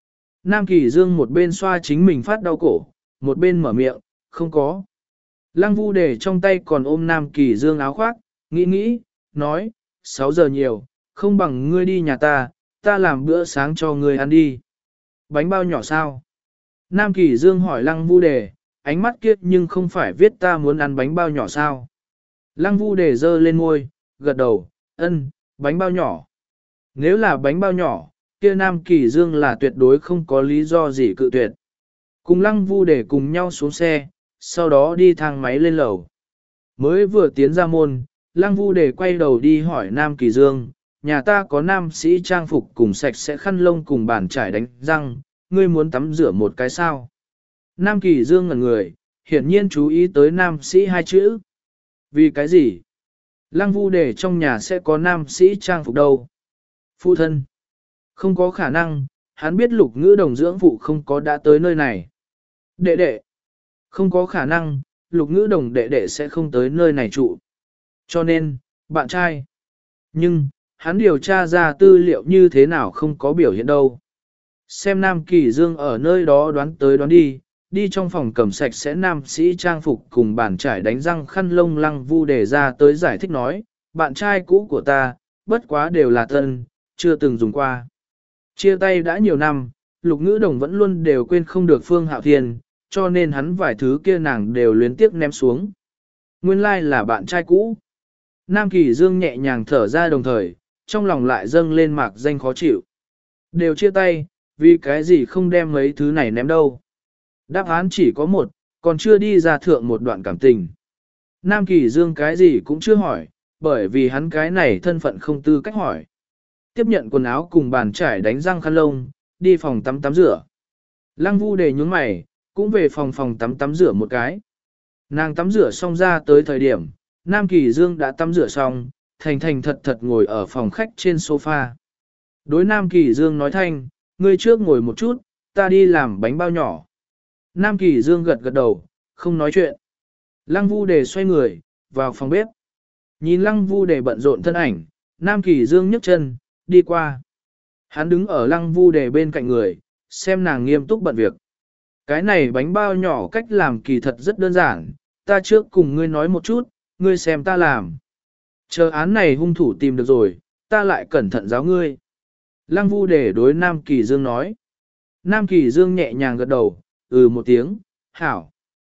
Nam Kỳ Dương một bên xoa chính mình phát đau cổ, một bên mở miệng, không có. Lăng Vu Đề trong tay còn ôm Nam Kỳ Dương áo khoác, nghĩ nghĩ, nói, sáu giờ nhiều, không bằng ngươi đi nhà ta, ta làm bữa sáng cho ngươi ăn đi. Bánh bao nhỏ sao? Nam Kỳ Dương hỏi Lăng Vu Đề, ánh mắt kiết nhưng không phải viết ta muốn ăn bánh bao nhỏ sao? Lăng Vu Đề giơ lên môi, gật đầu, ân, bánh bao nhỏ. Nếu là bánh bao nhỏ, kia Nam Kỳ Dương là tuyệt đối không có lý do gì cự tuyệt. Cùng Lăng Vu Đề cùng nhau xuống xe, sau đó đi thang máy lên lầu. Mới vừa tiến ra môn, Lăng Vu Đề quay đầu đi hỏi Nam Kỳ Dương, nhà ta có nam sĩ trang phục cùng sạch sẽ khăn lông cùng bàn chải đánh răng, ngươi muốn tắm rửa một cái sao? Nam Kỳ Dương ngẩn người, hiển nhiên chú ý tới nam sĩ hai chữ. Vì cái gì? Lăng Vu Đề trong nhà sẽ có nam sĩ trang phục đâu? Phụ thân. Không có khả năng, hắn biết Lục Ngữ Đồng dưỡng phụ không có đã tới nơi này. Đệ đệ. Không có khả năng, Lục Ngữ Đồng đệ đệ sẽ không tới nơi này trụ. Cho nên, bạn trai. Nhưng, hắn điều tra ra tư liệu như thế nào không có biểu hiện đâu. Xem Nam Kỳ Dương ở nơi đó đoán tới đoán đi, đi trong phòng cầm sạch sẽ nam sĩ trang phục cùng bàn trải đánh răng khăn lông. Lăng Vu Đề ra tới giải thích nói, bạn trai cũ của ta, bất quá đều là tân, chưa từng dùng qua. Chia tay đã nhiều năm, Lục Ngữ Đồng vẫn luôn đều quên không được Phương Hạo Thiên, cho nên hắn vài thứ kia nàng đều luyến tiếc ném xuống. Nguyên lai like là bạn trai cũ. Nam Kỳ Dương nhẹ nhàng thở ra đồng thời, trong lòng lại dâng lên mạc danh khó chịu. Đều chia tay, vì cái gì không đem mấy thứ này ném đâu. Đáp án chỉ có một, còn chưa đi ra thượng một đoạn cảm tình. Nam Kỳ Dương cái gì cũng chưa hỏi, bởi vì hắn cái này thân phận không tư cách hỏi. Tiếp nhận quần áo cùng bàn trải đánh răng khăn lông, đi phòng tắm tắm rửa. Lăng Vu Đề nhướng mày, cũng về phòng phòng tắm tắm rửa một cái. Nàng tắm rửa xong ra tới thời điểm, Nam Kỳ Dương đã tắm rửa xong, thành thành thật thật ngồi ở phòng khách trên sofa. Đối Nam Kỳ Dương nói thanh, ngươi trước ngồi một chút, ta đi làm bánh bao nhỏ. Nam Kỳ Dương gật gật đầu, không nói chuyện. Lăng Vu Đề xoay người, vào phòng bếp. Nhìn Lăng Vu Đề bận rộn thân ảnh, Nam Kỳ Dương nhấc chân, đi qua. Hắn đứng ở Lăng Vu Đề bên cạnh người, xem nàng nghiêm túc bận việc. Cái này bánh bao nhỏ cách làm kỳ thật rất đơn giản, ta trước cùng ngươi nói một chút, ngươi xem ta làm. Chờ án này hung thủ tìm được rồi, ta lại cẩn thận giáo ngươi. Lăng Vu Đề đối Nam Kỳ Dương nói. Nam Kỳ Dương nhẹ nhàng gật đầu, ừ một tiếng, hảo.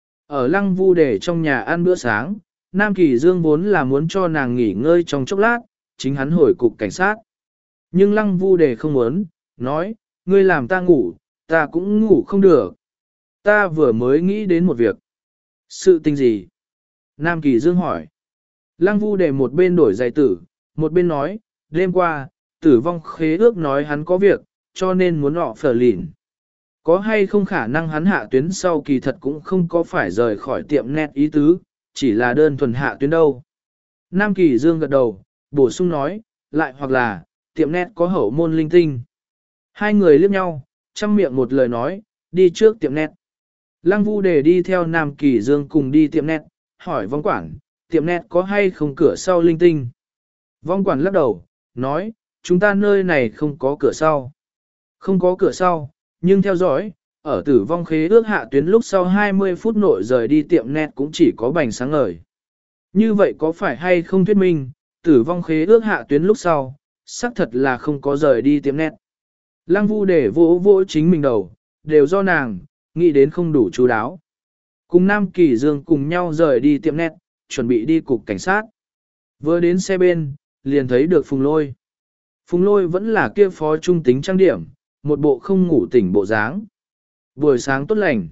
Ở Lăng Vu Đề trong nhà ăn bữa sáng, Nam Kỳ Dương vốn là muốn cho nàng nghỉ ngơi trong chốc lát, chính hắn hồi cục cảnh sát. Nhưng Lăng Vu Đề không muốn, nói, ngươi làm ta ngủ, ta cũng ngủ không được. Ta vừa mới nghĩ đến một việc. Sự tình gì? Nam Kỳ Dương hỏi. Lăng Vu Đề một bên đổi giày tử, một bên nói, đêm qua, Tử Vong khế ước nói hắn có việc, cho nên muốn họ phở lìn. Có hay không khả năng hắn hạ tuyến sau kỳ thật cũng không có phải rời khỏi tiệm net ý tứ, chỉ là đơn thuần hạ tuyến đâu. Nam Kỳ Dương gật đầu, bổ sung nói, lại hoặc là, tiệm net có hậu môn linh tinh. Hai người liếc nhau, chăm miệng một lời nói, đi trước tiệm net. Lăng Vu Đề đi theo Nam Kỳ Dương cùng đi tiệm net, hỏi vong quản, tiệm net có hay không cửa sau linh tinh. Vong quản lắc đầu, nói, chúng ta nơi này không có cửa sau. Không có cửa sau, nhưng theo dõi, ở Tử Vong khế ước hạ tuyến lúc sau hai mươi phút nội rời đi tiệm net cũng chỉ có bành sáng ngời. Như vậy có phải hay không thuyết minh, Tử Vong khế ước hạ tuyến lúc sau, xác thật là không có rời đi tiệm net. Lăng Vu Đề vỗ vỗ chính mình đầu, đều do nàng, nghĩ đến không đủ chú đáo. Cùng Nam Kỳ Dương cùng nhau rời đi tiệm net, chuẩn bị đi cục cảnh sát. Vừa đến xe bên, liền thấy được Phùng Lôi. Phùng Lôi vẫn là kia phó trung tính trang điểm, một bộ không ngủ tỉnh bộ dáng. Buổi sáng tốt lành.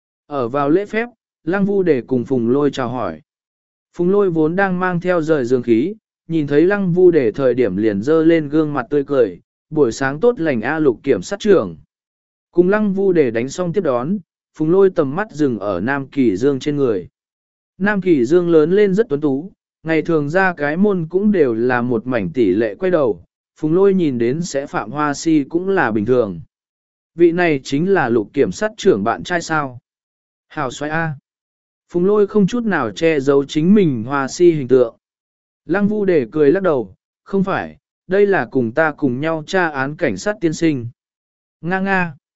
Ở vào lễ phép, Lăng Vu Đề cùng Phùng Lôi chào hỏi. Phùng Lôi vốn đang mang theo rời dương khí, nhìn thấy Lăng Vu Đề thời điểm liền dơ lên gương mặt tươi cười, buổi sáng tốt lành A Lục kiểm sát trưởng. Cùng Lăng Vu Đề đánh xong tiếp đón, Phùng Lôi tầm mắt dừng ở Nam Kỳ Dương trên người. Nam Kỳ Dương lớn lên rất tuấn tú, ngày thường ra cái môn cũng đều là một mảnh tỷ lệ quay đầu, Phùng Lôi nhìn đến sẽ phạm hoa si cũng là bình thường. Vị này chính là Lục kiểm sát trưởng bạn trai sao. Hào xoay A. Phùng Lôi không chút nào che giấu chính mình hoa si hình tượng. Lăng Vu Đề cười lắc đầu, không phải, đây là cùng ta cùng nhau tra án cảnh sát tiên sinh. Nga nga.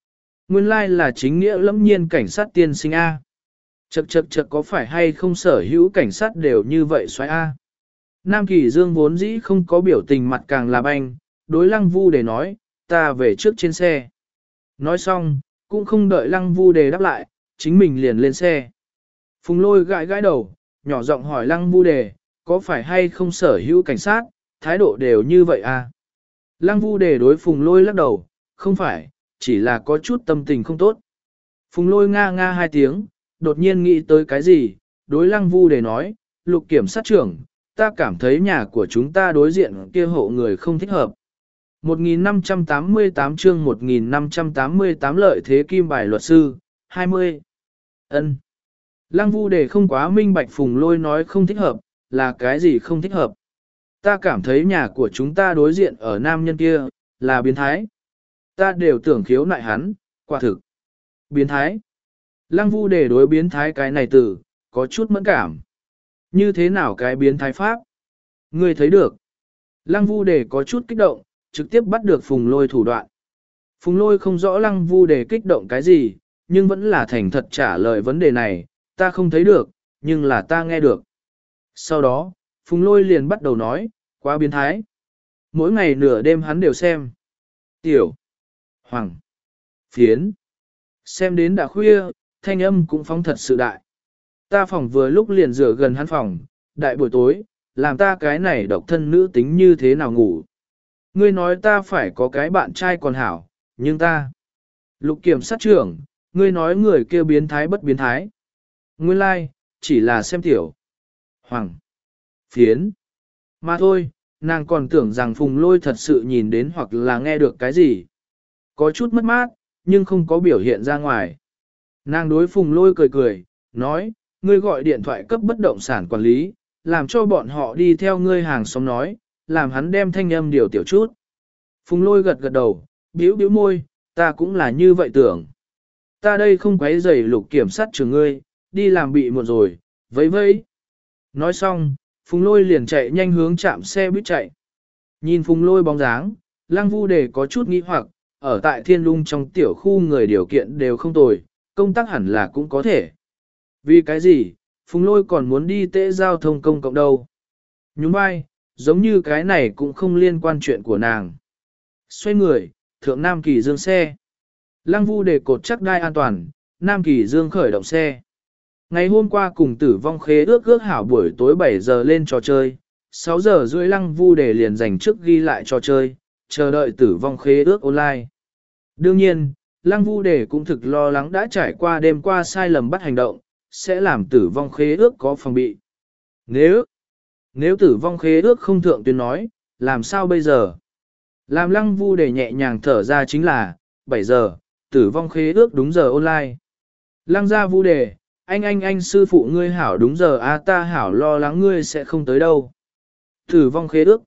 Nguyên lai là chính nghĩa lẫm nhiên cảnh sát tiên sinh A. Chậc chậc chậc có phải hay không sở hữu cảnh sát đều như vậy xoáy A. Nam Kỳ Dương vốn dĩ không có biểu tình mặt càng là banh, đối Lăng Vu Đề nói, ta về trước trên xe. Nói xong, cũng không đợi Lăng Vu Đề đáp lại, chính mình liền lên xe. Phùng Lôi gãi gãi đầu, nhỏ giọng hỏi Lăng Vu Đề, có phải hay không sở hữu cảnh sát, thái độ đều như vậy à? Lăng Vu Đề đối Phùng Lôi lắc đầu, không phải, chỉ là có chút tâm tình không tốt. Phùng Lôi nga nga hai tiếng, đột nhiên nghĩ tới cái gì, đối Lăng Vu Đề nói, Lục kiểm sát trưởng, ta cảm thấy nhà của chúng ta đối diện kia hộ người không thích hợp. một nghìn năm trăm tám mươi tám chương một nghìn năm trăm tám mươi tám lợi thế kim bài luật sư, hai mươi. Ân. Lăng Vu Đề không quá minh bạch Phùng Lôi nói không thích hợp, là cái gì không thích hợp. Ta cảm thấy nhà của chúng ta đối diện ở nam nhân kia, là biến thái. Ta đều tưởng khiếu nại hắn, quả thực. Biến thái. Lăng Vu Đề đối biến thái cái này từ, có chút mẫn cảm. Như thế nào cái biến thái pháp? Ngươi thấy được. Lăng Vu Đề có chút kích động, trực tiếp bắt được Phùng Lôi thủ đoạn. Phùng Lôi không rõ Lăng Vu Đề kích động cái gì, nhưng vẫn là thành thật trả lời vấn đề này, ta không thấy được, nhưng là ta nghe được. Sau đó, Phùng Lôi liền bắt đầu nói, quá biến thái. Mỗi ngày nửa đêm hắn đều xem. Tiểu, Hoàng, Phiến. Xem đến đã khuya, thanh âm cũng phóng thật sự đại. Ta phòng vừa lúc liền rửa gần hắn phòng, đại buổi tối, làm ta cái này độc thân nữ tính như thế nào ngủ. Ngươi nói ta phải có cái bạn trai còn hảo, nhưng ta... Lục kiểm sát trưởng, ngươi nói người kia biến thái bất biến thái. Nguyên lai, like, chỉ là xem tiểu. Hoàng. Phiến. Mà thôi, nàng còn tưởng rằng Phùng Lôi thật sự nhìn đến hoặc là nghe được cái gì. Có chút mất mát, nhưng không có biểu hiện ra ngoài. Nàng đối Phùng Lôi cười cười, nói, ngươi gọi điện thoại cấp bất động sản quản lý, làm cho bọn họ đi theo ngươi hàng xóm nói, làm hắn đem thanh âm điều tiểu chút. Phùng Lôi gật gật đầu, bĩu bĩu môi, ta cũng là như vậy tưởng. Ta đây không quấy rầy Lục kiểm sát trưởng ngươi, đi làm bị muộn rồi, vẫy vẫy. Nói xong, Phùng Lôi liền chạy nhanh hướng chạm xe buýt chạy. Nhìn Phùng Lôi bóng dáng, Lăng Vu Đề có chút nghi hoặc, ở tại Thiên Lung trong tiểu khu người điều kiện đều không tồi, công tác hẳn là cũng có thể. Vì cái gì, Phùng Lôi còn muốn đi tễ giao thông công cộng đâu. Nhún vai, giống như cái này cũng không liên quan chuyện của nàng. Xoay người, thượng Nam Kỳ Dương xe. Lăng Vu Đề cột chắc đai an toàn, Nam Kỳ Dương khởi động xe. Ngày hôm qua cùng Tử Vong Khế ước ước hảo buổi tối bảy giờ lên trò chơi, sáu giờ rưỡi Lăng Vu Đề liền dành trước ghi lại trò chơi, chờ đợi Tử Vong Khế ước online. Đương nhiên, Lăng Vu Đề cũng thực lo lắng đã trải qua đêm qua sai lầm bắt hành động, sẽ làm Tử Vong Khế ước có phòng bị. Nếu, nếu Tử Vong Khế ước không thượng tuyến nói, làm sao bây giờ? Làm Lăng Vu Đề nhẹ nhàng thở ra chính là, bảy giờ, Tử Vong Khế ước đúng giờ online. Lăng gia Vu Đề, anh anh anh sư phụ ngươi hảo đúng giờ a à, ta hảo lo lắng ngươi sẽ không tới đâu. Tử Vong Khế ước.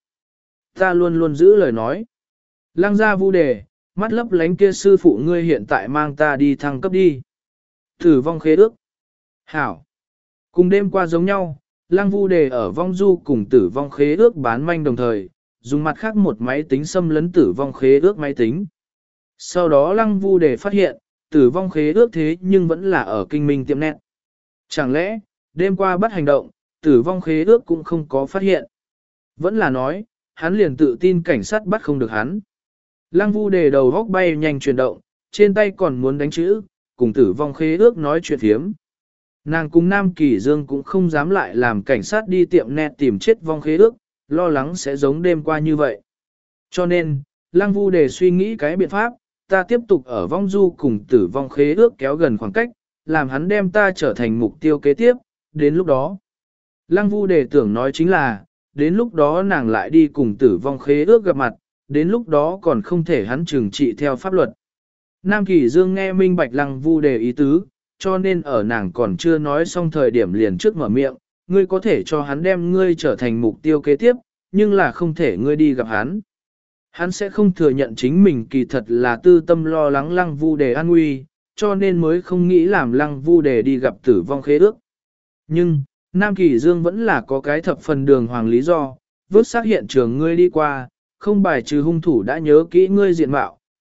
Ta luôn luôn giữ lời nói. Lăng gia Vu Đề, mắt lấp lánh kia sư phụ ngươi hiện tại mang ta đi thăng cấp đi. Tử Vong Khế ước. Hảo. Cùng đêm qua giống nhau, Lăng Vu Đề ở vong du cùng Tử Vong Khế ước bán manh đồng thời, dùng mặt khác một máy tính xâm lấn Tử Vong Khế ước máy tính. Sau đó Lăng Vu Đề phát hiện, Tử Vong Khế ước thế nhưng vẫn là ở kinh minh tiệm net. Chẳng lẽ, đêm qua bắt hành động, Tử Vong Khế ước cũng không có phát hiện. Vẫn là nói, hắn liền tự tin cảnh sát bắt không được hắn. Lăng Vu Đề đầu góc bay nhanh chuyển động, trên tay còn muốn đánh chữ, cùng Tử Vong Khế ước nói chuyện thiếm. Nàng cùng Nam Kỳ Dương cũng không dám lại làm cảnh sát đi tiệm net tìm chết Vong Khế ước, lo lắng sẽ giống đêm qua như vậy. Cho nên, Lăng Vu Đề suy nghĩ cái biện pháp, ta tiếp tục ở vong du cùng Tử Vong Khế ước kéo gần khoảng cách, làm hắn đem ta trở thành mục tiêu kế tiếp, đến lúc đó. Lăng Vu Đề tưởng nói chính là, đến lúc đó nàng lại đi cùng Tử Vong Khế ước gặp mặt, đến lúc đó còn không thể hắn trừng trị theo pháp luật. Nam Kỳ Dương nghe minh bạch Lăng Vu Đề ý tứ, cho nên ở nàng còn chưa nói xong thời điểm liền trước mở miệng, ngươi có thể cho hắn đem ngươi trở thành mục tiêu kế tiếp, nhưng là không thể ngươi đi gặp hắn. Hắn sẽ không thừa nhận chính mình kỳ thật là tư tâm lo lắng Lăng Vu Đề an nguy, cho nên mới không nghĩ làm Lăng Vu Đề đi gặp Tử Vong Khế ước. Nhưng, Nam Kỳ Dương vẫn là có cái thập phần đường hoàng lý do, vớt xác hiện trường ngươi đi qua, không bài trừ hung thủ đã nhớ kỹ ngươi diện mạo,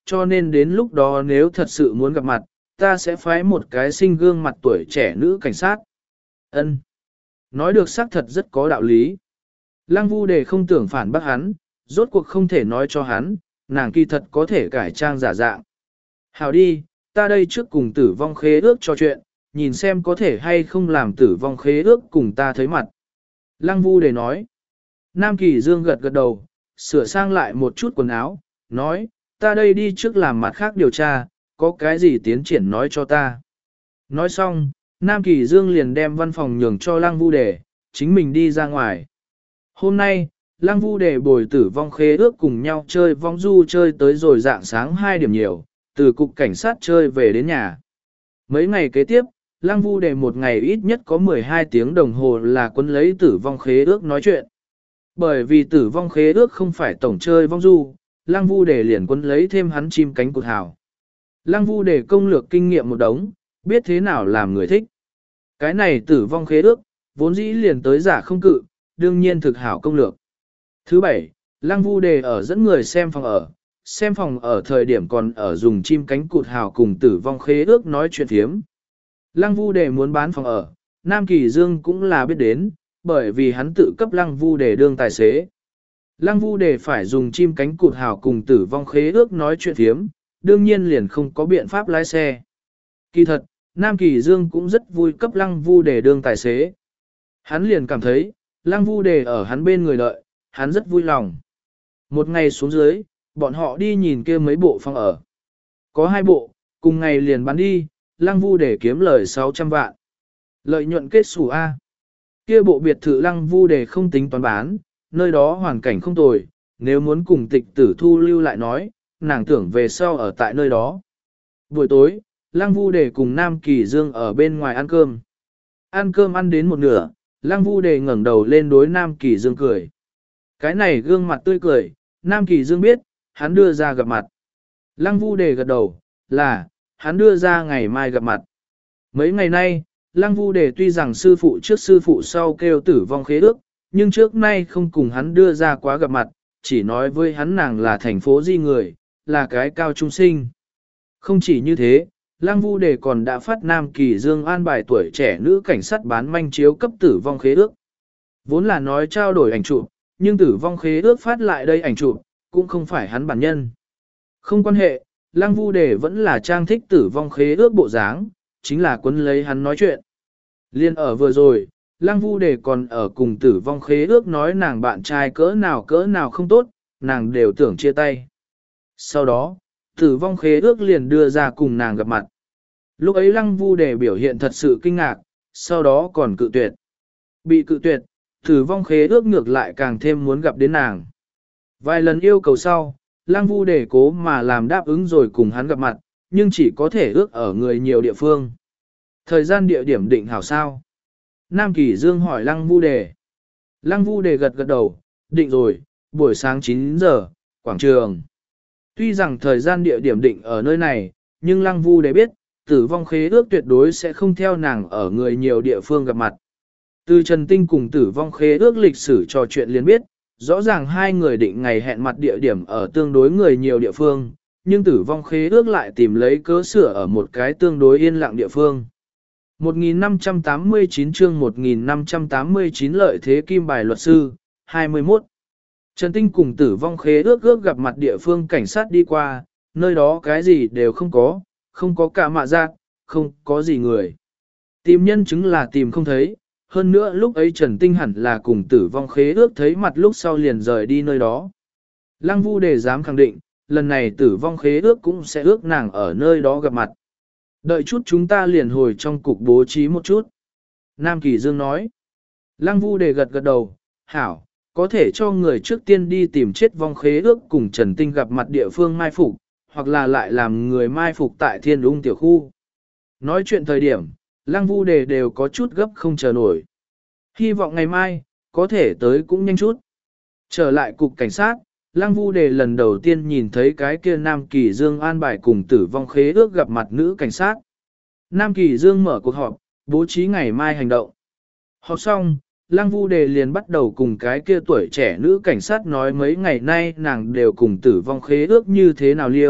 cho nên đến lúc đó nếu thật sự muốn gặp mặt, ta sẽ phái một cái sinh gương mặt tuổi trẻ nữ cảnh sát. Ân, nói được xác thật rất có đạo lý. Lăng Vu Đề không tưởng phản bác hắn, rốt cuộc không thể nói cho hắn, nàng kỳ thật có thể cải trang giả dạng. Hảo đi, ta đây trước cùng tử vong khế ước cho chuyện, nhìn xem có thể hay không làm tử vong khế ước cùng ta thấy mặt. Lăng Vu Đề nói. Nam Kỳ Dương gật gật đầu, sửa sang lại một chút quần áo, nói, ta đây đi trước làm mặt khác điều tra, có cái gì tiến triển nói cho ta. Nói xong, Nam Kỳ Dương liền đem văn phòng nhường cho Lăng Vu Đề, chính mình đi ra ngoài. Hôm nay, Lăng Vu Đề bồi tử vong khế ước cùng nhau chơi vong du chơi tới rồi dạng sáng hai điểm nhiều, từ cục cảnh sát chơi về đến nhà. Mấy ngày kế tiếp, Lăng Vu Đề một ngày ít nhất có mười hai tiếng đồng hồ là quấn lấy tử vong khế ước nói chuyện. Bởi vì tử vong khế ước không phải tổng chơi vong du, Lăng Vu Đề liền quấn lấy thêm hắn chim cánh cụt hào. Lăng Vu Đề công lược kinh nghiệm một đống, biết thế nào làm người thích. Cái này tử vong khế ước, vốn dĩ liền tới giả không cự, đương nhiên thực hảo công lược. Thứ bảy, Lăng Vu Đề ở dẫn người xem phòng ở, xem phòng ở thời điểm còn ở dùng chim cánh cụt hào cùng tử vong khế ước nói chuyện thiếm. Lăng Vu Đề muốn bán phòng ở, Nam Kỳ Dương cũng là biết đến, bởi vì hắn tự cấp Lăng Vu Đề đương tài xế. Lăng Vu Đề phải dùng chim cánh cụt hào cùng tử vong khế ước nói chuyện thiếm, đương nhiên liền không có biện pháp lái xe. Kỳ thật, Nam Kỳ Dương cũng rất vui cấp Lăng Vu Đề đương tài xế. Hắn liền cảm thấy, Lăng Vu Đề ở hắn bên người lợi, hắn rất vui lòng. Một ngày xuống dưới, bọn họ đi nhìn kia mấy bộ phòng ở. Có hai bộ, cùng ngày liền bán đi, Lăng Vu Đề kiếm lời sáu trăm vạn. Lợi nhuận kết xù A. Kia bộ biệt thự Lăng Vu Đề không tính toán bán, nơi đó hoàn cảnh không tồi, nếu muốn cùng tịch tử thu lưu lại nói, nàng tưởng về sau ở tại nơi đó. Buổi tối, Lăng Vu Đề cùng Nam Kỳ Dương ở bên ngoài ăn cơm. Ăn cơm ăn đến một nửa, Lăng Vu Đề ngẩng đầu lên đối Nam Kỳ Dương cười. Cái này gương mặt tươi cười, Nam Kỳ Dương biết, hắn đưa ra gặp mặt. Lăng Vu Đề gật đầu, là, hắn đưa ra ngày mai gặp mặt. Mấy ngày nay, Lăng Vu Đề tuy rằng sư phụ trước sư phụ sau kêu tử vong khế ước, nhưng trước nay không cùng hắn đưa ra quá gặp mặt, chỉ nói với hắn nàng là thành phố di người, là cái cao trung sinh. Không chỉ như thế, Lăng Vu Đề còn đã phát Nam Kỳ Dương an bài tuổi trẻ nữ cảnh sát bán manh chiếu cấp tử vong khế ước. Vốn là nói trao đổi ảnh chụp, nhưng tử vong khế ước phát lại đây ảnh chụp, cũng không phải hắn bản nhân. Không quan hệ, Lăng Vu Đề vẫn là trang thích tử vong khế ước bộ dáng, chính là quấn lấy hắn nói chuyện. Liên ở vừa rồi, Lăng Vu Đề còn ở cùng tử vong khế ước nói nàng bạn trai cỡ nào cỡ nào không tốt, nàng đều tưởng chia tay. Sau đó, tử vong khế ước liền đưa ra cùng nàng gặp mặt. Lúc ấy Lăng Vu Đề biểu hiện thật sự kinh ngạc, sau đó còn cự tuyệt. Bị cự tuyệt, tử vong khế ước ngược lại càng thêm muốn gặp đến nàng. Vài lần yêu cầu sau, Lăng Vu Đề cố mà làm đáp ứng rồi cùng hắn gặp mặt, nhưng chỉ có thể ước ở người nhiều địa phương. Thời gian địa điểm định hảo sao? Nam Kỳ Dương hỏi Lăng Vu Đề. Lăng Vu Đề gật gật đầu, định rồi, buổi sáng chín giờ, quảng trường. Tuy rằng thời gian địa điểm định ở nơi này, nhưng Lăng Vu Đề biết, tử vong khế ước tuyệt đối sẽ không theo nàng ở người nhiều địa phương gặp mặt. Từ Trần Tinh cùng tử vong khế ước lịch sử trò chuyện liền biết, rõ ràng hai người định ngày hẹn mặt địa điểm ở tương đối người nhiều địa phương, nhưng tử vong khế ước lại tìm lấy cớ sửa ở một cái tương đối yên lặng địa phương. một nghìn năm trăm tám mươi chín chương một nghìn năm trăm tám mươi chín lợi thế kim bài luật sư, hai mươi mốt. Trần Tinh cùng tử vong khế ước ước gặp mặt địa phương cảnh sát đi qua, nơi đó cái gì đều không có, không có cả mạ giác, không có gì người. Tìm nhân chứng là tìm không thấy, hơn nữa lúc ấy Trần Tinh hẳn là cùng tử vong khế ước thấy mặt lúc sau liền rời đi nơi đó. Lăng Vu Đề dám khẳng định, lần này tử vong khế ước cũng sẽ ước nàng ở nơi đó gặp mặt. Đợi chút chúng ta liền hồi trong cục bố trí một chút. Nam Kỳ Dương nói. Lăng Vu Đề gật gật đầu, hảo, có thể cho người trước tiên đi tìm chết vong khế ước cùng Trần Tinh gặp mặt địa phương mai phục, hoặc là lại làm người mai phục tại Thiên Ung tiểu khu. Nói chuyện thời điểm, Lăng Vu Đề đều có chút gấp không chờ nổi. Hy vọng ngày mai, có thể tới cũng nhanh chút. Trở lại cục cảnh sát, Lăng Vu Đề lần đầu tiên nhìn thấy cái kia Nam Kỳ Dương an bài cùng tử vong khế ước gặp mặt nữ cảnh sát. Nam Kỳ Dương mở cuộc họp, bố trí ngày mai hành động. Họp xong, Lăng Vu Đề liền bắt đầu cùng cái kia tuổi trẻ nữ cảnh sát nói mấy ngày nay nàng đều cùng tử vong khế ước như thế nào liêu,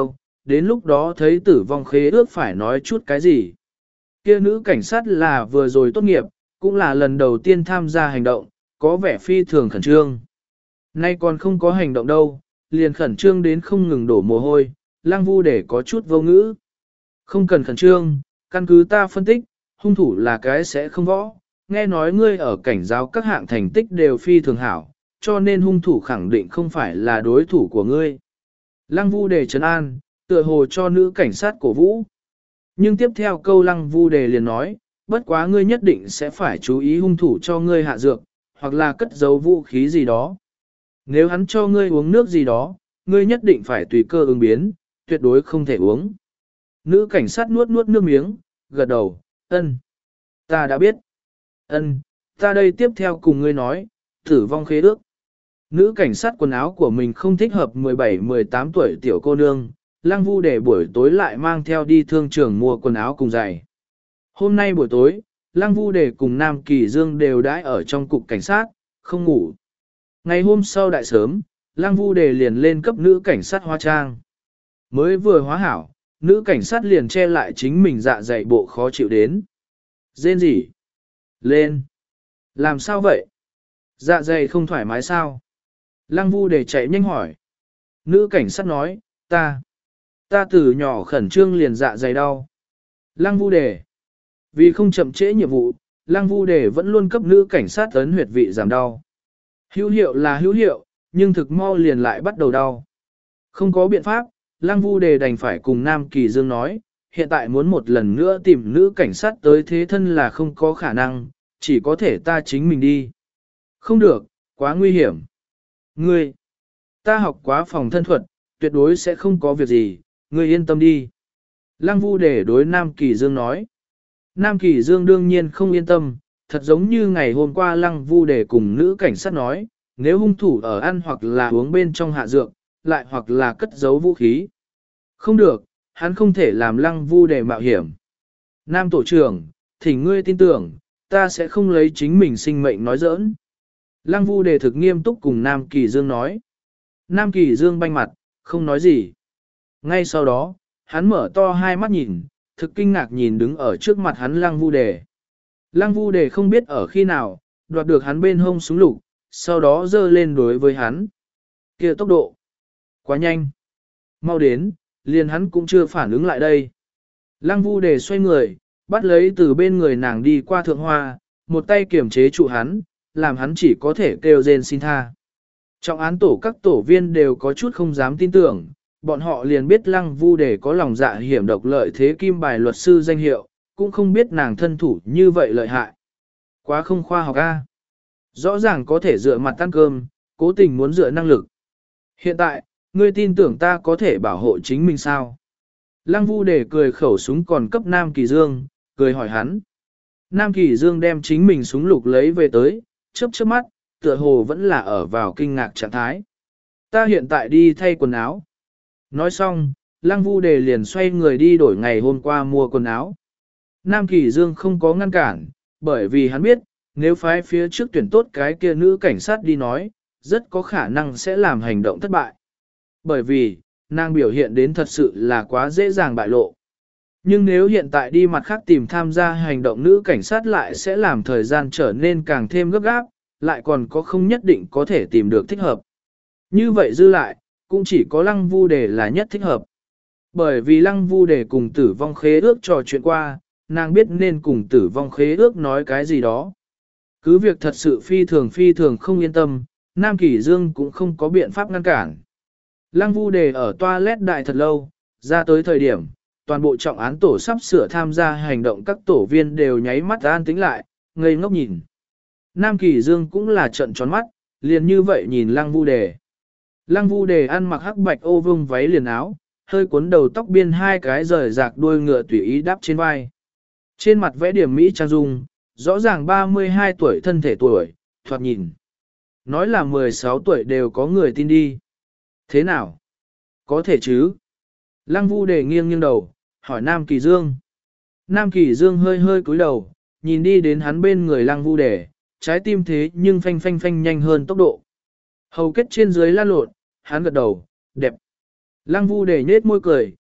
đến lúc đó thấy tử vong khế ước phải nói chút cái gì. Kia nữ cảnh sát là vừa rồi tốt nghiệp, cũng là lần đầu tiên tham gia hành động, có vẻ phi thường khẩn trương. Nay còn không có hành động đâu, liền khẩn trương đến không ngừng đổ mồ hôi, Lăng Vu để có chút vô ngữ. Không cần khẩn trương, căn cứ ta phân tích, hung thủ là cái sẽ không võ, nghe nói ngươi ở cảnh giáo các hạng thành tích đều phi thường hảo, cho nên hung thủ khẳng định không phải là đối thủ của ngươi. Lăng Vu đề trấn an, tựa hồ cho nữ cảnh sát cổ vũ. Nhưng tiếp theo câu Lăng Vu đề liền nói, bất quá ngươi nhất định sẽ phải chú ý hung thủ cho ngươi hạ dược, hoặc là cất giấu vũ khí gì đó. Nếu hắn cho ngươi uống nước gì đó, ngươi nhất định phải tùy cơ ứng biến, tuyệt đối không thể uống. Nữ cảnh sát nuốt nuốt nước miếng, gật đầu, ân. Ta đã biết. Ân, ta đây tiếp theo cùng ngươi nói, tử vong khế ước. Nữ cảnh sát quần áo của mình không thích hợp mười bảy mười tám tuổi tiểu cô nương, Lăng Vu để buổi tối lại mang theo đi thương trường mua quần áo cùng giày. Hôm nay buổi tối, Lăng Vu để cùng Nam Kỳ Dương đều đãi ở trong cục cảnh sát, không ngủ. Ngày hôm sau đại sớm, Lăng Vu để liền lên cấp nữ cảnh sát hóa trang. Mới vừa hóa hảo, nữ cảnh sát liền che lại chính mình dạ dày bộ khó chịu đến. Rên gì? Lên! Làm sao vậy? Dạ dày không thoải mái sao? Lăng Vu để chạy nhanh hỏi. Nữ cảnh sát nói, ta, ta từ nhỏ khẩn trương liền dạ dày đau. Lăng Vu đề. Vì không chậm trễ nhiệm vụ, Lăng Vu đề vẫn luôn cấp nữ cảnh sát ấn huyệt vị giảm đau. Hữu hiệu là hữu hiệu, nhưng thực mau liền lại bắt đầu đau. Không có biện pháp, Lăng Vu đề đành phải cùng Nam Kỳ Dương nói, hiện tại muốn một lần nữa tìm nữ cảnh sát tới thế thân là không có khả năng, chỉ có thể ta chính mình đi. Không được, quá nguy hiểm. Ngươi, ta học quá phòng thân thuật, tuyệt đối sẽ không có việc gì, ngươi yên tâm đi. Lăng Vu để đối Nam Kỳ Dương nói. Nam Kỳ Dương đương nhiên không yên tâm, thật giống như ngày hôm qua Lăng Vu để cùng nữ cảnh sát nói, nếu hung thủ ở ăn hoặc là uống bên trong hạ dược, lại hoặc là cất giấu vũ khí. Không được, hắn không thể làm Lăng Vu để mạo hiểm. Nam tổ trưởng, thỉnh ngươi tin tưởng, ta sẽ không lấy chính mình sinh mệnh nói giỡn. Lăng Vu đề thực nghiêm túc cùng Nam Kỳ Dương nói. Nam Kỳ Dương banh mặt, không nói gì. Ngay sau đó, hắn mở to hai mắt nhìn, thực kinh ngạc nhìn đứng ở trước mặt hắn Lăng Vu đề. Lăng Vu đề không biết ở khi nào, đoạt được hắn bên hông súng lục, sau đó giơ lên đối với hắn. Kia tốc độ, quá nhanh. Mau đến, liền hắn cũng chưa phản ứng lại đây. Lăng Vu đề xoay người, bắt lấy từ bên người nàng đi qua thượng hoa, một tay kiểm chế trụ hắn, làm hắn chỉ có thể kêu rên xin tha. Trong án tổ các tổ viên đều có chút không dám tin tưởng, bọn họ liền biết Lăng Vu để có lòng dạ hiểm độc lợi thế kim bài luật sư danh hiệu, cũng không biết nàng thân thủ như vậy lợi hại. Quá không khoa học a. Rõ ràng có thể dựa mặt ăn cơm, cố tình muốn dựa năng lực. Hiện tại, ngươi tin tưởng ta có thể bảo hộ chính mình sao? Lăng Vu để cười khẩu súng còn cấp Nam Kỳ Dương, cười hỏi hắn. Nam Kỳ Dương đem chính mình súng lục lấy về tới, chớp chớp mắt, tựa hồ vẫn là ở vào kinh ngạc trạng thái. Ta hiện tại đi thay quần áo. Nói xong, Lăng Vu đề liền xoay người đi đổi ngày hôm qua mua quần áo. Nam Kỳ Dương không có ngăn cản, bởi vì hắn biết, nếu phái phía trước tuyển tốt cái kia nữ cảnh sát đi nói, rất có khả năng sẽ làm hành động thất bại. Bởi vì, nàng biểu hiện đến thật sự là quá dễ dàng bại lộ. Nhưng nếu hiện tại đi mặt khác tìm tham gia hành động nữ cảnh sát lại sẽ làm thời gian trở nên càng thêm gấp gáp, lại còn có không nhất định có thể tìm được thích hợp. Như vậy dư lại, cũng chỉ có Lăng Vu đề là nhất thích hợp. Bởi vì Lăng Vu đề cùng tử vong khế ước trò chuyện qua, nàng biết nên cùng tử vong khế ước nói cái gì đó. Cứ việc thật sự phi thường phi thường không yên tâm, Nam Kỳ Dương cũng không có biện pháp ngăn cản. Lăng Vu đề ở toilet đại thật lâu, ra tới thời điểm, toàn bộ trọng án tổ sắp sửa tham gia hành động các tổ viên đều nháy mắt an tĩnh lại, ngây ngốc nhìn. Nam Kỳ Dương cũng là trận tròn mắt, liền như vậy nhìn Lăng Vu đề. Lăng Vu đề ăn mặc hắc bạch ô vương váy liền áo, hơi cuốn đầu tóc biên hai cái rời rạc đuôi ngựa tùy ý đắp trên vai. Trên mặt vẽ điểm Mỹ trang dung, rõ ràng ba mươi hai tuổi thân thể tuổi, thoạt nhìn. Nói là mười sáu tuổi đều có người tin đi. Thế nào? Có thể chứ? Lăng Vu đề nghiêng nghiêng đầu, hỏi Nam Kỳ Dương. Nam Kỳ Dương hơi hơi cúi đầu, nhìn đi đến hắn bên người Lăng Vu đề, trái tim thế nhưng phanh phanh phanh nhanh hơn tốc độ. Hầu kết trên dưới lan lộn, hắn gật đầu, đẹp. Lăng Vu đề nhếch môi cười,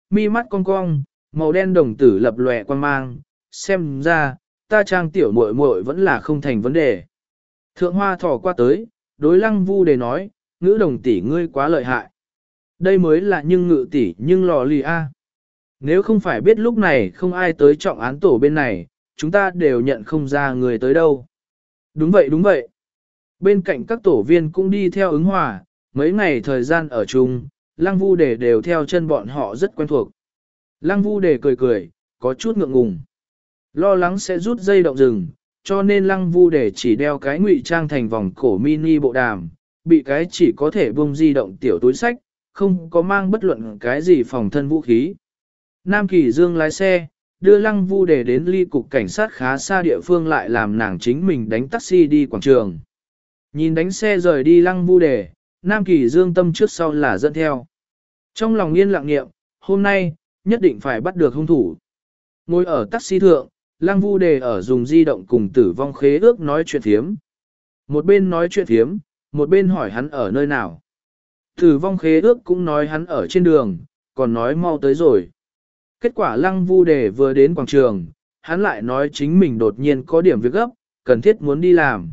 mi mắt cong cong, màu đen đồng tử lập lòe quan mang, xem ra, ta trang tiểu muội muội vẫn là không thành vấn đề. Thượng hoa thỏ qua tới, đối lăng vu đề nói, ngữ đồng tỷ ngươi quá lợi hại. Đây mới là nhưng ngự tỷ nhưng lò lì a. Nếu không phải biết lúc này không ai tới trọng án tổ bên này, chúng ta đều nhận không ra người tới đâu. Đúng vậy đúng vậy. Bên cạnh các tổ viên cũng đi theo ứng hòa, mấy ngày thời gian ở chung, lăng vu đề đều theo chân bọn họ rất quen thuộc. Lăng vu đề cười cười, có chút ngượng ngùng. Lo lắng sẽ rút dây động rừng, cho nên lăng vu đề chỉ đeo cái ngụy trang thành vòng cổ mini bộ đàm, bị cái chỉ có thể bung di động tiểu túi sách, không có mang bất luận cái gì phòng thân vũ khí. Nam Kỳ Dương lái xe, đưa lăng vu đề đến ly cục cảnh sát khá xa địa phương lại làm nàng chính mình đánh taxi đi quảng trường. Nhìn đánh xe rời đi lăng vu đề, Nam Kỳ Dương tâm trước sau là dẫn theo. Trong lòng yên lặng niệm, hôm nay, nhất định phải bắt được hung thủ. Ngồi ở taxi thượng, lăng vu đề ở dùng di động cùng tử vong khế ước nói chuyện thiếm. Một bên nói chuyện thiếm, một bên hỏi hắn ở nơi nào. Tử vong khế ước cũng nói hắn ở trên đường, còn nói mau tới rồi. Kết quả lăng vu đề vừa đến quảng trường, hắn lại nói chính mình đột nhiên có điểm việc gấp, cần thiết muốn đi làm.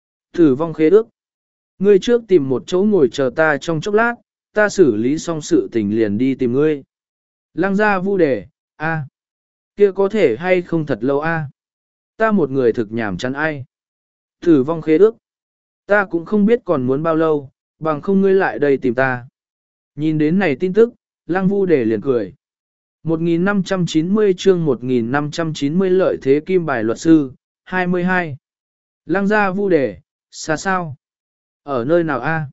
Tử vong khế ước. Ngươi trước tìm một chỗ ngồi chờ ta trong chốc lát, ta xử lý xong sự tình liền đi tìm ngươi. Lăng gia vu đề, a, kia có thể hay không thật lâu a? Ta một người thực nhảm chán ai. Tử vong khế ước. Ta cũng không biết còn muốn bao lâu, bằng không ngươi lại đây tìm ta. Nhìn đến này tin tức, lăng vu đề liền cười. một nghìn năm trăm chín mươi chương một nghìn năm trăm chín mươi lợi thế kim bài luật sư, hai mươi hai. Lăng gia vu đề, xa sao? Ở nơi nào a?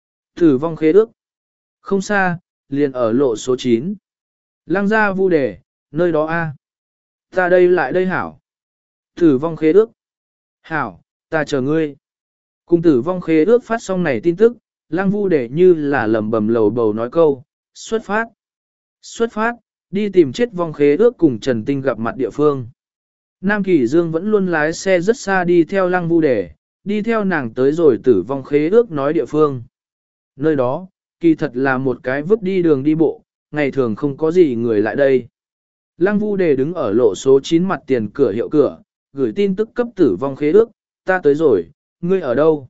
Tử vong khế ước. Không xa, liền ở lộ số chín. Lăng gia vu đề, nơi đó a. Ta đây lại đây hảo. Tử vong khế ước. Hảo, ta chờ ngươi. Cùng tử vong khế ước phát xong này tin tức, lăng vu đề như là lầm bầm lầu bầu nói câu, xuất phát. Xuất phát, đi tìm chết vong khế ước cùng Trần Tinh gặp mặt địa phương. Nam Kỳ Dương vẫn luôn lái xe rất xa đi theo lăng vu đề, đi theo nàng tới rồi tử vong khế ước nói địa phương. Nơi đó, kỳ thật là một cái vứt đi đường đi bộ, ngày thường không có gì người lại đây. Lăng vu đề đứng ở lộ số chín mặt tiền cửa hiệu cửa, gửi tin tức cấp tử vong khế ước, ta tới rồi, ngươi ở đâu?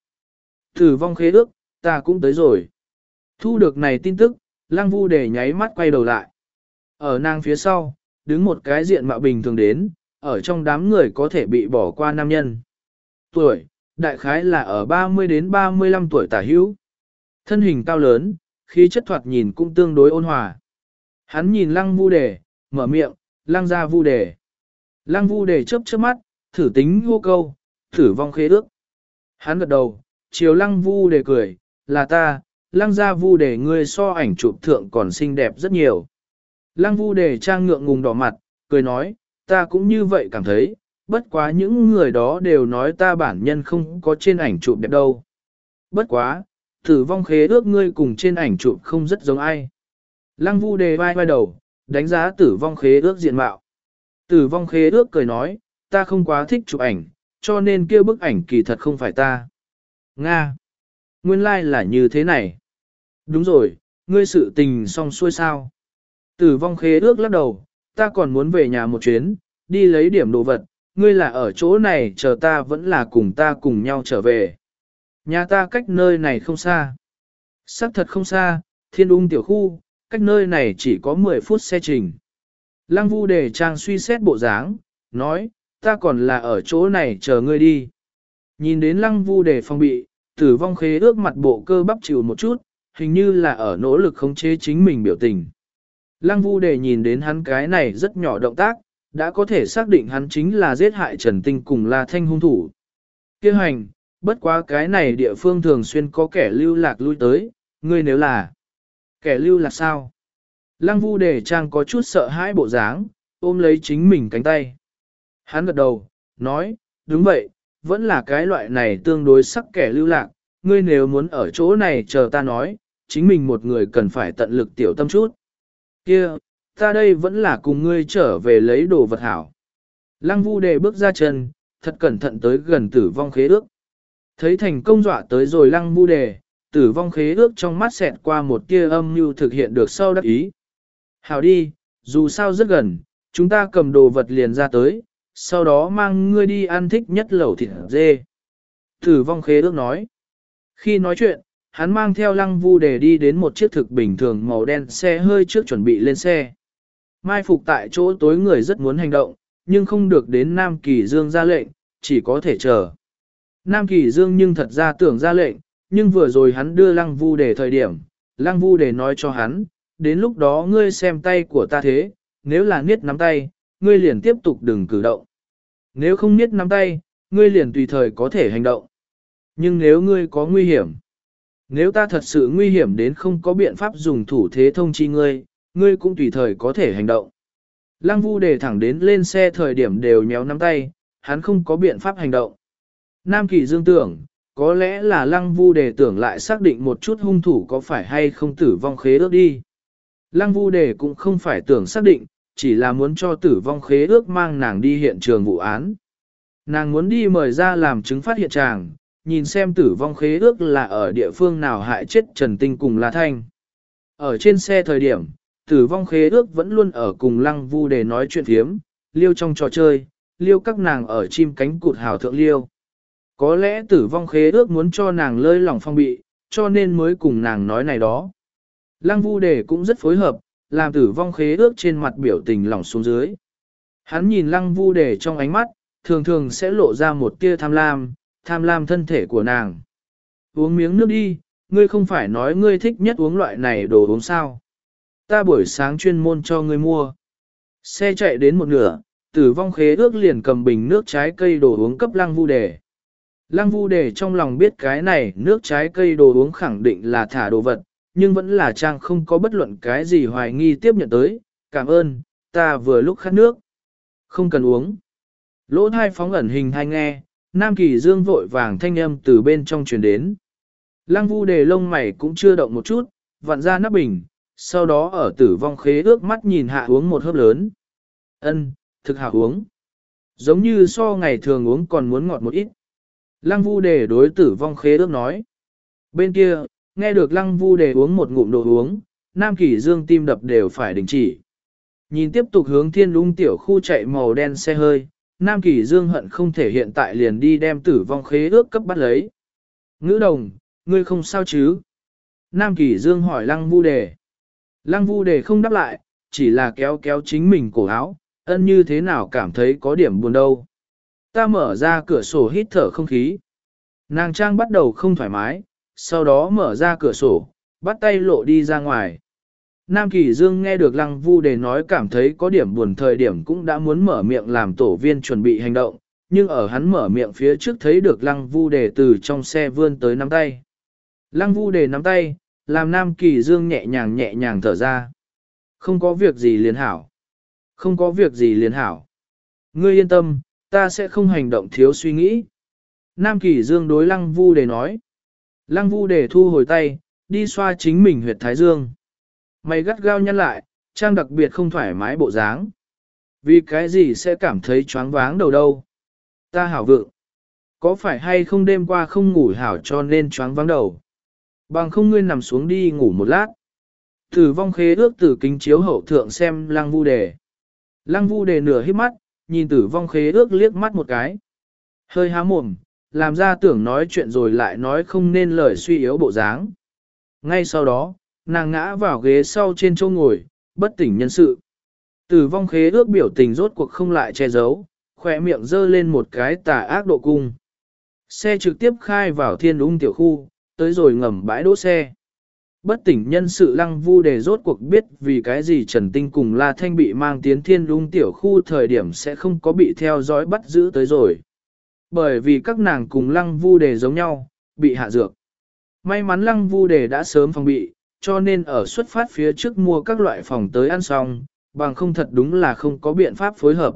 Tử vong khế ước, ta cũng tới rồi. Thu được này tin tức, lăng vu đề nháy mắt quay đầu lại. Ở nàng phía sau, đứng một cái diện mạo bình thường đến, ở trong đám người có thể bị bỏ qua nam nhân. Tuổi, đại khái là ở ba mươi đến ba mươi lăm tuổi tả hữu. Thân hình cao lớn, khí chất thoạt nhìn cũng tương đối ôn hòa. Hắn nhìn lăng vu đề, mở miệng, lăng gia vu đề. Lăng vu đề chớp chớp mắt, thử tính hô câu, thử vong khế ước. Hắn gật đầu, chiều lăng vu đề cười, là ta, lăng gia vu đề ngươi so ảnh chụp thượng còn xinh đẹp rất nhiều. Lăng vu đề trang ngượng ngùng đỏ mặt, cười nói, ta cũng như vậy cảm thấy, bất quá những người đó đều nói ta bản nhân không có trên ảnh chụp đẹp đâu. Bất quá, tử vong khế ước ngươi cùng trên ảnh chụp không rất giống ai. Lăng vu đề vai vai đầu, đánh giá tử vong khế ước diện mạo. Tử vong khế ước cười nói, ta không quá thích chụp ảnh, cho nên kia bức ảnh kỳ thật không phải ta. Nga! Nguyên lai like là như thế này. Đúng rồi, ngươi sự tình xong xuôi sao? Tử vong khế ước lắc đầu, ta còn muốn về nhà một chuyến, đi lấy điểm đồ vật, ngươi là ở chỗ này chờ ta vẫn là cùng ta cùng nhau trở về. Nhà ta cách nơi này không xa. Sắc thật không xa, thiên ung tiểu khu, cách nơi này chỉ có mười phút xe trình. Lăng vu đề trang suy xét bộ dáng, nói, ta còn là ở chỗ này chờ ngươi đi. Nhìn đến lăng vu đề phong bị, tử vong khế ước mặt bộ cơ bắp chịu một chút, hình như là ở nỗ lực khống chế chính mình biểu tình. Lăng vu đề nhìn đến hắn cái này rất nhỏ động tác, đã có thể xác định hắn chính là giết hại Trần Tinh cùng La Thanh hung thủ. Kêu hành, bất quá cái này địa phương thường xuyên có kẻ lưu lạc lui tới, ngươi nếu là kẻ lưu lạc sao? Lăng vu đề trang có chút sợ hãi bộ dáng, ôm lấy chính mình cánh tay. Hắn gật đầu, nói, đúng vậy, vẫn là cái loại này tương đối sắc kẻ lưu lạc, ngươi nếu muốn ở chỗ này chờ ta nói, chính mình một người cần phải tận lực tiểu tâm chút. Kia, ta đây vẫn là cùng ngươi trở về lấy đồ vật hảo. Lăng vu đề bước ra chân, thật cẩn thận tới gần tử vong khế ước. Thấy thành công dọa tới rồi lăng vu đề, tử vong khế ước trong mắt xẹt qua một tia âm mưu thực hiện được sau đắc ý. Hảo đi, dù sao rất gần, chúng ta cầm đồ vật liền ra tới, sau đó mang ngươi đi ăn thích nhất lẩu thịt dê. Tử vong khế ước nói. Khi nói chuyện, hắn mang theo lăng vu để đi đến một chiếc thực bình thường màu đen xe hơi trước chuẩn bị lên xe. Mai phục tại chỗ tối người rất muốn hành động, nhưng không được đến Nam Kỳ Dương ra lệnh, chỉ có thể chờ. Nam Kỳ Dương nhưng thật ra tưởng ra lệnh, nhưng vừa rồi hắn đưa lăng vu để thời điểm, lăng vu để nói cho hắn, đến lúc đó ngươi xem tay của ta thế, nếu là niết nắm tay, ngươi liền tiếp tục đừng cử động. Nếu không niết nắm tay, ngươi liền tùy thời có thể hành động. Nhưng nếu ngươi có nguy hiểm, nếu ta thật sự nguy hiểm đến không có biện pháp dùng thủ thế thông chi ngươi, ngươi cũng tùy thời có thể hành động. Lăng Vu để thẳng đến lên xe thời điểm đều nhéo nắm tay, hắn không có biện pháp hành động. Nam Kỳ Dương tưởng, có lẽ là Lăng Vu để tưởng lại xác định một chút hung thủ có phải hay không tử vong khế ước đi. Lăng Vu để cũng không phải tưởng xác định, chỉ là muốn cho tử vong khế ước mang nàng đi hiện trường vụ án. Nàng muốn đi mời ra làm chứng phát hiện tràng, nhìn xem tử vong khế ước là ở địa phương nào hại chết Trần Tinh cùng La Thanh. Ở trên xe thời điểm, tử vong khế ước vẫn luôn ở cùng Lăng Vu để nói chuyện phiếm, liêu trong trò chơi, liêu các nàng ở chim cánh cụt hào thượng liêu. Có lẽ tử vong khế ước muốn cho nàng lơi lỏng phong bị, cho nên mới cùng nàng nói này đó. Lăng Vu đề cũng rất phối hợp, làm tử vong khế ước trên mặt biểu tình lỏng xuống dưới. Hắn nhìn Lăng Vu đề trong ánh mắt, thường thường sẽ lộ ra một tia tham lam, tham lam thân thể của nàng. Uống miếng nước đi, ngươi không phải nói ngươi thích nhất uống loại này đồ uống sao. Ta buổi sáng chuyên môn cho ngươi mua. Xe chạy đến một nửa, tử vong khế ước liền cầm bình nước trái cây đồ uống cấp Lăng Vu đề. Lăng Vu đề trong lòng biết cái này nước trái cây đồ uống khẳng định là thả đồ vật, nhưng vẫn là trang không có bất luận cái gì hoài nghi tiếp nhận tới, cảm ơn, ta vừa lúc khát nước. Không cần uống. Lỗ thai phóng ẩn hình hay nghe, Nam Kỳ Dương vội vàng thanh âm từ bên trong truyền đến. Lăng Vu đề lông mày cũng chưa động một chút, vặn ra nắp bình, sau đó ở tử vong khế ước mắt nhìn hạ uống một hớp lớn. Ân, thực hảo uống. Giống như so ngày thường uống còn muốn ngọt một ít. Lăng Vu đề đối tử vong khế ước nói. Bên kia, nghe được Lăng Vu đề uống một ngụm đồ uống, Nam Kỳ Dương tim đập đều phải đình chỉ. Nhìn tiếp tục hướng thiên lung tiểu khu chạy màu đen xe hơi, Nam Kỳ Dương hận không thể hiện tại liền đi đem tử vong khế ước cấp bắt lấy. Ngữ đồng, ngươi không sao chứ? Nam Kỳ Dương hỏi Lăng Vu đề. Lăng Vu đề không đáp lại, chỉ là kéo kéo chính mình cổ áo, ân như thế nào cảm thấy có điểm buồn đâu. Ta mở ra cửa sổ hít thở không khí. Nàng trang bắt đầu không thoải mái, sau đó mở ra cửa sổ, bắt tay lộ đi ra ngoài. Nam Kỳ Dương nghe được Lăng Vu đề nói cảm thấy có điểm buồn thời điểm cũng đã muốn mở miệng làm tổ viên chuẩn bị hành động, nhưng ở hắn mở miệng phía trước thấy được Lăng Vu đề từ trong xe vươn tới nắm tay. Lăng Vu đề nắm tay, làm Nam Kỳ Dương nhẹ nhàng nhẹ nhàng thở ra. Không có việc gì liền hảo. Không có việc gì liền hảo. Ngươi yên tâm, ta sẽ không hành động thiếu suy nghĩ. Nam Kỳ Dương đối Lăng Vu đề nói. Lăng Vu đề thu hồi tay, đi xoa chính mình huyệt thái dương. Mày gắt gao nhăn lại, trang đặc biệt không thoải mái bộ dáng. Vì cái gì sẽ cảm thấy choáng váng đầu đâu? Ta hảo vượng. Có phải hay không đêm qua không ngủ hảo cho nên choáng váng đầu? Bằng không ngươi nằm xuống đi ngủ một lát. Tử vong khế ước từ kính chiếu hậu thượng xem Lăng Vu đề. Lăng Vu đề nửa hít mắt, nhìn tử vong khế ước liếc mắt một cái. Hơi há mồm, làm ra tưởng nói chuyện rồi lại nói không nên lời suy yếu bộ dáng. Ngay sau đó, nàng ngã vào ghế sau trên chỗ ngồi, bất tỉnh nhân sự. Tử vong khế ước biểu tình rốt cuộc không lại che giấu, khỏe miệng dơ lên một cái tà ác độ cung. Xe trực tiếp khai vào thiên ung tiểu khu, tới rồi ngầm bãi đỗ xe. Bất tỉnh nhân sự Lăng Vu đề rốt cuộc biết vì cái gì Trần Tinh cùng La Thanh bị mang tiến thiên ung tiểu khu thời điểm sẽ không có bị theo dõi bắt giữ tới rồi. Bởi vì các nàng cùng Lăng Vu đề giống nhau, bị hạ dược. May mắn Lăng Vu đề đã sớm phòng bị, cho nên ở xuất phát phía trước mua các loại phòng tới ăn xong, bằng không thật đúng là không có biện pháp phối hợp.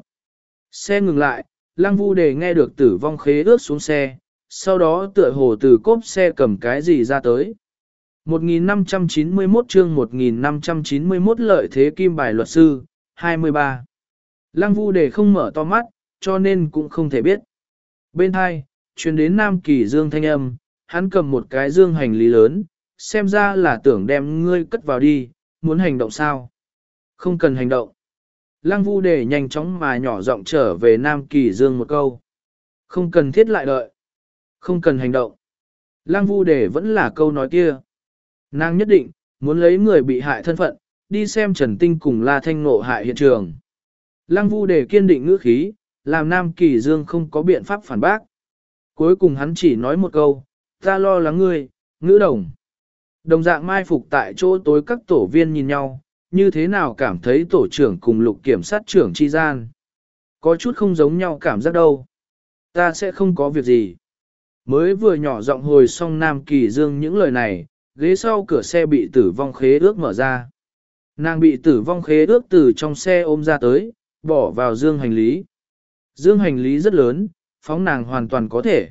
Xe ngừng lại, Lăng Vu đề nghe được tử vong khế ước xuống xe, sau đó tựa hồ từ cốp xe cầm cái gì ra tới. một nghìn năm trăm chín mươi mốt chương một nghìn năm trăm chín mươi mốt lợi thế kim bài luật sư, hai mươi ba. Lăng Vu đề không mở to mắt, cho nên cũng không thể biết. Bên hai, truyền đến Nam Kỳ Dương thanh âm, hắn cầm một cái dương hành lý lớn, xem ra là tưởng đem ngươi cất vào đi, muốn hành động sao. Không cần hành động. Lăng Vu Đề nhanh chóng mà nhỏ giọng trở về Nam Kỳ Dương một câu. Không cần thiết lại đợi. Không cần hành động. Lăng Vu Đề vẫn là câu nói kia. Nàng nhất định, muốn lấy người bị hại thân phận, đi xem Trần Tinh cùng La Thanh ngộ hại hiện trường. Lăng Vu Đề kiên định ngữ khí, làm Nam Kỳ Dương không có biện pháp phản bác. Cuối cùng hắn chỉ nói một câu, ta lo lắng ngươi, ngữ đồng. Đồng dạng mai phục tại chỗ tối các tổ viên nhìn nhau, như thế nào cảm thấy tổ trưởng cùng lục kiểm sát trưởng chi gian. Có chút không giống nhau cảm giác đâu. Ta sẽ không có việc gì. Mới vừa nhỏ giọng hồi xong Nam Kỳ Dương những lời này, ghế sau cửa xe bị tử vong khế ước mở ra. Nàng bị tử vong khế ước từ trong xe ôm ra tới, bỏ vào dương hành lý. Dương hành lý rất lớn, phóng nàng hoàn toàn có thể.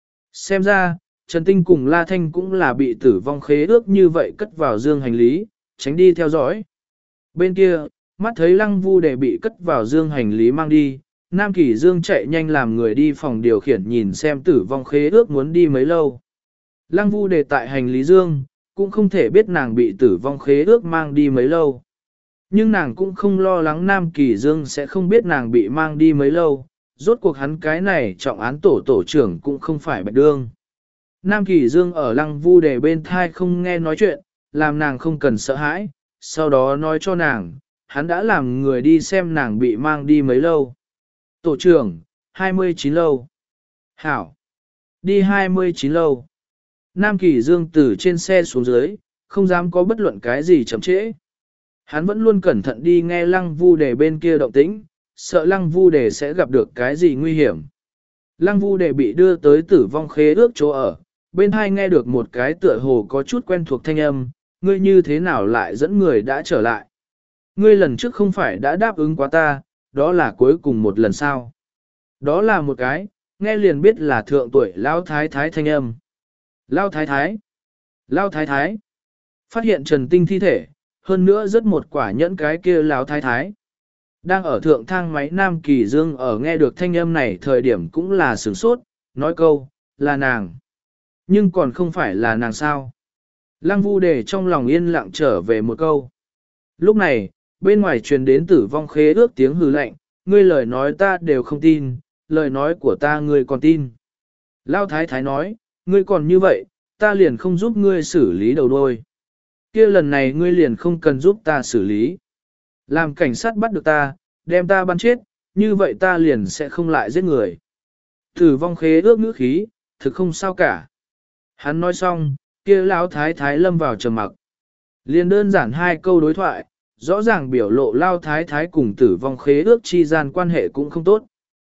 Xem ra, Trần Tinh cùng La Thanh cũng là bị tử vong khế ước như vậy cất vào dương hành lý, tránh đi theo dõi. Bên kia, mắt thấy Lăng Vu Đề bị cất vào dương hành lý mang đi, Nam Kỳ Dương chạy nhanh làm người đi phòng điều khiển nhìn xem tử vong khế ước muốn đi mấy lâu. Lăng Vu Đề tại hành lý dương, cũng không thể biết nàng bị tử vong khế ước mang đi mấy lâu. Nhưng nàng cũng không lo lắng Nam Kỳ Dương sẽ không biết nàng bị mang đi mấy lâu, rốt cuộc hắn cái này trọng án tổ tổ trưởng cũng không phải bạch đương. Nam Kỳ Dương ở Lăng Vu Đề bên thai không nghe nói chuyện, làm nàng không cần sợ hãi, sau đó nói cho nàng, hắn đã làm người đi xem nàng bị mang đi mấy lâu. Tổ trưởng, hai mươi chín lâu. Hảo, đi hai mươi chín lâu. Nam Kỳ Dương từ trên xe xuống dưới, không dám có bất luận cái gì chậm trễ. Hắn vẫn luôn cẩn thận đi nghe Lăng Vu Đề bên kia động tĩnh, sợ Lăng Vu Đề sẽ gặp được cái gì nguy hiểm. Lăng Vu Đề bị đưa tới tử vong khế ước chỗ ở, bên hai nghe được một cái tựa hồ có chút quen thuộc thanh âm, ngươi như thế nào lại dẫn người đã trở lại. Ngươi lần trước không phải đã đáp ứng quá ta, đó là cuối cùng một lần sao. Đó là một cái, nghe liền biết là thượng tuổi Lão Thái Thái thanh âm. Lão Thái Thái, Lão Thái Thái, phát hiện Trần Tinh thi thể, hơn nữa rất một quả nhẫn cái kia Lão Thái Thái. Đang ở thượng thang máy Nam Kỳ Dương ở nghe được thanh âm này thời điểm cũng là sửng sốt, nói câu, là nàng. Nhưng còn không phải là nàng sao. Lăng Vu Đề trong lòng yên lặng trở về một câu. Lúc này, bên ngoài truyền đến tử vong khế ước tiếng hừ lạnh, ngươi lời nói ta đều không tin, lời nói của ta ngươi còn tin. Lão Thái Thái nói, ngươi còn như vậy, ta liền không giúp ngươi xử lý đầu đôi. Kia lần này ngươi liền không cần giúp ta xử lý. Làm cảnh sát bắt được ta, đem ta bắn chết, như vậy ta liền sẽ không lại giết người. Tử vong khế ước ngữ khí, thực không sao cả. Hắn nói xong, kia Lão Thái Thái lâm vào trầm mặc. Liền đơn giản hai câu đối thoại, rõ ràng biểu lộ Lão Thái Thái cùng tử vong khế ước chi gian quan hệ cũng không tốt.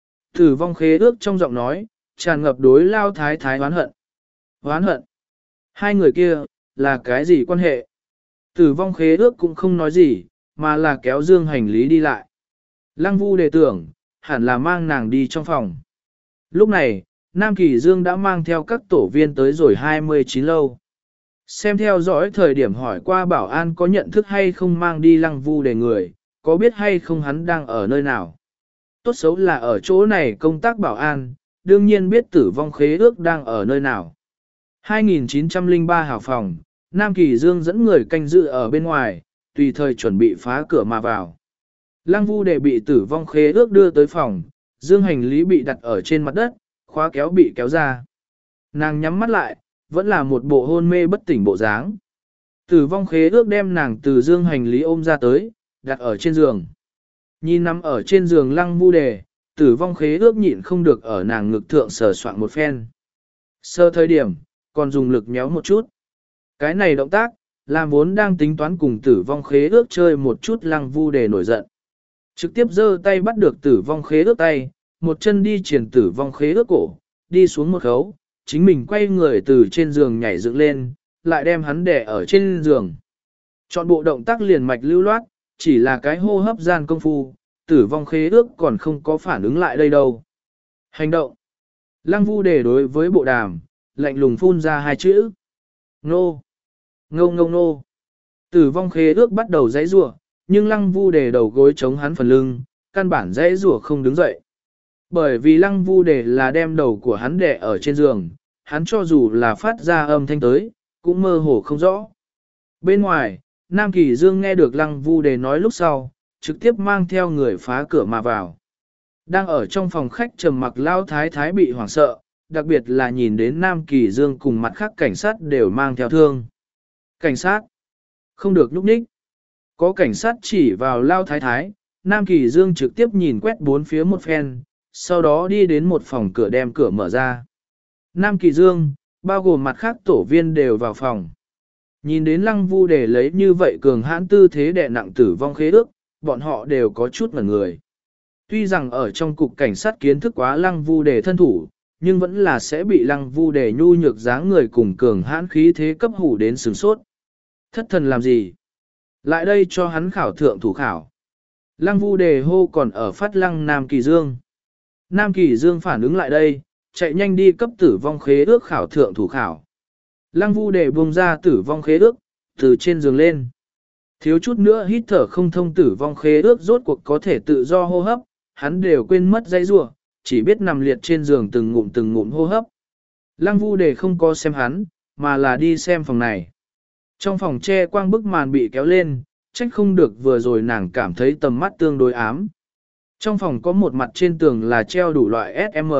Tử vong khế ước trong giọng nói, tràn ngập đối Lão Thái Thái oán hận. Oán hận? Hai người kia, là cái gì quan hệ? Tử vong khế ước cũng không nói gì, mà là kéo dương hành lý đi lại. Lăng Vu Đề tưởng, hẳn là mang nàng đi trong phòng. Lúc này, Nam Kỳ Dương đã mang theo các tổ viên tới rồi hai mươi chín lâu. Xem theo dõi thời điểm hỏi qua bảo an có nhận thức hay không mang đi Lăng Vu Đề người, có biết hay không hắn đang ở nơi nào. Tốt xấu là ở chỗ này công tác bảo an, đương nhiên biết tử vong khế ước đang ở nơi nào. hai nghìn chín trăm lẻ ba hào phòng, Nam Kỳ Dương dẫn người canh giữ ở bên ngoài, tùy thời chuẩn bị phá cửa mà vào. Lăng Vu Đề bị tử vong khế ước đưa tới phòng, dương hành lý bị đặt ở trên mặt đất, khóa kéo bị kéo ra. Nàng nhắm mắt lại, vẫn là một bộ hôn mê bất tỉnh bộ dáng. Tử vong khế ước đem nàng từ dương hành lý ôm ra tới, đặt ở trên giường. Nhìn nằm ở trên giường Lăng Vu Đề, tử vong khế ước nhịn không được ở nàng ngực thượng sờ soạn một phen. Sơ thời điểm, còn dùng lực méo một chút. Cái này động tác, làm vốn đang tính toán cùng tử vong khế ước chơi một chút Lăng Vu Đề nổi giận. Trực tiếp giơ tay bắt được tử vong khế ước tay, một chân đi triển tử vong khế ước cổ, đi xuống một khấu, chính mình quay người từ trên giường nhảy dựng lên, lại đem hắn đè ở trên giường. Chọn bộ động tác liền mạch lưu loát, chỉ là cái hô hấp gian công phu, tử vong khế ước còn không có phản ứng lại đây đâu. Hành động. Lăng Vu Đề đối với bộ đàm, lạnh lùng phun ra hai chữ. Nô. Ngô ngô nô. Tử vong khế ước bắt đầu giãy giụa, nhưng Lăng Vu Đề đầu gối chống hắn phần lưng, căn bản giãy giụa không đứng dậy. Bởi vì Lăng Vu Đề là đem đầu của hắn đè ở trên giường, hắn cho dù là phát ra âm thanh tới, cũng mơ hồ không rõ. Bên ngoài, Nam Kỳ Dương nghe được Lăng Vu Đề nói lúc sau, trực tiếp mang theo người phá cửa mà vào. Đang ở trong phòng khách trầm mặc lao thái thái bị hoảng sợ, đặc biệt là nhìn đến Nam Kỳ Dương cùng mặt khác cảnh sát đều mang theo thương. Cảnh sát, không được núp ních. Có cảnh sát chỉ vào lao thái thái, Nam Kỳ Dương trực tiếp nhìn quét bốn phía một phen, sau đó đi đến một phòng cửa đem cửa mở ra. Nam Kỳ Dương, bao gồm mặt khác tổ viên đều vào phòng. Nhìn đến Lăng Vu Đề lấy như vậy cường hãn tư thế đè nặng tử vong khế ước, bọn họ đều có chút ngẩn người. Tuy rằng ở trong cục cảnh sát kiến thức quá Lăng Vu Đề thân thủ, nhưng vẫn là sẽ bị Lăng Vu Đề nhu nhược dáng người cùng cường hãn khí thế cấp hủ đến sửng sốt. Thất thần làm gì? Lại đây cho hắn khảo thượng thủ khảo. Lăng Vu Đề hô còn ở phát lăng Nam Kỳ Dương. Nam Kỳ Dương phản ứng lại đây, chạy nhanh đi cấp tử vong khế ước khảo thượng thủ khảo. Lăng Vu Đề buông ra tử vong khế ước, từ trên giường lên. Thiếu chút nữa hít thở không thông tử vong khế ước rốt cuộc có thể tự do hô hấp, hắn đều quên mất dây rủa, chỉ biết nằm liệt trên giường từng ngụm từng ngụm hô hấp. Lăng Vu Đề không có xem hắn, mà là đi xem phòng này. Trong phòng che quang bức màn bị kéo lên, trách không được vừa rồi nàng cảm thấy tầm mắt tương đối ám. Trong phòng có một mặt trên tường là treo đủ loại ét em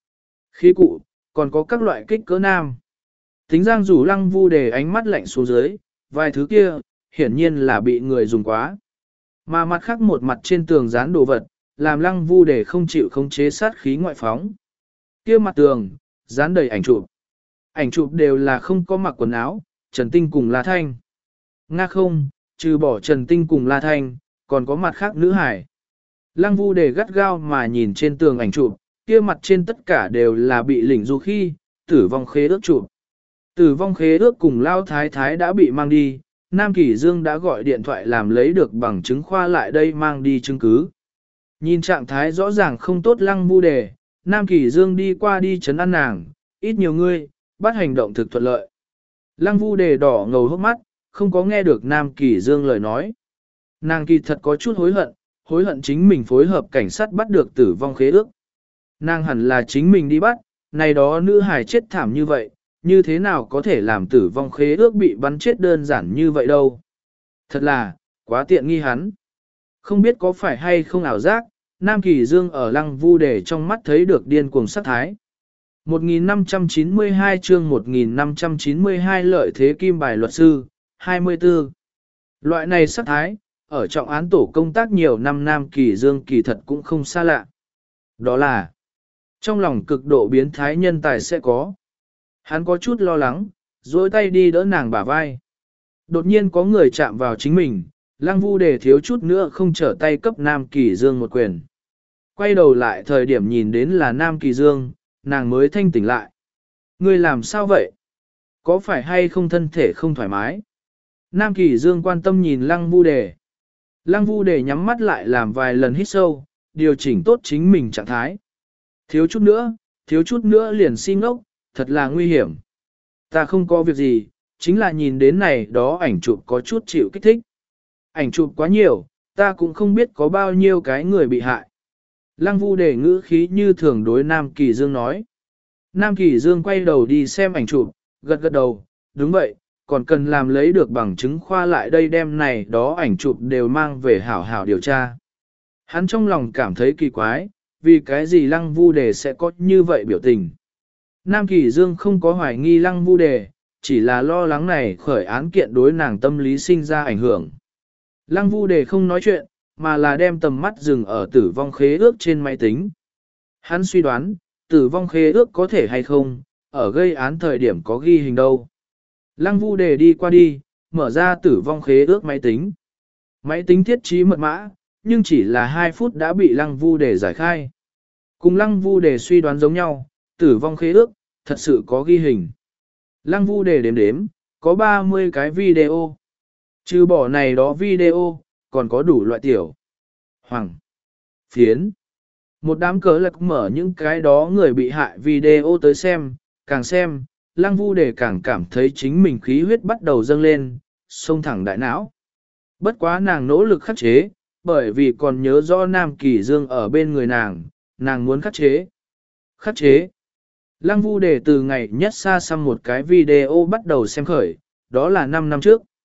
khí cụ, còn có các loại kích cỡ nam. Tính Giang rủ Lăng Vu Đề ánh mắt lạnh xuống dưới, vài thứ kia, hiển nhiên là bị người dùng quá. Mà mặt khác một mặt trên tường dán đồ vật, làm Lăng Vu Đề không chịu khống chế sát khí ngoại phóng. Kia mặt tường, dán đầy ảnh chụp. Ảnh chụp đều là không có mặc quần áo, Trần Tinh cùng La Thanh. Nga không, trừ bỏ Trần Tinh cùng La Thanh, còn có mặt khác nữ hải. Lăng Vu Đề gắt gao mà nhìn trên tường ảnh chụp, kia mặt trên tất cả đều là bị lĩnh du khi, tử vong khế ước chụp. Tử vong khế ước cùng Lao Thái Thái đã bị mang đi, Nam Kỳ Dương đã gọi điện thoại làm lấy được bằng chứng khoa lại đây mang đi chứng cứ. Nhìn trạng thái rõ ràng không tốt Lăng Vu Đề, Nam Kỳ Dương đi qua đi chấn an nàng, ít nhiều ngươi, bắt hành động thực thuận lợi. Lăng Vu Đề đỏ ngầu hốc mắt, không có nghe được Nam Kỳ Dương lời nói. Nàng kỳ thật có chút hối hận, hối hận chính mình phối hợp cảnh sát bắt được tử vong khế ước. Nàng hẳn là chính mình đi bắt, này đó nữ hài chết thảm như vậy, như thế nào có thể làm tử vong khế ước bị bắn chết đơn giản như vậy đâu. Thật là, quá tiện nghi hắn. Không biết có phải hay không ảo giác, Nam Kỳ Dương ở Lăng Vu Đề trong mắt thấy được điên cuồng sát thái. một nghìn năm trăm chín mươi hai chương một nghìn năm trăm chín mươi hai lợi thế kim bài luật sư, hai mươi tư. Loại này sát thái, ở trọng án tổ công tác nhiều năm Nam Kỳ Dương kỳ thật cũng không xa lạ. Đó là, trong lòng cực độ biến thái nhân tài sẽ có. Hắn có chút lo lắng, duỗi tay đi đỡ nàng bả vai. Đột nhiên có người chạm vào chính mình, Lăng Vu Đề thiếu chút nữa không trở tay cấp Nam Kỳ Dương một quyền. Quay đầu lại thời điểm nhìn đến là Nam Kỳ Dương, nàng mới thanh tỉnh lại. Ngươi làm sao vậy? Có phải hay không thân thể không thoải mái? Nam Kỳ Dương quan tâm nhìn Lăng Vu Đề. Lăng Vu Đề nhắm mắt lại làm vài lần hít sâu, điều chỉnh tốt chính mình trạng thái. Thiếu chút nữa, thiếu chút nữa liền xin ngốc, thật là nguy hiểm. Ta không có việc gì, chính là nhìn đến này đó ảnh chụp có chút chịu kích thích. Ảnh chụp quá nhiều, ta cũng không biết có bao nhiêu cái người bị hại. Lăng Vu Đề ngữ khí như thường đối Nam Kỳ Dương nói. Nam Kỳ Dương quay đầu đi xem ảnh chụp, gật gật đầu, đúng vậy, còn cần làm lấy được bằng chứng khoa lại đây đem này đó ảnh chụp đều mang về hảo hảo điều tra. Hắn trong lòng cảm thấy kỳ quái, vì cái gì Lăng Vu Đề sẽ có như vậy biểu tình. Nam Kỳ Dương không có hoài nghi Lăng Vu Đề, chỉ là lo lắng này khởi án kiện đối nàng tâm lý sinh ra ảnh hưởng. Lăng Vu Đề không nói chuyện, mà là đem tầm mắt dừng ở tử vong khế ước trên máy tính. Hắn suy đoán, tử vong khế ước có thể hay không, ở gây án thời điểm có ghi hình đâu. Lăng Vu Đề đi qua đi, mở ra tử vong khế ước máy tính. Máy tính thiết trí mật mã, nhưng chỉ là hai phút đã bị Lăng Vu Đề giải khai. Cùng Lăng Vu Đề suy đoán giống nhau, tử vong khế ước, thật sự có ghi hình. Lăng Vu Đề đếm đếm, có ba mươi cái video. Trừ bỏ này đó video, còn có đủ loại tiểu. Hoàng. Phiến. Một đám cớ lạc mở những cái đó người bị hại video tới xem, càng xem, Lăng Vu Đề càng cảm thấy chính mình khí huyết bắt đầu dâng lên, xông thẳng đại não. Bất quá nàng nỗ lực khắc chế, bởi vì còn nhớ rõ Nam Kỳ Dương ở bên người nàng, nàng muốn khắc chế. Khắc chế. Lăng Vu Đề từ ngày nhất xa xăm một cái video bắt đầu xem khởi, đó là năm năm trước.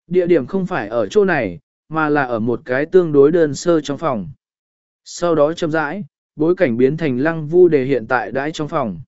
Địa điểm không phải ở chỗ này, mà là ở một cái tương đối đơn sơ trong phòng. Sau đó chậm rãi, bối cảnh biến thành Lăng Vu Đề hiện tại đãi trong phòng.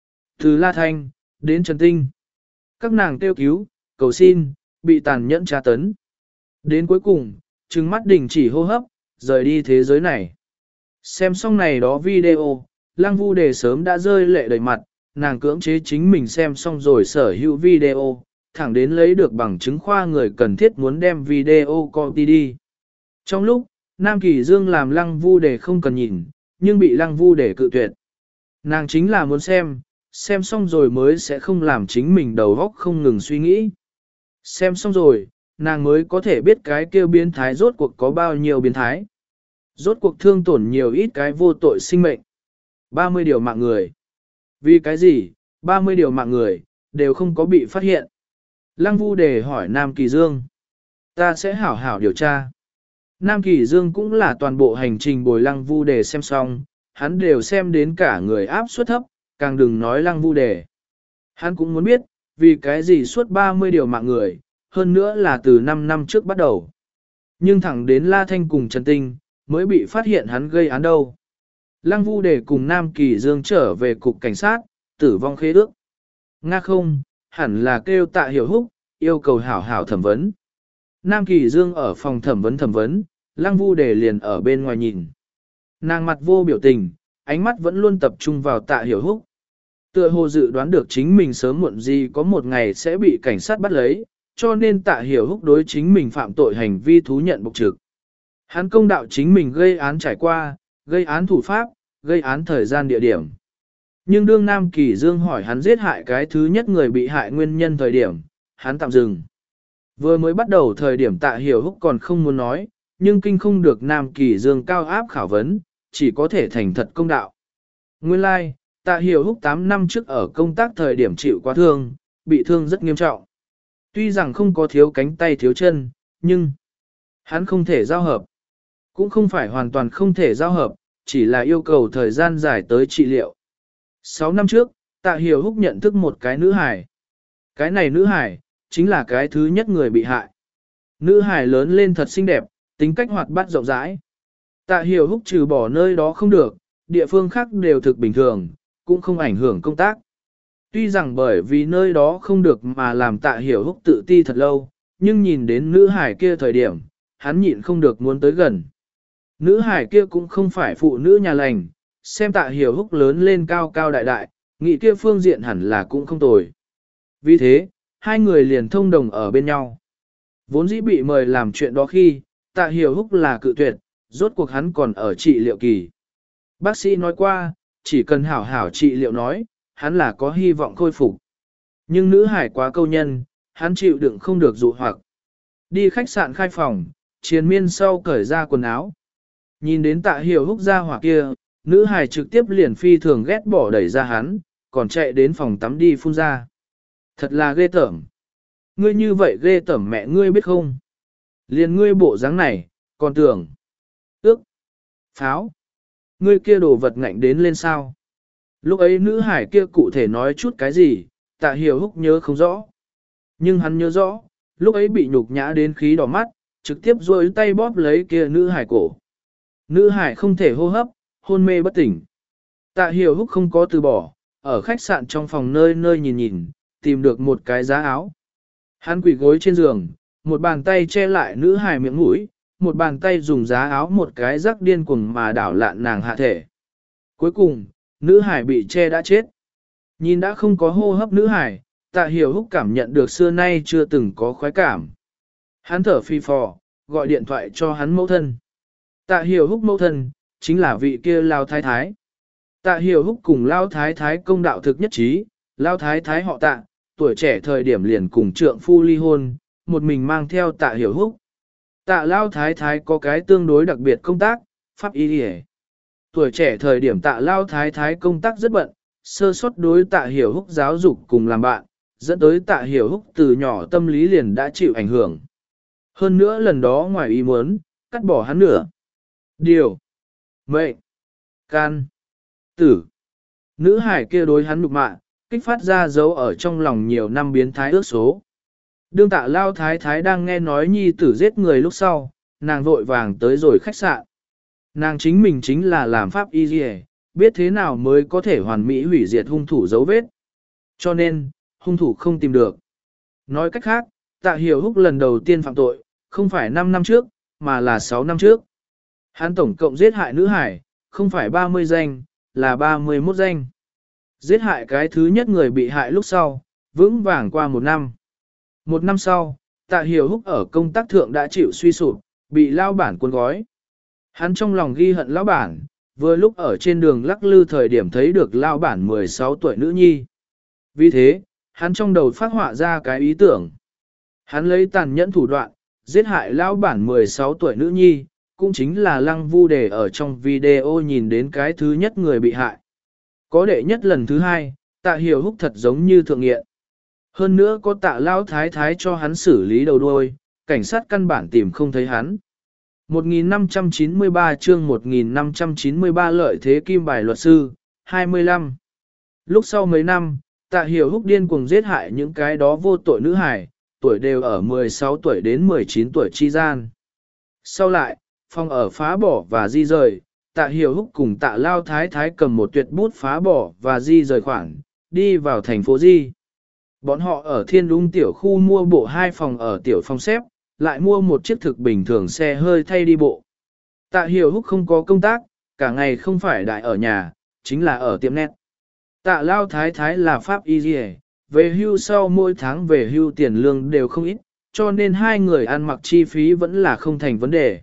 Từ La Thanh, đến Trần Tinh. Các nàng kêu cứu, cầu xin, bị tàn nhẫn tra tấn. Đến cuối cùng, trừng mắt đình chỉ hô hấp, rời đi thế giới này. Xem xong này đó video, Lăng Vu Đề sớm đã rơi lệ đầy mặt, nàng cưỡng chế chính mình xem xong rồi sở hữu video, thẳng đến lấy được bằng chứng khoa người cần thiết muốn đem video copy đi. Trong lúc, Nam Kỳ Dương làm Lăng Vu Đề không cần nhìn, nhưng bị Lăng Vu Đề cự tuyệt. Nàng chính là muốn xem, xem xong rồi mới sẽ không làm chính mình đầu óc không ngừng suy nghĩ. Xem xong rồi, nàng mới có thể biết cái kêu biến thái rốt cuộc có bao nhiêu biến thái. Rốt cuộc thương tổn nhiều ít cái vô tội sinh mệnh. ba mươi điều mạng người. Vì cái gì, ba mươi điều mạng người, đều không có bị phát hiện. Lăng Vu Đề hỏi Nam Kỳ Dương. Ta sẽ hảo hảo điều tra. Nam Kỳ Dương cũng là toàn bộ hành trình bồi Lăng Vu Đề xem xong, hắn đều xem đến cả người áp suất thấp, càng đừng nói Lăng Vu Đề. Hắn cũng muốn biết, vì cái gì suốt ba mươi điều mạng người, hơn nữa là từ năm năm trước bắt đầu. Nhưng thẳng đến La Thanh cùng Trần Tinh, mới bị phát hiện hắn gây án đâu. Lăng Vu Đề cùng Nam Kỳ Dương trở về cục cảnh sát, tử vong khế ước. Nga không, hẳn là kêu Tạ Hiểu Húc, yêu cầu hảo hảo thẩm vấn. Nam Kỳ Dương ở phòng thẩm vấn thẩm vấn, Lăng Vu Đề liền ở bên ngoài nhìn. Nàng mặt vô biểu tình, ánh mắt vẫn luôn tập trung vào Tạ Hiểu Húc. Tựa hồ dự đoán được chính mình sớm muộn gì có một ngày sẽ bị cảnh sát bắt lấy, cho nên Tạ Hiểu Húc đối chính mình phạm tội hành vi thú nhận bộc trực. Hắn công đạo chính mình gây án trải qua, gây án thủ pháp, gây án thời gian địa điểm. Nhưng đương Nam Kỳ Dương hỏi hắn giết hại cái thứ nhất người bị hại nguyên nhân thời điểm, hắn tạm dừng. Vừa mới bắt đầu thời điểm Tạ Hiểu Húc còn không muốn nói, nhưng kinh không được Nam Kỳ Dương cao áp khảo vấn, chỉ có thể thành thật công đạo. Nguyên lai, like, Tạ Hiểu Húc tám năm trước ở công tác thời điểm chịu quá thương, bị thương rất nghiêm trọng. Tuy rằng không có thiếu cánh tay thiếu chân, nhưng hắn không thể giao hợp. Cũng không phải hoàn toàn không thể giao hợp, chỉ là yêu cầu thời gian dài tới trị liệu. Sáu năm trước, Tạ Hiểu Húc nhận thức một cái nữ hải. Cái này nữ hải, chính là cái thứ nhất người bị hại. Nữ hải lớn lên thật xinh đẹp, tính cách hoạt bát rộng rãi. Tạ Hiểu Húc trừ bỏ nơi đó không được, địa phương khác đều thực bình thường, cũng không ảnh hưởng công tác. Tuy rằng bởi vì nơi đó không được mà làm Tạ Hiểu Húc tự ti thật lâu, nhưng nhìn đến nữ hải kia thời điểm, hắn nhịn không được muốn tới gần. Nữ hải kia cũng không phải phụ nữ nhà lành, xem Tạ Hiểu Húc lớn lên cao cao đại đại, nghĩ kia phương diện hẳn là cũng không tồi. Vì thế, hai người liền thông đồng ở bên nhau. Vốn dĩ bị mời làm chuyện đó khi, Tạ Hiểu Húc là cự tuyệt, rốt cuộc hắn còn ở trị liệu kỳ. Bác sĩ nói qua, chỉ cần hảo hảo trị liệu nói, hắn là có hy vọng khôi phục. Nhưng nữ hải quá câu nhân, hắn chịu đựng không được dụ hoặc. Đi khách sạn khai phòng, triền miên sau cởi ra quần áo. Nhìn đến Tạ Hiểu Húc ra hỏa kia, nữ hải trực tiếp liền phi thường ghét bỏ đẩy ra hắn, còn chạy đến phòng tắm đi phun ra. Thật là ghê tởm. Ngươi như vậy ghê tởm mẹ ngươi biết không? Liền ngươi bộ dáng này, còn tưởng. Ước. Pháo. Ngươi kia đồ vật ngạnh đến lên sao? Lúc ấy nữ hải kia cụ thể nói chút cái gì, Tạ Hiểu Húc nhớ không rõ. Nhưng hắn nhớ rõ, lúc ấy bị nhục nhã đến khí đỏ mắt, trực tiếp duỗi tay bóp lấy kia nữ hải cổ. Nữ hải không thể hô hấp, hôn mê bất tỉnh. Tạ Hiểu Húc không có từ bỏ, ở khách sạn trong phòng nơi nơi nhìn nhìn, tìm được một cái giá áo. Hắn quỳ gối trên giường, một bàn tay che lại nữ hải miệng mũi, một bàn tay dùng giá áo một cái rắc điên cuồng mà đảo lạn nàng hạ thể. Cuối cùng, nữ hải bị che đã chết. Nhìn đã không có hô hấp nữ hải, Tạ Hiểu Húc cảm nhận được xưa nay chưa từng có khoái cảm. Hắn thở phi phò, gọi điện thoại cho hắn mẫu thân. Tạ Hiểu Húc mẫu thân, chính là vị kia Lao Thái Thái. Tạ Hiểu Húc cùng Lao Thái Thái công đạo thực nhất trí, Lao Thái Thái họ Tạ, tuổi trẻ thời điểm liền cùng trượng phu ly hôn, một mình mang theo Tạ Hiểu Húc. Tạ Lao Thái Thái có cái tương đối đặc biệt công tác, pháp y đi. Tuổi trẻ thời điểm Tạ Lao Thái Thái công tác rất bận, sơ suất đối Tạ Hiểu Húc giáo dục cùng làm bạn, dẫn tới Tạ Hiểu Húc từ nhỏ tâm lý liền đã chịu ảnh hưởng. Hơn nữa lần đó ngoài ý muốn, cắt bỏ hắn nửa. Điều, mệnh, can, tử. Nữ hải kia đối hắn nhục mạ, kích phát ra dấu ở trong lòng nhiều năm biến thái ước số. Đương tạ lao thái thái đang nghe nói nhi tử giết người lúc sau, nàng vội vàng tới rồi khách sạn. Nàng chính mình chính là làm pháp y dì biết thế nào mới có thể hoàn mỹ hủy diệt hung thủ dấu vết. Cho nên, hung thủ không tìm được. Nói cách khác, tạ hiểu húc lần đầu tiên phạm tội, không phải năm năm trước, mà là sáu năm trước. Hắn tổng cộng giết hại nữ hải, không phải ba mươi danh, là ba mươi mốt danh. Giết hại cái thứ nhất người bị hại lúc sau, vững vàng qua một năm. Một năm sau, tạ hiểu húc ở công tác thượng đã chịu suy sụp, bị lao bản cuốn gói. Hắn trong lòng ghi hận lão bản, vừa lúc ở trên đường lắc lư thời điểm thấy được lao bản mười sáu tuổi nữ nhi. Vì thế, hắn trong đầu phát họa ra cái ý tưởng. Hắn lấy tàn nhẫn thủ đoạn, giết hại lão bản mười sáu tuổi nữ nhi, cũng chính là Lăng Vu Đề ở trong video nhìn đến cái thứ nhất người bị hại. Có đệ nhất lần thứ hai, tạ hiểu húc thật giống như thượng nghiện. Hơn nữa có tạ lao thái thái cho hắn xử lý đầu đuôi, cảnh sát căn bản tìm không thấy hắn. một nghìn năm trăm chín mươi ba chương một nghìn năm trăm chín mươi ba lợi thế kim bài luật sư, hai mươi lăm. Lúc sau mấy năm, tạ hiểu húc điên cuồng giết hại những cái đó vô tội nữ hải, tuổi đều ở mười sáu tuổi đến mười chín tuổi chi gian. Sau lại, phòng ở phá bỏ và di rời, tạ hiểu húc cùng tạ lao thái thái cầm một tuyệt bút phá bỏ và di rời khoản, đi vào thành phố Di. Bọn họ ở thiên lung tiểu khu mua bộ hai phòng ở tiểu phòng xếp, lại mua một chiếc thực bình thường xe hơi thay đi bộ. Tạ hiểu húc không có công tác, cả ngày không phải đại ở nhà, chính là ở tiệm net. Tạ lao thái thái là pháp y dì về hưu sau mỗi tháng về hưu tiền lương đều không ít, cho nên hai người ăn mặc chi phí vẫn là không thành vấn đề.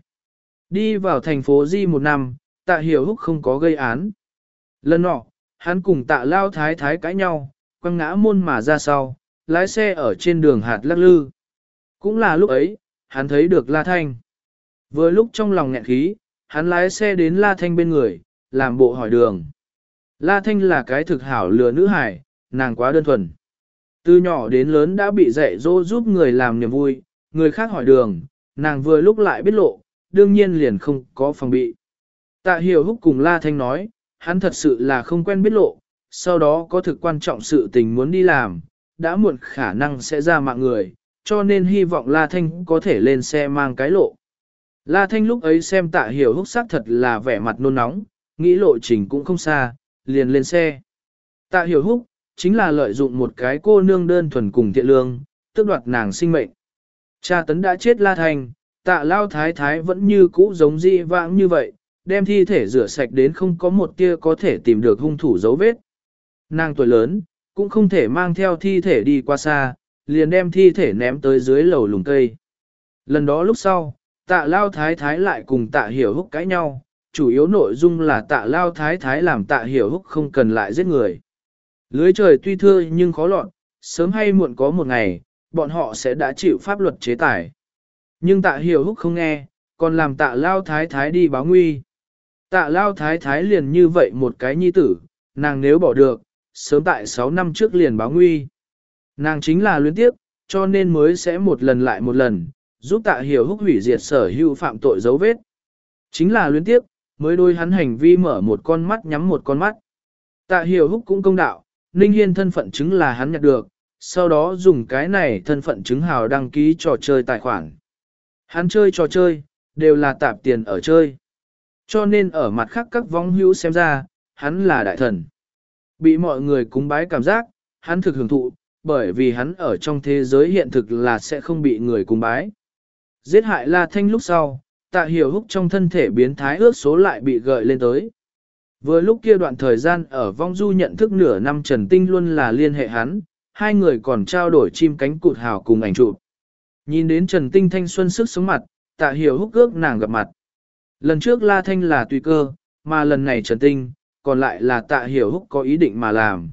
Đi vào thành phố Di một năm, tạ hiểu húc không có gây án. Lần nọ, hắn cùng tạ lao thái thái cãi nhau, quăng ngã môn mà ra sau, lái xe ở trên đường hạt lắc lư. Cũng là lúc ấy, hắn thấy được La Thanh. Vừa lúc trong lòng nghẹn khí, hắn lái xe đến La Thanh bên người, làm bộ hỏi đường. La Thanh là cái thực hảo lừa nữ hải, nàng quá đơn thuần. Từ nhỏ đến lớn đã bị dạy dỗ giúp người làm niềm vui, người khác hỏi đường, nàng vừa lúc lại biết lộ, đương nhiên liền không có phòng bị. Tạ Hiểu Húc cùng La Thanh nói, hắn thật sự là không quen biết lộ, sau đó có thực quan trọng sự tình muốn đi làm, đã muộn khả năng sẽ ra mạng người, cho nên hy vọng La Thanh có thể lên xe mang cái lộ. La Thanh lúc ấy xem Tạ Hiểu Húc xác thật là vẻ mặt nôn nóng, nghĩ lộ trình cũng không xa, liền lên xe. Tạ Hiểu Húc, chính là lợi dụng một cái cô nương đơn thuần cùng thiện lương, tước đoạt nàng sinh mệnh. Cha tấn đã chết La Thanh, Tạ Lao Thái Thái vẫn như cũ giống dị vãng như vậy, đem thi thể rửa sạch đến không có một tia có thể tìm được hung thủ dấu vết. Nàng tuổi lớn, cũng không thể mang theo thi thể đi qua xa, liền đem thi thể ném tới dưới lầu lùng cây. Lần đó lúc sau, Tạ Lao Thái Thái lại cùng Tạ Hiểu Húc cãi nhau, chủ yếu nội dung là Tạ Lao Thái Thái làm Tạ Hiểu Húc không cần lại giết người. Lưới trời tuy thưa nhưng khó lọt, sớm hay muộn có một ngày, bọn họ sẽ đã chịu pháp luật chế tài. Nhưng Tạ Hiểu Húc không nghe, còn làm Tạ Lao Thái Thái đi báo nguy. Tạ Lao Thái Thái liền như vậy một cái nhi tử, nàng nếu bỏ được, sớm tại sáu năm trước liền báo nguy. Nàng chính là luyến tiếp, cho nên mới sẽ một lần lại một lần, giúp Tạ Hiểu Húc hủy diệt sở hữu phạm tội dấu vết. Chính là luyến tiếp, mới đôi hắn hành vi mở một con mắt nhắm một con mắt. Tạ Hiểu Húc cũng công đạo, Ninh Hiên thân phận chứng là hắn nhặt được, sau đó dùng cái này thân phận chứng hào đăng ký trò chơi tài khoản. Hắn chơi trò chơi, đều là tạp tiền ở chơi. Cho nên ở mặt khác các vong hữu xem ra, hắn là đại thần. Bị mọi người cúng bái cảm giác, hắn thực hưởng thụ, bởi vì hắn ở trong thế giới hiện thực là sẽ không bị người cúng bái. Giết hại La Thanh lúc sau, Tạ Hiểu Húc trong thân thể biến thái ước số lại bị gợi lên tới. Vừa lúc kia đoạn thời gian ở vong du nhận thức nửa năm Trần Tinh luôn là liên hệ hắn, hai người còn trao đổi chim cánh cụt hào cùng ảnh chụp. Nhìn đến Trần Tinh thanh xuân sức sống mặt, Tạ Hiểu Húc ước nàng gặp mặt. Lần trước La Thanh là tùy cơ, mà lần này Trần Tinh, còn lại là Tạ Hiểu Húc có ý định mà làm.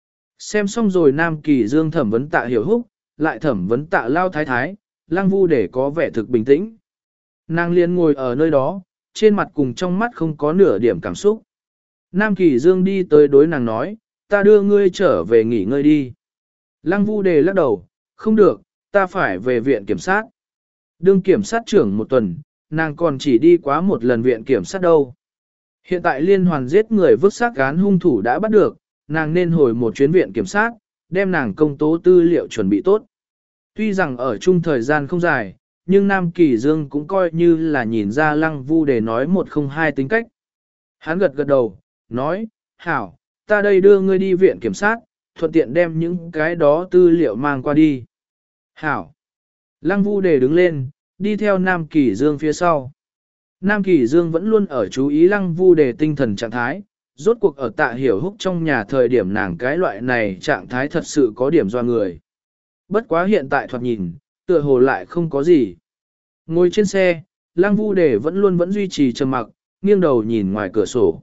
Xem xong rồi Nam Kỳ Dương thẩm vấn Tạ Hiểu Húc, lại thẩm vấn Tạ Lao Thái Thái, Lăng Vu để có vẻ thực bình tĩnh. Nàng liền ngồi ở nơi đó, trên mặt cùng trong mắt không có nửa điểm cảm xúc. Nam Kỳ Dương đi tới đối nàng nói, ta đưa ngươi trở về nghỉ ngơi đi. Lăng Vu đề lắc đầu, không được, ta phải về viện kiểm sát. Đương kiểm sát trưởng một tuần, nàng còn chỉ đi quá một lần viện kiểm sát đâu. Hiện tại liên hoàn giết người vứt xác án hung thủ đã bắt được, nàng nên hồi một chuyến viện kiểm sát, đem nàng công tố tư liệu chuẩn bị tốt. Tuy rằng ở chung thời gian không dài, nhưng Nam Kỳ Dương cũng coi như là nhìn ra Lăng Vu Đề nói một không hai tính cách. Hắn gật gật đầu, nói, hảo, ta đây đưa ngươi đi viện kiểm sát, thuận tiện đem những cái đó tư liệu mang qua đi. Hảo. Lăng Vu Đề đứng lên, đi theo Nam Kỳ Dương phía sau. Nam Kỳ Dương vẫn luôn ở chú ý Lăng Vu Đề tinh thần trạng thái, rốt cuộc ở Tạ Hiểu Húc trong nhà thời điểm nàng cái loại này trạng thái thật sự có điểm doa người. Bất quá hiện tại thoạt nhìn, tựa hồ lại không có gì. Ngồi trên xe, Lăng Vu Đề vẫn luôn vẫn duy trì trầm mặc, nghiêng đầu nhìn ngoài cửa sổ.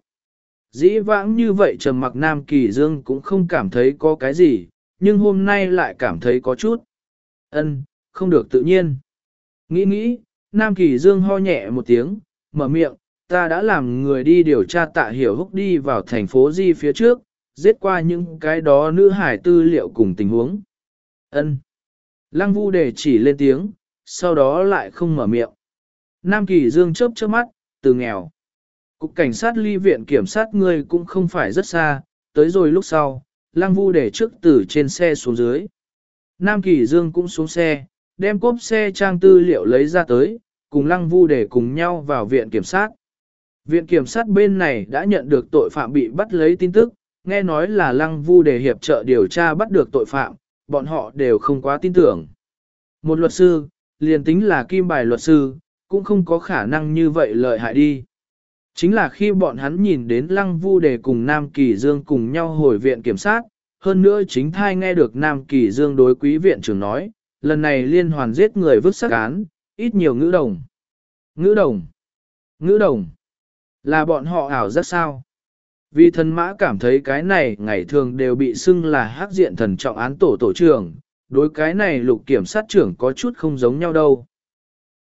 Dĩ vãng như vậy trầm mặc Nam Kỳ Dương cũng không cảm thấy có cái gì, nhưng hôm nay lại cảm thấy có chút. Ân, không được tự nhiên. Nghĩ nghĩ, Nam Kỳ Dương ho nhẹ một tiếng, mở miệng, ta đã làm người đi điều tra Tạ Hiểu Húc đi vào thành phố Di phía trước, giết qua những cái đó nữ hải tư liệu cùng tình huống. Ân. Lăng Vu Đề chỉ lên tiếng, sau đó lại không mở miệng. Nam Kỳ Dương chớp chớp mắt, từ nghèo. Cục cảnh sát ly viện kiểm sát ngươi cũng không phải rất xa, tới rồi lúc sau, Lăng Vu Đề trước từ trên xe xuống dưới. Nam Kỳ Dương cũng xuống xe, đem cốp xe trang tư liệu lấy ra tới, cùng Lăng Vu Đề cùng nhau vào viện kiểm sát. Viện kiểm sát bên này đã nhận được tội phạm bị bắt lấy tin tức, nghe nói là Lăng Vu Đề hiệp trợ điều tra bắt được tội phạm, bọn họ đều không quá tin tưởng. Một luật sư, liền tính là kim bài luật sư, cũng không có khả năng như vậy lợi hại đi. Chính là khi bọn hắn nhìn đến Lăng Vu Đề cùng Nam Kỳ Dương cùng nhau hồi viện kiểm sát, hơn nữa chính thai nghe được Nam Kỳ Dương đối quý viện trưởng nói, lần này liên hoàn giết người vứt xác án, ít nhiều ngữ đồng. Ngữ đồng. Ngữ đồng. Là bọn họ ảo giác sao? Vì thần mã cảm thấy cái này ngày thường đều bị xưng là hắc diện thần trọng án tổ tổ trưởng, đối cái này lục kiểm sát trưởng có chút không giống nhau đâu.